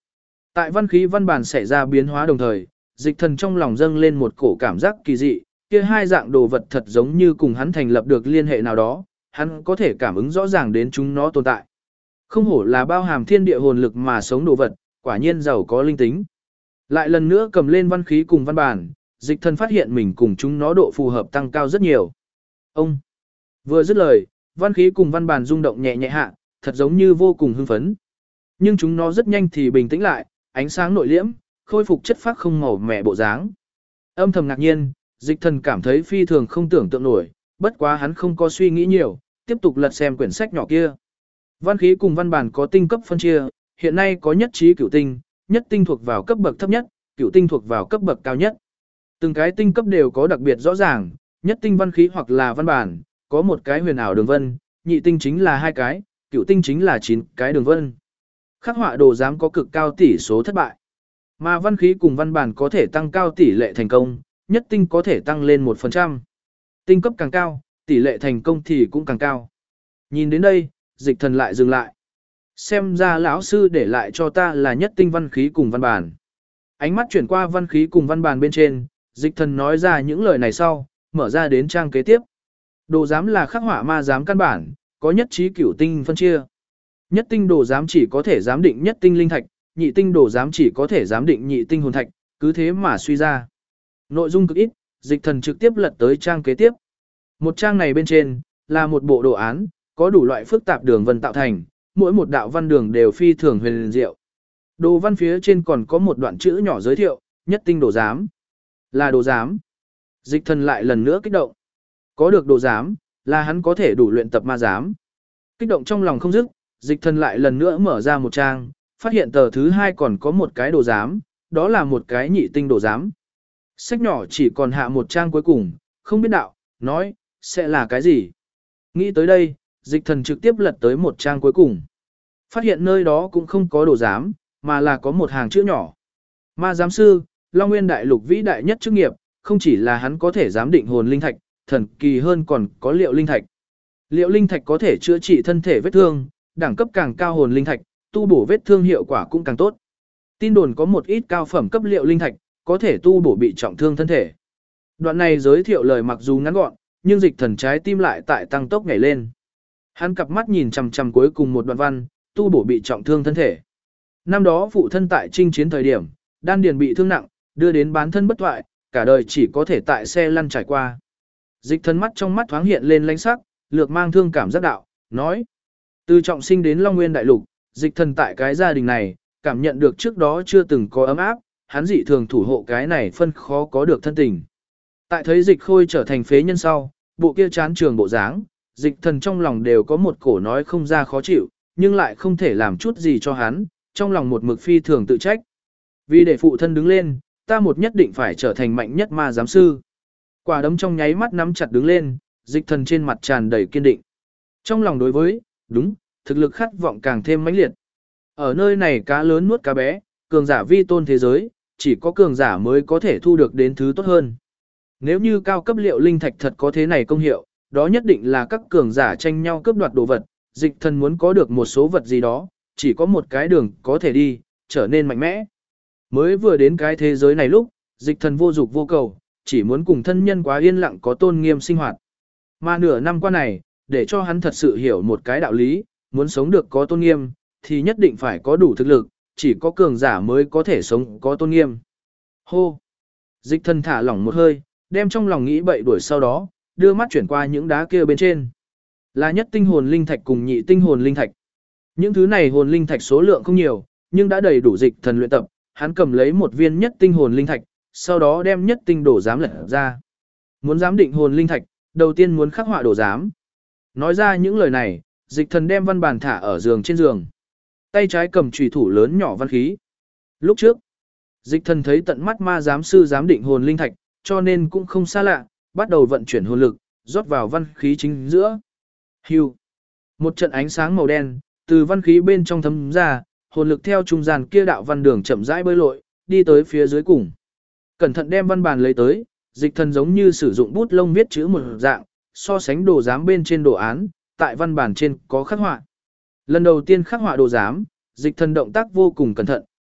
Tại văn khí văn bản xảy ra biến hóa đồng thời, dịch thần trong lòng dâng lên một cổ cảm giác kỳ dị, kia hai dạng đồ vật thật giống như cùng hắn thành lập được liên hệ nào đó, hắn có thể cảm ứng rõ ràng đến chúng nó tồn tại. Không hổ là bao hàm thiên địa hồn lực mà sống đồ vật, quả nhiên giàu có linh tính. Lại lần nữa cầm lên văn khí cùng văn bản, dịch thần phát hiện mình cùng chúng nó độ phù hợp tăng cao rất nhiều. Ông vừa dứt lời, văn khí cùng văn bản rung động nhẹ nhẹ hạ, thật giống như vô cùng hưng phấn. Nhưng chúng nó rất nhanh thì bình tĩnh lại, ánh sáng nội liễm, khôi phục chất phác không màu mẹ bộ dáng. Âm thầm ngạc nhiên, dịch thần cảm thấy phi thường không tưởng tượng nổi, bất quá hắn không có suy nghĩ nhiều, tiếp tục lật xem quyển sách nhỏ kia. Văn khí cùng văn bản có tinh cấp phân chia, hiện nay có nhất trí cửu tinh, nhất tinh thuộc vào cấp bậc thấp nhất, cửu tinh thuộc vào cấp bậc cao nhất. Từng cái tinh cấp đều có đặc biệt rõ ràng, nhất tinh văn khí hoặc là văn bản, có một cái huyền ảo đường vân, nhị tinh chính là 2 cái, cửu tinh chính là 9 cái đường vân. Khắc họa đồ giám có cực cao tỷ số thất bại. Mà văn khí cùng văn bản có thể tăng cao tỷ lệ thành công, nhất tinh có thể tăng lên 1%. Tinh cấp càng cao, tỷ lệ thành công thì cũng càng cao. Nhìn đến đây, dịch thần lại dừng lại. Xem ra lão sư để lại cho ta là nhất tinh văn khí cùng văn bản. Ánh mắt chuyển qua văn khí cùng văn bản bên trên, dịch thần nói ra những lời này sau, mở ra đến trang kế tiếp. Đồ giám là khắc họa ma giám căn bản, có nhất trí cửu tinh phân chia. Nhất tinh đồ giám chỉ có thể giám định nhất tinh linh thạch, nhị tinh đồ giám chỉ có thể giám định nhị tinh hồn thạch, cứ thế mà suy ra. Nội dung cực ít, dịch thần trực tiếp lật tới trang kế tiếp. Một trang này bên trên, là một bộ đồ án, có đủ loại phức tạp đường vân tạo thành, mỗi một đạo văn đường đều phi thường huyền diệu. Đồ văn phía trên còn có một đoạn chữ nhỏ giới thiệu, nhất tinh đồ giám. Là đồ giám. Dịch thần lại lần nữa kích động. Có được đồ giám, là hắn có thể đủ luyện tập ma giám. Kích động trong lòng không dứt, dịch thần lại lần nữa mở ra một trang, phát hiện tờ thứ 2 còn có một cái đồ giám, đó là một cái nhị tinh đồ giám. Sách nhỏ chỉ còn hạ một trang cuối cùng, không biết đạo, nói, sẽ là cái gì. Nghĩ tới đây, dịch thần trực tiếp lật tới một trang cuối cùng. Phát hiện nơi đó cũng không có đồ giám, mà là có một hàng chữ nhỏ. Ma giám sư, Long Nguyên Đại Lục vĩ đại nhất chức nghiệp, không chỉ là hắn có thể giám định hồn linh thạch, thần kỳ hơn còn có liệu linh thạch. Liệu linh thạch có thể chữa trị thân thể vết thương, đẳng cấp càng cao hồn linh thạch, tu bổ vết thương hiệu quả cũng càng tốt. Tin đồn có một ít cao phẩm cấp liệu linh thạch, có thể tu bổ bị trọng thương thân thể. Đoạn này giới thiệu lời mặc dù ngắn gọn, nhưng dịch thần trái tim lại tại tăng tốc nhảy lên. Hắn cặp mắt nhìn chằm chằm cuối cùng một đoạn văn, tu bổ bị trọng thương thân thể. Năm đó phụ thân tại chinh chiến thời điểm, đan điền bị thương nặng, đưa đến bán thân bất thoại, cả đời chỉ có thể tại xe lăn trải qua. Dịch thần mắt trong mắt thoáng hiện lên lãnh sắc, lược mang thương cảm giác đạo, nói. Từ trọng sinh đến Long Nguyên Đại Lục, dịch thần tại cái gia đình này, cảm nhận được trước đó chưa từng có ấm áp, hắn dị thường thủ hộ cái này phân khó có được thân tình. Tại thấy dịch khôi trở thành phế nhân sau, bộ kia chán trường bộ dáng, dịch thần trong lòng đều có một cổ nói không ra khó chịu, nhưng lại không thể làm chút gì cho hắn, trong lòng một mực phi thường tự trách. Vì để phụ thân đứng lên, ta một nhất định phải trở thành mạnh nhất ma giám sư. Quả đấm trong nháy mắt nắm chặt đứng lên, dịch thần trên mặt tràn đầy kiên định. Trong lòng đối với, đúng, thực lực khát vọng càng thêm mãnh liệt. Ở nơi này cá lớn nuốt cá bé, cường giả vi tôn thế giới, chỉ có cường giả mới có thể thu được đến thứ tốt hơn. Nếu như cao cấp liệu linh thạch thật có thế này công hiệu, đó nhất định là các cường giả tranh nhau cướp đoạt đồ vật, dịch thần muốn có được một số vật gì đó, chỉ có một cái đường có thể đi, trở nên mạnh mẽ. Mới vừa đến cái thế giới này lúc, dịch thần vô dục vô cầu, chỉ muốn cùng thân nhân quá yên lặng có tôn nghiêm sinh hoạt. Mà nửa năm qua này, để cho hắn thật sự hiểu một cái đạo lý, muốn sống được có tôn nghiêm, thì nhất định phải có đủ thực lực, chỉ có cường giả mới có thể sống có tôn nghiêm. Hô! Dịch thần thả lỏng một hơi, đem trong lòng nghĩ bậy đuổi sau đó, đưa mắt chuyển qua những đá kia bên trên. Là nhất tinh hồn linh thạch cùng nhị tinh hồn linh thạch. Những thứ này hồn linh thạch số lượng không nhiều, nhưng đã đầy đủ dịch thần luyện tập, hắn cầm lấy một viên nhất tinh hồn linh thạch, sau đó đem nhất tinh đổ giám lật ra. Muốn giám định hồn linh thạch, đầu tiên muốn khắc họa đổ giám. Nói ra những lời này, dịch thần đem văn bản thả ở giường trên giường. Tay trái cầm chùy thủ lớn nhỏ văn khí. Lúc trước, dịch thần thấy tận mắt ma giám sư giám định hồn linh thạch, cho nên cũng không xa lạ, bắt đầu vận chuyển hồn lực, rót vào văn khí chính giữa. Hưu. Một trận ánh sáng màu đen, từ văn khí bên trong thấm ra, hồn lực theo trung gian kia đạo văn đường chậm rãi bơi lội, đi tới phía dưới cùng. Cẩn thận đem văn bản lấy tới, dịch thần giống như sử dụng bút lông viết chữ một dạng, so sánh đồ giám bên trên đồ án, tại văn bản trên có khắc họa. Lần đầu tiên khắc họa đồ giám, dịch thần động tác vô cùng cẩn thận,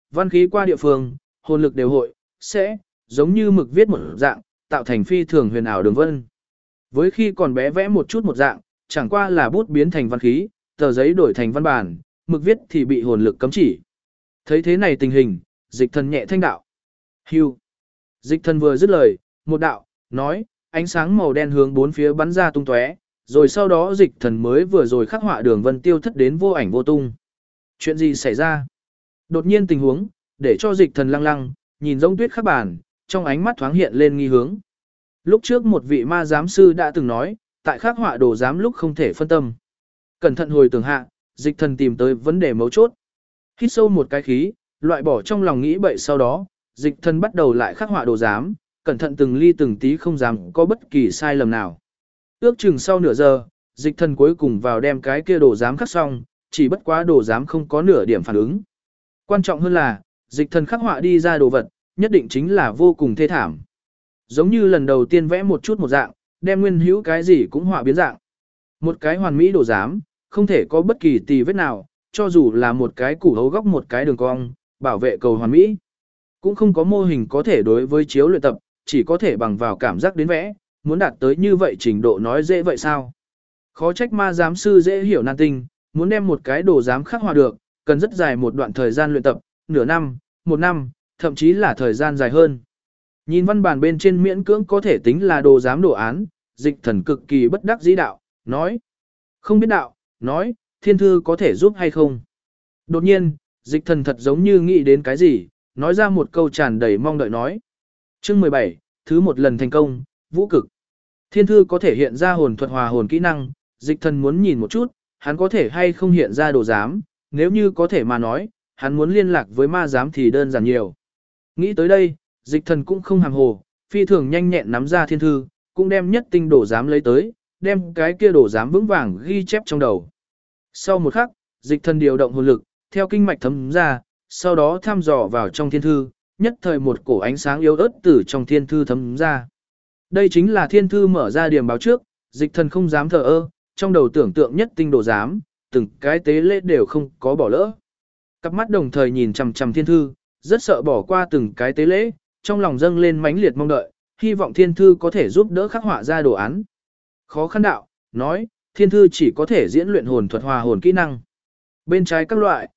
văn khí qua địa phương, hồn lực đều hội, sẽ, giống như mực viết một dạng, tạo thành phi thường huyền ảo đường vân. Với khi còn bé vẽ một chút một dạng, chẳng qua là bút biến thành văn khí, tờ giấy đổi thành văn bản, mực viết thì bị hồn lực cấm chỉ. Thấy thế này tình hình, dịch thần nhẹ thanh đạo. Hưu. Dịch thần vừa dứt lời, một đạo, nói, ánh sáng màu đen hướng bốn phía bắn ra tung tóe, rồi sau đó dịch thần mới vừa rồi khắc họa đường vân tiêu thất đến vô ảnh vô tung. Chuyện gì xảy ra? Đột nhiên tình huống, để cho dịch thần lăng lăng, nhìn giống tuyết khắc bản, trong ánh mắt thoáng hiện lên nghi hướng. Lúc trước một vị ma giám sư đã từng nói, tại khắc họa đồ giám lúc không thể phân tâm. Cẩn thận hồi tưởng hạ, dịch thần tìm tới vấn đề mấu chốt. Hít sâu một cái khí, loại bỏ trong lòng nghĩ bậy sau đó, dịch thần bắt đầu lại khắc họa đồ giám, cẩn thận từng ly từng tí không dám có bất kỳ sai lầm nào. Ước chừng sau nửa giờ, dịch thần cuối cùng vào đem cái kia đồ giám khắc xong, chỉ bất quá đồ giám không có nửa điểm phản ứng. Quan trọng hơn là, dịch thần khắc họa đi ra đồ vật, nhất định chính là vô cùng thê thảm. Giống như lần đầu tiên vẽ một chút một dạng, đem nguyên hữu cái gì cũng họa biến dạng. Một cái hoàn mỹ đồ giám, không thể có bất kỳ tì vết nào, cho dù là một cái củ hấu góc một cái đường cong, bảo vệ cầu hoàn mỹ. Cũng không có mô hình có thể đối với chiếu luyện tập, chỉ có thể bằng vào cảm giác đến vẽ, muốn đạt tới như vậy trình độ nói dễ vậy sao? Khó trách ma giám sư dễ hiểu nan tinh, muốn đem một cái đồ giám khắc họa được, cần rất dài một đoạn thời gian luyện tập, nửa năm, một năm, thậm chí là thời gian dài hơn. Nhìn văn bản bên trên miễn cưỡng có thể tính là đồ giám đồ án, dịch thần cực kỳ bất đắc dĩ đạo, nói. Không biết đạo, nói, thiên thư có thể giúp hay không? Đột nhiên, dịch thần thật giống như nghĩ đến cái gì, nói ra một câu tràn đầy mong đợi nói. Chương 17, thứ một lần thành công, vũ cực. Thiên thư có thể hiện ra hồn thuật hòa hồn kỹ năng, dịch thần muốn nhìn một chút, hắn có thể hay không hiện ra đồ giám, nếu như có thể mà nói, hắn muốn liên lạc với ma giám thì đơn giản nhiều. Nghĩ tới đây, dịch thần cũng không hàm hồ, phi thường nhanh nhẹn nắm ra thiên thư, cũng đem nhất tinh đồ giám lấy tới, đem cái kia đồ giám vững vàng ghi chép trong đầu. Sau một khắc, dịch thần điều động hồn lực, theo kinh mạch thấm ra, sau đó thăm dò vào trong thiên thư, nhất thời một cổ ánh sáng yếu ớt từ trong thiên thư thấm ra. Đây chính là thiên thư mở ra điểm báo trước, dịch thần không dám thờ ơ, trong đầu tưởng tượng nhất tinh đồ giám, từng cái tế lễ đều không có bỏ lỡ. Cặp mắt đồng thời nhìn chằm chằm thiên thư, rất sợ bỏ qua từng cái tế lễ, trong lòng dâng lên mãnh liệt mong đợi, hy vọng thiên thư có thể giúp đỡ khắc họa ra đồ án. Khó khăn đạo, nói, thiên thư chỉ có thể diễn luyện hồn thuật hòa hồn kỹ năng. Bên trái các loại,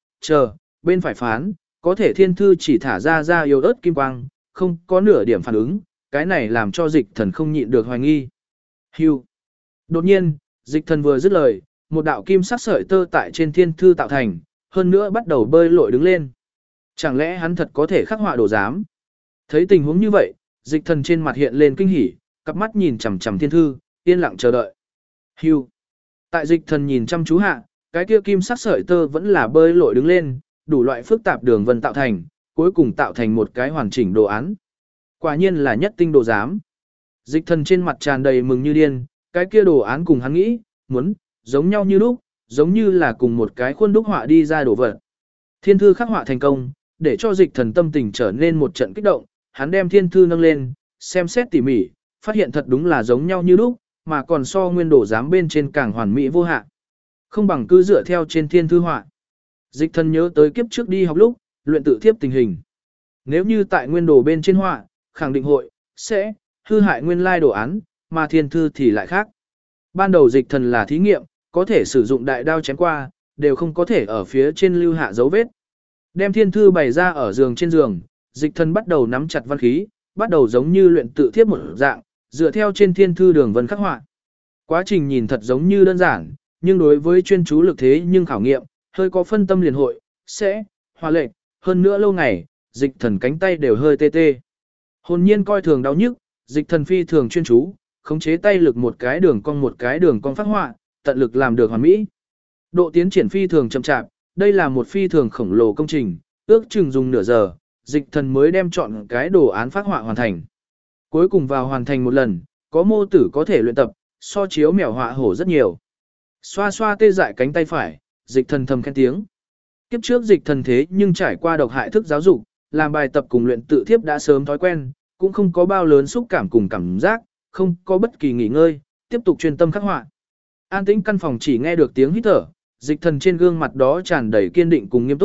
bên phải phán, có thể thiên thư chỉ thả ra yếu ớt kim quang, không có nửa điểm phản ứng, cái này làm cho dịch thần không nhịn được hoài nghi. Hưu. Đột nhiên, dịch thần vừa dứt lời, một đạo kim sắc sợi tơ tại trên thiên thư tạo thành, hơn nữa bắt đầu bơi lội đứng lên. Chẳng lẽ hắn thật có thể khắc họa đồ giám? Thấy tình huống như vậy, dịch thần trên mặt hiện lên kinh hỉ, cặp mắt nhìn chằm chằm thiên thư, yên lặng chờ đợi. Hưu. Tại dịch thần nhìn chăm chú hạ, cái kia kim sắc sợi tơ vẫn là bơi lội đứng lên, đủ loại phức tạp đường vân tạo thành, cuối cùng tạo thành một cái hoàn chỉnh đồ án. Quả nhiên là nhất tinh đồ giám. Dịch thần trên mặt tràn đầy mừng như điên, cái kia đồ án cùng hắn nghĩ, muốn, giống nhau như lúc, giống như là cùng một cái khuôn đúc họa đi ra đồ vật. Thiên thư khắc họa thành công, để cho dịch thần tâm tình trở nên một trận kích động, hắn đem thiên thư nâng lên, xem xét tỉ mỉ, phát hiện thật đúng là giống nhau như lúc, mà còn so nguyên đồ giám bên trên càng hoàn mỹ vô hạn. Không bằng cứ dựa theo trên thiên thư họa. Dịch thần nhớ tới kiếp trước đi học lúc, luyện tự thiếp tình hình. Nếu như tại nguyên đồ bên trên họa, khẳng định hội, sẽ, hư hại nguyên lai đồ án, mà thiên thư thì lại khác. Ban đầu dịch thần là thí nghiệm, có thể sử dụng đại đao chém qua, đều không có thể ở phía trên lưu hạ dấu vết. Đem thiên thư bày ra ở giường trên giường, dịch thần bắt đầu nắm chặt văn khí, bắt đầu giống như luyện tự thiếp một dạng, dựa theo trên thiên thư đường vân khắc họa. Quá trình nhìn thật giống như đơn giản, nhưng đối với chuyên chú lực thế nhưng khảo nghiệm, hơi có phân tâm liền hội, sẽ, hòa lệch, hơn nữa lâu ngày, dịch thần cánh tay đều hơi tê tê. Hồn nhiên coi thường đau nhức, dịch thần phi thường chuyên chú, khống chế tay lực một cái đường cong phát họa, tận lực làm được hoàn mỹ. Độ tiến triển phi thường chậm chạp, đây là một phi thường khổng lồ công trình, ước chừng dùng nửa giờ, dịch thần mới đem chọn cái đồ án phát họa hoàn thành. Cuối cùng vào hoàn thành một lần, có mô tử có thể luyện tập, so chiếu mèo họa hổ rất nhiều. Xoa xoa tê dại cánh tay phải, dịch thần thầm khen tiếng. Kiếp trước dịch thần thế nhưng trải qua độc hại thức giáo dục, làm bài tập cùng luyện tự thiếp đã sớm thói quen, cũng không có bao lớn xúc cảm cùng cảm giác, không có bất kỳ nghỉ ngơi, tiếp tục chuyên tâm khắc họa. An tĩnh căn phòng chỉ nghe được tiếng hít thở, dịch thần trên gương mặt đó tràn đầy kiên định cùng nghiêm túc,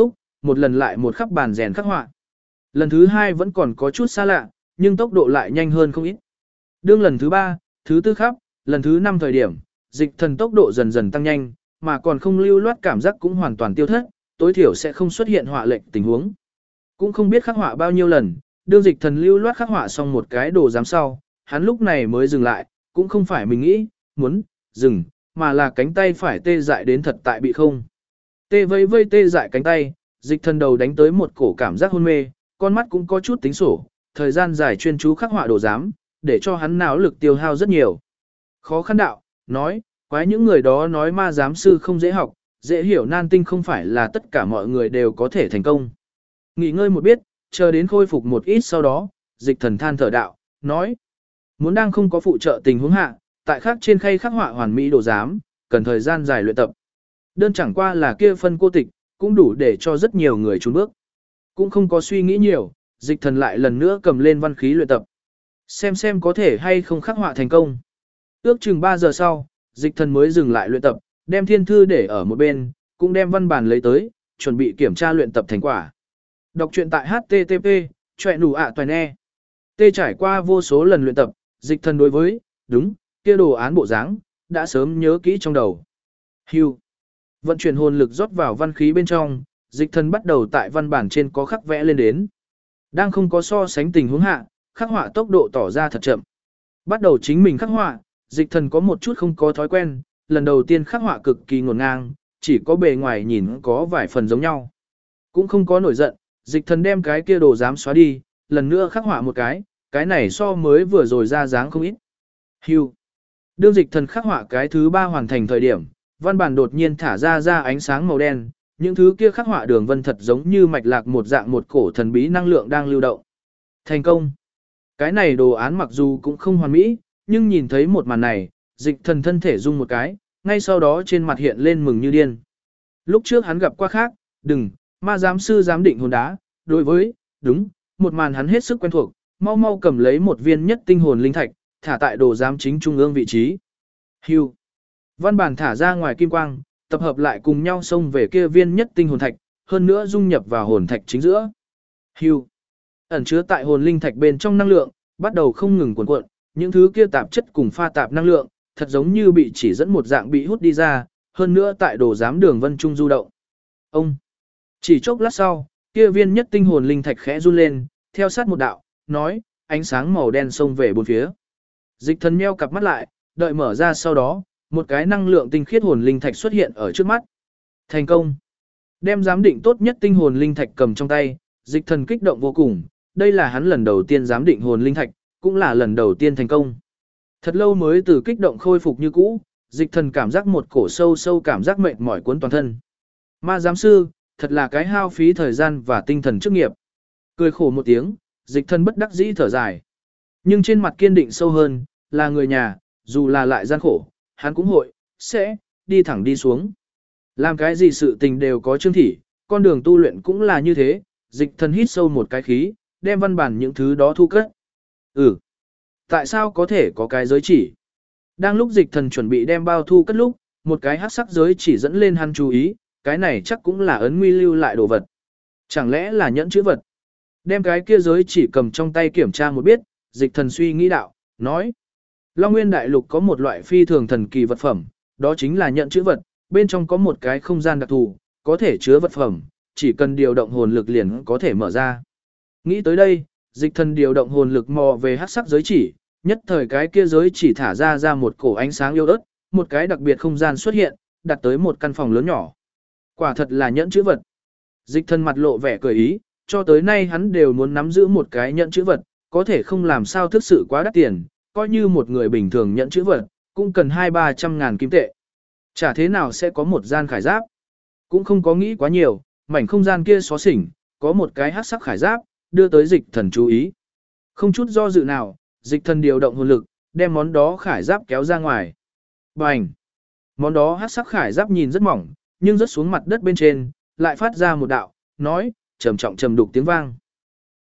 một lần lại một khắp bàn rèn khắc họa. Lần thứ 2 vẫn còn có chút xa lạ, nhưng tốc độ lại nhanh hơn không ít. Đương lần thứ 3, thứ 4 khắp, lần thứ 5 thời điểm, dịch thần tốc độ dần dần tăng nhanh, mà còn không lưu loát cảm giác cũng hoàn toàn tiêu thất, tối thiểu sẽ không xuất hiện họa lệch tình huống. Cũng không biết khắc họa bao nhiêu lần, đương dịch thần lưu loát khắc họa xong một cái đồ giám sau, hắn lúc này mới dừng lại, cũng không phải mình nghĩ, muốn, dừng, mà là cánh tay phải tê dại đến thật tại bị không. Tê vây vây tê dại cánh tay, dịch thần đầu đánh tới một cổ cảm giác hôn mê, con mắt cũng có chút tính sổ, thời gian dài chuyên chú khắc họa đồ giám, để cho hắn não lực tiêu hao rất nhiều. Khó khăn đạo, nói, quái những người đó nói ma giám sư không dễ học, dễ hiểu nan tinh không phải là tất cả mọi người đều có thể thành công. Nghỉ ngơi một biết, chờ đến khôi phục một ít sau đó, dịch thần than thở đạo, nói, muốn đang không có phụ trợ tình huống hạ, tại khác trên khay khắc họa hoàn mỹ đồ giám, cần thời gian dài luyện tập. Đơn chẳng qua là kia phân cô tịch, cũng đủ để cho rất nhiều người trốn bước. Cũng không có suy nghĩ nhiều, dịch thần lại lần nữa cầm lên văn khí luyện tập. Xem có thể hay không khắc họa thành công. Ước chừng 3 giờ sau, dịch thần mới dừng lại luyện tập, đem thiên thư để ở một bên, cũng đem văn bản lấy tới, chuẩn bị kiểm tra luyện tập thành quả. Đọc truyện tại http choẹ nủ ạ toàn e. Tê trải qua vô số lần luyện tập, dịch thần đối với, đúng, kia đồ án bộ dáng, đã sớm nhớ kỹ trong đầu. Hưu. Vận chuyển hồn lực rót vào văn khí bên trong, dịch thần bắt đầu tại văn bản trên có khắc vẽ lên đến. Đang không có so sánh tình huống hạ, khắc họa tốc độ tỏ ra thật chậm. Bắt đầu chính mình khắc họa, dịch thần có một chút không có thói quen, lần đầu tiên khắc họa cực kỳ ngổn ngang, chỉ có bề ngoài nhìn có vài phần giống nhau. Cũng không có nổi giận, dịch thần đem cái kia đồ dám xóa đi, lần nữa khắc họa một cái này so mới vừa rồi ra dáng không ít. Hưu. Đương dịch thần khắc họa cái thứ 3 hoàn thành thời điểm, văn bản đột nhiên thả ra ánh sáng màu đen, những thứ kia khắc họa đường vân thật giống như mạch lạc một dạng một cổ thần bí năng lượng đang lưu động. Thành công. Cái này đồ án mặc dù cũng không hoàn mỹ, nhưng nhìn thấy một màn này, dịch thần thân thể rung một cái, ngay sau đó trên mặt hiện lên mừng như điên. Lúc trước hắn gặp qua khác, ma giám sư giám định hồn đá, đối với, đúng, một màn hắn hết sức quen thuộc, mau cầm lấy một viên nhất tinh hồn linh thạch, thả tại đồ giám chính trung ương vị trí. Hưu. Văn bản thả ra ngoài kim quang, tập hợp lại cùng nhau xông về kia viên nhất tinh hồn thạch, hơn nữa dung nhập vào hồn thạch chính giữa. Hưu. Ẩn chứa tại hồn linh thạch bên trong năng lượng, bắt đầu không ngừng cuộn cuộn, những thứ kia tạp chất cùng pha tạp năng lượng, thật giống như bị chỉ dẫn một dạng bị hút đi ra, hơn nữa tại đồ giám đường vân trung du động. Ông. Chỉ chốc lát sau, kia viên nhất tinh hồn linh thạch khẽ run lên, theo sát một đạo, nói, ánh sáng màu đen xông về bốn phía. Dịch thần meo cặp mắt lại, đợi mở ra sau đó, một cái năng lượng tinh khiết hồn linh thạch xuất hiện ở trước mắt. Thành công. Đem giám định tốt nhất tinh hồn linh thạch cầm trong tay, dịch thần kích động vô cùng, đây là hắn lần đầu tiên giám định hồn linh thạch, cũng là lần đầu tiên thành công. Thật lâu mới từ kích động khôi phục như cũ, dịch thần cảm giác một cổ sâu cảm giác mệt mỏi cuốn toàn thân. Ma giám sư, thật là cái hao phí thời gian và tinh thần chức nghiệp. Cười khổ một tiếng, dịch thần bất đắc dĩ thở dài. Nhưng trên mặt kiên định sâu hơn, là người nhà, dù là lại gian khổ, hắn cũng sẽ đi thẳng đi xuống. Làm cái gì sự tình đều có chương thị, con đường tu luyện cũng là như thế, dịch thần hít sâu một cái khí, đem văn bản những thứ đó thu cất. Tại sao có thể có cái giới chỉ? Đang lúc dịch thần chuẩn bị đem bao thu cất lúc, một cái hắc sắc giới chỉ dẫn lên hắn chú ý, cái này chắc cũng là ấn nguy lưu lại đồ vật. Chẳng lẽ là nhẫn chữ vật? Đem cái kia giới chỉ cầm trong tay kiểm tra một biết, dịch thần suy nghĩ đạo, nói. Long Nguyên Đại Lục có một loại phi thường thần kỳ vật phẩm, đó chính là nhẫn chữ vật, bên trong có một cái không gian đặc thù, có thể chứa vật phẩm, chỉ cần điều động hồn lực liền có thể mở ra. Nghĩ tới đây, dịch thần điều động hồn lực mò về hắc sắc giới chỉ, nhất thời cái kia giới chỉ thả ra một cổ ánh sáng yếu ớt, một cái đặc biệt không gian xuất hiện, đặt tới một căn phòng lớn nhỏ. Quả thật là nhẫn chữ vật. Dịch thần mặt lộ vẻ cười ý, cho tới nay hắn đều muốn nắm giữ một cái nhẫn chữ vật, có thể không làm sao thực sự quá đắt tiền, coi như một người bình thường nhẫn chữ vật, cũng cần 200-300 ngàn kim tệ. Chả thế nào sẽ có một gian khải giáp. Cũng không có nghĩ quá nhiều, mảnh không gian kia xóa xỉnh, có một cái hắc sắc khải giáp, đưa tới dịch thần chú ý. Không chút do dự nào, dịch thần điều động hồn lực, đem món đó khải giáp kéo ra ngoài. Bành! Món đó hắc sắc khải giáp nhìn rất mỏng, nhưng rớt xuống mặt đất bên trên, lại phát ra một đạo, nói, trầm trọng trầm đục tiếng vang.